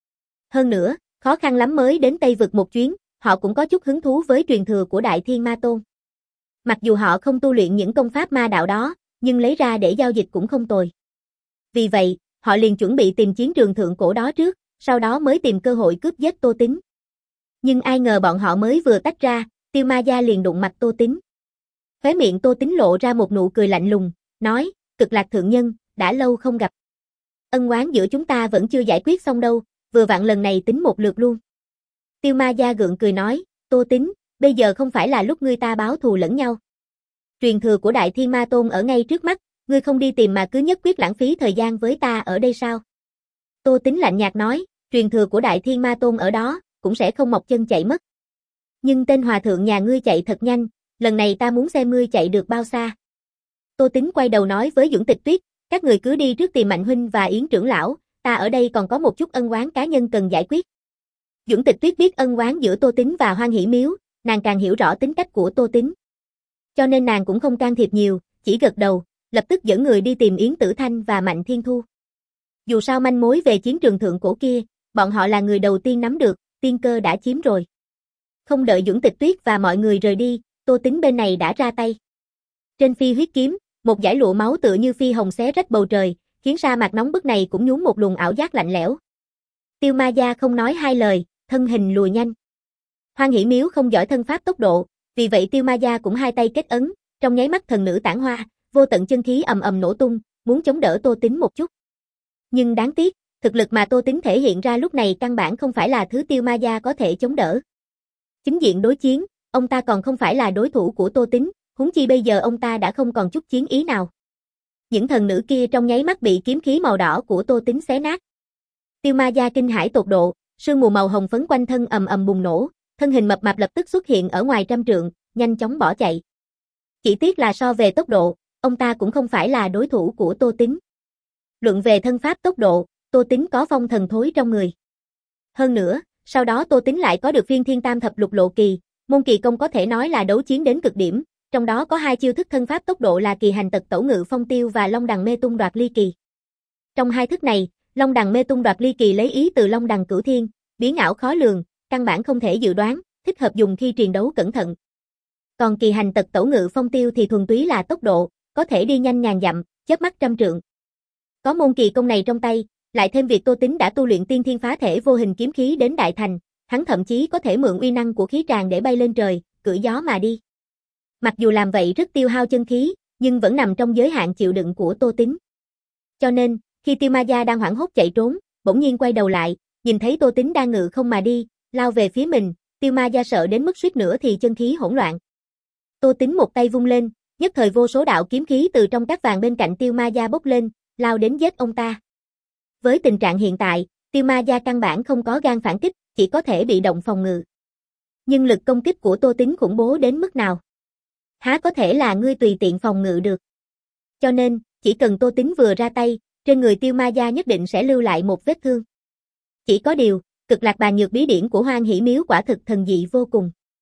Hơn nữa, khó khăn lắm mới đến Tây vực một chuyến, họ cũng có chút hứng thú với truyền thừa của Đại Thiên Ma Tôn. Mặc dù họ không tu luyện những công pháp ma đạo đó, nhưng lấy ra để giao dịch cũng không tồi. Vì vậy, họ liền chuẩn bị tìm chiến trường thượng cổ đó trước, sau đó mới tìm cơ hội cướp giết Tô Tín. Nhưng ai ngờ bọn họ mới vừa tách ra, Tiêu Ma Gia liền đụng mặt Tô Tín. Khóe miệng Tô Tín lộ ra một nụ cười lạnh lùng, nói, Cực Lạc thượng nhân, đã lâu không gặp. Ân oán giữa chúng ta vẫn chưa giải quyết xong đâu, vừa vặn lần này tính một lượt luôn. Tiêu Ma Gia gượng cười nói, Tô Tín, bây giờ không phải là lúc ngươi ta báo thù lẫn nhau. Truyền thừa của Đại Thiên Ma Tôn ở ngay trước mắt, ngươi không đi tìm mà cứ nhất quyết lãng phí thời gian với ta ở đây sao? Tô Tín lạnh nhạt nói, truyền thừa của Đại Thiên Ma Tôn ở đó, cũng sẽ không mọc chân chạy mất. Nhưng tên hòa thượng nhà ngươi chạy thật nhanh, lần này ta muốn xem ngươi chạy được bao xa. Tô Tín quay đầu nói với Dưỡng Tịch Tuyết, các người cứ đi trước tìm Mạnh huynh và Yến trưởng lão, ta ở đây còn có một chút ân oán cá nhân cần giải quyết. Dưỡng Tịch Tuyết biết ân oán giữa Tô Tín và Hoang Hỷ Miếu, nàng càng hiểu rõ tính cách của Tô Tín. Cho nên nàng cũng không can thiệp nhiều, chỉ gật đầu, lập tức dẫn người đi tìm Yến Tử Thanh và Mạnh Thiên Thu. Dù sao manh mối về chiến trường thượng cổ kia, bọn họ là người đầu tiên nắm được, tiên cơ đã chiếm rồi. Không đợi Dưỡng Tịch Tuyết và mọi người rời đi, Tô Tín bên này đã ra tay. Trên phi huyết kiếm, một dải lụa máu tựa như phi hồng xé rách bầu trời, khiến sa mạc nóng bức này cũng nhuốm một luồng ảo giác lạnh lẽo. Tiêu Ma Gia không nói hai lời, thân hình lùi nhanh. Hoang Hỷ Miếu không giỏi thân pháp tốc độ, vì vậy Tiêu Ma Gia cũng hai tay kết ấn, trong nháy mắt thần nữ tản hoa, vô tận chân khí ầm ầm nổ tung, muốn chống đỡ Tô Tín một chút. Nhưng đáng tiếc, thực lực mà Tô Tín thể hiện ra lúc này căn bản không phải là thứ Tiêu Ma Gia có thể chống đỡ. Chính diện đối chiến, ông ta còn không phải là đối thủ của Tô Tín, huống chi bây giờ ông ta đã không còn chút chiến ý nào. Những thần nữ kia trong nháy mắt bị kiếm khí màu đỏ của Tô Tín xé nát. Tiêu Ma Gia kinh hãi tột độ, sương mù màu hồng phấn quanh thân ầm ầm bùng nổ, thân hình mập mạp lập tức xuất hiện ở ngoài trăm trượng, nhanh chóng bỏ chạy. Chỉ tiếc là so về tốc độ, ông ta cũng không phải là đối thủ của Tô Tín. Luận về thân pháp tốc độ, Tô Tín có phong thần thối trong người. Hơn nữa, sau đó Tô Tín lại có được phiên thiên tam thập lục lộ kỳ, môn kỳ công có thể nói là đấu chiến đến cực điểm, trong đó có hai chiêu thức thân pháp tốc độ là kỳ hành tật tẩu ngự phong tiêu và long đằng mê tung đoạt ly kỳ. Trong hai thức này, long đằng mê tung đoạt ly kỳ lấy ý từ long đằng cửu thiên, biến ảo khó lường, căn bản không thể dự đoán, thích hợp dùng khi truyền đấu cẩn thận. Còn kỳ hành tật tẩu ngự phong tiêu thì thuần túy là tốc độ, có thể đi nhanh ngàn dặm, chớp mắt trăm trượng. Có môn kỳ công này trong tay, lại thêm việc Tô Tín đã tu luyện tiên thiên phá thể vô hình kiếm khí đến đại thành, hắn thậm chí có thể mượn uy năng của khí tràng để bay lên trời, cưỡi gió mà đi. Mặc dù làm vậy rất tiêu hao chân khí, nhưng vẫn nằm trong giới hạn chịu đựng của Tô Tín. Cho nên, khi Tiêu Ma Gia đang hoảng hốt chạy trốn, bỗng nhiên quay đầu lại, nhìn thấy Tô Tín đang ngự không mà đi, lao về phía mình, Tiêu Ma Gia sợ đến mức suýt nữa thì chân khí hỗn loạn. Tô Tín một tay vung lên, nhất thời vô số đạo kiếm khí từ trong các vàng bên cạnh Tiêu Ma Gia bốc lên, lao đến giết ông ta. Với tình trạng hiện tại, Tiêu Ma Gia căn bản không có gan phản kích, chỉ có thể bị động phòng ngự. Nhưng lực công kích của Tô Tín khủng bố đến mức nào? Há có thể là ngươi tùy tiện phòng ngự được. Cho nên, chỉ cần Tô Tín vừa ra tay, trên người Tiêu Ma Gia nhất định sẽ lưu lại một vết thương. Chỉ có điều, Cực Lạc Bàn Nhược bí điển của Hoang Hỷ Miếu quả thực thần dị vô cùng.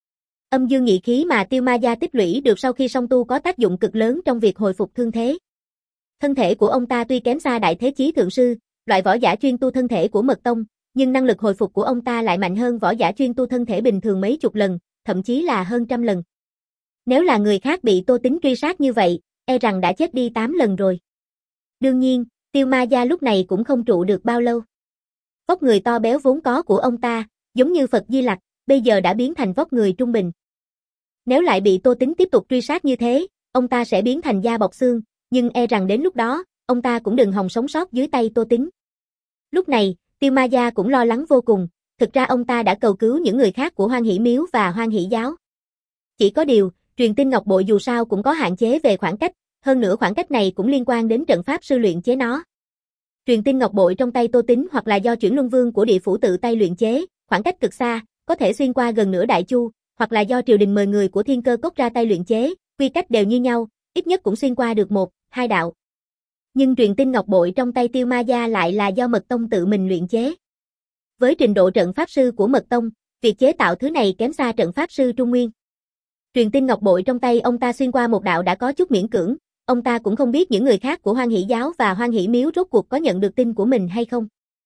Âm dương nhị khí mà Tiêu Ma Gia tích lũy được sau khi song tu có tác dụng cực lớn trong việc hồi phục thương thế. Thân thể của ông ta tuy kém xa Đại Thế Chí Thượng Sư, loại võ giả chuyên tu thân thể của Mật Tông, nhưng năng lực hồi phục của ông ta lại mạnh hơn võ giả chuyên tu thân thể bình thường mấy chục lần, thậm chí là hơn trăm lần. Nếu là người khác bị Tô Tính truy sát như vậy, e rằng đã chết đi tám lần rồi. Đương nhiên, Tiêu Ma Gia lúc này cũng không trụ được bao lâu. Vóc người to béo vốn có của ông ta, giống như Phật Di Lặc, bây giờ đã biến thành vóc người trung bình. Nếu lại bị Tô Tính tiếp tục truy sát như thế, ông ta sẽ biến thành da bọc xương, nhưng e rằng đến lúc đó, ông ta cũng đừng hòng sống sót dưới tay Tô Tính. Lúc này, Tiêu Ma Gia cũng lo lắng vô cùng, thực ra ông ta đã cầu cứu những người khác của Hoan Hỷ Miếu và Hoan Hỷ Giáo. Chỉ có điều, truyền tin ngọc bội dù sao cũng có hạn chế về khoảng cách, hơn nữa khoảng cách này cũng liên quan đến trận pháp sư luyện chế nó. Truyền tin ngọc bội trong tay Tô Tính hoặc là do Chuyển Luân Vương của địa phủ tự tay luyện chế, khoảng cách cực xa, có thể xuyên qua gần nửa đại chu, hoặc là do triều đình mời người của Thiên Cơ Cốc ra tay luyện chế, quy cách đều như nhau, ít nhất cũng xuyên qua được một, hai đạo. Nhưng truyền tin ngọc bội trong tay Tiêu Ma Gia lại là do Mật Tông tự mình luyện chế. Với trình độ trận pháp sư của Mật Tông, việc chế tạo thứ này kém xa trận pháp sư Trung Nguyên. Truyền tin ngọc bội trong tay ông ta xuyên qua một đạo đã có chút miễn cưỡng, ông ta cũng không biết những người khác của Hoan Hỷ Giáo và Hoan Hỷ Miếu rốt cuộc có nhận được tin của mình hay không.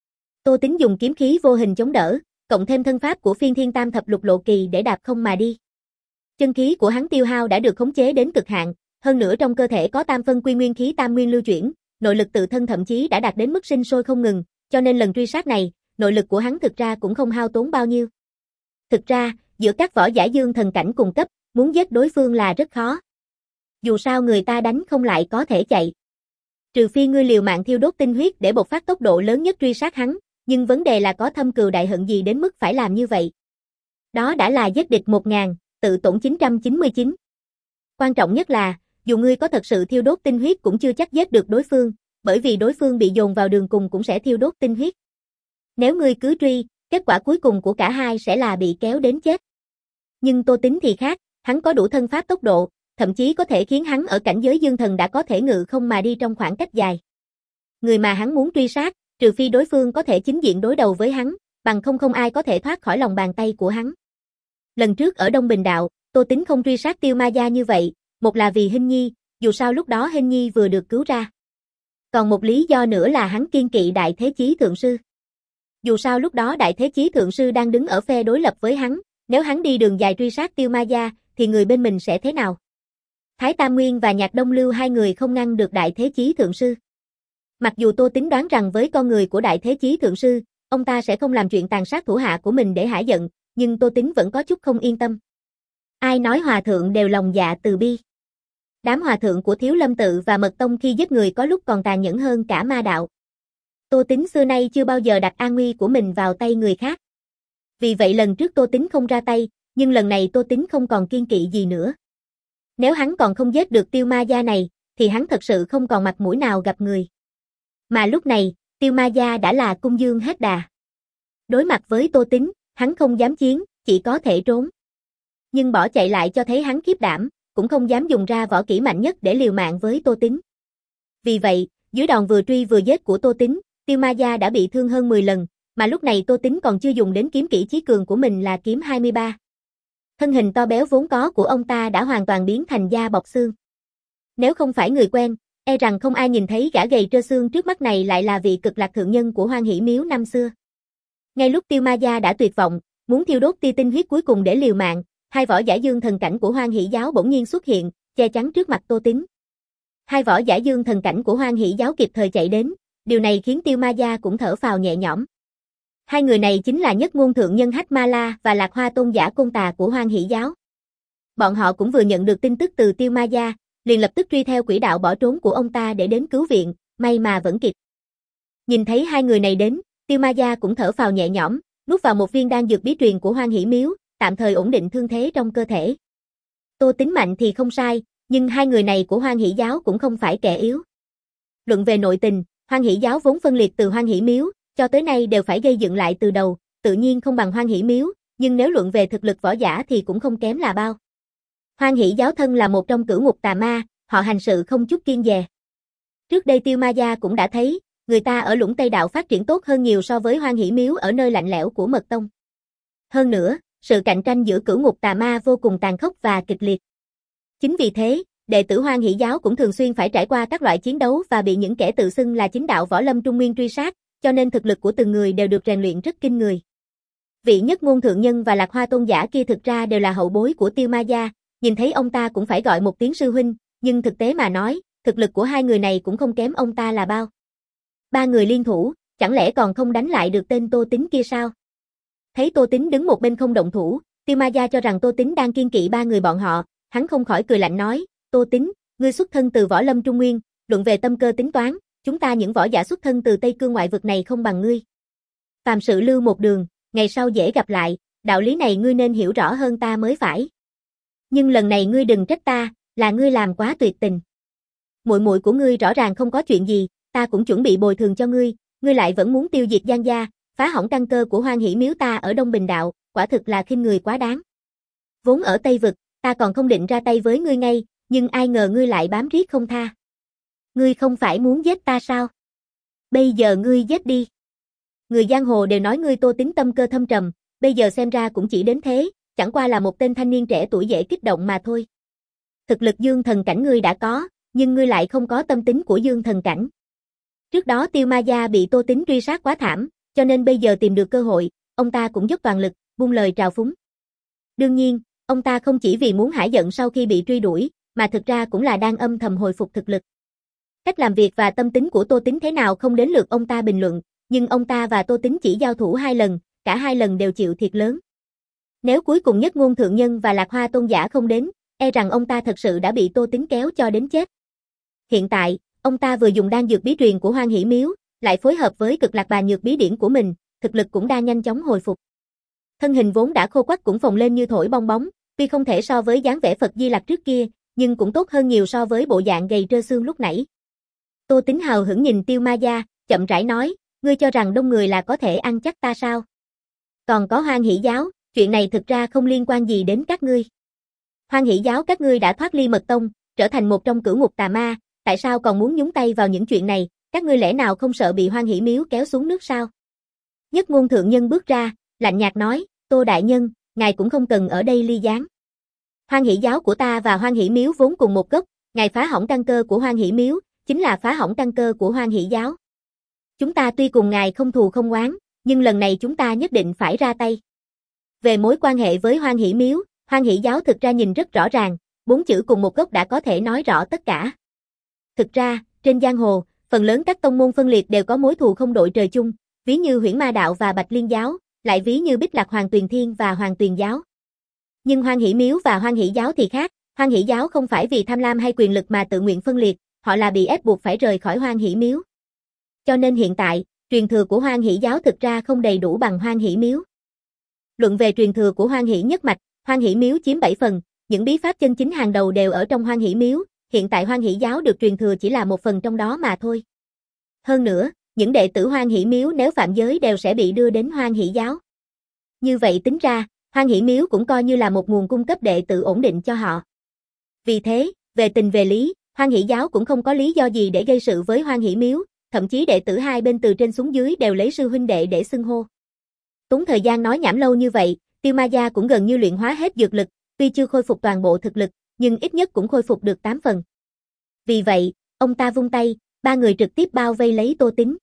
Tô Tính dùng kiếm khí vô hình chống đỡ, cộng thêm thân pháp của Phiên Thiên Tam Thập Lục Lộ Kỳ để đạp không mà đi. Chân khí của hắn tiêu hao đã được khống chế đến cực hạn, hơn nữa trong cơ thể có tam phân quy nguyên khí tam nguyên lưu chuyển, nội lực tự thân thậm chí đã đạt đến mức sinh sôi không ngừng, cho nên lần truy sát này, nội lực của hắn thực ra cũng không hao tốn bao nhiêu. Thực ra, giữa các võ giả dương thần cảnh cùng cấp, muốn giết đối phương là rất khó. Dù sao người ta đánh không lại có thể chạy. Trừ phi ngươi liều mạng thiêu đốt tinh huyết để bộc phát tốc độ lớn nhất truy sát hắn, nhưng vấn đề là có thâm cừu đại hận gì đến mức phải làm như vậy. Đó đã là giết địch một ngàn, tự tổn chín trăm chín mươi chín. Quan trọng nhất là, dù ngươi có thật sự thiêu đốt tinh huyết cũng chưa chắc giết được đối phương, bởi vì đối phương bị dồn vào đường cùng cũng sẽ thiêu đốt tinh huyết. Nếu ngươi cứ truy, kết quả cuối cùng của cả hai sẽ là bị kéo đến chết. Nhưng Tô Tính thì khác, hắn có đủ thân pháp tốc độ, thậm chí có thể khiến hắn ở cảnh giới dương thần đã có thể ngự không mà đi trong khoảng cách dài. Người mà hắn muốn truy sát, trừ phi đối phương có thể chính diện đối đầu với hắn, bằng không không ai có thể thoát khỏi lòng bàn tay của hắn. Lần trước ở Đông Bình Đạo, Tô Tính không truy sát Tiêu Ma Gia như vậy, một là vì Hinh Nhi, dù sao lúc đó Hinh Nhi vừa được cứu ra. Còn một lý do nữa là hắn kiên kỵ Đại Thế Chí Thượng Sư. Dù sao lúc đó Đại Thế Chí Thượng Sư đang đứng ở phe đối lập với hắn, nếu hắn đi đường dài truy sát Tiêu Ma Gia, thì người bên mình sẽ thế nào? Thái Tam Nguyên và Nhạc Đông Lưu hai người không ngăn được Đại Thế Chí Thượng Sư. Mặc dù Tô Tính đoán rằng với con người của Đại Thế Chí Thượng Sư, ông ta sẽ không làm chuyện tàn sát thủ hạ của mình để hả giận, nhưng Tô Tính vẫn có chút không yên tâm. Ai nói hòa thượng đều lòng dạ từ bi. Đám hòa thượng của Thiếu Lâm Tự và Mật Tông khi giết người có lúc còn tàn nhẫn hơn cả ma đạo. Tô Tính xưa nay chưa bao giờ đặt an nguy của mình vào tay người khác. Vì vậy lần trước Tô Tính không ra tay, nhưng lần này Tô Tính không còn kiên kỵ gì nữa. Nếu hắn còn không giết được Tiêu Ma Gia này, thì hắn thật sự không còn mặt mũi nào gặp người. Mà lúc này, Tiêu Ma Gia đã là cung dương hết đà. Đối mặt với Tô Tính, hắn không dám chiến, chỉ có thể trốn. Nhưng bỏ chạy lại cho thấy hắn khiếp đảm, cũng không dám dùng ra võ kỹ mạnh nhất để liều mạng với Tô Tính. Vì vậy, dưới đòn vừa truy vừa giết của Tô Tính, Tiêu Ma Gia đã bị thương hơn mười lần, mà lúc này Tô Tính còn chưa dùng đến kiếm kỹ chí cường của mình là kiếm hai mươi ba. Thân hình to béo vốn có của ông ta đã hoàn toàn biến thành da bọc xương. Nếu không phải người quen, e rằng không ai nhìn thấy gã gầy trơ xương trước mắt này lại là vị cực lạc thượng nhân của Hoan Hỷ Miếu năm xưa. Ngay lúc Tiêu Ma Gia đã tuyệt vọng, muốn thiêu đốt tia tinh huyết cuối cùng để liều mạng, hai võ giả dương thần cảnh của Hoan Hỷ Giáo bỗng nhiên xuất hiện, che chắn trước mặt Tô Tính. Hai võ giả dương thần cảnh của Hoan Hỷ Giáo kịp thời chạy đến, điều này khiến Tiêu Ma Gia cũng thở phào nhẹ nhõm. Hai người này chính là Nhất Ngôn Thượng Nhân Hách Ma La và Lạc Hoa Tôn giả Côn Tà của Hoan Hỷ Giáo. Bọn họ cũng vừa nhận được tin tức từ Tiêu Ma Gia, liền lập tức truy theo quỹ đạo bỏ trốn của ông ta để đến cứu viện, may mà vẫn kịp. Nhìn thấy hai người này đến, Tiêu Ma Gia cũng thở phào nhẹ nhõm, nuốt vào một viên đan dược bí truyền của Hoan Hỷ Miếu, tạm thời ổn định thương thế trong cơ thể. Tô Tính mạnh thì không sai, nhưng hai người này của Hoan Hỷ Giáo cũng không phải kẻ yếu. Luận về nội tình, Hoan Hỷ Giáo vốn phân liệt từ Hoan Hỷ Miếu, cho tới nay đều phải gây dựng lại từ đầu, tự nhiên không bằng Hoan Hỷ Miếu, nhưng nếu luận về thực lực võ giả thì cũng không kém là bao. Hoan Hỷ Giáo thân là một trong cửu ngục tà ma, họ hành sự không chút kiêng dè. Trước đây Tiêu Ma Gia cũng đã thấy, người ta ở Lũng Tây Đạo phát triển tốt hơn nhiều so với Hoan Hỷ Miếu ở nơi lạnh lẽo của Mật Tông. Hơn nữa, sự cạnh tranh giữa cửu ngục tà ma vô cùng tàn khốc và kịch liệt. Chính vì thế, đệ tử Hoan Hỷ giáo cũng thường xuyên phải trải qua các loại chiến đấu và bị những kẻ tự xưng là chính đạo võ lâm trung nguyên truy sát, cho nên thực lực của từng người đều được rèn luyện rất kinh người. Vị Nhất Ngôn thượng nhân và Lạc Hoa tôn giả kia thực ra đều là hậu bối của Tiêu Ma gia, nhìn thấy ông ta cũng phải gọi một tiếng sư huynh, nhưng thực tế mà nói, thực lực của hai người này cũng không kém ông ta là bao. Ba người liên thủ, chẳng lẽ còn không đánh lại được tên Tô Tín kia sao? Thấy Tô Tín đứng một bên không động thủ, Tiêu Ma gia cho rằng Tô Tín đang kiêng kỵ ba người bọn họ, hắn không khỏi cười lạnh nói, Tô Tín, ngươi xuất thân từ võ lâm trung nguyên, luận về tâm cơ tính toán, chúng ta những võ giả xuất thân từ Tây Cương ngoại vực này không bằng ngươi. Phàm sự lưu một đường, ngày sau dễ gặp lại, đạo lý này ngươi nên hiểu rõ hơn ta mới phải. Nhưng lần này ngươi đừng trách ta, là ngươi làm quá tuyệt tình. Muội muội của ngươi rõ ràng không có chuyện gì, ta cũng chuẩn bị bồi thường cho ngươi, ngươi lại vẫn muốn tiêu diệt Giang gia, phá hỏng căn cơ của Hoan Hỷ miếu ta ở Đông Bình đạo, quả thực là khinh người quá đáng. Vốn ở Tây vực, ta còn không định ra tay với ngươi ngay, nhưng ai ngờ ngươi lại bám riết không tha. Ngươi không phải muốn giết ta sao? Bây giờ ngươi giết đi. Người giang hồ đều nói ngươi Tô Tín tâm cơ thâm trầm, bây giờ xem ra cũng chỉ đến thế, chẳng qua là một tên thanh niên trẻ tuổi dễ kích động mà thôi. Thực lực dương thần cảnh ngươi đã có, nhưng ngươi lại không có tâm tính của dương thần cảnh. Trước đó Tiêu Ma gia bị Tô Tín truy sát quá thảm, cho nên bây giờ tìm được cơ hội, ông ta cũng dốc toàn lực, buông lời trào phúng. Đương nhiên, ông ta không chỉ vì muốn hả giận sau khi bị truy đuổi, mà thực ra cũng là đang âm thầm hồi phục thực lực. Cách làm việc và tâm tính của Tô Tín thế nào không đến lượt ông ta bình luận, nhưng ông ta và Tô Tín chỉ giao thủ hai lần, cả hai lần đều chịu thiệt lớn. Nếu cuối cùng Nhất Ngôn thượng nhân và Lạc Hoa tôn giả không đến, e rằng ông ta thật sự đã bị Tô Tín kéo cho đến chết. Hiện tại, ông ta vừa dùng đan dược bí truyền của Hoan Hỷ miếu, lại phối hợp với Cực Lạc Bà nhược bí điển của mình, thực lực cũng đang nhanh chóng hồi phục. Thân hình vốn đã khô quắt cũng phồng lên như thổi bong bóng, tuy không thể so với dáng vẻ Phật Di Lặc trước kia, nhưng cũng tốt hơn nhiều so với bộ dạng gầy trơ xương lúc nãy. Tô Tín hào hững nhìn Tiêu Ma gia, chậm rãi nói, ngươi cho rằng đông người là có thể ăn chắc ta sao? Còn có Hoan Hỷ giáo, chuyện này thực ra không liên quan gì đến các ngươi. Hoan Hỷ giáo các ngươi đã thoát ly mật tông, trở thành một trong cửu ngục tà ma, tại sao còn muốn nhúng tay vào những chuyện này, các ngươi lẽ nào không sợ bị Hoan Hỷ miếu kéo xuống nước sao? Nhất Ngôn thượng nhân bước ra, lạnh nhạt nói, Tô đại nhân, ngài cũng không cần ở đây ly gián. Hoan Hỷ giáo của ta và Hoan Hỷ miếu vốn cùng một gốc, ngài phá hỏng căn cơ của Hoan Hỷ miếu, chính là phá hỏng căn cơ của Hoan Hỷ giáo. Chúng ta tuy cùng ngài không thù không oán, nhưng lần này chúng ta nhất định phải ra tay. Về mối quan hệ với Hoan Hỷ miếu, Hoan Hỷ giáo thực ra nhìn rất rõ ràng, bốn chữ cùng một gốc đã có thể nói rõ tất cả. Thực ra, trên giang hồ, phần lớn các tông môn phân liệt đều có mối thù không đội trời chung, ví như Huyễn Ma đạo và Bạch Liên giáo, lại ví như Bích Lạc Hoàng Tuyền Thiên và Hoàng Tuyền giáo. Nhưng Hoan Hỷ miếu và Hoan Hỷ giáo thì khác, Hoan Hỷ giáo không phải vì tham lam hay quyền lực mà tự nguyện phân liệt, họ là bị ép buộc phải rời khỏi Hoan Hỷ miếu. Cho nên hiện tại, truyền thừa của Hoan Hỷ giáo thực ra không đầy đủ bằng Hoan Hỷ miếu. Luận về truyền thừa của Hoan Hỷ nhất mạch, Hoan Hỷ miếu chiếm bảy phần, những bí pháp chân chính hàng đầu đều ở trong Hoan Hỷ miếu, hiện tại Hoan Hỷ giáo được truyền thừa chỉ là một phần trong đó mà thôi. Hơn nữa, những đệ tử Hoan Hỷ miếu nếu phạm giới đều sẽ bị đưa đến Hoan Hỷ giáo. Như vậy tính ra, Hoan Hỷ miếu cũng coi như là một nguồn cung cấp đệ tử ổn định cho họ. Vì thế, về tình về lý, Hoan Hỷ giáo cũng không có lý do gì để gây sự với Hoan Hỷ miếu, thậm chí đệ tử hai bên từ trên xuống dưới đều lấy sư huynh đệ để xưng hô. Tốn thời gian nói nhảm lâu như vậy, Tiêu Ma gia cũng gần như luyện hóa hết dược lực, tuy chưa khôi phục toàn bộ thực lực, nhưng ít nhất cũng khôi phục được tám phần. Vì vậy, ông ta vung tay, ba người trực tiếp bao vây lấy Tô Tín.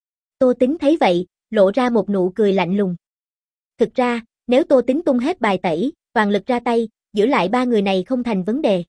Tô Tín thấy vậy, lộ ra một nụ cười lạnh lùng. Thực ra, nếu Tô Tín tung hết bài tẩy, toàn lực ra tay, giữ lại ba người này không thành vấn đề.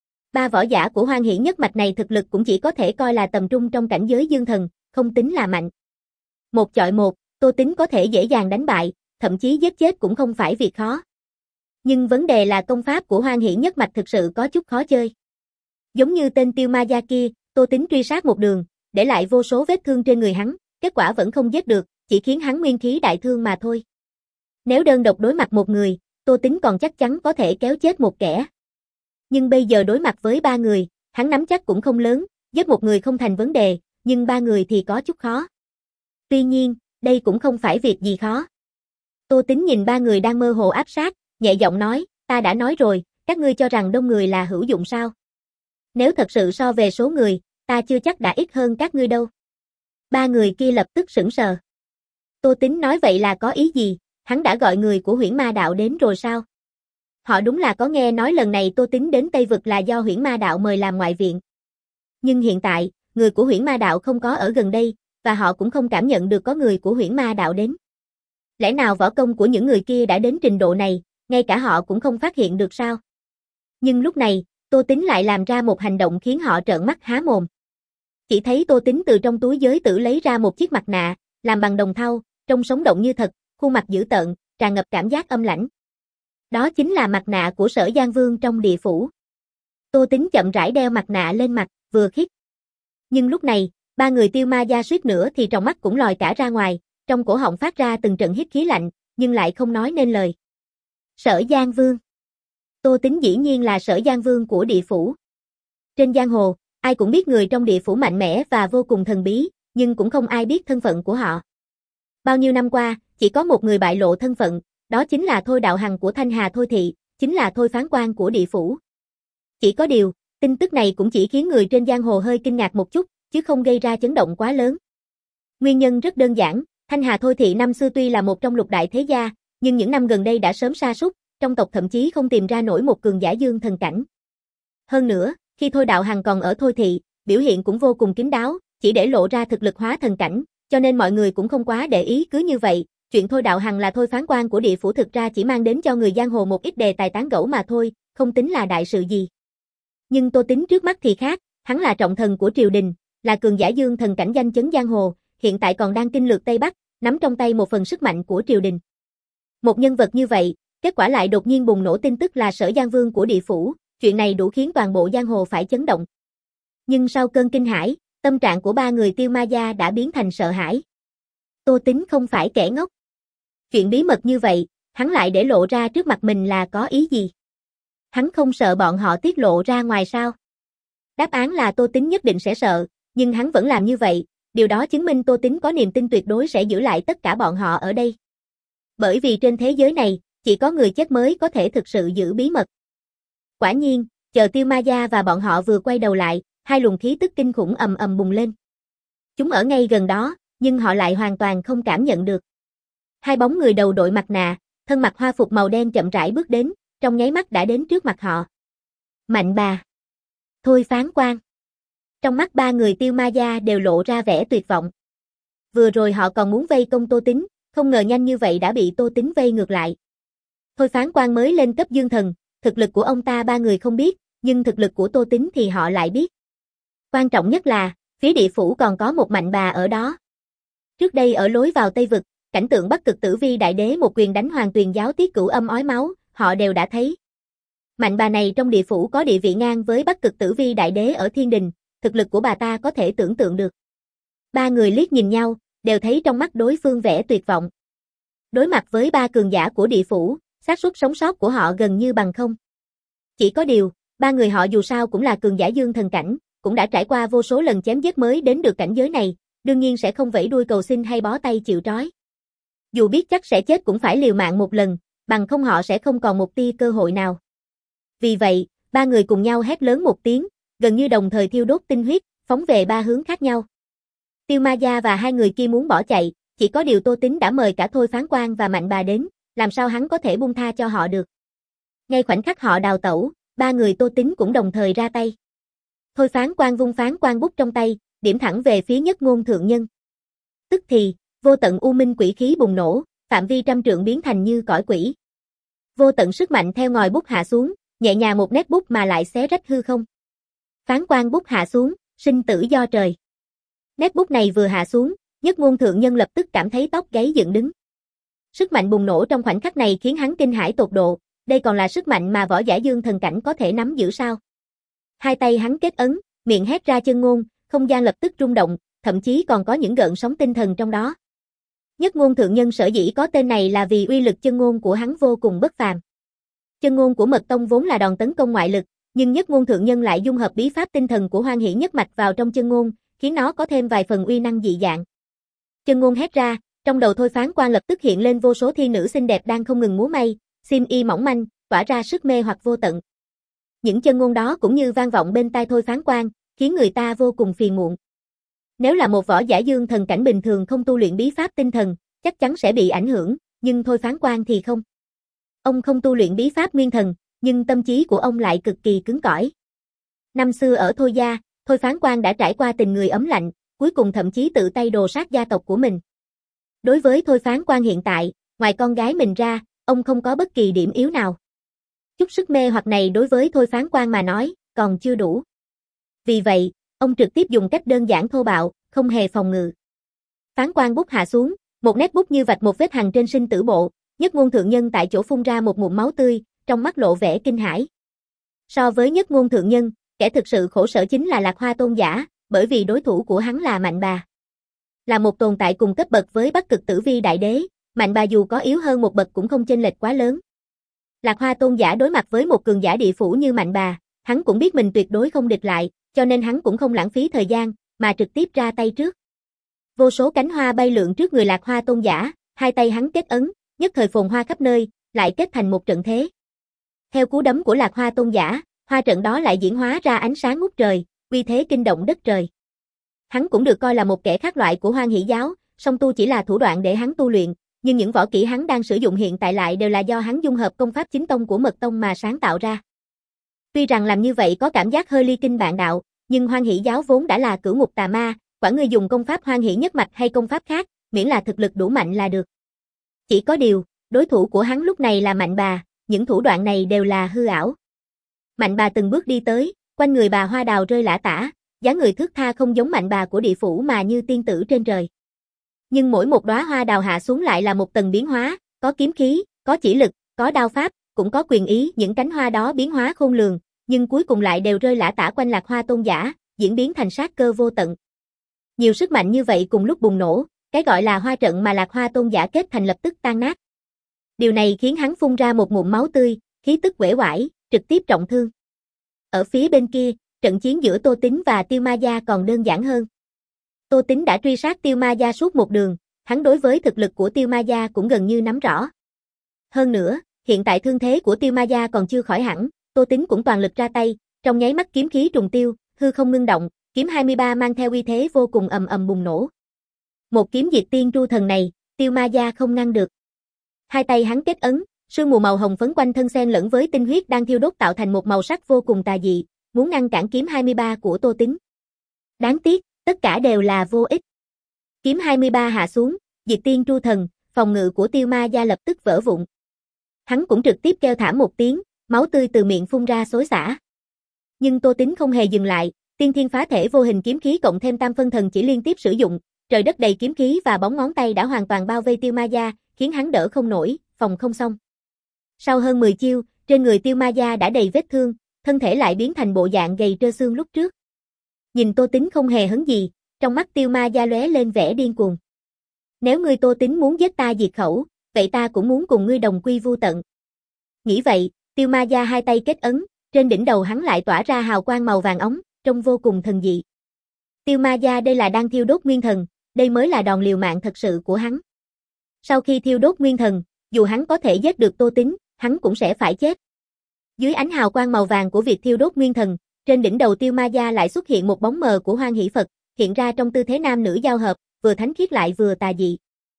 Ba võ giả của Hoan Hỷ nhất mạch này thực lực cũng chỉ có thể coi là tầm trung trong cảnh giới dương thần, không tính là mạnh. Một chọi một, Tô Tín có thể dễ dàng đánh bại, thậm chí giết chết cũng không phải việc khó. Nhưng vấn đề là công pháp của Hoan Hỷ nhất mạch thực sự có chút khó chơi. Giống như tên Tiêu Ma gia kia, Tô Tín truy sát một đường, để lại vô số vết thương trên người hắn, kết quả vẫn không giết được, chỉ khiến hắn nguyên khí đại thương mà thôi. Nếu đơn độc đối mặt một người, Tô Tín còn chắc chắn có thể kéo chết một kẻ. Nhưng bây giờ đối mặt với ba người, hắn nắm chắc cũng không lớn, giết một người không thành vấn đề, nhưng ba người thì có chút khó. Tuy nhiên, đây cũng không phải việc gì khó. Tô Tín nhìn ba người đang mơ hồ áp sát, nhẹ giọng nói, ta đã nói rồi, các ngươi cho rằng đông người là hữu dụng sao? Nếu thật sự so về số người, ta chưa chắc đã ít hơn các ngươi đâu. Ba người kia lập tức sững sờ. Tô Tín nói vậy là có ý gì, hắn đã gọi người của Huyễn Ma Đạo đến rồi sao? Họ đúng là có nghe nói lần này Tô Tín đến Tây Vực là do Huyễn Ma Đạo mời làm ngoại viện. Nhưng hiện tại, người của Huyễn Ma Đạo không có ở gần đây, và họ cũng không cảm nhận được có người của Huyễn Ma Đạo đến. Lẽ nào võ công của những người kia đã đến trình độ này, ngay cả họ cũng không phát hiện được sao? Nhưng lúc này, Tô Tín lại làm ra một hành động khiến họ trợn mắt há mồm. Chỉ thấy Tô Tín từ trong túi giới tử lấy ra một chiếc mặt nạ, làm bằng đồng thau, trông sống động như thật, khuôn mặt dữ tợn, tràn ngập cảm giác âm lãnh. Đó chính là mặt nạ của Sở Giang Vương trong địa phủ. Tô Tín chậm rãi đeo mặt nạ lên mặt, vừa khít. Nhưng lúc này, ba người Tiêu Ma Gia suýt nữa thì trong mắt cũng lòi cả ra ngoài, trong cổ họng phát ra từng trận hít khí lạnh, nhưng lại không nói nên lời. Sở Giang Vương. Tô Tín dĩ nhiên là Sở Giang Vương của địa phủ. Trên giang hồ, ai cũng biết người trong địa phủ mạnh mẽ và vô cùng thần bí, nhưng cũng không ai biết thân phận của họ. Bao nhiêu năm qua, chỉ có một người bại lộ thân phận, đó chính là Thôi Đạo Hằng của Thanh Hà Thôi Thị, chính là Thôi Phán Quan của địa phủ. Chỉ có điều, tin tức này cũng chỉ khiến người trên giang hồ hơi kinh ngạc một chút, chứ không gây ra chấn động quá lớn. Nguyên nhân rất đơn giản, Thanh Hà Thôi Thị năm xưa tuy là một trong lục đại thế gia, nhưng những năm gần đây đã sớm sa sút, trong tộc thậm chí không tìm ra nổi một cường giả dương thần cảnh. Hơn nữa, khi Thôi Đạo Hằng còn ở Thôi Thị, biểu hiện cũng vô cùng kín đáo, chỉ để lộ ra thực lực hóa thần cảnh, cho nên mọi người cũng không quá để ý. Cứ như vậy, chuyện Thôi Đạo Hằng là Thôi Phán Quan của địa phủ thực ra chỉ mang đến cho người giang hồ một ít đề tài tán gẫu mà thôi, không tính là đại sự gì. Nhưng Tô Tín trước mắt thì khác, hắn là trọng thần của triều đình, là cường giả dương thần cảnh danh chấn giang hồ, hiện tại còn đang kinh lược Tây Bắc, nắm trong tay một phần sức mạnh của triều đình. Một nhân vật như vậy, kết quả lại đột nhiên bùng nổ tin tức là Sở Giang Vương của địa phủ, chuyện này đủ khiến toàn bộ giang hồ phải chấn động. Nhưng sau cơn kinh hãi, tâm trạng của ba người Tiêu Ma Gia đã biến thành sợ hãi. Tô Tín không phải kẻ ngốc. Chuyện bí mật như vậy, hắn lại để lộ ra trước mặt mình là có ý gì? Hắn không sợ bọn họ tiết lộ ra ngoài sao? Đáp án là Tô Tín nhất định sẽ sợ, nhưng hắn vẫn làm như vậy, điều đó chứng minh Tô Tín có niềm tin tuyệt đối sẽ giữ lại tất cả bọn họ ở đây. Bởi vì trên thế giới này, chỉ có người chết mới có thể thực sự giữ bí mật. Quả nhiên, chờ Tiêu Ma Gia và bọn họ vừa quay đầu lại, hai luồng khí tức kinh khủng ầm ầm bùng lên. Chúng ở ngay gần đó, nhưng họ lại hoàn toàn không cảm nhận được. Hai bóng người đầu đội mặt nạ, thân mặc hoa phục màu đen chậm rãi bước đến, trong nháy mắt đã đến trước mặt họ. Mạnh bà. Thôi Phán Quan. Trong mắt ba người Tiêu Ma Gia đều lộ ra vẻ tuyệt vọng. Vừa rồi họ còn muốn vây công Tô Tín, không ngờ nhanh như vậy đã bị Tô Tín vây ngược lại. Thôi Phán Quan mới lên cấp dương thần, thực lực của ông ta ba người không biết, nhưng thực lực của Tô Tín thì họ lại biết. Quan trọng nhất là, phía địa phủ còn có một mạnh bà ở đó. Trước đây ở lối vào Tây Vực, cảnh tượng Bắc Cực Tử Vi Đại Đế một quyền đánh Hoàng Tuyền Giáo Tiết Cửu Âm ói máu, họ đều đã thấy. Mạnh bà này trong địa phủ có địa vị ngang với Bắc Cực Tử Vi Đại Đế ở Thiên Đình, thực lực của bà ta có thể tưởng tượng được. Ba người liếc nhìn nhau, đều thấy trong mắt đối phương vẻ tuyệt vọng. Đối mặt với ba cường giả của địa phủ, xác suất sống sót của họ gần như bằng không. Chỉ có điều, ba người họ dù sao cũng là cường giả dương thần cảnh, cũng đã trải qua vô số lần chém giết mới đến được cảnh giới này, đương nhiên sẽ không vẫy đuôi cầu xin hay bó tay chịu trói. Dù biết chắc sẽ chết cũng phải liều mạng một lần, bằng không họ sẽ không còn một tia cơ hội nào. Vì vậy, ba người cùng nhau hét lớn một tiếng, gần như đồng thời thiêu đốt tinh huyết, phóng về ba hướng khác nhau. Tiêu Ma Gia và hai người kia muốn bỏ chạy, chỉ có điều Tô Tín đã mời cả Thôi Phán Quan và Mạnh bà đến, làm sao hắn có thể buông tha cho họ được. Ngay khoảnh khắc họ đào tẩu, ba người Tô Tín cũng đồng thời ra tay. Thôi Phán Quan vung phán quan bút trong tay, điểm thẳng về phía Nhất Ngôn thượng nhân. Tức thì, vô tận u minh quỷ khí bùng nổ, phạm vi trăm trượng biến thành như cõi quỷ. Vô tận sức mạnh theo ngòi bút hạ xuống, nhẹ nhàng một nét bút mà lại xé rách hư không. Phán quan bút hạ xuống, sinh tử do trời. Nét bút này vừa hạ xuống, Nhất Ngôn thượng nhân lập tức cảm thấy tóc gáy dựng đứng. Sức mạnh bùng nổ trong khoảnh khắc này khiến hắn kinh hãi tột độ, đây còn là sức mạnh mà võ giả dương thần cảnh có thể nắm giữ sao? Hai tay hắn kết ấn, miệng hét ra chân ngôn, không gian lập tức rung động, thậm chí còn có những gợn sóng tinh thần trong đó. Nhất Ngôn thượng nhân sở dĩ có tên này là vì uy lực chân ngôn của hắn vô cùng bất phàm. Chân ngôn của Mật Tông vốn là đòn tấn công ngoại lực, nhưng Nhất Ngôn thượng nhân lại dung hợp bí pháp tinh thần của Hoan Hỷ Nhất Mạch vào trong chân ngôn, khiến nó có thêm vài phần uy năng dị dạng. Chân ngôn hét ra, trong đầu Thôi Phán Quan lập tức hiện lên vô số thiên nữ xinh đẹp đang không ngừng múa may, xiêm y mỏng manh, tỏa ra sức mê hoặc vô tận. Những chân ngôn đó cũng như vang vọng bên tai Thôi Phán Quan, khiến người ta vô cùng phiền muộn. Nếu là một võ giả dương thần cảnh bình thường không tu luyện bí pháp tinh thần, chắc chắn sẽ bị ảnh hưởng, nhưng Thôi Phán Quan thì không. Ông không tu luyện bí pháp nguyên thần, nhưng tâm trí của ông lại cực kỳ cứng cỏi. Năm xưa ở Thôi gia, Thôi Phán Quan đã trải qua tình người ấm lạnh, cuối cùng thậm chí tự tay đồ sát gia tộc của mình. Đối với Thôi Phán Quan hiện tại, ngoài con gái mình ra, ông không có bất kỳ điểm yếu nào. Chút sức mê hoặc này đối với Thôi Phán Quan mà nói, còn chưa đủ. Vì vậy, ông trực tiếp dùng cách đơn giản thô bạo, không hề phòng ngự. Phán quan bút hạ xuống, một nét bút như vạch một vết hằn trên sinh tử bộ, Nhất Ngôn Thượng Nhân tại chỗ phun ra một ngụm máu tươi, trong mắt lộ vẻ kinh hãi. So với Nhất Ngôn Thượng Nhân, kẻ thực sự khổ sở chính là Lạc Hoa Tôn giả, bởi vì đối thủ của hắn là Mạnh Bà. Là một tồn tại cùng cấp bậc với Bắc Cực Tử Vi Đại Đế, Mạnh Bà dù có yếu hơn một bậc cũng không chênh lệch quá lớn. Lạc Hoa Tôn giả đối mặt với một cường giả địa phủ như Mạnh Bà, hắn cũng biết mình tuyệt đối không địch lại, cho nên hắn cũng không lãng phí thời gian, mà trực tiếp ra tay trước. Vô số cánh hoa bay lượn trước người Lạc Hoa Tôn giả, hai tay hắn kết ấn, nhất thời phồn hoa khắp nơi, lại kết thành một trận thế. Theo cú đấm của Lạc Hoa Tôn giả, hoa trận đó lại diễn hóa ra ánh sáng ngút trời, uy thế kinh động đất trời. Hắn cũng được coi là một kẻ khác loại của Hoan Hỷ giáo, song tu chỉ là thủ đoạn để hắn tu luyện, nhưng những võ kỹ hắn đang sử dụng hiện tại lại đều là do hắn dung hợp công pháp chính tông của Mật tông mà sáng tạo ra. Tuy rằng làm như vậy có cảm giác hơi ly kinh bạn đạo, nhưng Hoan Hỷ giáo vốn đã là cửu ngục tà ma, quản ngươi dùng công pháp Hoan Hỷ nhất mạch hay công pháp khác, miễn là thực lực đủ mạnh là được. Chỉ có điều, đối thủ của hắn lúc này là Mạnh Bà, những thủ đoạn này đều là hư ảo. Mạnh Bà từng bước đi tới, quanh người bà hoa đào rơi lả tả, dáng người thướt tha không giống Mạnh Bà của địa phủ mà như tiên tử trên trời. Nhưng mỗi một đóa hoa đào hạ xuống lại là một tầng biến hóa, có kiếm khí, có chỉ lực, có đao pháp, cũng có quyền ý, những cánh hoa đó biến hóa khôn lường, nhưng cuối cùng lại đều rơi lả tả quanh Lạc Hoa Tôn giả, diễn biến thành sát cơ vô tận. Nhiều sức mạnh như vậy cùng lúc bùng nổ, cái gọi là hoa trận mà Lạc Hoa Tôn giả kết thành lập tức tan nát. Điều này khiến hắn phun ra một ngụm máu tươi, khí tức uể oải, trực tiếp trọng thương. Ở phía bên kia, trận chiến giữa Tô Tính và Tiêu Ma Gia còn đơn giản hơn. Tô Tính đã truy sát Tiêu Ma Gia suốt một đường, hắn đối với thực lực của Tiêu Ma Gia cũng gần như nắm rõ. Hơn nữa, hiện tại thương thế của Tiêu Ma Gia còn chưa khỏi hẳn, Tô Tính cũng toàn lực ra tay, trong nháy mắt kiếm khí trùng tiêu, hư không ngưng động, kiếm hai mươi ba mang theo uy thế vô cùng ầm ầm bùng nổ. Một kiếm diệt tiên tru thần này, Tiêu Ma Gia không ngăn được. Hai tay hắn kết ấn, sương mù màu hồng phấn quanh thân xen lẫn với tinh huyết đang thiêu đốt tạo thành một màu sắc vô cùng tà dị, muốn ngăn cản kiếm hai mươi ba của Tô Tính. Đáng tiếc, tất cả đều là vô ích. Kiếm hai mươi ba hạ xuống, diệt tiên tru thần, phòng ngự của Tiêu Ma Gia lập tức vỡ vụn. Hắn cũng trực tiếp kêu thảm một tiếng, máu tươi từ miệng phun ra xối xả. Nhưng Tô Tính không hề dừng lại, tiên thiên phá thể vô hình kiếm khí cộng thêm tam phân thần chỉ liên tiếp sử dụng, trời đất đầy kiếm khí và bóng ngón tay đã hoàn toàn bao vây Tiêu Ma Gia, khiến hắn đỡ không nổi, phòng không xong. Sau hơn mười chiêu, trên người Tiêu Ma Gia đã đầy vết thương, thân thể lại biến thành bộ dạng gầy trơ xương lúc trước. Nhìn Tô Tính không hề hấn gì, trong mắt Tiêu Ma Gia lóe lên vẻ điên cuồng. Nếu ngươi Tô Tính muốn giết ta diệt khẩu, vậy ta cũng muốn cùng ngươi đồng quy vu tận. Nghĩ vậy, Tiêu Ma Gia hai tay kết ấn, trên đỉnh đầu hắn lại tỏa ra hào quang màu vàng óng, trông vô cùng thần dị. Tiêu Ma Gia đây là đang thiêu đốt nguyên thần, đây mới là đòn liều mạng thật sự của hắn. Sau khi thiêu đốt nguyên thần, dù hắn có thể giết được Tô Tính, hắn cũng sẽ phải chết. Dưới ánh hào quang màu vàng của việc thiêu đốt nguyên thần, trên đỉnh đầu Tiêu Ma Gia lại xuất hiện một bóng mờ của Hoan Hỷ Phật, hiện ra trong tư thế nam nữ giao hợp, vừa thánh khiết lại vừa tà dị.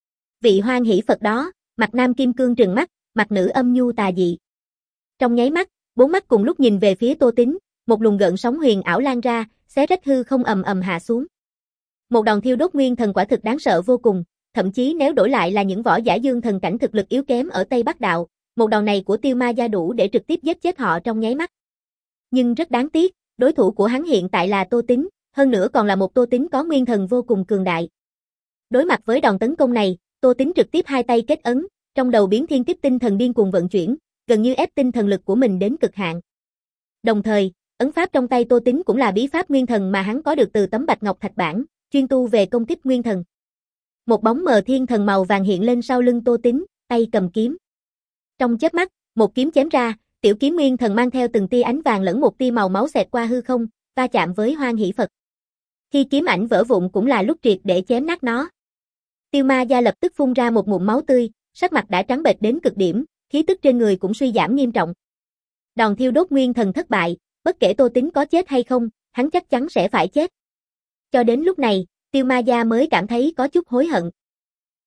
Vị Hoan Hỷ Phật đó, mặt nam kim cương trừng mắt, mặt nữ âm nhu tà dị. Trong nháy mắt, bốn mắt cùng lúc nhìn về phía Tô Tính, một luồng gợn sóng huyền ảo lan ra, xé rách hư không ầm ầm hạ xuống. Một đòn thiêu đốt nguyên thần quả thực đáng sợ vô cùng, thậm chí nếu đổi lại là những võ giả dương thần cảnh thực lực yếu kém ở Tây Bắc Đạo, một đòn này của Tiêu Ma Gia đủ để trực tiếp giết chết họ trong nháy mắt. Nhưng rất đáng tiếc, đối thủ của hắn hiện tại là Tô Tính, hơn nữa còn là một Tô Tính có nguyên thần vô cùng cường đại. Đối mặt với đòn tấn công này, Tô Tính trực tiếp hai tay kết ấn, trong đầu biến thiên kiếp tinh thần điên cuồng vận chuyển, gần như ép tinh thần lực của mình đến cực hạn. Đồng thời, ấn pháp trong tay Tô Tính cũng là bí pháp nguyên thần mà hắn có được từ tấm bạch ngọc thạch bản, chuyên tu về công kích nguyên thần. Một bóng mờ thiên thần màu vàng hiện lên sau lưng Tô Tính, tay cầm kiếm. Trong chớp mắt, một kiếm chém ra, tiểu kiếm nguyên thần mang theo từng tia ánh vàng lẫn một tia màu máu xẹt qua hư không, va chạm với Hoan Hỷ Phật. Khi kiếm ảnh vỡ vụn cũng là lúc triệt để chém nát nó. Tiêu Ma Gia lập tức phun ra một ngụm máu tươi, sắc mặt đã trắng bệch đến cực điểm, khí tức trên người cũng suy giảm nghiêm trọng. Đòn thiêu đốt nguyên thần thất bại, bất kể Tô Tính có chết hay không, hắn chắc chắn sẽ phải chết. Cho đến lúc này, Tiêu Ma Gia mới cảm thấy có chút hối hận.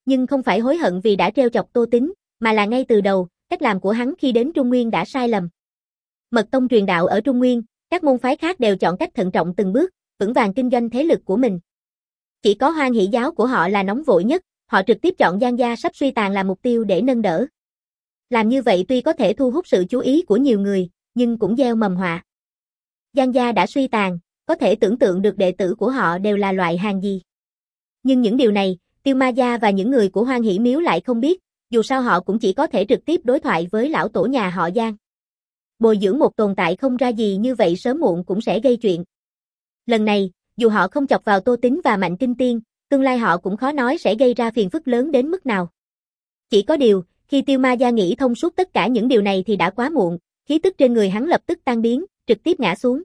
Nhưng không phải hối hận vì đã trêu chọc Tô Tín, mà là ngay từ đầu, cách làm của hắn khi đến Trung Nguyên đã sai lầm. Mật tông truyền đạo ở Trung Nguyên, các môn phái khác đều chọn cách thận trọng từng bước, vững vàng kinh doanh thế lực của mình. Chỉ có Hoan Hỷ giáo của họ là nóng vội nhất, họ trực tiếp chọn Giang gia sắp suy tàn làm mục tiêu để nâng đỡ. Làm như vậy tuy có thể thu hút sự chú ý của nhiều người, nhưng cũng gieo mầm họa. Giang gia đã suy tàn, có thể tưởng tượng được đệ tử của họ đều là loại hàng gì. Nhưng những điều này, Tiêu Ma gia và những người của Hoan Hỷ miếu lại không biết, dù sao họ cũng chỉ có thể trực tiếp đối thoại với lão tổ nhà họ Giang. Bồi dưỡng một tồn tại không ra gì như vậy sớm muộn cũng sẽ gây chuyện. Lần này, dù họ không chọc vào Tô Tín và Mạnh Kinh Tiên, tương lai họ cũng khó nói sẽ gây ra phiền phức lớn đến mức nào. Chỉ có điều, khi Tiêu Ma gia nghĩ thông suốt tất cả những điều này thì đã quá muộn, khí tức trên người hắn lập tức tan biến, trực tiếp ngã xuống.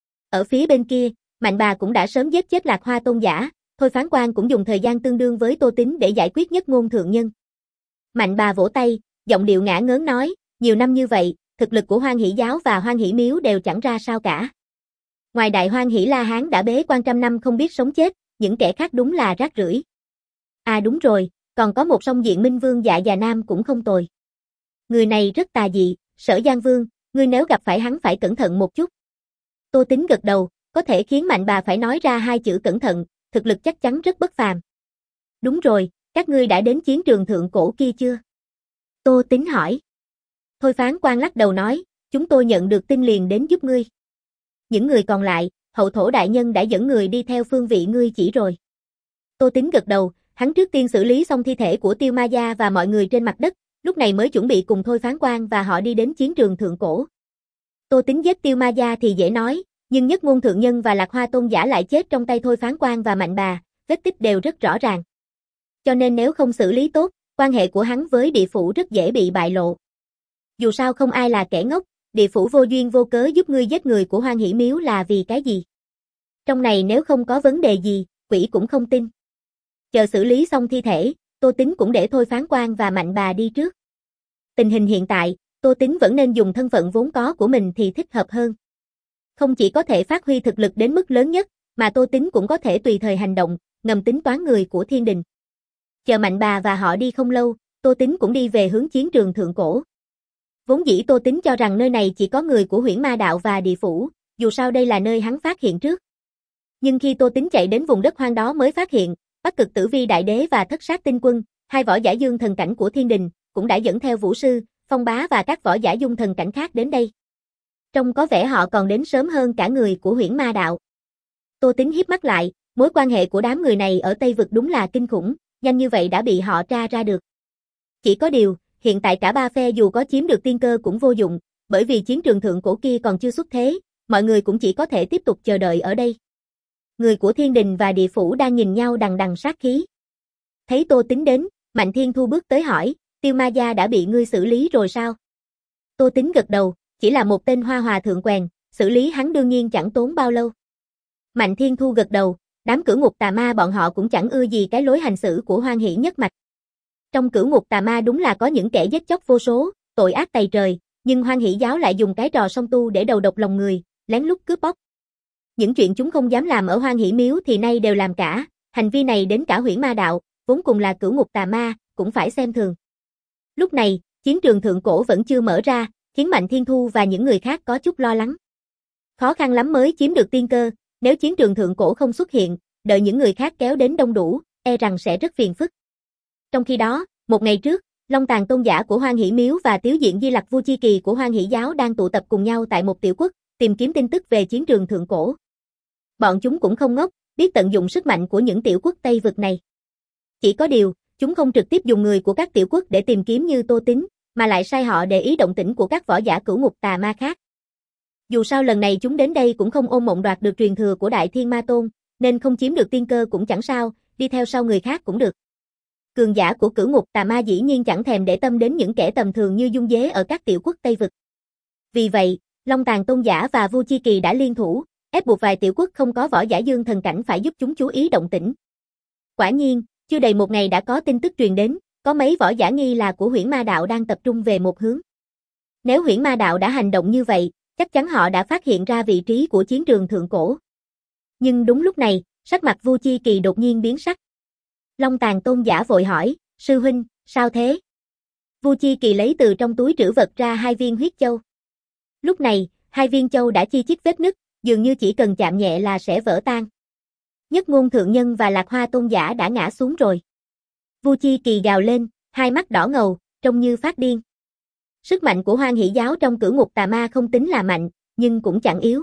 Ở phía bên kia, Mạnh bà cũng đã sớm giết chết Lạc Hoa tôn giả, Thôi Phán Quan cũng dùng thời gian tương đương với Tô Tín để giải quyết Nhất Ngôn thượng nhân. Mạnh bà vỗ tay, giọng điệu ngả ngớn nói, nhiều năm như vậy, thực lực của Hoan Hỷ giáo và Hoan Hỷ miếu đều chẳng ra sao cả. Ngoài Đại Hoan Hỷ La Hán đã bế quan trăm năm không biết sống chết, những kẻ khác đúng là rác rưởi. À đúng rồi, còn có một Song Diện Minh Vương Dạ Già Nam cũng không tồi. Người này rất tà dị, Sở Giang Vương, ngươi nếu gặp phải hắn phải cẩn thận một chút. Tô Tín gật đầu, có thể khiến Mạnh bà phải nói ra hai chữ cẩn thận, thực lực chắc chắn rất bất phàm. Đúng rồi, các ngươi đã đến chiến trường thượng cổ kia chưa? Tô Tín hỏi. Thôi Phán Quan lắc đầu nói, chúng tôi nhận được tin liền đến giúp ngươi. Những người còn lại, hậu thổ đại nhân đã dẫn người đi theo phương vị ngươi chỉ rồi. Tô Tín gật đầu, hắn trước tiên xử lý xong thi thể của Tiêu Ma gia và mọi người trên mặt đất, lúc này mới chuẩn bị cùng Thôi Phán Quan và họ đi đến chiến trường thượng cổ. Tô Tín giết Tiêu Ma gia thì dễ nói, nhưng Nhất Ngôn thượng nhân và Lạc Hoa tôn giả lại chết trong tay Thôi Phán Quan và Mạnh bà, vết tích đều rất rõ ràng. Cho nên nếu không xử lý tốt, quan hệ của hắn với địa phủ rất dễ bị bại lộ. Dù sao không ai là kẻ ngốc, địa phủ vô duyên vô cớ giúp ngươi giết người của Hoan Hỷ miếu là vì cái gì? Trong này nếu không có vấn đề gì, quỷ cũng không tin. Chờ xử lý xong thi thể, Tô Tín cũng để Thôi Phán Quan và Mạnh bà đi trước. Tình hình hiện tại, Tô Tín vẫn nên dùng thân phận vốn có của mình thì thích hợp hơn. Không chỉ có thể phát huy thực lực đến mức lớn nhất, mà Tô Tín cũng có thể tùy thời hành động, ngầm tính toán người của thiên đình. Chờ Mạnh bà và họ đi không lâu, Tô Tín cũng đi về hướng chiến trường thượng cổ. Vốn dĩ Tô Tín cho rằng nơi này chỉ có người của Huyễn Ma đạo và địa phủ, dù sao đây là nơi hắn phát hiện trước. Nhưng khi Tô Tín chạy đến vùng đất hoang đó mới phát hiện, Bắc Cực Tử Vi Đại Đế và Thất Sát Tinh Quân, hai võ giả dương thần cảnh của thiên đình, cũng đã dẫn theo Vũ Sư, Phong Bá và các võ giả dung thần cảnh khác đến đây. Trông có vẻ họ còn đến sớm hơn cả người của Huyễn Ma đạo. Tô Tín híp mắt lại, mối quan hệ của đám người này ở Tây Vực đúng là kinh khủng, nhanh như vậy đã bị họ tra ra được. Chỉ có điều, hiện tại cả ba phe dù có chiếm được tiên cơ cũng vô dụng, bởi vì chiến trường thượng cổ kia còn chưa xuất thế, mọi người cũng chỉ có thể tiếp tục chờ đợi ở đây. Người của thiên đình và địa phủ đang nhìn nhau đằng đằng sát khí. Thấy Tô Tín đến, Mạnh Thiên Thu bước tới hỏi, Tiêu Ma gia đã bị ngươi xử lý rồi sao? Tô Tín gật đầu, chỉ là một tên hoa hòa thượng quèn, xử lý hắn đương nhiên chẳng tốn bao lâu. Mạnh Thiên Thu gật đầu, đám cửu ngục tà ma bọn họ cũng chẳng ưa gì cái lối hành xử của Hoan Hỷ nhất mạch. Trong cửu ngục tà ma đúng là có những kẻ giết chóc vô số, tội ác tày trời, nhưng Hoan Hỷ giáo lại dùng cái trò song tu để đầu độc lòng người, lén lút cướp bóc. Những chuyện chúng không dám làm ở Hoan Hỷ miếu thì nay đều làm cả, hành vi này đến cả Huyễn Ma đạo, vốn cùng là cửu ngục tà ma, cũng phải xem thường. Lúc này, chiến trường thượng cổ vẫn chưa mở ra, khiến Mạnh Thiên Thu và những người khác có chút lo lắng. Khó khăn lắm mới chiếm được tiên cơ, nếu chiến trường thượng cổ không xuất hiện, đợi những người khác kéo đến đông đủ, e rằng sẽ rất phiền phức. Trong khi đó, một ngày trước, Long Tàn tôn giả của Hoan Hỷ miếu và Tiếu Diện Di Lặc Vu Chi Kỳ của Hoan Hỷ giáo đang tụ tập cùng nhau tại một tiểu quốc, tìm kiếm tin tức về chiến trường thượng cổ. Bọn chúng cũng không ngốc, biết tận dụng sức mạnh của những tiểu quốc Tây Vực này. Chỉ có điều, chúng không trực tiếp dùng người của các tiểu quốc để tìm kiếm như Tô Tín, mà lại sai họ để ý động tĩnh của các võ giả cửu ngục tà ma khác. Dù sao lần này chúng đến đây cũng không ôm mộng đoạt được truyền thừa của Đại Thiên Ma Tôn, nên không chiếm được tiên cơ cũng chẳng sao, đi theo sau người khác cũng được. Cường giả của cửu ngục tà ma dĩ nhiên chẳng thèm để tâm đến những kẻ tầm thường như Dung Dế ở các tiểu quốc Tây Vực. Vì vậy, Long Tàn tôn giả và Vu Chi Kỳ đã liên thủ, ép buộc vài tiểu quốc không có võ giả dương thần cảnh phải giúp chúng chú ý động tĩnh. Quả nhiên, chưa đầy một ngày đã có tin tức truyền đến, có mấy võ giả nghi là của Huyễn Ma đạo đang tập trung về một hướng. Nếu Huyễn Ma đạo đã hành động như vậy, chắc chắn họ đã phát hiện ra vị trí của chiến trường thượng cổ. Nhưng đúng lúc này, sắc mặt Vu Chi Kỳ đột nhiên biến sắc. Long Tàn Tôn giả vội hỏi, sư huynh, sao thế? Vu Chi Kỳ lấy từ trong túi trữ vật ra hai viên huyết châu. Lúc này, hai viên châu đã chi chít vết nứt, dường như chỉ cần chạm nhẹ là sẽ vỡ tan. Nhất Ngôn Thượng Nhân và Lạc Hoa Tôn giả đã ngã xuống rồi. Vu Chi Kỳ gào lên, hai mắt đỏ ngầu, trông như phát điên. Sức mạnh của Hoan Hỷ giáo trong Cửu Ngục Tà Ma không tính là mạnh, nhưng cũng chẳng yếu.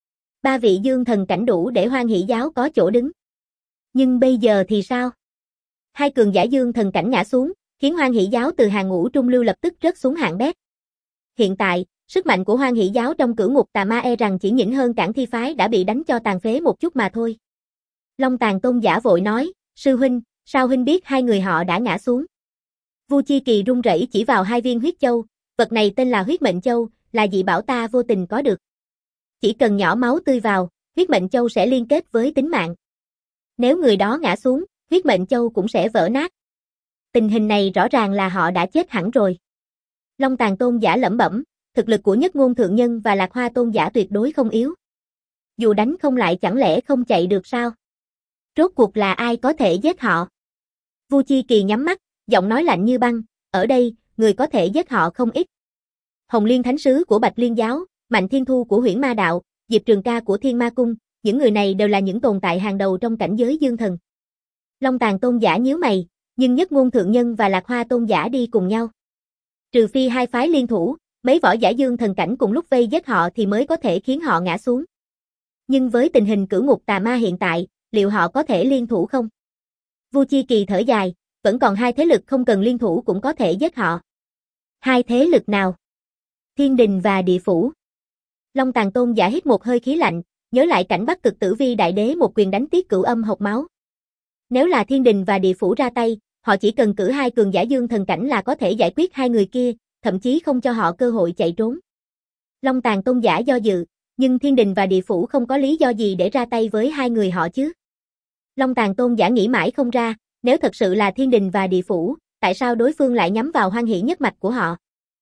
Ba vị dương thần cảnh đủ để Hoan Hỷ giáo có chỗ đứng. Nhưng bây giờ thì sao? Hai cường giả dương thần cảnh ngã xuống, khiến Hoan Hỷ giáo từ hàng ngũ trung lưu lập tức rớt xuống hạng bét. Hiện tại, sức mạnh của Hoan Hỷ giáo trong Cửu Ngục Tà Ma e rằng chỉ nhỉnh hơn Cản Thi phái đã bị đánh cho tàn phế một chút mà thôi. Long Tàn Tôn giả vội nói, sư huynh, sao huynh biết hai người họ đã ngã xuống? Vu Chi Kỳ run rẩy chỉ vào hai viên huyết châu, vật này tên là huyết mệnh châu, là dị bảo ta vô tình có được. Chỉ cần nhỏ máu tươi vào, huyết mệnh châu sẽ liên kết với tính mạng. Nếu người đó ngã xuống, huyết mệnh châu cũng sẽ vỡ nát. Tình hình này rõ ràng là họ đã chết hẳn rồi. Long Tàn Tôn giả lẩm bẩm, thực lực của Nhất Ngôn Thượng Nhân và Lạc Hoa Tôn giả tuyệt đối không yếu. Dù đánh không lại chẳng lẽ không chạy được sao? Rốt cuộc là ai có thể giết họ? Vu Chi Kỳ nhắm mắt, giọng nói lạnh như băng, ở đây, người có thể giết họ không ít. Hồng Liên Thánh Sứ của Bạch Liên Giáo, Mạnh Thiên Thu của Huyễn Ma Đạo, Diệp Trường Ca của Thiên Ma Cung, những người này đều là những tồn tại hàng đầu trong cảnh giới dương thần. Long Tàn Tôn giả nhíu mày, nhưng Nhất Ngôn Thượng Nhân và Lạc Hoa Tôn giả đi cùng nhau. Trừ phi hai phái liên thủ, mấy võ giả dương thần cảnh cùng lúc vây giết họ thì mới có thể khiến họ ngã xuống. Nhưng với tình hình Cửu Ngục Tà Ma hiện tại, liệu họ có thể liên thủ không? Vu Chi Kỳ thở dài, vẫn còn hai thế lực không cần liên thủ cũng có thể giết họ. Hai thế lực nào? Thiên Đình và Địa Phủ. Long Tàn Tôn giả hít một hơi khí lạnh, nhớ lại cảnh Bắc Cực Tử Vi Đại Đế một quyền đánh Tiết Cửu Âm hộc máu. Nếu là Thiên Đình và Địa Phủ ra tay, họ chỉ cần cử hai cường giả dương thần cảnh là có thể giải quyết hai người kia, thậm chí không cho họ cơ hội chạy trốn. Long Tàn Tôn giả do dự, nhưng Thiên Đình và Địa Phủ không có lý do gì để ra tay với hai người họ chứ. Long Tàn Tôn giả nghĩ mãi không ra, nếu thật sự là Thiên Đình và Địa Phủ, tại sao đối phương lại nhắm vào Hoan Hỷ nhất mạch của họ?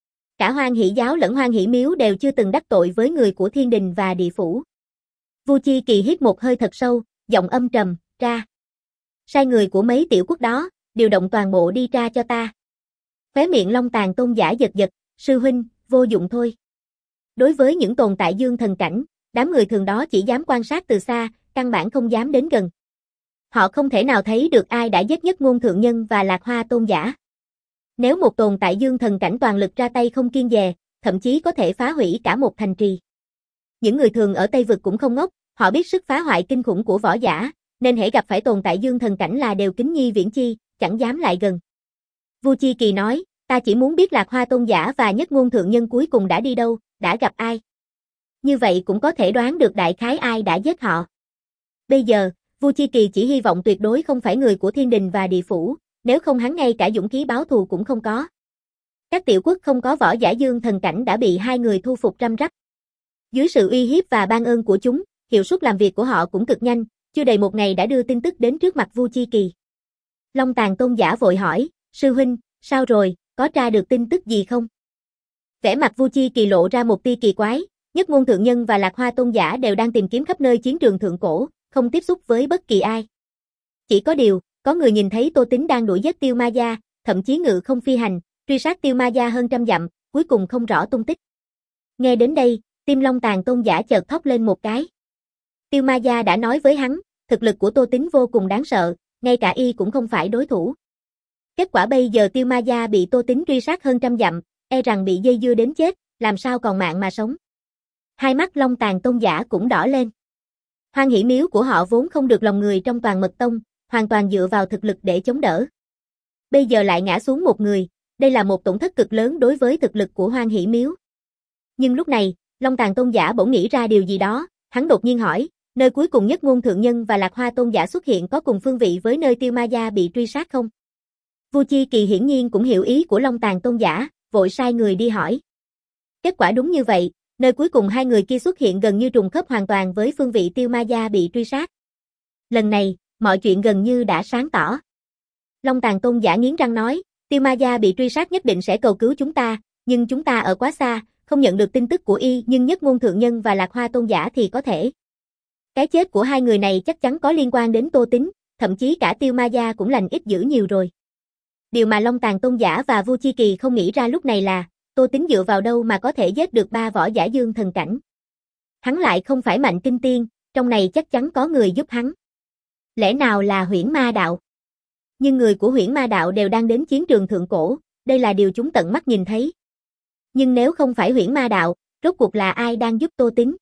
Cả Hoan Hỷ giáo lẫn Hoan Hỷ miếu đều chưa từng đắc tội với người của Thiên Đình và Địa Phủ. Vu Chi Kỳ hít một hơi thật sâu, giọng âm trầm, tra. Sai người của mấy tiểu quốc đó, điều động toàn bộ đi tra cho ta. Khóe miệng Long Tàn Tôn giả giật giật, sư huynh, vô dụng thôi. Đối với những tồn tại dương thần cảnh, đám người thường đó chỉ dám quan sát từ xa, căn bản không dám đến gần. Họ không thể nào thấy được ai đã giết Nhất Ngôn Thượng Nhân và Lạc Hoa Tôn giả. Nếu một tồn tại dương thần cảnh toàn lực ra tay không kiêng dè, thậm chí có thể phá hủy cả một thành trì. Những người thường ở Tây Vực cũng không ngốc, họ biết sức phá hoại kinh khủng của võ giả, nên hễ gặp phải tồn tại dương thần cảnh là đều kính nhi viễn chi, chẳng dám lại gần. Vu Chi Kỳ nói, ta chỉ muốn biết Lạc Hoa Tôn giả và Nhất Ngôn Thượng Nhân cuối cùng đã đi đâu, đã gặp ai. Như vậy cũng có thể đoán được đại khái ai đã giết họ. Bây giờ, Vu Chi Kỳ chỉ hy vọng tuyệt đối không phải người của Thiên Đình và Địa Phủ, nếu không hắn ngay cả dũng khí báo thù cũng không có. Các tiểu quốc không có võ giả dương thần cảnh đã bị hai người thu phục răm rắp. Dưới sự uy hiếp và ban ơn của chúng, hiệu suất làm việc của họ cũng cực nhanh, chưa đầy một ngày đã đưa tin tức đến trước mặt Vu Chi Kỳ. Long Tàn Tôn giả vội hỏi, sư huynh, sao rồi, có tra được tin tức gì không? Vẻ mặt Vu Chi Kỳ lộ ra một tia kỳ quái, Nhất Ngôn Thượng Nhân và Lạc Hoa Tôn giả đều đang tìm kiếm khắp nơi chiến trường thượng cổ, không tiếp xúc với bất kỳ ai. Chỉ có điều, có người nhìn thấy Tô Tín đang đuổi giết Tiêu Ma Gia, thậm chí ngự không phi hành, truy sát Tiêu Ma Gia hơn trăm dặm, cuối cùng không rõ tung tích. Nghe đến đây, tim Long Tàn Tôn giả chợt thót lên một cái. Tiêu Ma Gia đã nói với hắn, thực lực của Tô Tín vô cùng đáng sợ, ngay cả y cũng không phải đối thủ. Kết quả bây giờ Tiêu Ma Gia bị Tô Tín truy sát hơn trăm dặm, e rằng bị dây dưa đến chết, làm sao còn mạng mà sống. Hai mắt Long Tàn Tôn giả cũng đỏ lên. Hoan Hỷ miếu của họ vốn không được lòng người trong toàn mật tông, hoàn toàn dựa vào thực lực để chống đỡ. Bây giờ lại ngã xuống một người, đây là một tổn thất cực lớn đối với thực lực của Hoan Hỷ miếu. Nhưng lúc này, Long Tàn Tôn giả bỗng nghĩ ra điều gì đó, hắn đột nhiên hỏi, nơi cuối cùng Nhất Ngôn Thượng Nhân và Lạc Hoa Tôn giả xuất hiện có cùng phương vị với nơi Tiêu Ma Gia bị truy sát không? Vu Chi Kỳ hiển nhiên cũng hiểu ý của Long Tàn Tôn giả, vội sai người đi hỏi. Kết quả đúng như vậy, nơi cuối cùng hai người kia xuất hiện gần như trùng khớp hoàn toàn với phương vị Tiêu Ma Gia bị truy sát. Lần này, mọi chuyện gần như đã sáng tỏ. Long Tàn Tôn giả nghiến răng nói, Tiêu Ma Gia bị truy sát nhất định sẽ cầu cứu chúng ta, nhưng chúng ta ở quá xa, không nhận được tin tức của y, nhưng Nhất Ngôn Thượng Nhân và Lạc Hoa Tôn giả thì có thể. Cái chết của hai người này chắc chắn có liên quan đến Tô Tín, thậm chí cả Tiêu Ma Gia cũng lành ít dữ nhiều rồi. Điều mà Long Tàn Tôn Giả và Vu Chi Kỳ không nghĩ ra lúc này là, Tô Tín dựa vào đâu mà có thể giết được ba võ giả dương thần cảnh. Hắn lại không phải Mạnh Kinh Tiên, trong này chắc chắn có người giúp hắn. Lẽ nào là Huyễn Ma Đạo? Nhưng người của Huyễn Ma Đạo đều đang đến chiến trường thượng cổ, đây là điều chúng tận mắt nhìn thấy. Nhưng nếu không phải Huyễn Ma Đạo, rốt cuộc là ai đang giúp Tô Tín?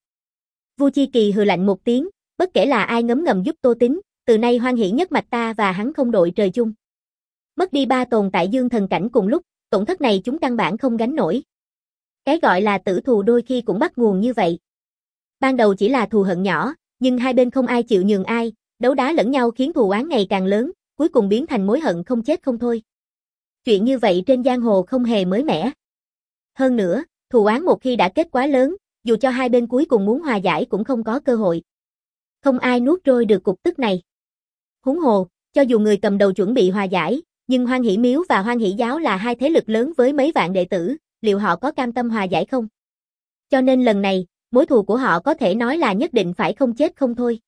Vu Chi Kỳ hừ lạnh một tiếng, bất kể là ai ngấm ngầm giúp Tô Tín, từ nay Hoan Hỷ nhất mạch ta và hắn không đội trời chung. Mất đi ba tồn tại dương thần cảnh cùng lúc, tổn thất này chúng căn bản không gánh nổi. Cái gọi là tử thù đôi khi cũng bắt nguồn như vậy. Ban đầu chỉ là thù hận nhỏ, nhưng hai bên không ai chịu nhường ai, đấu đá lẫn nhau khiến thù oán ngày càng lớn, cuối cùng biến thành mối hận không chết không thôi. Chuyện như vậy trên giang hồ không hề mới mẻ. Hơn nữa, thù oán một khi đã kết quá lớn, dù cho hai bên cuối cùng muốn hòa giải cũng không có cơ hội. Không ai nuốt trôi được cục tức này. Huống hồ, cho dù người cầm đầu chuẩn bị hòa giải, nhưng Hoan Hỷ Miếu và Hoan Hỷ Giáo là hai thế lực lớn với mấy vạn đệ tử, liệu họ có cam tâm hòa giải không? Cho nên lần này, mối thù của họ có thể nói là nhất định phải không chết không thôi.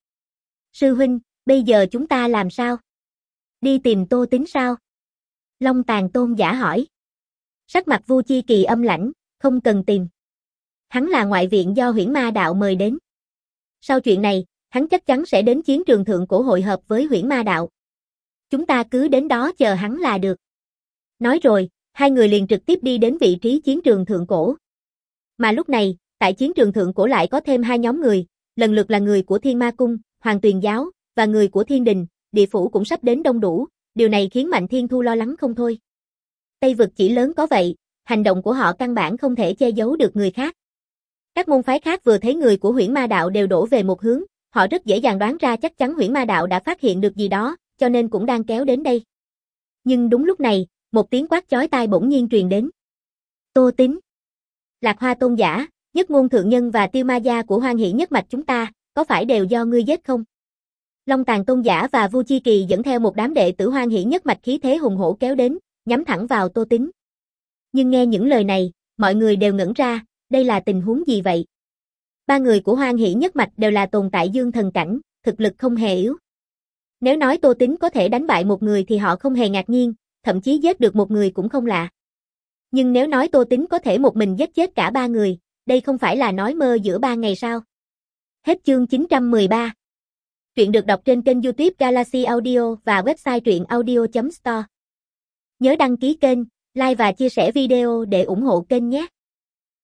Sư huynh, bây giờ chúng ta làm sao? Đi tìm Tô Tín sao? Long Tàn Tôn Giả hỏi. Sắc mặt Vu Chi Kỳ âm lãnh, không cần tìm. Hắn là ngoại viện do Huyễn Ma Đạo mời đến. Sau chuyện này, hắn chắc chắn sẽ đến chiến trường thượng cổ hội hợp với Huyễn Ma Đạo. Chúng ta cứ đến đó chờ hắn là được. Nói rồi, hai người liền trực tiếp đi đến vị trí chiến trường thượng cổ. Mà lúc này, tại chiến trường thượng cổ lại có thêm hai nhóm người, lần lượt là người của Thiên Ma Cung, Hoàng Tuyền Giáo, và người của Thiên Đình, địa phủ cũng sắp đến đông đủ, điều này khiến Mạnh Thiên Thu lo lắng không thôi. Tây vực chỉ lớn có vậy, hành động của họ căn bản không thể che giấu được người khác. Các môn phái khác vừa thấy người của Huyễn Ma Đạo đều đổ về một hướng, họ rất dễ dàng đoán ra chắc chắn Huyễn Ma Đạo đã phát hiện được gì đó, cho nên cũng đang kéo đến đây. Nhưng đúng lúc này, một tiếng quát chói tai bỗng nhiên truyền đến. Tô Tín, Lạc Hoa Tôn Giả, Nhất Ngôn Thượng Nhân và Tiêu Ma Gia của Hoan Hỷ nhất mạch chúng ta, có phải đều do ngươi giết không? Long Tàn Tôn Giả và Vu Chi Kỳ dẫn theo một đám đệ tử Hoan Hỷ nhất mạch khí thế hùng hổ kéo đến, nhắm thẳng vào Tô Tín. Nhưng nghe những lời này, mọi người đều ngẩn ra, đây là tình huống gì vậy? Ba người của Hoan Hỷ nhất mạch đều là tồn tại dương thần cảnh, thực lực không hề yếu. Nếu nói Tô Tín có thể đánh bại một người thì họ không hề ngạc nhiên, thậm chí giết được một người cũng không lạ. Nhưng nếu nói Tô Tín có thể một mình giết chết cả ba người, đây không phải là nói mơ giữa ba ngày sao? Hết chương chín trăm mười ba. Truyện được đọc trên kênh YouTube Galaxy Audio và website truyện audio chấm store. Nhớ đăng ký kênh, like và chia sẻ video để ủng hộ kênh nhé.